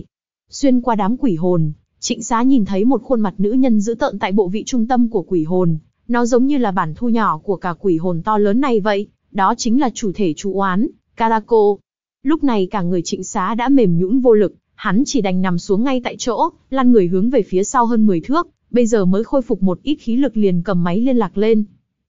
Xuyên qua đám quỷ hồn, Trịnh Xá nhìn thấy một khuôn mặt nữ nhân dữ tợn tại bộ vị trung tâm của quỷ hồn. Nó giống như là bản thu nhỏ của cả quỷ hồn to lớn này vậy. Đó chính là chủ thể chủ oán, Karako. Lúc này cả người Trịnh Xá đã mềm nhũn vô lực, hắn chỉ đành nằm xuống ngay tại chỗ, lăn người hướng về phía sau hơn mười thước, bây giờ mới khôi phục một ít khí lực liền cầm máy liên lạc lên.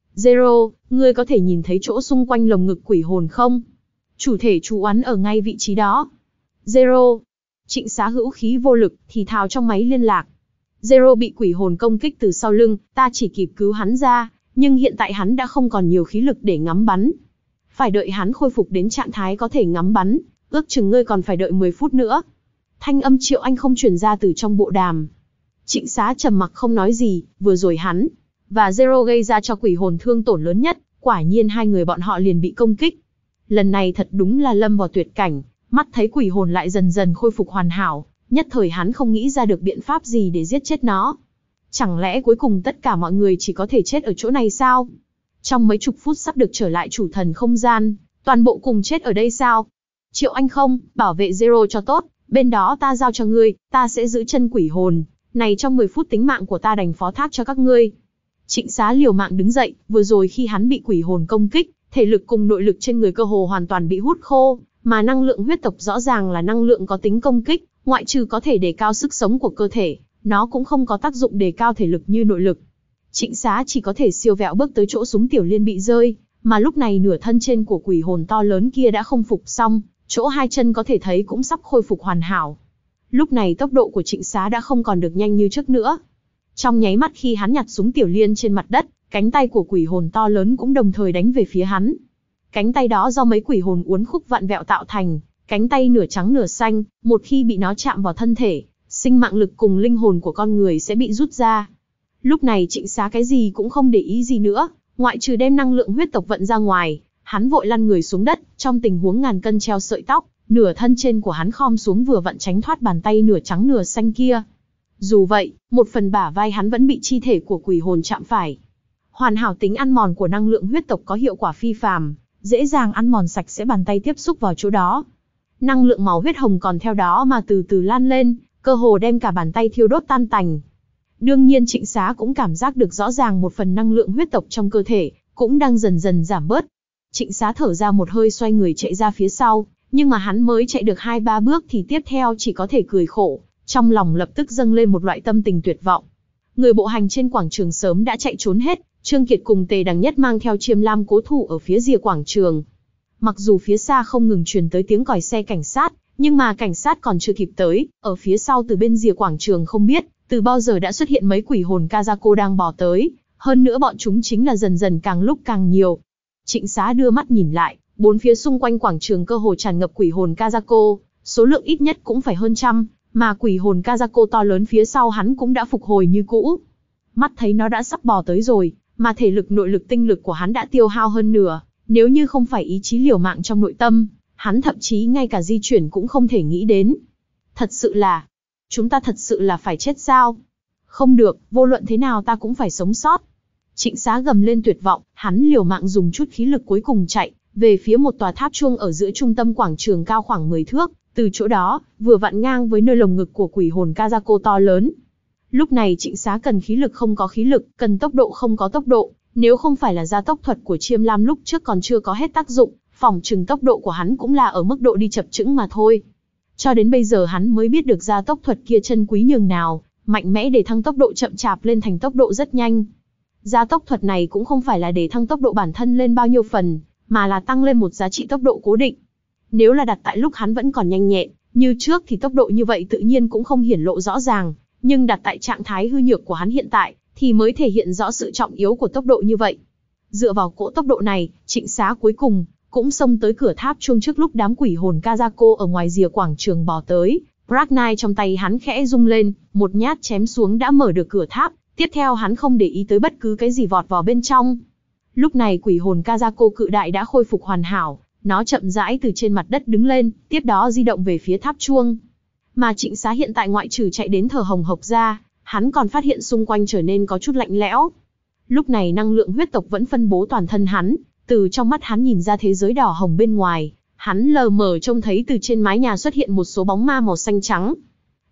Zero, ngươi có thể nhìn thấy chỗ xung quanh lồng ngực quỷ hồn không? Chủ thể chủ oán ở ngay vị trí đó. Zero. Trịnh Xá hữu khí vô lực, thì thào trong máy liên lạc. Zero bị quỷ hồn công kích từ sau lưng, ta chỉ kịp cứu hắn ra, nhưng hiện tại hắn đã không còn nhiều khí lực để ngắm bắn. Phải đợi hắn khôi phục đến trạng thái có thể ngắm bắn, ước chừng ngươi còn phải đợi mười phút nữa. Thanh âm Triệu Anh không truyền ra từ trong bộ đàm. Trịnh Xá trầm mặc không nói gì, vừa rồi hắn và Zero gây ra cho quỷ hồn thương tổn lớn nhất, quả nhiên hai người bọn họ liền bị công kích. Lần này thật đúng là lâm vào tuyệt cảnh, mắt thấy quỷ hồn lại dần dần khôi phục hoàn hảo, nhất thời hắn không nghĩ ra được biện pháp gì để giết chết nó. Chẳng lẽ cuối cùng tất cả mọi người chỉ có thể chết ở chỗ này sao? Trong mấy chục phút sắp được trở lại chủ thần không gian, toàn bộ cùng chết ở đây sao? Triệu Anh không, bảo vệ Zero cho tốt, bên đó ta giao cho ngươi, ta sẽ giữ chân quỷ hồn, này trong mười phút tính mạng của ta đành phó thác cho các ngươi. Trịnh Xá liều mạng đứng dậy, vừa rồi khi hắn bị quỷ hồn công kích, thể lực cùng nội lực trên người cơ hồ hoàn toàn bị hút khô, mà năng lượng huyết tộc rõ ràng là năng lượng có tính công kích, ngoại trừ có thể đề cao sức sống của cơ thể, nó cũng không có tác dụng đề cao thể lực như nội lực. Trịnh Xá chỉ có thể siêu vẹo bước tới chỗ súng tiểu liên bị rơi, mà lúc này nửa thân trên của quỷ hồn to lớn kia đã không phục xong, chỗ hai chân có thể thấy cũng sắp khôi phục hoàn hảo. Lúc này tốc độ của Trịnh Xá đã không còn được nhanh như trước nữa. Trong nháy mắt khi hắn nhặt súng tiểu liên trên mặt đất, cánh tay của quỷ hồn to lớn cũng đồng thời đánh về phía hắn. Cánh tay đó do mấy quỷ hồn uốn khúc vặn vẹo tạo thành, cánh tay nửa trắng nửa xanh, một khi bị nó chạm vào thân thể, sinh mạng lực cùng linh hồn của con người sẽ bị rút ra. Lúc này Trịnh Xá cái gì cũng không để ý gì nữa, ngoại trừ đem năng lượng huyết tộc vận ra ngoài, hắn vội lăn người xuống đất, trong tình huống ngàn cân treo sợi tóc, nửa thân trên của hắn khom xuống vừa vặn tránh thoát bàn tay nửa trắng nửa xanh kia. Dù vậy, một phần bả vai hắn vẫn bị chi thể của quỷ hồn chạm phải. Hoàn hảo tính ăn mòn của năng lượng huyết tộc có hiệu quả phi phàm, dễ dàng ăn mòn sạch sẽ bàn tay tiếp xúc vào chỗ đó. Năng lượng màu huyết hồng còn theo đó mà từ từ lan lên, cơ hồ đem cả bàn tay thiêu đốt tan tành. Đương nhiên Trịnh Xá cũng cảm giác được rõ ràng một phần năng lượng huyết tộc trong cơ thể cũng đang dần dần giảm bớt. Trịnh Xá thở ra một hơi xoay người chạy ra phía sau, nhưng mà hắn mới chạy được hai ba bước thì tiếp theo chỉ có thể cười khổ, trong lòng lập tức dâng lên một loại tâm tình tuyệt vọng. Người bộ hành trên quảng trường sớm đã chạy trốn hết, Trương Kiệt cùng Tề Đằng Nhất mang theo Chiêm Lam cố thủ ở phía rìa quảng trường. Mặc dù phía xa không ngừng truyền tới tiếng còi xe cảnh sát, nhưng mà cảnh sát còn chưa kịp tới, ở phía sau từ bên rìa quảng trường không biết từ bao giờ đã xuất hiện mấy quỷ hồn Kazako đang bò tới, hơn nữa bọn chúng chính là dần dần càng lúc càng nhiều. Trịnh Xá đưa mắt nhìn lại, bốn phía xung quanh quảng trường cơ hồ tràn ngập quỷ hồn Kazako, số lượng ít nhất cũng phải hơn trăm, mà quỷ hồn Kazako to lớn phía sau hắn cũng đã phục hồi như cũ. Mắt thấy nó đã sắp bò tới rồi, mà thể lực nội lực tinh lực của hắn đã tiêu hao hơn nửa, nếu như không phải ý chí liều mạng trong nội tâm, hắn thậm chí ngay cả di chuyển cũng không thể nghĩ đến. Thật sự là, chúng ta thật sự là phải chết sao? Không được, vô luận thế nào ta cũng phải sống sót. Trịnh Xá gầm lên tuyệt vọng, hắn liều mạng dùng chút khí lực cuối cùng chạy về phía một tòa tháp chuông ở giữa trung tâm quảng trường cao khoảng mười thước, từ chỗ đó, vừa vặn ngang với nơi lồng ngực của quỷ hồn Kazako to lớn. Lúc này Trịnh Xá cần khí lực không có khí lực, cần tốc độ không có tốc độ, nếu không phải là gia tốc thuật của Chiêm Lam lúc trước còn chưa có hết tác dụng, phỏng chừng tốc độ của hắn cũng là ở mức độ đi chập chững mà thôi. Cho đến bây giờ hắn mới biết được gia tốc thuật kia chân quý nhường nào, mạnh mẽ để thăng tốc độ chậm chạp lên thành tốc độ rất nhanh. Gia tốc thuật này cũng không phải là để thăng tốc độ bản thân lên bao nhiêu phần, mà là tăng lên một giá trị tốc độ cố định. Nếu là đặt tại lúc hắn vẫn còn nhanh nhẹn, như trước thì tốc độ như vậy tự nhiên cũng không hiển lộ rõ ràng, nhưng đặt tại trạng thái hư nhược của hắn hiện tại, thì mới thể hiện rõ sự trọng yếu của tốc độ như vậy. Dựa vào cỗ tốc độ này, Trịnh Xá cuối cùng cũng xông tới cửa tháp chuông trước lúc đám quỷ hồn Kazako ở ngoài rìa quảng trường bò tới. Black Knight trong tay hắn khẽ rung lên, một nhát chém xuống đã mở được cửa tháp, tiếp theo hắn không để ý tới bất cứ cái gì vọt vào bên trong. Lúc này quỷ hồn Kazako cự đại đã khôi phục hoàn hảo, nó chậm rãi từ trên mặt đất đứng lên, tiếp đó di động về phía tháp chuông. Mà Trịnh Xá hiện tại ngoại trừ chạy đến thở hồng hộc ra, hắn còn phát hiện xung quanh trở nên có chút lạnh lẽo. Lúc này năng lượng huyết tộc vẫn phân bố toàn thân hắn, từ trong mắt hắn nhìn ra thế giới đỏ hồng bên ngoài, hắn lờ mờ trông thấy từ trên mái nhà xuất hiện một số bóng ma màu xanh trắng.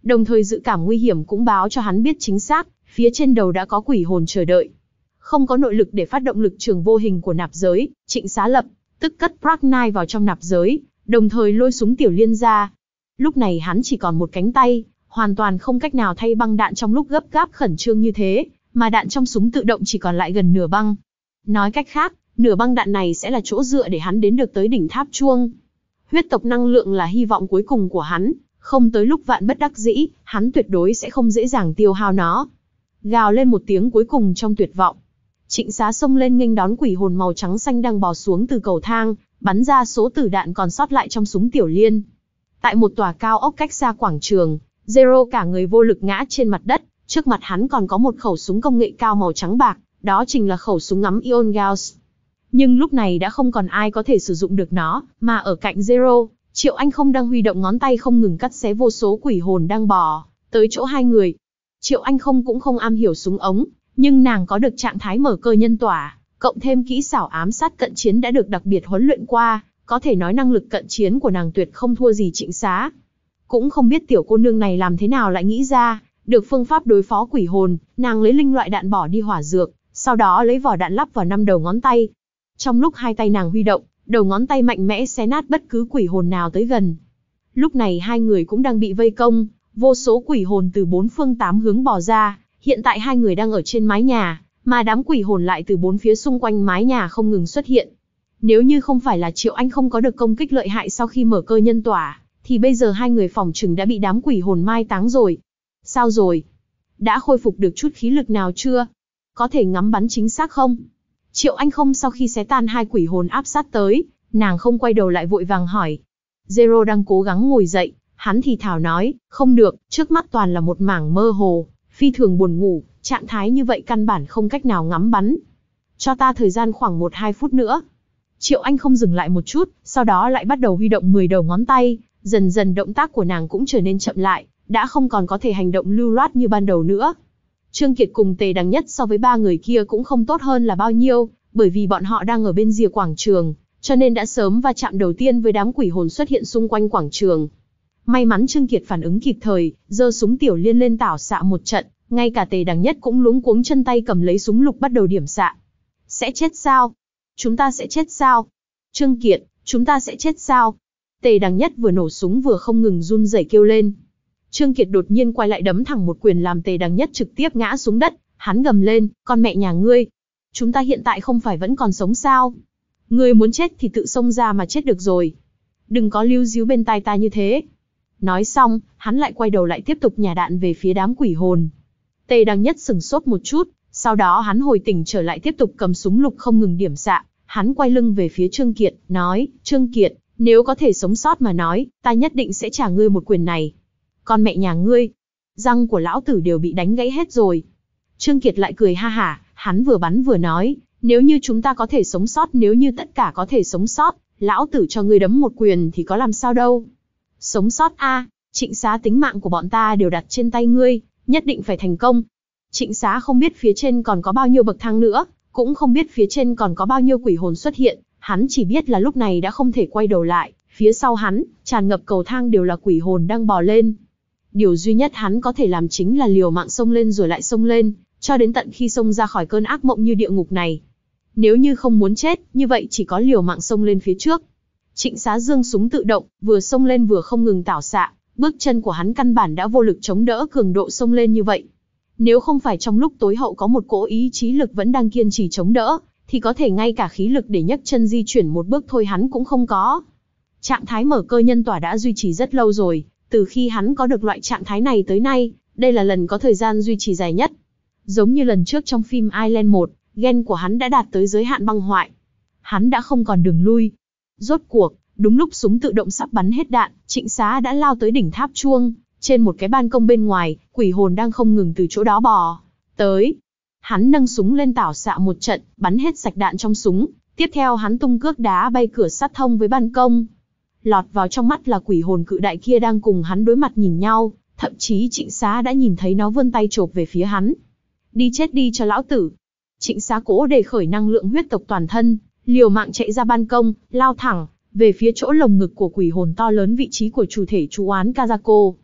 Đồng thời dự cảm nguy hiểm cũng báo cho hắn biết chính xác, phía trên đầu đã có quỷ hồn chờ đợi. Không có nội lực để phát động lực trường vô hình của nạp giới, Trịnh Xá lập tức cất Praknai vào trong nạp giới, đồng thời lôi súng tiểu liên ra. Lúc này hắn chỉ còn một cánh tay, hoàn toàn không cách nào thay băng đạn trong lúc gấp gáp khẩn trương như thế, mà đạn trong súng tự động chỉ còn lại gần nửa băng. Nói cách khác, nửa băng đạn này sẽ là chỗ dựa để hắn đến được tới đỉnh tháp chuông. Huyết tộc năng lượng là hy vọng cuối cùng của hắn, không tới lúc vạn bất đắc dĩ, hắn tuyệt đối sẽ không dễ dàng tiêu hao nó. Gào lên một tiếng cuối cùng trong tuyệt vọng, Trịnh Xá xông lên nghênh đón quỷ hồn màu trắng xanh đang bò xuống từ cầu thang, bắn ra số tử đạn còn sót lại trong súng tiểu liên. Tại một tòa cao ốc cách xa quảng trường, Zero cả người vô lực ngã trên mặt đất, trước mặt hắn còn có một khẩu súng công nghệ cao màu trắng bạc, đó chính là khẩu súng ngắm Ion Gauss. Nhưng lúc này đã không còn ai có thể sử dụng được nó, mà ở cạnh Zero, Triệu Anh không đang huy động ngón tay không ngừng cắt xé vô số quỷ hồn đang bò tới chỗ hai người. Triệu Anh không cũng không am hiểu súng ống, nhưng nàng có được trạng thái mở cơ nhân tỏa, cộng thêm kỹ xảo ám sát cận chiến đã được đặc biệt huấn luyện qua, có thể nói năng lực cận chiến của nàng tuyệt không thua gì Trịnh Xá. Cũng không biết tiểu cô nương này làm thế nào lại nghĩ ra được phương pháp đối phó quỷ hồn, nàng lấy linh loại đạn bỏ đi hỏa dược, sau đó lấy vỏ đạn lắp vào năm đầu ngón tay. Trong lúc hai tay nàng huy động, đầu ngón tay mạnh mẽ xé nát bất cứ quỷ hồn nào tới gần. Lúc này hai người cũng đang bị vây công, vô số quỷ hồn từ bốn phương tám hướng bò ra, hiện tại hai người đang ở trên mái nhà, mà đám quỷ hồn lại từ bốn phía xung quanh mái nhà không ngừng xuất hiện. Nếu như không phải là Triệu Anh không có được công kích lợi hại sau khi mở cơ nhân tỏa, thì bây giờ hai người phòng chừng đã bị đám quỷ hồn mai táng rồi. Sao rồi? Đã khôi phục được chút khí lực nào chưa? Có thể ngắm bắn chính xác không? Triệu Anh không sau khi xé tan hai quỷ hồn áp sát tới, nàng không quay đầu lại vội vàng hỏi. Zero đang cố gắng ngồi dậy, hắn thì thào nói, không được, trước mắt toàn là một mảng mơ hồ, phi thường buồn ngủ, trạng thái như vậy căn bản không cách nào ngắm bắn. Cho ta thời gian khoảng một hai phút nữa. Triệu Anh không dừng lại một chút, sau đó lại bắt đầu huy động mười đầu ngón tay, dần dần động tác của nàng cũng trở nên chậm lại, đã không còn có thể hành động lưu loát như ban đầu nữa. Trương Kiệt cùng Tề Đằng Nhất so với ba người kia cũng không tốt hơn là bao nhiêu, bởi vì bọn họ đang ở bên rìa quảng trường, cho nên đã sớm va chạm đầu tiên với đám quỷ hồn xuất hiện xung quanh quảng trường. May mắn Trương Kiệt phản ứng kịp thời, giơ súng tiểu liên lên tảo xạ một trận, ngay cả Tề Đằng Nhất cũng luống cuống chân tay cầm lấy súng lục bắt đầu điểm xạ. Sẽ chết sao? Chúng ta sẽ chết sao? Trương Kiệt, chúng ta sẽ chết sao? Tề Đằng Nhất vừa nổ súng vừa không ngừng run rẩy kêu lên. Trương Kiệt đột nhiên quay lại đấm thẳng một quyền làm Tề Đằng Nhất trực tiếp ngã xuống đất, hắn gầm lên, con mẹ nhà ngươi, chúng ta hiện tại không phải vẫn còn sống sao? Ngươi muốn chết thì tự xông ra mà chết được rồi. Đừng có líu díu bên tai ta như thế. Nói xong, hắn lại quay đầu lại tiếp tục nhả đạn về phía đám quỷ hồn. Tề Đằng Nhất sửng sốt một chút, sau đó hắn hồi tỉnh trở lại tiếp tục cầm súng lục không ngừng điểm xạ. Hắn quay lưng về phía Trương Kiệt, nói, Trương Kiệt, nếu có thể sống sót mà nói, ta nhất định sẽ trả ngươi một quyền này. Con mẹ nhà ngươi, răng của lão tử đều bị đánh gãy hết rồi. Trương Kiệt lại cười ha hả, hắn vừa bắn vừa nói, nếu như chúng ta có thể sống sót, nếu như tất cả có thể sống sót, lão tử cho ngươi đấm một quyền thì có làm sao đâu. Sống sót a, Trịnh Xá tính mạng của bọn ta đều đặt trên tay ngươi, nhất định phải thành công. Trịnh Xá không biết phía trên còn có bao nhiêu bậc thang nữa, cũng không biết phía trên còn có bao nhiêu quỷ hồn xuất hiện, hắn chỉ biết là lúc này đã không thể quay đầu lại, phía sau hắn, tràn ngập cầu thang đều là quỷ hồn đang bò lên. Điều duy nhất hắn có thể làm chính là liều mạng xông lên rồi lại xông lên, cho đến tận khi xông ra khỏi cơn ác mộng như địa ngục này. Nếu như không muốn chết, như vậy chỉ có liều mạng xông lên phía trước. Trịnh Xá giương súng tự động, vừa xông lên vừa không ngừng tảo xạ, bước chân của hắn căn bản đã vô lực chống đỡ cường độ xông lên như vậy. Nếu không phải trong lúc tối hậu có một cỗ ý chí lực vẫn đang kiên trì chống đỡ, thì có thể ngay cả khí lực để nhấc chân di chuyển một bước thôi hắn cũng không có. Trạng thái mở cơ nhân tỏa đã duy trì rất lâu rồi, từ khi hắn có được loại trạng thái này tới nay, đây là lần có thời gian duy trì dài nhất. Giống như lần trước trong phim Island một, gen của hắn đã đạt tới giới hạn băng hoại. Hắn đã không còn đường lui. Rốt cuộc, đúng lúc súng tự động sắp bắn hết đạn, Trịnh Xá đã lao tới đỉnh tháp chuông, trên một cái ban công bên ngoài, quỷ hồn đang không ngừng từ chỗ đó bò tới. Hắn nâng súng lên tảo xạ một trận, bắn hết sạch đạn trong súng, tiếp theo hắn tung cước đá bay cửa sắt thông với ban công. Lọt vào trong mắt là quỷ hồn cự đại kia đang cùng hắn đối mặt nhìn nhau, thậm chí Trịnh Xá đã nhìn thấy nó vươn tay chộp về phía hắn. Đi chết đi cho lão tử. Trịnh Xá cố đề khởi năng lượng huyết tộc toàn thân, liều mạng chạy ra ban công, lao thẳng về phía chỗ lồng ngực của quỷ hồn to lớn, vị trí của chủ thể chú oán Kazako.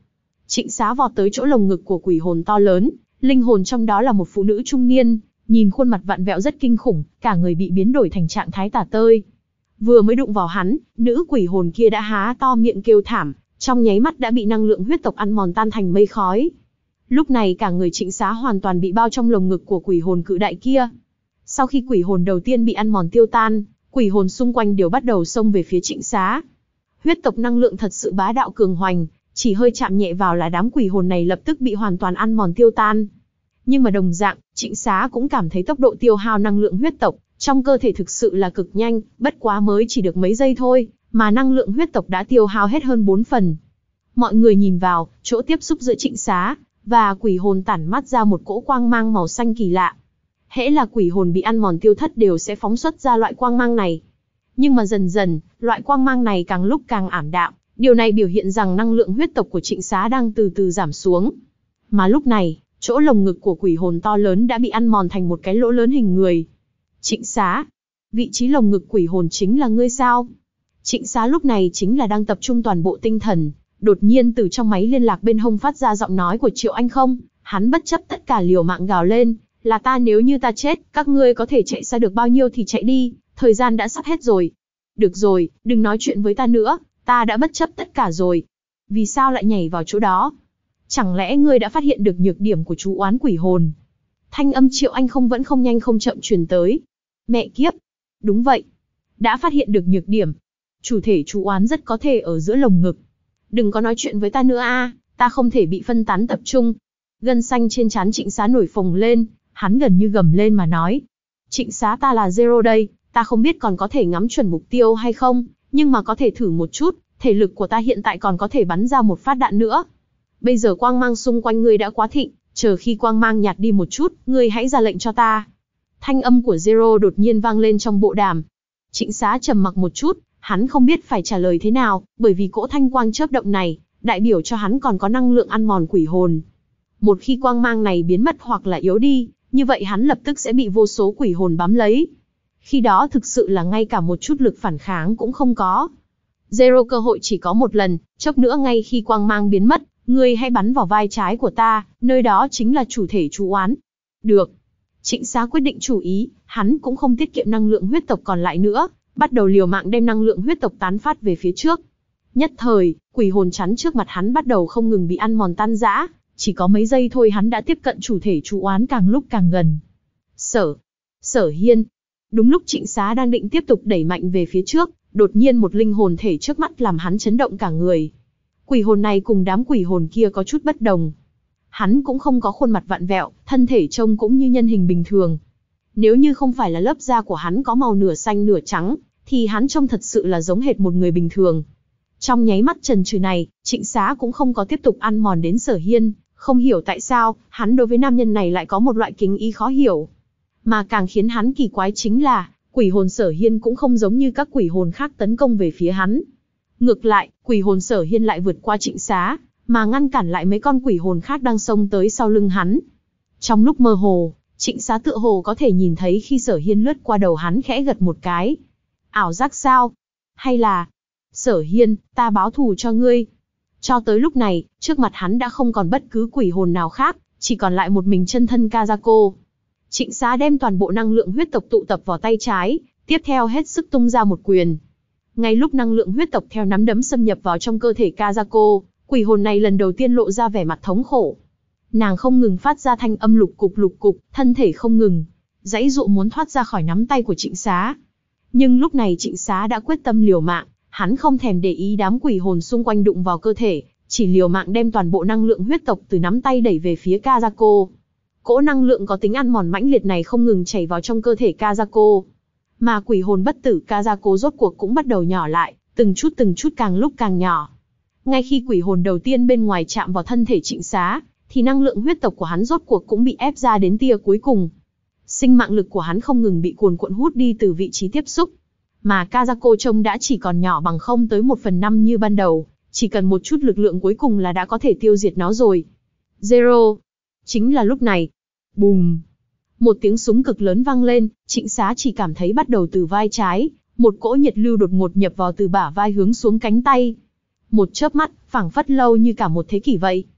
Trịnh Xá vọt tới chỗ lồng ngực của quỷ hồn to lớn, linh hồn trong đó là một phụ nữ trung niên, nhìn khuôn mặt vặn vẹo rất kinh khủng, cả người bị biến đổi thành trạng thái tả tơi. Vừa mới đụng vào hắn, nữ quỷ hồn kia đã há to miệng kêu thảm, trong nháy mắt đã bị năng lượng huyết tộc ăn mòn tan thành mây khói. Lúc này cả người Trịnh Xá hoàn toàn bị bao trong lồng ngực của quỷ hồn cự đại kia. Sau khi quỷ hồn đầu tiên bị ăn mòn tiêu tan, quỷ hồn xung quanh đều bắt đầu xông về phía Trịnh Xá. Huyết tộc năng lượng thật sự bá đạo cường hoành, chỉ hơi chạm nhẹ vào là đám quỷ hồn này lập tức bị hoàn toàn ăn mòn tiêu tan. Nhưng mà đồng dạng, Trịnh Xá cũng cảm thấy tốc độ tiêu hao năng lượng huyết tộc trong cơ thể thực sự là cực nhanh, bất quá mới chỉ được mấy giây thôi, mà năng lượng huyết tộc đã tiêu hao hết hơn bốn phần. Mọi người nhìn vào, chỗ tiếp xúc giữa Trịnh Xá và quỷ hồn tản mát ra một cỗ quang mang màu xanh kỳ lạ. Hễ là quỷ hồn bị ăn mòn tiêu thất đều sẽ phóng xuất ra loại quang mang này. Nhưng mà dần dần, loại quang mang này càng lúc càng ảm đạm, điều này biểu hiện rằng năng lượng huyết tộc của Trịnh Xá đang từ từ giảm xuống. Mà lúc này, chỗ lồng ngực của quỷ hồn to lớn đã bị ăn mòn thành một cái lỗ lớn hình người. Trịnh Xá, vị trí lồng ngực quỷ hồn chính là ngươi sao? Trịnh Xá lúc này chính là đang tập trung toàn bộ tinh thần, đột nhiên từ trong máy liên lạc bên hông phát ra giọng nói của Triệu Anh Không, hắn bất chấp tất cả liều mạng gào lên, là ta, nếu như ta chết, các ngươi có thể chạy xa được bao nhiêu thì chạy đi, thời gian đã sắp hết rồi. Được rồi, đừng nói chuyện với ta nữa, ta đã bất chấp tất cả rồi. Vì sao lại nhảy vào chỗ đó? Chẳng lẽ ngươi đã phát hiện được nhược điểm của chú oán quỷ hồn? Thanh âm Triệu Anh Không vẫn không nhanh không chậm truyền tới. Mẹ kiếp! Đúng vậy. Đã phát hiện được nhược điểm. Chủ thể chú oán rất có thể ở giữa lồng ngực. Đừng có nói chuyện với ta nữa a, ta không thể bị phân tán tập trung. Gân xanh trên trán Trịnh Xá nổi phồng lên, hắn gần như gầm lên mà nói. Trịnh Xá, ta là Zero đây, ta không biết còn có thể ngắm chuẩn mục tiêu hay không, nhưng mà có thể thử một chút, thể lực của ta hiện tại còn có thể bắn ra một phát đạn nữa. Bây giờ quang mang xung quanh ngươi đã quá thịnh, chờ khi quang mang nhạt đi một chút, ngươi hãy ra lệnh cho ta. Thanh âm của Zero đột nhiên vang lên trong bộ đàm. Trịnh Xá trầm mặc một chút, hắn không biết phải trả lời thế nào, bởi vì cỗ thanh quang chớp động này, đại biểu cho hắn còn có năng lượng ăn mòn quỷ hồn. Một khi quang mang này biến mất hoặc là yếu đi, như vậy hắn lập tức sẽ bị vô số quỷ hồn bám lấy. Khi đó thực sự là ngay cả một chút lực phản kháng cũng không có. Zero, cơ hội chỉ có một lần, chốc nữa ngay khi quang mang biến mất, ngươi hãy bắn vào vai trái của ta, nơi đó chính là chủ thể chú oán. Được. Trịnh Xá quyết định chủ ý, hắn cũng không tiết kiệm năng lượng huyết tộc còn lại nữa, bắt đầu liều mạng đem năng lượng huyết tộc tán phát về phía trước. Nhất thời, quỷ hồn chắn trước mặt hắn bắt đầu không ngừng bị ăn mòn tan rã, chỉ có mấy giây thôi hắn đã tiếp cận chủ thể chú oán càng lúc càng gần. Sở, Sở Hiên. Đúng lúc Trịnh Xá đang định tiếp tục đẩy mạnh về phía trước, đột nhiên một linh hồn thể trước mắt làm hắn chấn động cả người. Quỷ hồn này cùng đám quỷ hồn kia có chút bất đồng. Hắn cũng không có khuôn mặt vặn vẹo, thân thể trông cũng như nhân hình bình thường. Nếu như không phải là lớp da của hắn có màu nửa xanh nửa trắng, thì hắn trông thật sự là giống hệt một người bình thường. Trong nháy mắt chần chừ này, Trịnh Xá cũng không có tiếp tục ăn mòn đến Sở Hiên, không hiểu tại sao, hắn đối với nam nhân này lại có một loại kính ý khó hiểu. Mà càng khiến hắn kỳ quái chính là, quỷ hồn Sở Hiên cũng không giống như các quỷ hồn khác tấn công về phía hắn. Ngược lại, quỷ hồn Sở Hiên lại vượt qua Trịnh Xá, mà ngăn cản lại mấy con quỷ hồn khác đang xông tới sau lưng hắn. Trong lúc mơ hồ, Trịnh Xá tựa hồ có thể nhìn thấy khi Sở Hiên lướt qua đầu hắn khẽ gật một cái. Ảo giác sao? Hay là... Sở Hiên, ta báo thù cho ngươi. Cho tới lúc này, trước mặt hắn đã không còn bất cứ quỷ hồn nào khác, chỉ còn lại một mình chân thân Kazako. Trịnh Xá đem toàn bộ năng lượng huyết tộc tụ tập vào tay trái, tiếp theo hết sức tung ra một quyền. Ngay lúc năng lượng huyết tộc theo nắm đấm xâm nhập vào trong cơ thể Kazako, quỷ hồn này lần đầu tiên lộ ra vẻ mặt thống khổ. Nàng không ngừng phát ra thanh âm lục cục lục cục, thân thể không ngừng giãy giụa muốn thoát ra khỏi nắm tay của Trịnh Xá. Nhưng lúc này Trịnh Xá đã quyết tâm liều mạng, hắn không thèm để ý đám quỷ hồn xung quanh đụng vào cơ thể, chỉ liều mạng đem toàn bộ năng lượng huyết tộc từ nắm tay đẩy về phía Kazako. Cỗ năng lượng có tính ăn mòn mãnh liệt này không ngừng chảy vào trong cơ thể Kazako. Mà quỷ hồn bất tử Kazako rốt cuộc cũng bắt đầu nhỏ lại, từng chút từng chút càng lúc càng nhỏ. Ngay khi quỷ hồn đầu tiên bên ngoài chạm vào thân thể Trịnh Xá, thì năng lượng huyết tộc của hắn rốt cuộc cũng bị ép ra đến tia cuối cùng. Sinh mạng lực của hắn không ngừng bị cuồn cuộn hút đi từ vị trí tiếp xúc. Mà Kazako trông đã chỉ còn nhỏ bằng không tới một phần năm như ban đầu, chỉ cần một chút lực lượng cuối cùng là đã có thể tiêu diệt nó rồi. Zero. Chính là lúc này. Bùm. Một tiếng súng cực lớn vang lên, Trịnh Xá chỉ cảm thấy bắt đầu từ vai trái, một cỗ nhiệt lưu đột ngột nhập vào từ bả vai hướng xuống cánh tay. Một chớp mắt, phảng phất lâu như cả một thế kỷ vậy.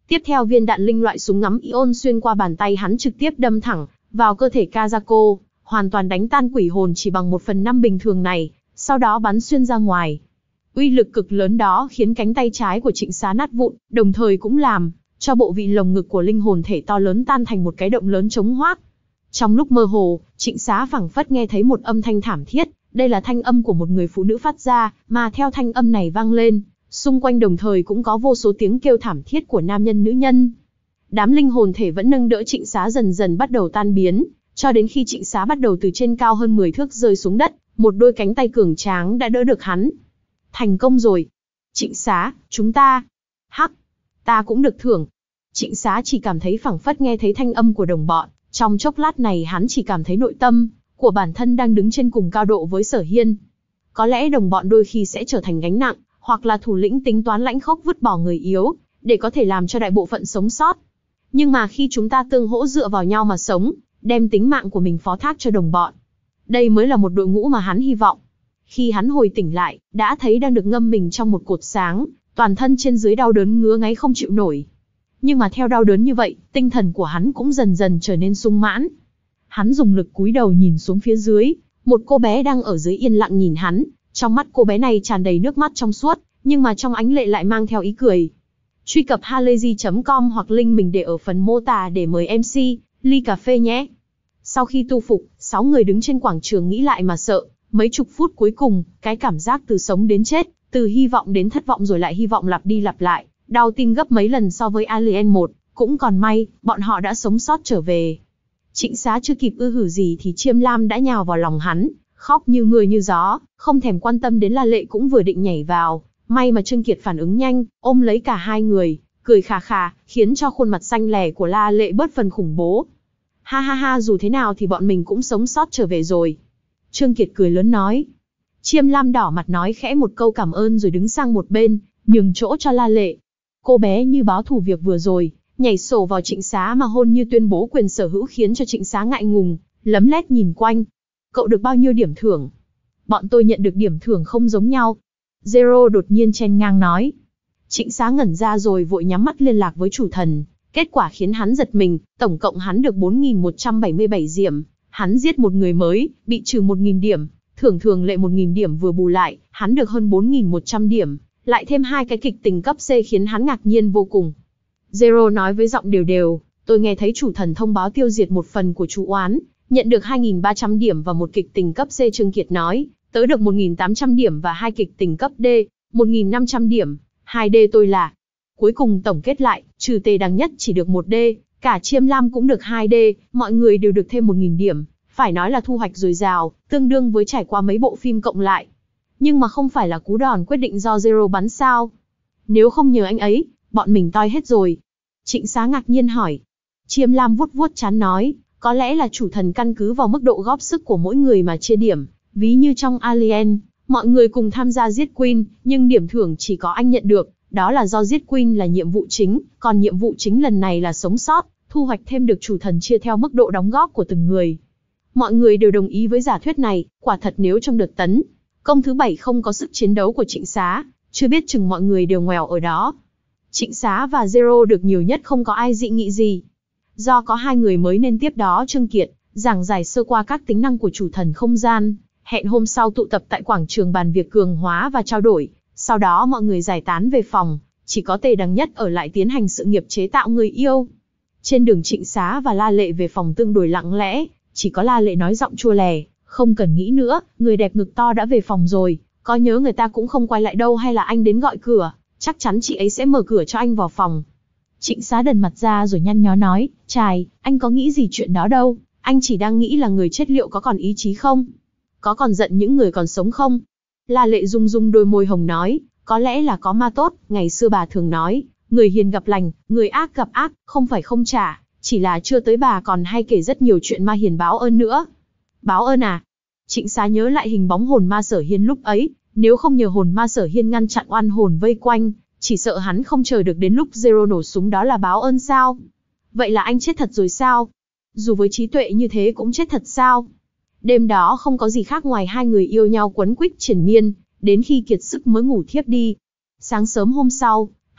Tiếp theo viên đạn linh loại súng ngắm ion xuyên qua bàn tay hắn trực tiếp đâm thẳng vào cơ thể Kazako, hoàn toàn đánh tan quỷ hồn chỉ bằng một phần năm bình thường này, sau đó bắn xuyên ra ngoài. Uy lực cực lớn đó khiến cánh tay trái của Trịnh Xá nát vụn, đồng thời cũng làm cho bộ vị lồng ngực của linh hồn thể to lớn tan thành một cái động lớn trống hoác. Trong lúc mơ hồ, Trịnh Xá phảng phất nghe thấy một âm thanh thảm thiết, đây là thanh âm của một người phụ nữ phát ra, mà theo thanh âm này vang lên, xung quanh đồng thời cũng có vô số tiếng kêu thảm thiết của nam nhân nữ nhân. Đám linh hồn thể vẫn nâng đỡ Trịnh Xá dần dần bắt đầu tan biến, cho đến khi Trịnh Xá bắt đầu từ trên cao hơn mười thước rơi xuống đất, một đôi cánh tay cường tráng đã đỡ được hắn. Thành công rồi. Trịnh Xá, chúng ta. Hắc, ta cũng được thưởng. Trịnh Xá chỉ cảm thấy phảng phất nghe thấy thanh âm của đồng bọn, trong chốc lát này hắn chỉ cảm thấy nội tâm của bản thân đang đứng trên cùng cao độ với Sở Hiên. Có lẽ đồng bọn đôi khi sẽ trở thành gánh nặng, hoặc là thủ lĩnh tính toán lãnh khốc vứt bỏ người yếu, để có thể làm cho đại bộ phận sống sót. Nhưng mà khi chúng ta tương hỗ dựa vào nhau mà sống, đem tính mạng của mình phó thác cho đồng bọn, đây mới là một đội ngũ mà hắn hy vọng. Khi hắn hồi tỉnh lại, đã thấy đang được ngâm mình trong một cột sáng, toàn thân trên dưới đau đớn ngứa ngáy không chịu nổi. Nhưng mà theo đau đớn như vậy, tinh thần của hắn cũng dần dần trở nên sung mãn. Hắn dùng lực cúi đầu nhìn xuống phía dưới, một cô bé đang ở dưới yên lặng nhìn hắn, trong mắt cô bé này tràn đầy nước mắt trong suốt, nhưng mà trong ánh lệ lại mang theo ý cười. Truy cập halayzi chấm com hoặc link mình để ở phần mô tả để mời em xê, ly cà phê nhé. Sau khi tu phục, sáu người đứng trên quảng trường nghĩ lại mà sợ, mấy chục phút cuối cùng, cái cảm giác từ sống đến chết, từ hy vọng đến thất vọng rồi lại hy vọng lặp đi lặp lại, đau tim gấp mấy lần so với Alien một, cũng còn may, bọn họ đã sống sót trở về. Trịnh Xá chưa kịp ư hử gì thì Chiêm Lam đã nhào vào lòng hắn, khóc như mưa như gió, không thèm quan tâm đến La Lệ cũng vừa định nhảy vào, may mà Trương Kiệt phản ứng nhanh, ôm lấy cả hai người, cười khà khà, khiến cho khuôn mặt xanh lè của La Lệ bớt phần khủng bố. Ha ha ha, dù thế nào thì bọn mình cũng sống sót trở về rồi. Trương Kiệt cười lớn nói. Chiêm Lam đỏ mặt nói khẽ một câu cảm ơn rồi đứng sang một bên, nhường chỗ cho La Lệ. Cô bé như báo thù việc vừa rồi, nhảy sổ vào Trịnh Xá mà hôn như tuyên bố quyền sở hữu khiến cho Trịnh Xá ngại ngùng, lấm lét nhìn quanh. Cậu được bao nhiêu điểm thưởng? Bọn tôi nhận được điểm thưởng không giống nhau. Zero đột nhiên chen ngang nói. Trịnh Xá ngẩn ra rồi vội nhắm mắt liên lạc với chủ thần. Kết quả khiến hắn giật mình, tổng cộng hắn được bốn nghìn một trăm bảy mươi bảy điểm. Hắn giết một người mới, bị trừ một nghìn điểm. Thưởng thường lệ một nghìn điểm vừa bù lại, hắn được hơn bốn nghìn một trăm điểm. Lại thêm hai cái kịch tình cấp C khiến hắn ngạc nhiên vô cùng. Zero nói với giọng đều đều, tôi nghe thấy chủ thần thông báo tiêu diệt một phần của chú oán, nhận được hai nghìn ba trăm điểm và một kịch tình cấp C. Trương Kiệt nói, tớ được một nghìn tám trăm điểm và hai kịch tình cấp D, một nghìn năm trăm điểm, hai D tôi là. Cuối cùng tổng kết lại, trừ Tề Đằng Nhất chỉ được một D, cả Chiêm Lam cũng được hai D, mọi người đều được thêm một nghìn điểm, phải nói là thu hoạch dồi dào, tương đương với trải qua mấy bộ phim cộng lại. Nhưng mà không phải là cú đòn quyết định do Zero bắn sao? Nếu không nhờ anh ấy, bọn mình toi hết rồi. Trịnh Xá ngạc nhiên hỏi. Chiêm Lam vuốt vuốt trán nói, có lẽ là chủ thần căn cứ vào mức độ góp sức của mỗi người mà chia điểm, ví như trong Alien, mọi người cùng tham gia giết Queen, nhưng điểm thưởng chỉ có anh nhận được, đó là do giết Queen là nhiệm vụ chính, còn nhiệm vụ chính lần này là sống sót, thu hoạch thêm được chủ thần chia theo mức độ đóng góp của từng người. Mọi người đều đồng ý với giả thuyết này, quả thật nếu trong đợt tấn công thứ bảy không có sức chiến đấu của Trịnh Xá, chưa biết chừng mọi người đều ngoèo ở đó. Trịnh Xá và Zero được nhiều nhất không có ai dị nghị gì. Do có hai người mới nên tiếp đó Trương Kiệt giảng giải sơ qua các tính năng của chủ thần không gian, hẹn hôm sau tụ tập tại quảng trường bàn việc cường hóa và trao đổi, sau đó mọi người giải tán về phòng, chỉ có Tề Đằng Nhất ở lại tiến hành sự nghiệp chế tạo người yêu. Trên đường Trịnh Xá và La Lệ về phòng tương đối lặng lẽ, chỉ có La Lệ nói giọng chua lè, không cần nghĩ nữa, người đẹp ngực to đã về phòng rồi, có nhớ người ta cũng không quay lại đâu, hay là anh đến gọi cửa, chắc chắn chị ấy sẽ mở cửa cho anh vào phòng. Trịnh Xá đần mặt ra rồi nhăn nhó nói, chài, anh có nghĩ gì chuyện đó đâu, anh chỉ đang nghĩ là người chết liệu có còn ý chí không? Có còn giận những người còn sống không? La Lệ rung rung đôi môi hồng nói, có lẽ là có ma tốt, ngày xưa bà thường nói, người hiền gặp lành, người ác gặp ác, không phải không trả, chỉ là chưa tới bà còn hay kể rất nhiều chuyện ma hiền báo ơn nữa. Báo ơn à? Trịnh Xá nhớ lại hình bóng hồn ma Sở Hiên lúc ấy, nếu không nhờ hồn ma Sở Hiên ngăn chặn oan hồn vây quanh, chỉ sợ hắn không chờ được đến lúc Zero nổ súng đó là báo ơn sao? Vậy là anh chết thật rồi sao? Dù với trí tuệ như thế cũng chết thật sao? Đêm đó không có gì khác ngoài hai người yêu nhau quấn quýt triền miên, đến khi kiệt sức mới ngủ thiếp đi. Sáng sớm hôm sau,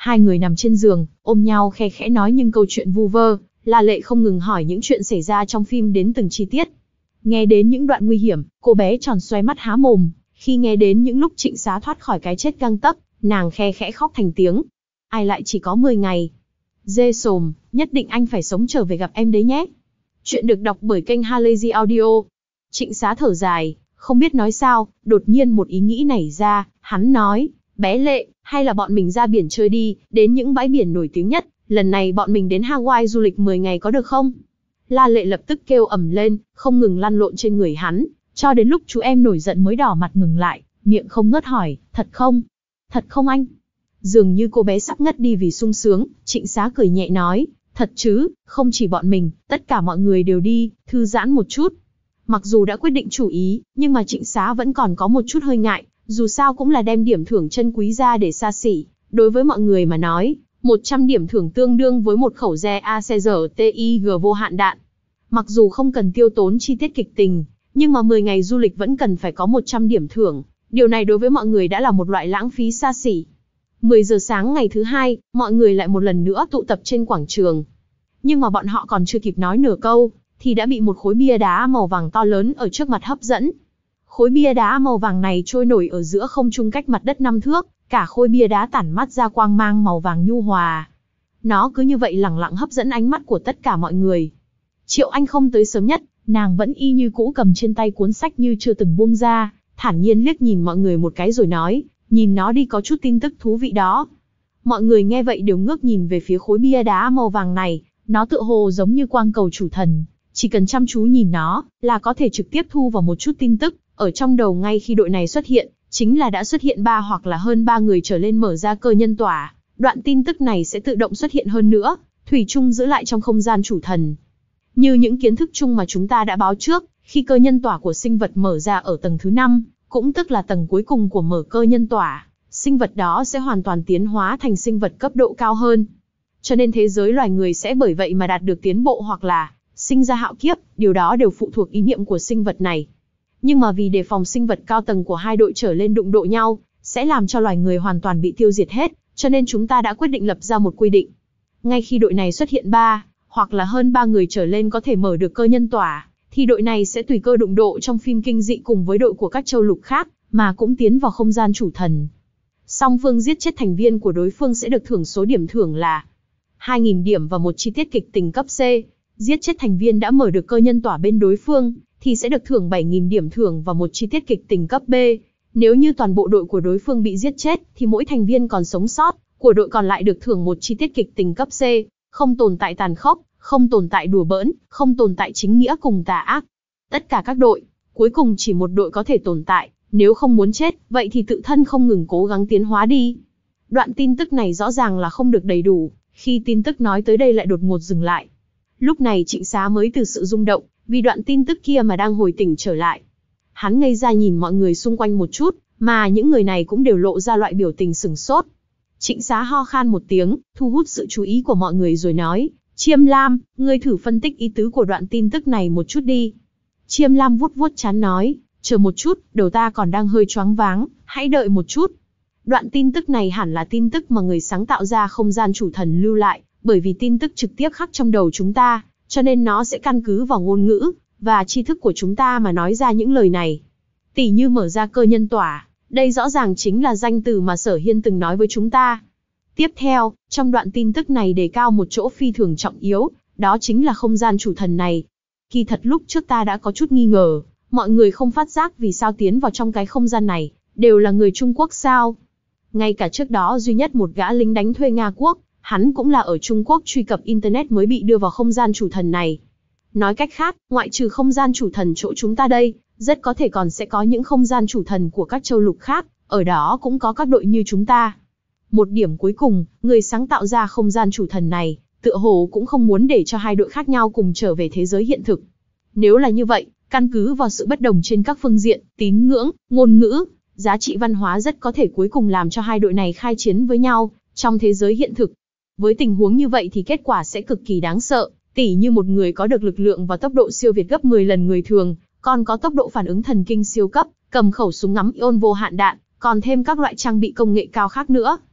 Hai người nằm trên giường, ôm nhau khe khẽ nói những câu chuyện vu vơ, La Lệ không ngừng hỏi những chuyện xảy ra trong phim đến từng chi tiết. Nghe đến những đoạn nguy hiểm, cô bé tròn xoe mắt há mồm, khi nghe đến những lúc Trịnh Xá thoát khỏi cái chết gang tấc, nàng khe khẽ khóc thành tiếng. Ai lại chỉ có mười ngày. Dê sồm, nhất định anh phải sống trở về gặp em đấy nhé. Chuyện được đọc bởi kênh Halazy Audio. Trịnh Xá thở dài, không biết nói sao, đột nhiên một ý nghĩ nảy ra, hắn nói, bé Lệ, hay là bọn mình ra biển chơi đi, đến những bãi biển nổi tiếng nhất, lần này bọn mình đến Hawaii du lịch mười ngày có được không? La Lệ lập tức kêu ầm lên, không ngừng lăn lộn trên người hắn, cho đến lúc chú em nổi giận mới đỏ mặt ngừng lại, miệng không ngớt hỏi, thật không? Thật không anh? Dường như cô bé sắp ngất đi vì sung sướng, Trịnh Xá cười nhẹ nói, thật chứ, không chỉ bọn mình, tất cả mọi người đều đi, thư giãn một chút. Mặc dù đã quyết định chủ ý, nhưng mà Trịnh Xá vẫn còn có một chút hơi ngại, dù sao cũng là đem điểm thưởng chân quý ra để xa xỉ. Đối với mọi người mà nói, một trăm điểm thưởng tương đương với một khẩu re a xê giê tig vô hạn đạn. Mặc dù không cần tiêu tốn chi tiết kịch tình, nhưng mà mười ngày du lịch vẫn cần phải có một trăm điểm thưởng. Điều này đối với mọi người đã là một loại lãng phí xa xỉ. mười giờ sáng ngày thứ hai, mọi người lại một lần nữa tụ tập trên quảng trường. Nhưng mà bọn họ còn chưa kịp nói nửa câu, thì đã bị một khối bia đá màu vàng to lớn ở trước mặt hấp dẫn. Khối bia đá màu vàng này trôi nổi ở giữa không trung cách mặt đất năm thước, cả khối bia đá tản mắt ra quang mang màu vàng nhu hòa. Nó cứ như vậy lẳng lặng hấp dẫn ánh mắt của tất cả mọi người. Triệu Anh không tới sớm nhất, nàng vẫn y như cũ cầm trên tay cuốn sách như chưa từng buông ra, thản nhiên liếc nhìn mọi người một cái rồi nói, nhìn nó đi, có chút tin tức thú vị đó. Mọi người nghe vậy đều ngước nhìn về phía khối bia đá màu vàng này, nó tựa hồ giống như quang cầu chủ thần, chỉ cần chăm chú nhìn nó, là có thể trực tiếp thu vào một chút tin tức, ở trong đầu ngay khi đội này xuất hiện, chính là đã xuất hiện ba hoặc là hơn ba người trở lên mở ra cơ nhân tỏa, đoạn tin tức này sẽ tự động xuất hiện hơn nữa, thủy chung giữ lại trong không gian chủ thần. Như những kiến thức chung mà chúng ta đã báo trước, khi cơ nhân tỏa của sinh vật mở ra ở tầng thứ năm, cũng tức là tầng cuối cùng của mở cơ nhân tỏa, sinh vật đó sẽ hoàn toàn tiến hóa thành sinh vật cấp độ cao hơn. Cho nên thế giới loài người sẽ bởi vậy mà đạt được tiến bộ hoặc là sinh ra hạo kiếp, điều đó đều phụ thuộc ý niệm của sinh vật này. Nhưng mà vì đề phòng sinh vật cao tầng của hai đội trở lên đụng độ nhau, sẽ làm cho loài người hoàn toàn bị tiêu diệt hết, cho nên chúng ta đã quyết định lập ra một quy định. Ngay khi đội này xuất hiện ba, hoặc là hơn ba người trở lên có thể mở được cơ nhân tỏa, thì đội này sẽ tùy cơ đụng độ trong phim kinh dị cùng với đội của các châu lục khác, mà cũng tiến vào không gian chủ thần. Song phương giết chết thành viên của đối phương sẽ được thưởng số điểm thưởng là hai nghìn điểm và một chi tiết kịch tình cấp C. Giết chết thành viên đã mở được cơ nhân tỏa bên đối phương, thì sẽ được thưởng bảy nghìn điểm thưởng và một chi tiết kịch tình cấp B. Nếu như toàn bộ đội của đối phương bị giết chết, thì mỗi thành viên còn sống sót của đội còn lại được thưởng một chi tiết kịch tình cấp C. Không tồn tại tàn khốc, không tồn tại đùa bỡn, không tồn tại chính nghĩa cùng tà ác. Tất cả các đội, cuối cùng chỉ một đội có thể tồn tại, nếu không muốn chết, vậy thì tự thân không ngừng cố gắng tiến hóa đi. Đoạn tin tức này rõ ràng là không được đầy đủ, khi tin tức nói tới đây lại đột ngột dừng lại. Lúc này Trịnh Xá mới từ sự rung động, vì đoạn tin tức kia mà đang hồi tỉnh trở lại. Hắn ngây ra nhìn mọi người xung quanh một chút, mà những người này cũng đều lộ ra loại biểu tình sửng sốt. Trịnh Xá ho khan một tiếng, thu hút sự chú ý của mọi người rồi nói, Chiêm Lam, ngươi thử phân tích ý tứ của đoạn tin tức này một chút đi. Chiêm Lam vuốt vuốt trán nói, chờ một chút, đầu ta còn đang hơi choáng váng, hãy đợi một chút. Đoạn tin tức này hẳn là tin tức mà người sáng tạo ra không gian chủ thần lưu lại, bởi vì tin tức trực tiếp khắc trong đầu chúng ta, cho nên nó sẽ căn cứ vào ngôn ngữ và tri thức của chúng ta mà nói ra những lời này. Tỷ như mở ra cơ nhân tỏa, đây rõ ràng chính là danh từ mà Sở Hiên từng nói với chúng ta. Tiếp theo, trong đoạn tin tức này đề cao một chỗ phi thường trọng yếu, đó chính là không gian chủ thần này. Kỳ thật lúc trước ta đã có chút nghi ngờ, mọi người không phát giác vì sao tiến vào trong cái không gian này, đều là người Trung Quốc sao. Ngay cả trước đó duy nhất một gã lính đánh thuê Nga Quốc, hắn cũng là ở Trung Quốc truy cập Internet mới bị đưa vào không gian chủ thần này. Nói cách khác, ngoại trừ không gian chủ thần chỗ chúng ta đây, rất có thể còn sẽ có những không gian chủ thần của các châu lục khác, ở đó cũng có các đội như chúng ta. Một điểm cuối cùng, người sáng tạo ra không gian chủ thần này, tựa hồ cũng không muốn để cho hai đội khác nhau cùng trở về thế giới hiện thực. Nếu là như vậy, căn cứ vào sự bất đồng trên các phương diện, tín ngưỡng, ngôn ngữ, giá trị văn hóa rất có thể cuối cùng làm cho hai đội này khai chiến với nhau, trong thế giới hiện thực. Với tình huống như vậy thì kết quả sẽ cực kỳ đáng sợ, tỉ như một người có được lực lượng và tốc độ siêu việt gấp mười lần người thường, còn có tốc độ phản ứng thần kinh siêu cấp, cầm khẩu súng ngắm ion vô hạn đạn, còn thêm các loại trang bị công nghệ cao khác nữa.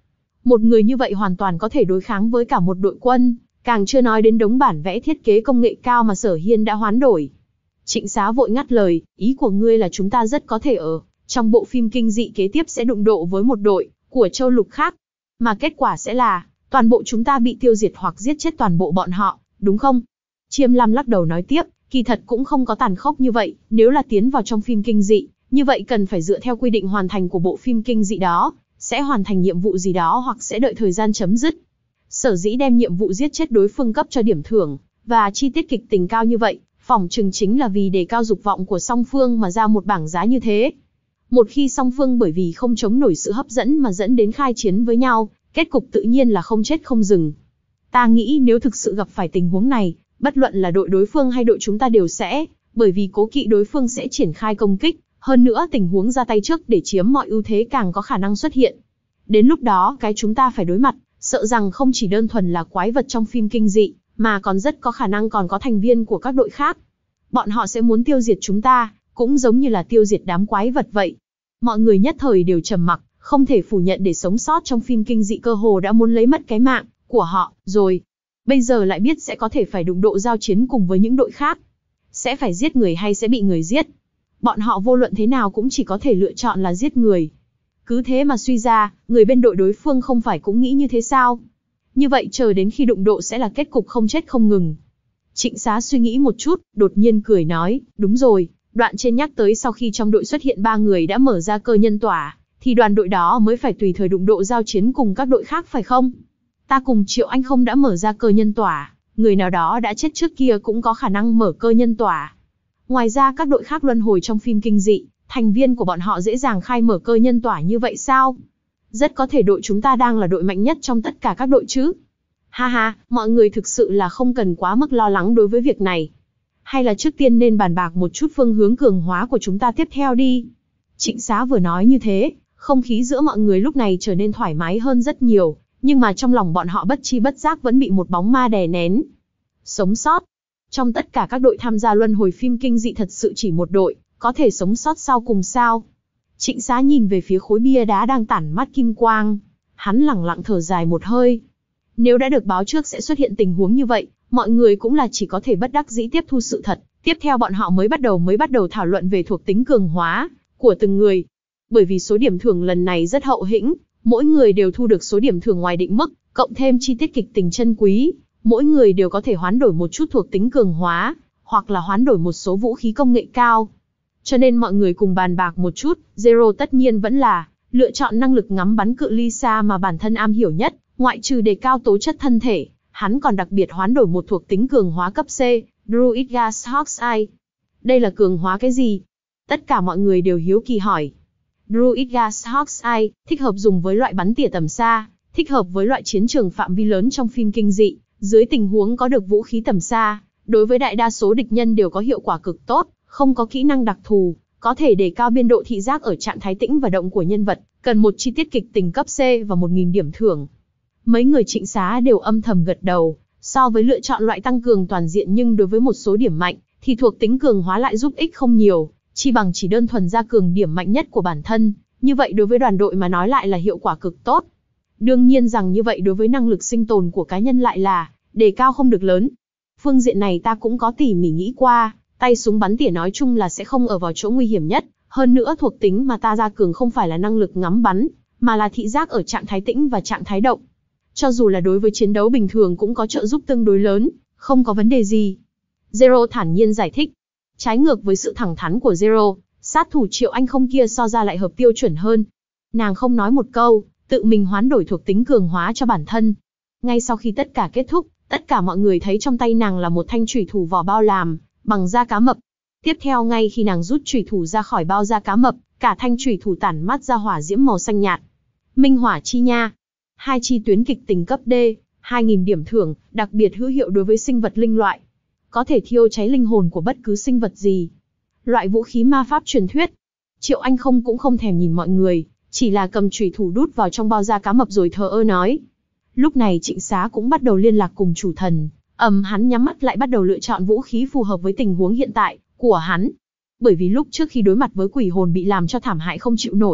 Một người như vậy hoàn toàn có thể đối kháng với cả một đội quân, càng chưa nói đến đống bản vẽ thiết kế công nghệ cao mà Sở Hiên đã hoán đổi. Trịnh Xá vội ngắt lời, ý của ngươi là chúng ta rất có thể ở trong bộ phim kinh dị kế tiếp sẽ đụng độ với một đội của châu lục khác, mà kết quả sẽ là toàn bộ chúng ta bị tiêu diệt hoặc giết chết toàn bộ bọn họ, đúng không? Chiêm Lam lắc đầu nói tiếp, kỳ thật cũng không có tàn khốc như vậy, nếu là tiến vào trong phim kinh dị, như vậy cần phải dựa theo quy định hoàn thành của bộ phim kinh dị đó, sẽ hoàn thành nhiệm vụ gì đó hoặc sẽ đợi thời gian chấm dứt. Sở dĩ đem nhiệm vụ giết chết đối phương cấp cho điểm thưởng, và chi tiết kịch tình cao như vậy, phỏng chừng chính là vì đề cao dục vọng của song phương mà ra một bảng giá như thế. Một khi song phương bởi vì không chống nổi sự hấp dẫn mà dẫn đến khai chiến với nhau, kết cục tự nhiên là không chết không dừng. Ta nghĩ nếu thực sự gặp phải tình huống này, bất luận là đội đối phương hay đội chúng ta đều sẽ, bởi vì cố kỵ đối phương sẽ triển khai công kích, hơn nữa tình huống ra tay trước để chiếm mọi ưu thế càng có khả năng xuất hiện. Đến lúc đó cái chúng ta phải đối mặt, sợ rằng không chỉ đơn thuần là quái vật trong phim kinh dị, mà còn rất có khả năng còn có thành viên của các đội khác. Bọn họ sẽ muốn tiêu diệt chúng ta, cũng giống như là tiêu diệt đám quái vật vậy. Mọi người nhất thời đều trầm mặc, không thể phủ nhận để sống sót trong phim kinh dị cơ hồ đã muốn lấy mất cái mạng của họ rồi. Bây giờ lại biết sẽ có thể phải đụng độ giao chiến cùng với những đội khác. Sẽ phải giết người hay sẽ bị người giết. Bọn họ vô luận thế nào cũng chỉ có thể lựa chọn là giết người. Cứ thế mà suy ra, người bên đội đối phương không phải cũng nghĩ như thế sao? Như vậy chờ đến khi đụng độ sẽ là kết cục không chết không ngừng. Trịnh Xá suy nghĩ một chút, đột nhiên cười nói, đúng rồi, đoạn trên nhắc tới sau khi trong đội xuất hiện ba người đã mở ra cơ nhân tỏa, thì đoàn đội đó mới phải tùy thời đụng độ giao chiến cùng các đội khác phải không? Ta cùng Triệu Anh không đã mở ra cơ nhân tỏa, người nào đó đã chết trước kia cũng có khả năng mở cơ nhân tỏa. Ngoài ra các đội khác luân hồi trong phim kinh dị, thành viên của bọn họ dễ dàng khai mở cơ nhân tỏa như vậy sao? Rất có thể đội chúng ta đang là đội mạnh nhất trong tất cả các đội chứ. Ha ha, mọi người thực sự là không cần quá mức lo lắng đối với việc này. Hay là trước tiên nên bàn bạc một chút phương hướng cường hóa của chúng ta tiếp theo đi. Trịnh Xá vừa nói như thế, không khí giữa mọi người lúc này trở nên thoải mái hơn rất nhiều, nhưng mà trong lòng bọn họ bất chi bất giác vẫn bị một bóng ma đè nén. Sống sót. Trong tất cả các đội tham gia luân hồi phim kinh dị thật sự chỉ một đội có thể sống sót sau cùng sao? Trịnh Xá nhìn về phía khối bia đá đang tản mát kim quang, hắn lẳng lặng thở dài một hơi. Nếu đã được báo trước sẽ xuất hiện tình huống như vậy, mọi người cũng là chỉ có thể bất đắc dĩ tiếp thu sự thật. Tiếp theo bọn họ mới bắt đầu mới bắt đầu thảo luận về thuộc tính cường hóa của từng người. Bởi vì số điểm thưởng lần này rất hậu hĩnh, mỗi người đều thu được số điểm thưởng ngoài định mức, cộng thêm chi tiết kịch tình chân quý, mỗi người đều có thể hoán đổi một chút thuộc tính cường hóa, hoặc là hoán đổi một số vũ khí công nghệ cao. Cho nên mọi người cùng bàn bạc một chút, Zero tất nhiên vẫn là lựa chọn năng lực ngắm bắn cự ly xa mà bản thân am hiểu nhất, ngoại trừ đề cao tố chất thân thể, hắn còn đặc biệt hoán đổi một thuộc tính cường hóa cấp C, Druid Gas Hawkeye. Đây là cường hóa cái gì? Tất cả mọi người đều hiếu kỳ hỏi. Druid Gas Hawkeye thích hợp dùng với loại bắn tỉa tầm xa, thích hợp với loại chiến trường phạm vi lớn trong phim kinh dị, dưới tình huống có được vũ khí tầm xa, đối với đại đa số địch nhân đều có hiệu quả cực tốt, không có kỹ năng đặc thù, có thể đề cao biên độ thị giác ở trạng thái tĩnh và động của nhân vật, cần một chi tiết kịch tình cấp C và một nghìn điểm thưởng. Mấy người Trịnh Xá đều âm thầm gật đầu, so với lựa chọn loại tăng cường toàn diện nhưng đối với một số điểm mạnh, thì thuộc tính cường hóa lại giúp ích không nhiều, chi bằng chỉ đơn thuần ra cường điểm mạnh nhất của bản thân, như vậy đối với đoàn đội mà nói lại là hiệu quả cực tốt. Đương nhiên rằng như vậy đối với năng lực sinh tồn của cá nhân lại là đề cao không được lớn. Phương diện này ta cũng có tỉ mỉ nghĩ qua, tay súng bắn tỉa nói chung là sẽ không ở vào chỗ nguy hiểm nhất, hơn nữa thuộc tính mà ta ra cường không phải là năng lực ngắm bắn, mà là thị giác ở trạng thái tĩnh và trạng thái động. Cho dù là đối với chiến đấu bình thường cũng có trợ giúp tương đối lớn, không có vấn đề gì. Zero thản nhiên giải thích. Trái ngược với sự thẳng thắn của Zero, sát thủ Triệu Anh không kia so ra lại hợp tiêu chuẩn hơn. Nàng không nói một câu, tự mình hoán đổi thuộc tính cường hóa cho bản thân. Ngay sau khi tất cả kết thúc, tất cả mọi người thấy trong tay nàng là một thanh chủy thủ vỏ bao làm bằng da cá mập. Tiếp theo ngay khi nàng rút chủy thủ ra khỏi bao da cá mập, cả thanh chủy thủ tản mát ra hỏa diễm màu xanh nhạt. Minh hỏa chi nha. Hai chi tuyến kịch tình cấp D, hai nghìn điểm thưởng, đặc biệt hữu hiệu đối với sinh vật linh loại. Có thể thiêu cháy linh hồn của bất cứ sinh vật gì. Loại vũ khí ma pháp truyền thuyết. Triệu Anh không cũng không thèm nhìn mọi người, chỉ là cầm chủy thủ đút vào trong bao da cá mập rồi thờ ơ nói. Lúc này Trịnh Xá cũng bắt đầu liên lạc cùng chủ thần, ầm hắn nhắm mắt lại bắt đầu lựa chọn vũ khí phù hợp với tình huống hiện tại của hắn. Bởi vì lúc trước khi đối mặt với quỷ hồn bị làm cho thảm hại không chịu nổi,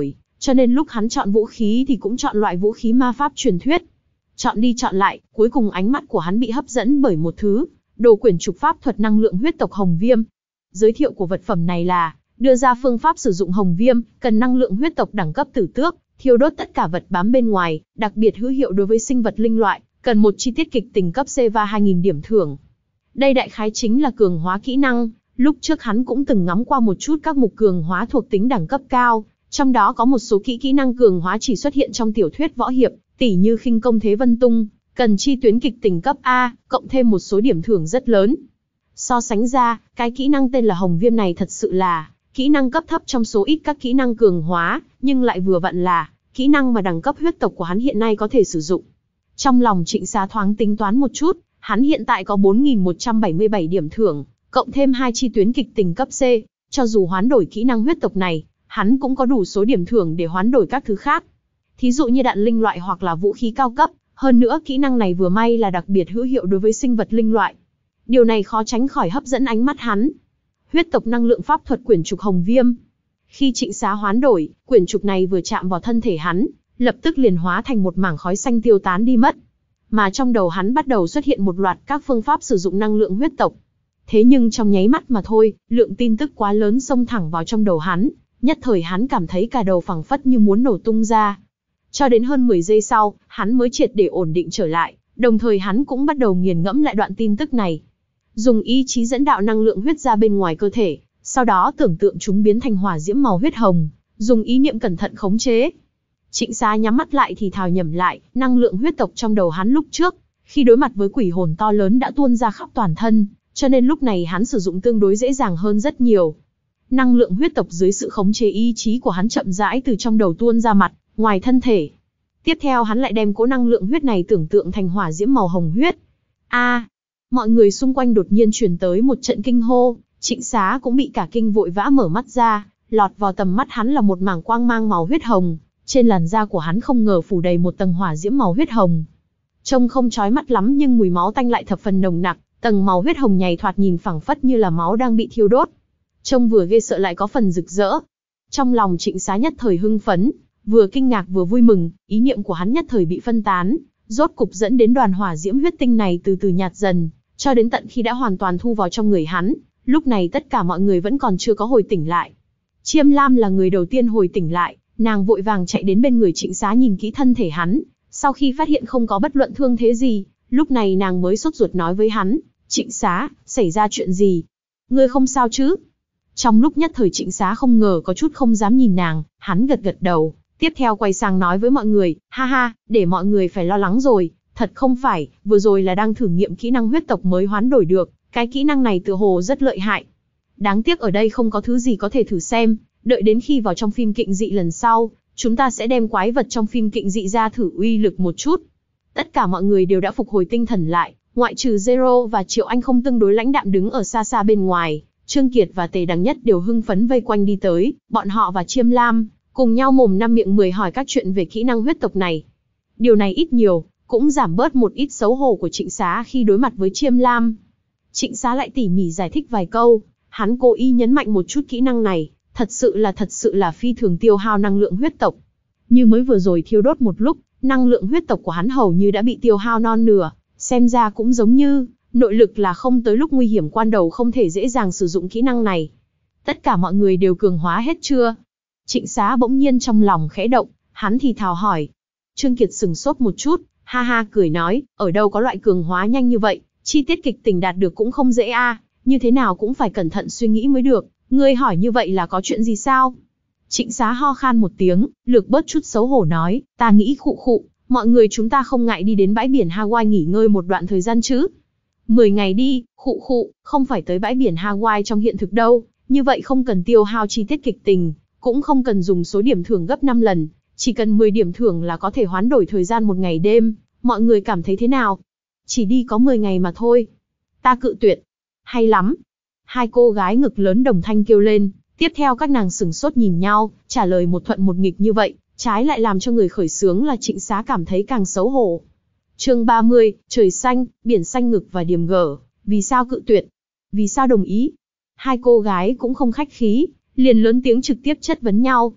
cho nên lúc hắn chọn vũ khí thì cũng chọn loại vũ khí ma pháp truyền thuyết. Chọn đi chọn lại, cuối cùng ánh mắt của hắn bị hấp dẫn bởi một thứ, đồ quyển trục pháp thuật năng lượng huyết tộc Hồng Viêm. Giới thiệu của vật phẩm này là, đưa ra phương pháp sử dụng Hồng Viêm, cần năng lượng huyết tộc đẳng cấp tử tước, thiêu đốt tất cả vật bám bên ngoài, đặc biệt hữu hiệu đối với sinh vật linh loại, cần một chi tiết kịch tình cấp C và hai nghìn điểm thưởng. Đây đại khái chính là cường hóa kỹ năng, lúc trước hắn cũng từng ngắm qua một chút các mục cường hóa thuộc tính đẳng cấp cao, trong đó có một số kỹ kỹ năng cường hóa chỉ xuất hiện trong tiểu thuyết võ hiệp, tỉ như khinh công thế vân tung, cần chi tuyến kịch tình cấp A, cộng thêm một số điểm thưởng rất lớn. So sánh ra, cái kỹ năng tên là Hồng Viêm này thật sự là kỹ năng cấp thấp trong số ít các kỹ năng cường hóa, nhưng lại vừa vặn là kỹ năng mà đẳng cấp huyết tộc của hắn hiện nay có thể sử dụng. Trong lòng Trịnh Xá thoáng tính toán một chút, hắn hiện tại có bốn nghìn một trăm bảy mươi bảy điểm thưởng, cộng thêm hai chi tuyến kịch tình cấp C, cho dù hoán đổi kỹ năng huyết tộc này, hắn cũng có đủ số điểm thưởng để hoán đổi các thứ khác. Thí dụ như đạn linh loại hoặc là vũ khí cao cấp, hơn nữa kỹ năng này vừa may là đặc biệt hữu hiệu đối với sinh vật linh loại. Điều này khó tránh khỏi hấp dẫn ánh mắt hắn. Huyết tộc năng lượng pháp thuật quyển trục Hồng Viêm. Khi Trịnh Xá hoán đổi, quyển trục này vừa chạm vào thân thể hắn, lập tức liền hóa thành một mảng khói xanh tiêu tán đi mất. Mà trong đầu hắn bắt đầu xuất hiện một loạt các phương pháp sử dụng năng lượng huyết tộc. Thế nhưng trong nháy mắt mà thôi, lượng tin tức quá lớn xông thẳng vào trong đầu hắn, nhất thời hắn cảm thấy cả đầu phẳng phất như muốn nổ tung ra. Cho đến hơn mười giây sau, hắn mới triệt để ổn định trở lại, đồng thời hắn cũng bắt đầu nghiền ngẫm lại đoạn tin tức này. Dùng ý chí dẫn đạo năng lượng huyết ra bên ngoài cơ thể, sau đó tưởng tượng chúng biến thành hỏa diễm màu huyết hồng, dùng ý niệm cẩn thận khống chế. Trịnh Xá nhắm mắt lại thì thào nhẩm lại, năng lượng huyết tộc trong đầu hắn lúc trước, khi đối mặt với quỷ hồn to lớn đã tuôn ra khắp toàn thân, cho nên lúc này hắn sử dụng tương đối dễ dàng hơn rất nhiều. Năng lượng huyết tộc dưới sự khống chế ý chí của hắn chậm rãi từ trong đầu tuôn ra mặt, ngoài thân thể. Tiếp theo hắn lại đem cỗ năng lượng huyết này tưởng tượng thành hỏa diễm màu hồng huyết. A! Mọi người xung quanh đột nhiên truyền tới một trận kinh hô, Trịnh Xá cũng bị cả kinh vội vã mở mắt ra, lọt vào tầm mắt hắn là một mảng quang mang màu huyết hồng, trên làn da của hắn không ngờ phủ đầy một tầng hỏa diễm màu huyết hồng. Trông không chói mắt lắm nhưng mùi máu tanh lại thập phần nồng nặc, tầng màu huyết hồng nhầy thoạt nhìn phảng phất như là máu đang bị thiêu đốt. Trông vừa ghê sợ lại có phần rực rỡ. Trong lòng Trịnh Xá nhất thời hưng phấn, vừa kinh ngạc vừa vui mừng, ý niệm của hắn nhất thời bị phân tán, rốt cục dẫn đến đoàn hỏa diễm huyết tinh này từ từ nhạt dần, cho đến tận khi đã hoàn toàn thu vào trong người hắn, lúc này tất cả mọi người vẫn còn chưa có hồi tỉnh lại. Chiêm Lam là người đầu tiên hồi tỉnh lại, nàng vội vàng chạy đến bên người Trịnh Xá nhìn kỹ thân thể hắn, sau khi phát hiện không có bất luận thương thế gì, lúc này nàng mới sốt ruột nói với hắn, Trịnh Xá, xảy ra chuyện gì? Ngươi không sao chứ? Trong lúc nhất thời Trịnh Xá không ngờ có chút không dám nhìn nàng, hắn gật gật đầu, tiếp theo quay sang nói với mọi người, ha ha, để mọi người phải lo lắng rồi, thật không phải, vừa rồi là đang thử nghiệm kỹ năng huyết tộc mới hoán đổi được, cái kỹ năng này tựa hồ rất lợi hại. Đáng tiếc ở đây không có thứ gì có thể thử xem, đợi đến khi vào trong phim kịnh dị lần sau, chúng ta sẽ đem quái vật trong phim kịnh dị ra thử uy lực một chút. Tất cả mọi người đều đã phục hồi tinh thần lại, ngoại trừ Zero và Triệu Anh không tương đối lãnh đạm đứng ở xa xa bên ngoài, Trương Kiệt và Tề Đằng Nhất đều hưng phấn vây quanh đi tới, bọn họ và Chiêm Lam cùng nhau mồm năm miệng mười hỏi các chuyện về kỹ năng huyết tộc này. Điều này ít nhiều cũng giảm bớt một ít xấu hổ của Trịnh Xá khi đối mặt với Chiêm Lam. Trịnh Xá lại tỉ mỉ giải thích vài câu, hắn cố ý nhấn mạnh một chút kỹ năng này, thật sự là thật sự là phi thường tiêu hao năng lượng huyết tộc. Như mới vừa rồi thiêu đốt một lúc, năng lượng huyết tộc của hắn hầu như đã bị tiêu hao non nửa, xem ra cũng giống như nội lực là không tới lúc nguy hiểm quan đầu không thể dễ dàng sử dụng kỹ năng này. Tất cả mọi người đều cường hóa hết chưa? Trịnh Xá bỗng nhiên trong lòng khẽ động, hắn thì thào hỏi. Trương Kiệt sừng sốt một chút, ha ha cười nói, ở đâu có loại cường hóa nhanh như vậy, chi tiết kịch tình đạt được cũng không dễ a, như thế nào cũng phải cẩn thận suy nghĩ mới được, ngươi hỏi như vậy là có chuyện gì sao? Trịnh Xá ho khan một tiếng, lược bớt chút xấu hổ nói, ta nghĩ khụ khụ, mọi người chúng ta không ngại đi đến bãi biển Hawaii nghỉ ngơi một đoạn thời gian chứ? Mười ngày đi, khụ khụ, không phải tới bãi biển Hawaii trong hiện thực đâu, như vậy không cần tiêu hao chi tiết kịch tình, cũng không cần dùng số điểm thưởng gấp năm lần, chỉ cần mười điểm thưởng là có thể hoán đổi thời gian một ngày đêm, mọi người cảm thấy thế nào? Chỉ đi có mười ngày mà thôi. Ta cự tuyệt. Hay lắm. Hai cô gái ngực lớn đồng thanh kêu lên, tiếp theo các nàng sừng sốt nhìn nhau, trả lời một thuận một nghịch như vậy, trái lại làm cho người khởi xướng là Trịnh Xá cảm thấy càng xấu hổ. Chương ba mươi, trời xanh, biển xanh ngực và điểm gở, vì sao cự tuyệt? Vì sao đồng ý? Hai cô gái cũng không khách khí, liền lớn tiếng trực tiếp chất vấn nhau.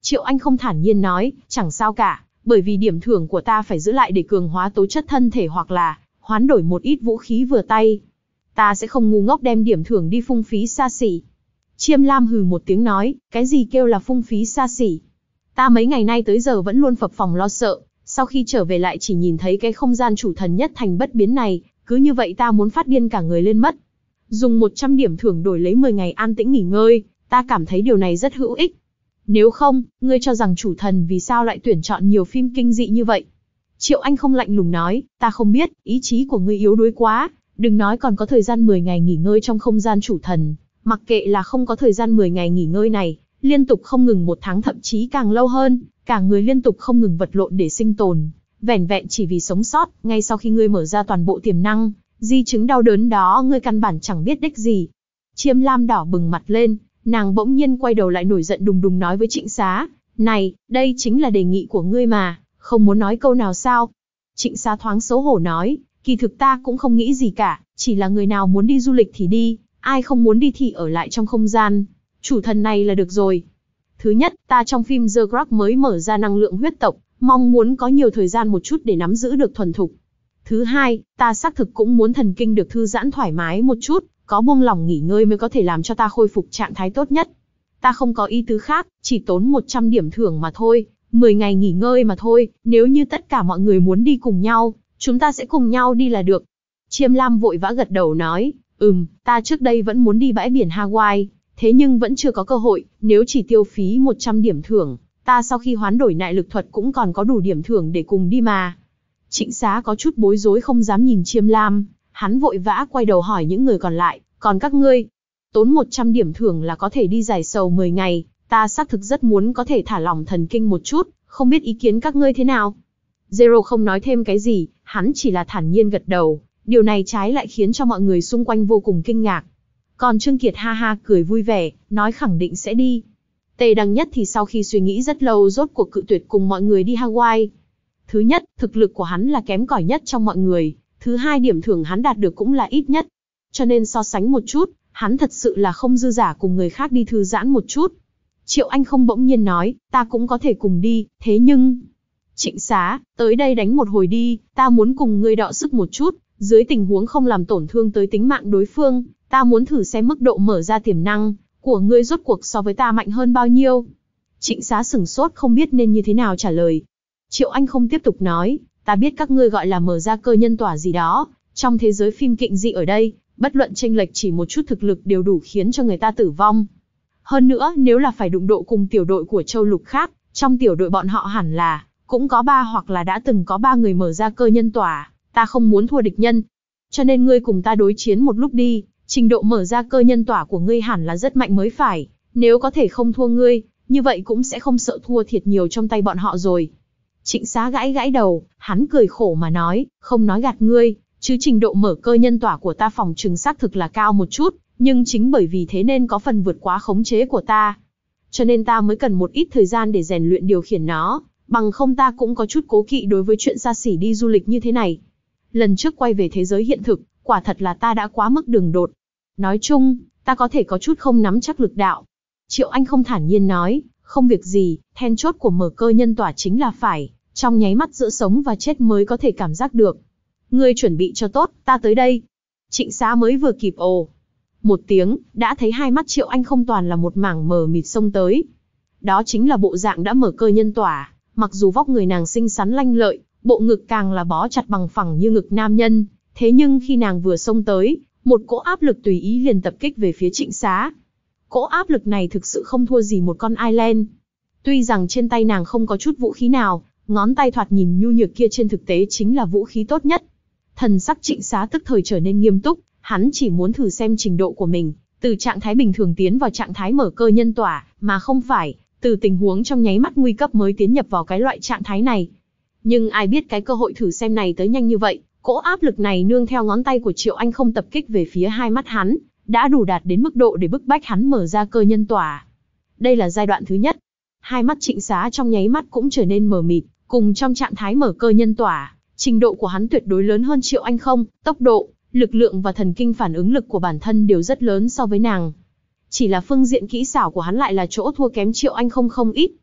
Triệu Anh không thản nhiên nói, chẳng sao cả, bởi vì điểm thưởng của ta phải giữ lại để cường hóa tố chất thân thể hoặc là hoán đổi một ít vũ khí vừa tay. Ta sẽ không ngu ngốc đem điểm thưởng đi phung phí xa xỉ. Chiêm Lam hừ một tiếng nói, cái gì kêu là phung phí xa xỉ? Ta mấy ngày nay tới giờ vẫn luôn phập phồng lo sợ, sau khi trở về lại chỉ nhìn thấy cái không gian chủ thần nhất thành bất biến này, cứ như vậy ta muốn phát điên cả người lên mất. Dùng một trăm điểm thưởng đổi lấy mười ngày an tĩnh nghỉ ngơi, ta cảm thấy điều này rất hữu ích. Nếu không, ngươi cho rằng chủ thần vì sao lại tuyển chọn nhiều phim kinh dị như vậy? Triệu Anh không lạnh lùng nói, ta không biết, ý chí của ngươi yếu đuối quá, đừng nói còn có thời gian mười ngày nghỉ ngơi trong không gian chủ thần, mặc kệ là không có thời gian mười ngày nghỉ ngơi này, liên tục không ngừng một tháng thậm chí càng lâu hơn, cả người liên tục không ngừng vật lộn để sinh tồn, vẻn vẹn chỉ vì sống sót, ngay sau khi ngươi mở ra toàn bộ tiềm năng, di chứng đau đớn đó ngươi căn bản chẳng biết đích gì. Chiêm Lam đỏ bừng mặt lên, nàng bỗng nhiên quay đầu lại nổi giận đùng đùng nói với Trịnh Xá, này, đây chính là đề nghị của ngươi mà, không muốn nói câu nào sao? Trịnh Xá thoáng xấu hổ nói, kỳ thực ta cũng không nghĩ gì cả, chỉ là người nào muốn đi du lịch thì đi, ai không muốn đi thì ở lại trong không gian chủ thần này là được rồi. Thứ nhất, ta trong phim The Grog mới mở ra năng lượng huyết tộc, mong muốn có nhiều thời gian một chút để nắm giữ được thuần thục. Thứ hai, ta xác thực cũng muốn thần kinh được thư giãn thoải mái một chút, có buông lỏng nghỉ ngơi mới có thể làm cho ta khôi phục trạng thái tốt nhất. Ta không có ý tứ khác, chỉ tốn một trăm điểm thưởng mà thôi, mười ngày nghỉ ngơi mà thôi, nếu như tất cả mọi người muốn đi cùng nhau, chúng ta sẽ cùng nhau đi là được. Chiêm Lam vội vã gật đầu nói, ừm, ta trước đây vẫn muốn đi bãi biển Hawaii, thế nhưng vẫn chưa có cơ hội, nếu chỉ tiêu phí một trăm điểm thưởng, ta sau khi hoán đổi nại lực thuật cũng còn có đủ điểm thưởng để cùng đi mà. Trịnh Xá có chút bối rối không dám nhìn Chiêm Lam, hắn vội vã quay đầu hỏi những người còn lại, còn các ngươi, tốn một trăm điểm thưởng là có thể đi giải sầu mười ngày, ta xác thực rất muốn có thể thả lỏng thần kinh một chút, không biết ý kiến các ngươi thế nào. Zero không nói thêm cái gì, hắn chỉ là thản nhiên gật đầu, điều này trái lại khiến cho mọi người xung quanh vô cùng kinh ngạc. Còn Trương Kiệt ha ha cười vui vẻ, nói khẳng định sẽ đi. Tề Đăng Nhất thì sau khi suy nghĩ rất lâu rốt cuộc cự tuyệt cùng mọi người đi Hawaii. Thứ nhất, thực lực của hắn là kém cỏi nhất trong mọi người, thứ hai điểm thưởng hắn đạt được cũng là ít nhất. Cho nên so sánh một chút, hắn thật sự là không dư giả cùng người khác đi thư giãn một chút. Triệu Anh không bỗng nhiên nói, ta cũng có thể cùng đi, thế nhưng... Trịnh Xá, tới đây đánh một hồi đi, ta muốn cùng ngươi đọ sức một chút, dưới tình huống không làm tổn thương tới tính mạng đối phương, ta muốn thử xem mức độ mở ra tiềm năng của ngươi rốt cuộc so với ta mạnh hơn bao nhiêu. Trịnh Xá sửng sốt không biết nên như thế nào trả lời. Triệu Anh không tiếp tục nói, ta biết các ngươi gọi là mở ra cơ nhân tỏa gì đó, trong thế giới phim kịnh dị ở đây, bất luận chênh lệch chỉ một chút thực lực đều đủ khiến cho người ta tử vong. Hơn nữa, nếu là phải đụng độ cùng tiểu đội của châu lục khác, trong tiểu đội bọn họ hẳn là cũng có ba hoặc là đã từng có ba người mở ra cơ nhân tỏa, ta không muốn thua địch nhân. Cho nên ngươi cùng ta đối chiến một lúc đi, trình độ mở ra cơ nhân tỏa của ngươi hẳn là rất mạnh mới phải, nếu có thể không thua ngươi, như vậy cũng sẽ không sợ thua thiệt nhiều trong tay bọn họ rồi. Trịnh Xá gãi gãi đầu, hắn cười khổ mà nói, không nói gạt ngươi, chứ trình độ mở cơ nhân tỏa của ta phòng trừng xác thực là cao một chút, nhưng chính bởi vì thế nên có phần vượt quá khống chế của ta. Cho nên ta mới cần một ít thời gian để rèn luyện điều khiển nó, bằng không ta cũng có chút cố kỵ đối với chuyện xa xỉ đi du lịch như thế này. Lần trước quay về thế giới hiện thực, quả thật là ta đã quá mức đường đột. Nói chung, ta có thể có chút không nắm chắc lực đạo. Triệu Anh không thản nhiên nói, không việc gì, then chốt của mở cơ nhân tỏa chính là phải, trong nháy mắt giữa sống và chết mới có thể cảm giác được. Ngươi chuẩn bị cho tốt, ta tới đây. Trịnh Xá mới vừa kịp ồ một tiếng, đã thấy hai mắt Triệu Anh không toàn là một mảng mờ mịt xông tới. Đó chính là bộ dạng đã mở cơ nhân tỏa, mặc dù vóc người nàng xinh xắn lanh lợi, bộ ngực càng là bó chặt bằng phẳng như ngực nam nhân, thế nhưng khi nàng vừa xông tới, một cỗ áp lực tùy ý liền tập kích về phía Trịnh Xá. Cỗ áp lực này thực sự không thua gì một con Island. Tuy rằng trên tay nàng không có chút vũ khí nào, ngón tay thoạt nhìn nhu nhược kia trên thực tế chính là vũ khí tốt nhất. Thần sắc Trịnh Xá tức thời trở nên nghiêm túc, hắn chỉ muốn thử xem trình độ của mình, từ trạng thái bình thường tiến vào trạng thái mở cơ nhân tỏa, mà không phải từ tình huống trong nháy mắt nguy cấp mới tiến nhập vào cái loại trạng thái này. Nhưng ai biết cái cơ hội thử xem này tới nhanh như vậy, cỗ áp lực này nương theo ngón tay của Triệu Anh không tập kích về phía hai mắt hắn, đã đủ đạt đến mức độ để bức bách hắn mở ra cơ nhân tỏa. Đây là giai đoạn thứ nhất. Hai mắt Trịnh Xá trong nháy mắt cũng trở nên mờ mịt, cùng trong trạng thái mở cơ nhân tỏa, trình độ của hắn tuyệt đối lớn hơn Triệu Anh không, tốc độ, lực lượng và thần kinh phản ứng lực của bản thân đều rất lớn so với nàng. Chỉ là phương diện kỹ xảo của hắn lại là chỗ thua kém Triệu Anh không không ít.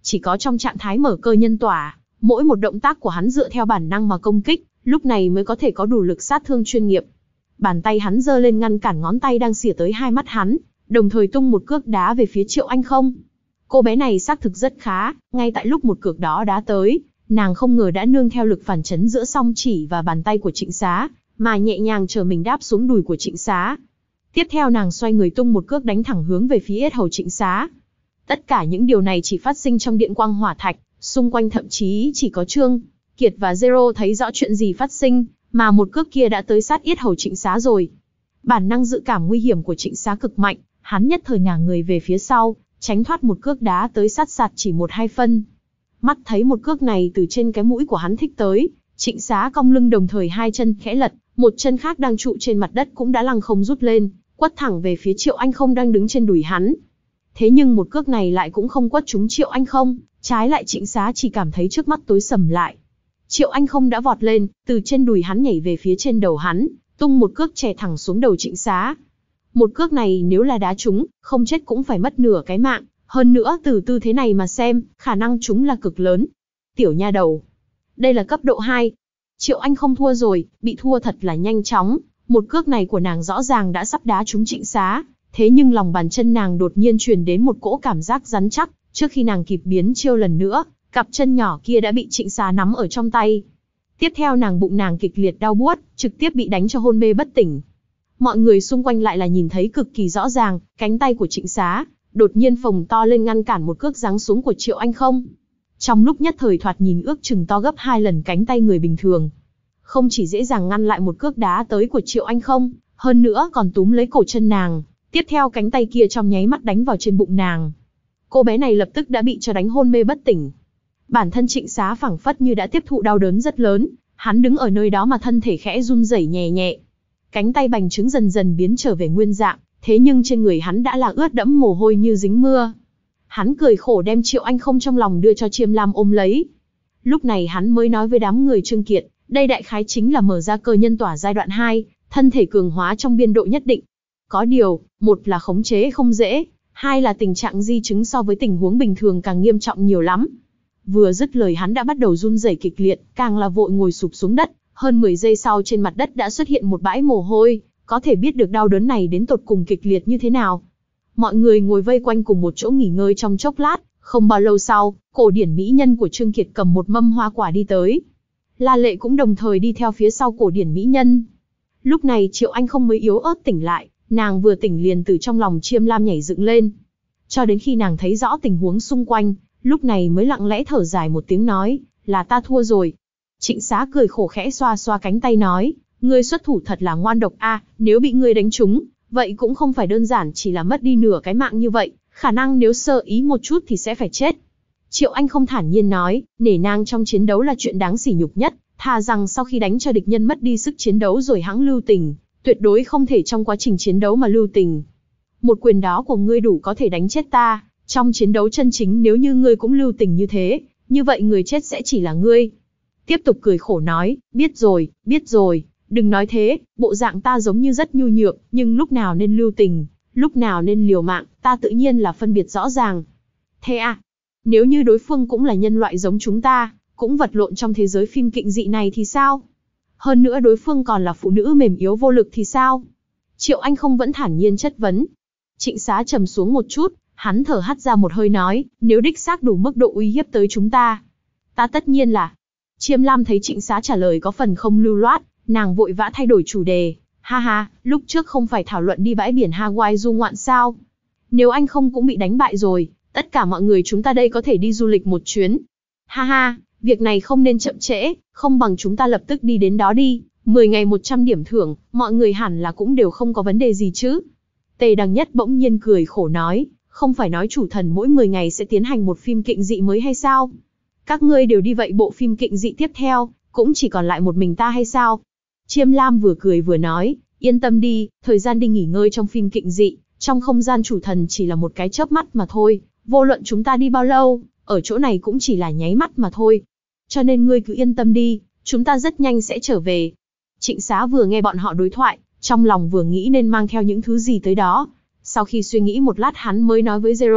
chỉ có trong trạng thái mở cơ nhân tỏa, mỗi một động tác của hắn dựa theo bản năng mà công kích, lúc này mới có thể có đủ lực sát thương chuyên nghiệp. Bàn tay hắn giơ lên ngăn cản ngón tay đang xỉa tới hai mắt hắn, đồng thời tung một cước đá về phía Triệu Anh Không. Cô bé này xác thực rất khá, ngay tại lúc một cước đó đá tới, nàng không ngờ đã nương theo lực phản chấn giữa song chỉ và bàn tay của Trịnh Xá, mà nhẹ nhàng chờ mình đáp xuống đùi của Trịnh Xá. Tiếp theo nàng xoay người tung một cước đánh thẳng hướng về phía yết hầu Trịnh Xá. Tất cả những điều này chỉ phát sinh trong điện quang hỏa thạch, xung quanh thậm chí chỉ có Trương Kiệt và Zero thấy rõ chuyện gì phát sinh, mà một cước kia đã tới sát yết hầu Trịnh Xá rồi. Bản năng dự cảm nguy hiểm của Trịnh Xá cực mạnh, hắn nhất thời ngả người về phía sau, tránh thoát một cước đá tới sát sạt chỉ một hai phân. Mắt thấy một cước này từ trên cái mũi của hắn thích tới, Trịnh Xá cong lưng đồng thời hai chân khẽ lật, một chân khác đang trụ trên mặt đất cũng đã lăng không rút lên, quất thẳng về phía Triệu Anh Không đang đứng trên đùi hắn. Thế nhưng một cước này lại cũng không quất trúng Triệu Anh Không, trái lại Trịnh Xá chỉ cảm thấy trước mắt tối sầm lại. Triệu Anh Không đã vọt lên, từ trên đùi hắn nhảy về phía trên đầu hắn, tung một cước chè thẳng xuống đầu Trịnh Xá. Một cước này nếu là đá trúng, không chết cũng phải mất nửa cái mạng, hơn nữa từ tư thế này mà xem, khả năng trúng là cực lớn. Tiểu nha đầu, đây là cấp độ hai. Triệu Anh Không thua rồi, bị thua thật là nhanh chóng, một cước này của nàng rõ ràng đã sắp đá trúng Trịnh Xá, thế nhưng lòng bàn chân nàng đột nhiên truyền đến một cỗ cảm giác rắn chắc, trước khi nàng kịp biến chiêu lần nữa, cặp chân nhỏ kia đã bị Trịnh Xá nắm ở trong tay. Tiếp theo nàng bụng nàng kịch liệt đau buốt, trực tiếp bị đánh cho hôn mê bất tỉnh. Mọi người xung quanh lại là nhìn thấy cực kỳ rõ ràng, cánh tay của Trịnh Xá đột nhiên phồng to lên ngăn cản một cước giáng xuống của Triệu Anh Không. Trong lúc nhất thời thoạt nhìn ước chừng to gấp hai lần cánh tay người bình thường. Không chỉ dễ dàng ngăn lại một cước đá tới của Triệu Anh Không, hơn nữa còn túm lấy cổ chân nàng, tiếp theo cánh tay kia trong nháy mắt đánh vào trên bụng nàng. Cô bé này lập tức đã bị cho đánh hôn mê bất tỉnh. Bản thân Trịnh Xá phảng phất như đã tiếp thụ đau đớn rất lớn, hắn đứng ở nơi đó mà thân thể khẽ run rẩy nhẹ nhẹ. Cánh tay bành trướng dần dần biến trở về nguyên dạng, thế nhưng trên người hắn đã là ướt đẫm mồ hôi như dính mưa. Hắn cười khổ đem Triệu Anh Không trong lòng đưa cho Chiêm Lam ôm lấy. Lúc này hắn mới nói với đám người Trương Kiệt, đây đại khái chính là mở ra cơ nhân tỏa giai đoạn hai, thân thể cường hóa trong biên độ nhất định. Có điều, một là khống chế không dễ, hai là tình trạng di chứng so với tình huống bình thường càng nghiêm trọng nhiều lắm. Vừa dứt lời hắn đã bắt đầu run rẩy kịch liệt, càng là vội ngồi sụp xuống đất, hơn mười giây sau trên mặt đất đã xuất hiện một bãi mồ hôi, có thể biết được đau đớn này đến tột cùng kịch liệt như thế nào. Mọi người ngồi vây quanh cùng một chỗ nghỉ ngơi trong chốc lát, không bao lâu sau, cổ điển mỹ nhân của Trương Kiệt cầm một mâm hoa quả đi tới. La Lệ cũng đồng thời đi theo phía sau cổ điển mỹ nhân. Lúc này Triệu Anh Không mới yếu ớt tỉnh lại, nàng vừa tỉnh liền từ trong lòng Chiêm Lam nhảy dựng lên. Cho đến khi nàng thấy rõ tình huống xung quanh, lúc này mới lặng lẽ thở dài một tiếng nói, là ta thua rồi. Trịnh Xá cười khổ khẽ xoa xoa cánh tay nói, ngươi xuất thủ thật là ngoan độc a, nếu bị ngươi đánh trúng, vậy cũng không phải đơn giản chỉ là mất đi nửa cái mạng như vậy, khả năng nếu sơ ý một chút thì sẽ phải chết. Triệu Anh Không thản nhiên nói, nể nang trong chiến đấu là chuyện đáng sỉ nhục nhất, thà rằng sau khi đánh cho địch nhân mất đi sức chiến đấu rồi hãng lưu tình, tuyệt đối không thể trong quá trình chiến đấu mà lưu tình. Một quyền đó của ngươi đủ có thể đánh chết ta, trong chiến đấu chân chính nếu như ngươi cũng lưu tình như thế, như vậy người chết sẽ chỉ là ngươi. Tiếp tục cười khổ nói, biết rồi, biết rồi, đừng nói thế, bộ dạng ta giống như rất nhu nhược, nhưng lúc nào nên lưu tình, lúc nào nên liều mạng, ta tự nhiên là phân biệt rõ ràng. Thế à, nếu như đối phương cũng là nhân loại giống chúng ta, cũng vật lộn trong thế giới phim kịnh dị này thì sao? Hơn nữa đối phương còn là phụ nữ mềm yếu vô lực thì sao? Triệu Anh Không vẫn thản nhiên chất vấn. Trịnh Xá trầm xuống một chút, hắn thở hắt ra một hơi nói, nếu đích xác đủ mức độ uy hiếp tới chúng ta, ta tất nhiên là... Chiêm Lam thấy Trịnh Xá trả lời có phần không lưu loát, nàng vội vã thay đổi chủ đề. Ha ha, lúc trước không phải thảo luận đi bãi biển Hawaii du ngoạn sao? Nếu anh không cũng bị đánh bại rồi, tất cả mọi người chúng ta đây có thể đi du lịch một chuyến. Ha ha, việc này không nên chậm trễ, không bằng chúng ta lập tức đi đến đó đi. mười ngày một trăm điểm thưởng, mọi người hẳn là cũng đều không có vấn đề gì chứ. Tề Đằng Nhất bỗng nhiên cười khổ nói, không phải nói chủ thần mỗi mười ngày sẽ tiến hành một phim kịnh dị mới hay sao? Các ngươi đều đi vậy bộ phim kịnh dị tiếp theo, cũng chỉ còn lại một mình ta hay sao? Chiêm Lam vừa cười vừa nói, yên tâm đi, thời gian đi nghỉ ngơi trong phim kịnh dị, trong không gian chủ thần chỉ là một cái chớp mắt mà thôi, vô luận chúng ta đi bao lâu, ở chỗ này cũng chỉ là nháy mắt mà thôi. Cho nên ngươi cứ yên tâm đi, chúng ta rất nhanh sẽ trở về. Trịnh Xá vừa nghe bọn họ đối thoại, trong lòng vừa nghĩ nên mang theo những thứ gì tới đó. Sau khi suy nghĩ một lát hắn mới nói với Zero,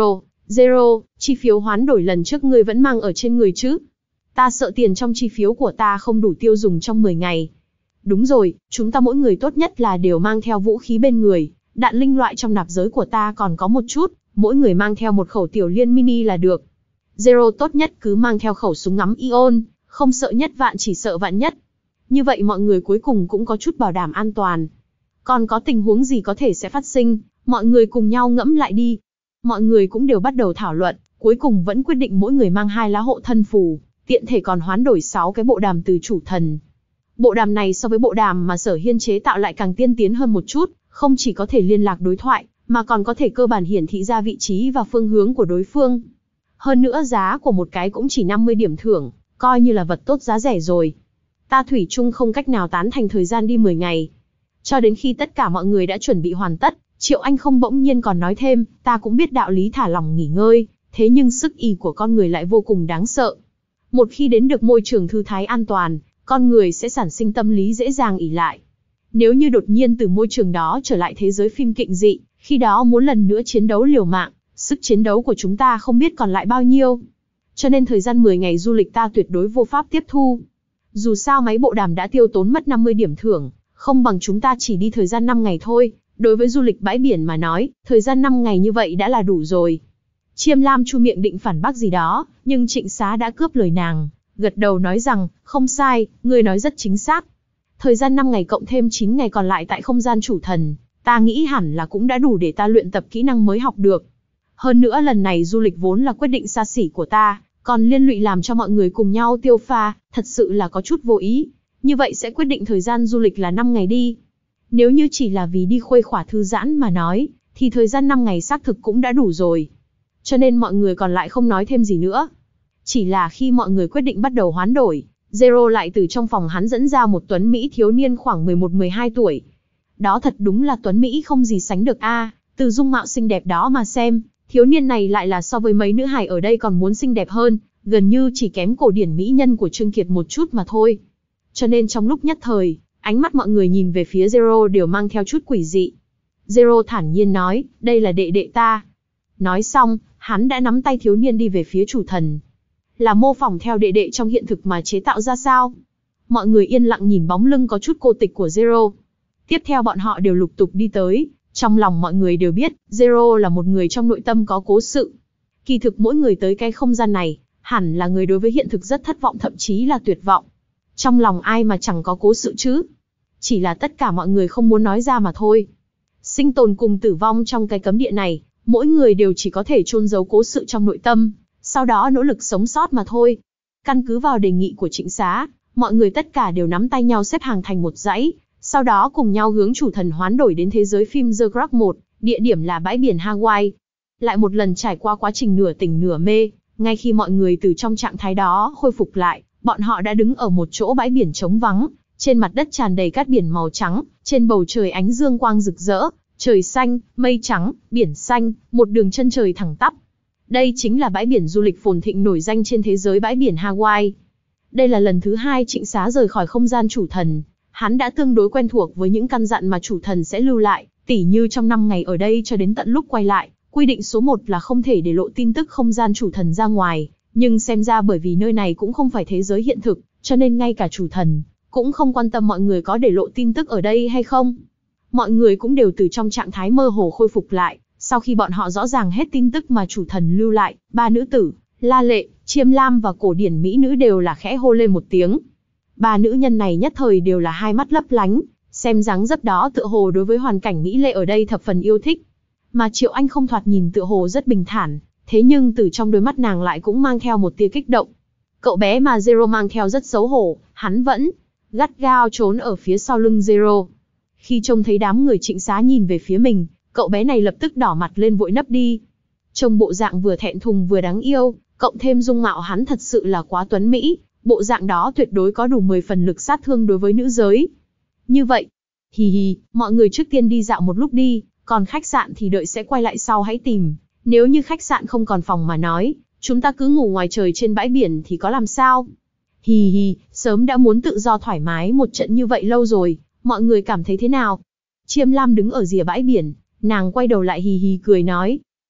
Zero, chi phiếu hoán đổi lần trước ngươi vẫn mang ở trên người chứ? Ta sợ tiền trong chi phiếu của ta không đủ tiêu dùng trong mười ngày. Đúng rồi, chúng ta mỗi người tốt nhất là đều mang theo vũ khí bên người, đạn linh loại trong nạp giới của ta còn có một chút, mỗi người mang theo một khẩu tiểu liên mini là được. Zero tốt nhất cứ mang theo khẩu súng ngắm ion, không sợ nhất vạn chỉ sợ vạn nhất. Như vậy mọi người cuối cùng cũng có chút bảo đảm an toàn. Còn có tình huống gì có thể sẽ phát sinh, mọi người cùng nhau ngẫm lại đi. Mọi người cũng đều bắt đầu thảo luận, cuối cùng vẫn quyết định mỗi người mang hai lá hộ thân phù, tiện thể còn hoán đổi sáu cái bộ đàm từ chủ thần. Bộ đàm này so với bộ đàm mà Sở Hiên chế tạo lại càng tiên tiến hơn một chút, không chỉ có thể liên lạc đối thoại, mà còn có thể cơ bản hiển thị ra vị trí và phương hướng của đối phương. Hơn nữa giá của một cái cũng chỉ năm mươi điểm thưởng, coi như là vật tốt giá rẻ rồi. Ta thủy chung không cách nào tán thành thời gian đi mười ngày. Cho đến khi tất cả mọi người đã chuẩn bị hoàn tất, Triệu Anh không bỗng nhiên còn nói thêm, ta cũng biết đạo lý thả lỏng nghỉ ngơi, thế nhưng sức ì của con người lại vô cùng đáng sợ. Một khi đến được môi trường thư thái an toàn, con người sẽ sản sinh tâm lý dễ dàng ỷ lại. Nếu như đột nhiên từ môi trường đó trở lại thế giới phim kịnh dị, khi đó muốn lần nữa chiến đấu liều mạng, sức chiến đấu của chúng ta không biết còn lại bao nhiêu. Cho nên thời gian mười ngày du lịch ta tuyệt đối vô pháp tiếp thu. Dù sao máy bộ đàm đã tiêu tốn mất năm mươi điểm thưởng, không bằng chúng ta chỉ đi thời gian năm ngày thôi. Đối với du lịch bãi biển mà nói, thời gian năm ngày như vậy đã là đủ rồi. Chiêm Lam chu miệng định phản bác gì đó, nhưng Trịnh Xá đã cướp lời nàng, gật đầu nói rằng, không sai, ngươi nói rất chính xác. Thời gian năm ngày cộng thêm chín ngày còn lại tại không gian chủ thần, ta nghĩ hẳn là cũng đã đủ để ta luyện tập kỹ năng mới học được. Hơn nữa lần này du lịch vốn là quyết định xa xỉ của ta, còn liên lụy làm cho mọi người cùng nhau tiêu pha, thật sự là có chút vô ý. Như vậy sẽ quyết định thời gian du lịch là năm ngày đi. Nếu như chỉ là vì đi khuây khỏa thư giãn mà nói, thì thời gian năm ngày xác thực cũng đã đủ rồi. Cho nên mọi người còn lại không nói thêm gì nữa. Chỉ là khi mọi người quyết định bắt đầu hoán đổi, Zero lại từ trong phòng hắn dẫn ra một tuấn Mỹ thiếu niên khoảng mười một mười hai tuổi. Đó thật đúng là tuấn Mỹ không gì sánh được a. À, từ dung mạo xinh đẹp đó mà xem, thiếu niên này lại là so với mấy nữ hài ở đây còn muốn xinh đẹp hơn, gần như chỉ kém cổ điển mỹ nhân của Trương Kiệt một chút mà thôi. Cho nên trong lúc nhất thời, ánh mắt mọi người nhìn về phía Zero đều mang theo chút quỷ dị. Zero thản nhiên nói, đây là đệ đệ ta. Nói xong, hắn đã nắm tay thiếu niên đi về phía chủ thần. Là mô phỏng theo đệ đệ trong hiện thực mà chế tạo ra sao? Mọi người yên lặng nhìn bóng lưng có chút cô tịch của Zero. Tiếp theo bọn họ đều lục tục đi tới. Trong lòng mọi người đều biết, Zero là một người trong nội tâm có cố sự. Kỳ thực mỗi người tới cái không gian này, hẳn là người đối với hiện thực rất thất vọng thậm chí là tuyệt vọng. Trong lòng ai mà chẳng có cố sự chứ? Chỉ là tất cả mọi người không muốn nói ra mà thôi. Sinh tồn cùng tử vong trong cái cấm địa này, mỗi người đều chỉ có thể chôn giấu cố sự trong nội tâm, sau đó nỗ lực sống sót mà thôi. Căn cứ vào đề nghị của Trịnh Xá, mọi người tất cả đều nắm tay nhau xếp hàng thành một dãy, sau đó cùng nhau hướng chủ thần hoán đổi đến thế giới phim The Grog một, địa điểm là bãi biển Hawaii. Lại một lần trải qua quá trình nửa tỉnh nửa mê, ngay khi mọi người từ trong trạng thái đó khôi phục lại, bọn họ đã đứng ở một chỗ bãi biển trống vắng, trên mặt đất tràn đầy cát biển màu trắng, trên bầu trời ánh dương quang rực rỡ, trời xanh, mây trắng, biển xanh, một đường chân trời thẳng tắp. Đây chính là bãi biển du lịch phồn thịnh nổi danh trên thế giới bãi biển Hawaii. Đây là lần thứ hai Trịnh Xá rời khỏi không gian chủ thần, hắn đã tương đối quen thuộc với những căn dặn mà chủ thần sẽ lưu lại, tỉ như trong năm ngày ở đây cho đến tận lúc quay lại, quy định số một là không thể để lộ tin tức không gian chủ thần ra ngoài, nhưng xem ra bởi vì nơi này cũng không phải thế giới hiện thực, cho nên ngay cả chủ thần cũng không quan tâm mọi người có để lộ tin tức ở đây hay không. Mọi người cũng đều từ trong trạng thái mơ hồ khôi phục lại, sau khi bọn họ rõ ràng hết tin tức mà chủ thần lưu lại, ba nữ tử, La Lệ, Chiêm Lam và cổ điển mỹ nữ đều là khẽ hô lên một tiếng. Ba nữ nhân này nhất thời đều là hai mắt lấp lánh, xem dáng dấp đó tựa hồ đối với hoàn cảnh mỹ lệ ở đây thập phần yêu thích. Mà Triệu Anh không thoạt nhìn tựa hồ rất bình thản, thế nhưng từ trong đôi mắt nàng lại cũng mang theo một tia kích động. Cậu bé mà Zero mang theo rất xấu hổ, hắn vẫn gắt gao trốn ở phía sau lưng Zero. Khi trông thấy đám người Trịnh Xá nhìn về phía mình, cậu bé này lập tức đỏ mặt lên vội nấp đi. Trông bộ dạng vừa thẹn thùng vừa đáng yêu, cộng thêm dung mạo hắn thật sự là quá tuấn mỹ, bộ dạng đó tuyệt đối có đủ mười phần lực sát thương đối với nữ giới. Như vậy, hì hì, mọi người trước tiên đi dạo một lúc đi, còn khách sạn thì đợi sẽ quay lại sau hãy tìm. Nếu như khách sạn không còn phòng mà nói, chúng ta cứ ngủ ngoài trời trên bãi biển thì có làm sao? Hì hì, sớm đã muốn tự do thoải mái một trận như vậy lâu rồi, mọi người cảm thấy thế nào? Chiêm Lam đứng ở rìa bãi biển, nàng quay đầu lại hì hì cười nói.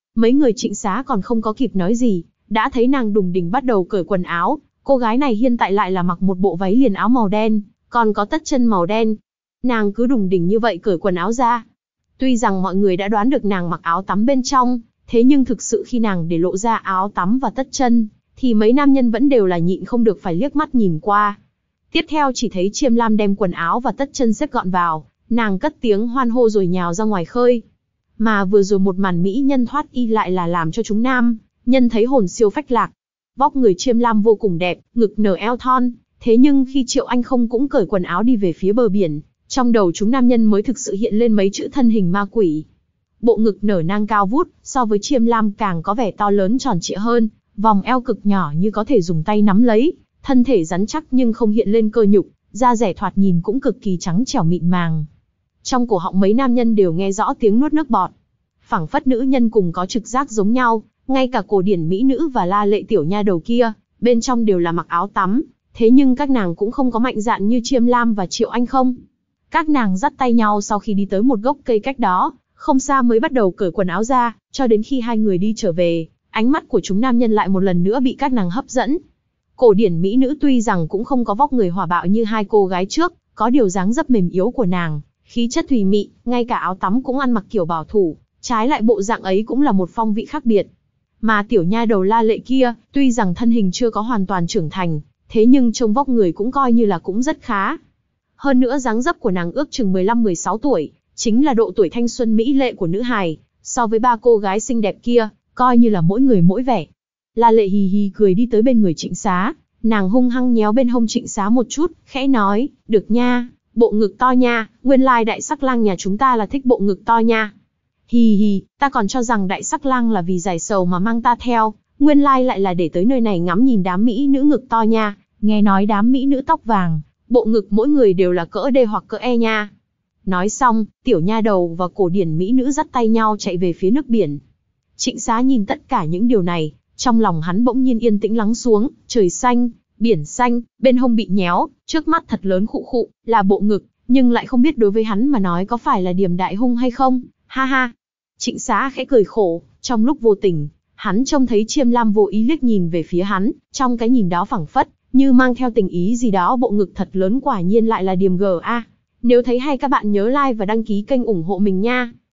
Mấy người Trịnh Xá còn không có kịp nói gì, đã thấy nàng đùng đỉnh bắt đầu cởi quần áo. Cô gái này hiện tại lại là mặc một bộ váy liền áo màu đen, còn có tất chân màu đen. Nàng cứ đùng đỉnh như vậy cởi quần áo ra. Tuy rằng mọi người đã đoán được nàng mặc áo tắm bên trong, thế nhưng thực sự khi nàng để lộ ra áo tắm và tất chân, thì mấy nam nhân vẫn đều là nhịn không được phải liếc mắt nhìn qua. Tiếp theo chỉ thấy Chiêm Lam đem quần áo và tất chân xếp gọn vào, nàng cất tiếng hoan hô rồi nhào ra ngoài khơi. Mà vừa rồi một màn mỹ nhân thoát y lại là làm cho chúng nam nhân thấy hồn siêu phách lạc. Vóc người Chiêm Lam vô cùng đẹp, ngực nở eo thon, thế nhưng khi Triệu Anh Không cũng cởi quần áo đi về phía bờ biển, trong đầu chúng nam nhân mới thực sự hiện lên mấy chữ thân hình ma quỷ. Bộ ngực nở nang cao vút, so với Chiêm Lam càng có vẻ to lớn tròn trịa hơn, vòng eo cực nhỏ như có thể dùng tay nắm lấy, thân thể rắn chắc nhưng không hiện lên cơ nhục, da dẻ thoạt nhìn cũng cực kỳ trắng trẻo mịn màng. Trong cổ họng mấy nam nhân đều nghe rõ tiếng nuốt nước bọt. Phảng phất nữ nhân cùng có trực giác giống nhau, ngay cả cổ điển mỹ nữ và La Lệ tiểu nha đầu kia, bên trong đều là mặc áo tắm, thế nhưng các nàng cũng không có mạnh dạn như Chiêm Lam và Triệu Anh Không. Các nàng dắt tay nhau sau khi đi tới một gốc cây cách đó, không xa mới bắt đầu cởi quần áo ra, cho đến khi hai người đi trở về, ánh mắt của chúng nam nhân lại một lần nữa bị các nàng hấp dẫn. Cổ điển mỹ nữ tuy rằng cũng không có vóc người hỏa bạo như hai cô gái trước, có điều dáng dấp mềm yếu của nàng, khí chất thùy mị, ngay cả áo tắm cũng ăn mặc kiểu bảo thủ, trái lại bộ dạng ấy cũng là một phong vị khác biệt. Mà tiểu nha đầu La Lệ kia, tuy rằng thân hình chưa có hoàn toàn trưởng thành, thế nhưng trông vóc người cũng coi như là cũng rất khá. Hơn nữa dáng dấp của nàng ước chừng mười lăm mười sáu tuổi, chính là độ tuổi thanh xuân mỹ lệ của nữ hài, so với ba cô gái xinh đẹp kia, coi như là mỗi người mỗi vẻ. La Lệ hì hì cười đi tới bên người Trịnh Xá, nàng hung hăng nhéo bên hông Trịnh Xá một chút, khẽ nói, được nha, bộ ngực to nha, nguyên lai đại sắc lang nhà chúng ta là thích bộ ngực to nha. Hì hì, ta còn cho rằng đại sắc lang là vì giải sầu mà mang ta theo, nguyên lai lại là để tới nơi này ngắm nhìn đám mỹ nữ ngực to nha, nghe nói đám mỹ nữ tóc vàng, bộ ngực mỗi người đều là cỡ D hoặc cỡ E nha. Nói xong, tiểu nha đầu và cổ điển mỹ nữ dắt tay nhau chạy về phía nước biển. Trịnh Xá nhìn tất cả những điều này, trong lòng hắn bỗng nhiên yên tĩnh lắng xuống, trời xanh, biển xanh, bên hông bị nhéo, trước mắt thật lớn khụ khụ, là bộ ngực, nhưng lại không biết đối với hắn mà nói có phải là điểm đại hung hay không, ha ha. Trịnh Xá khẽ cười khổ, trong lúc vô tình, hắn trông thấy Chiêm Lam vô ý liếc nhìn về phía hắn, trong cái nhìn đó phảng phất như mang theo tình ý gì đó, bộ ngực thật lớn quả nhiên lại là điểm G A. Nếu thấy hay các bạn nhớ like và đăng ký kênh ủng hộ mình nha.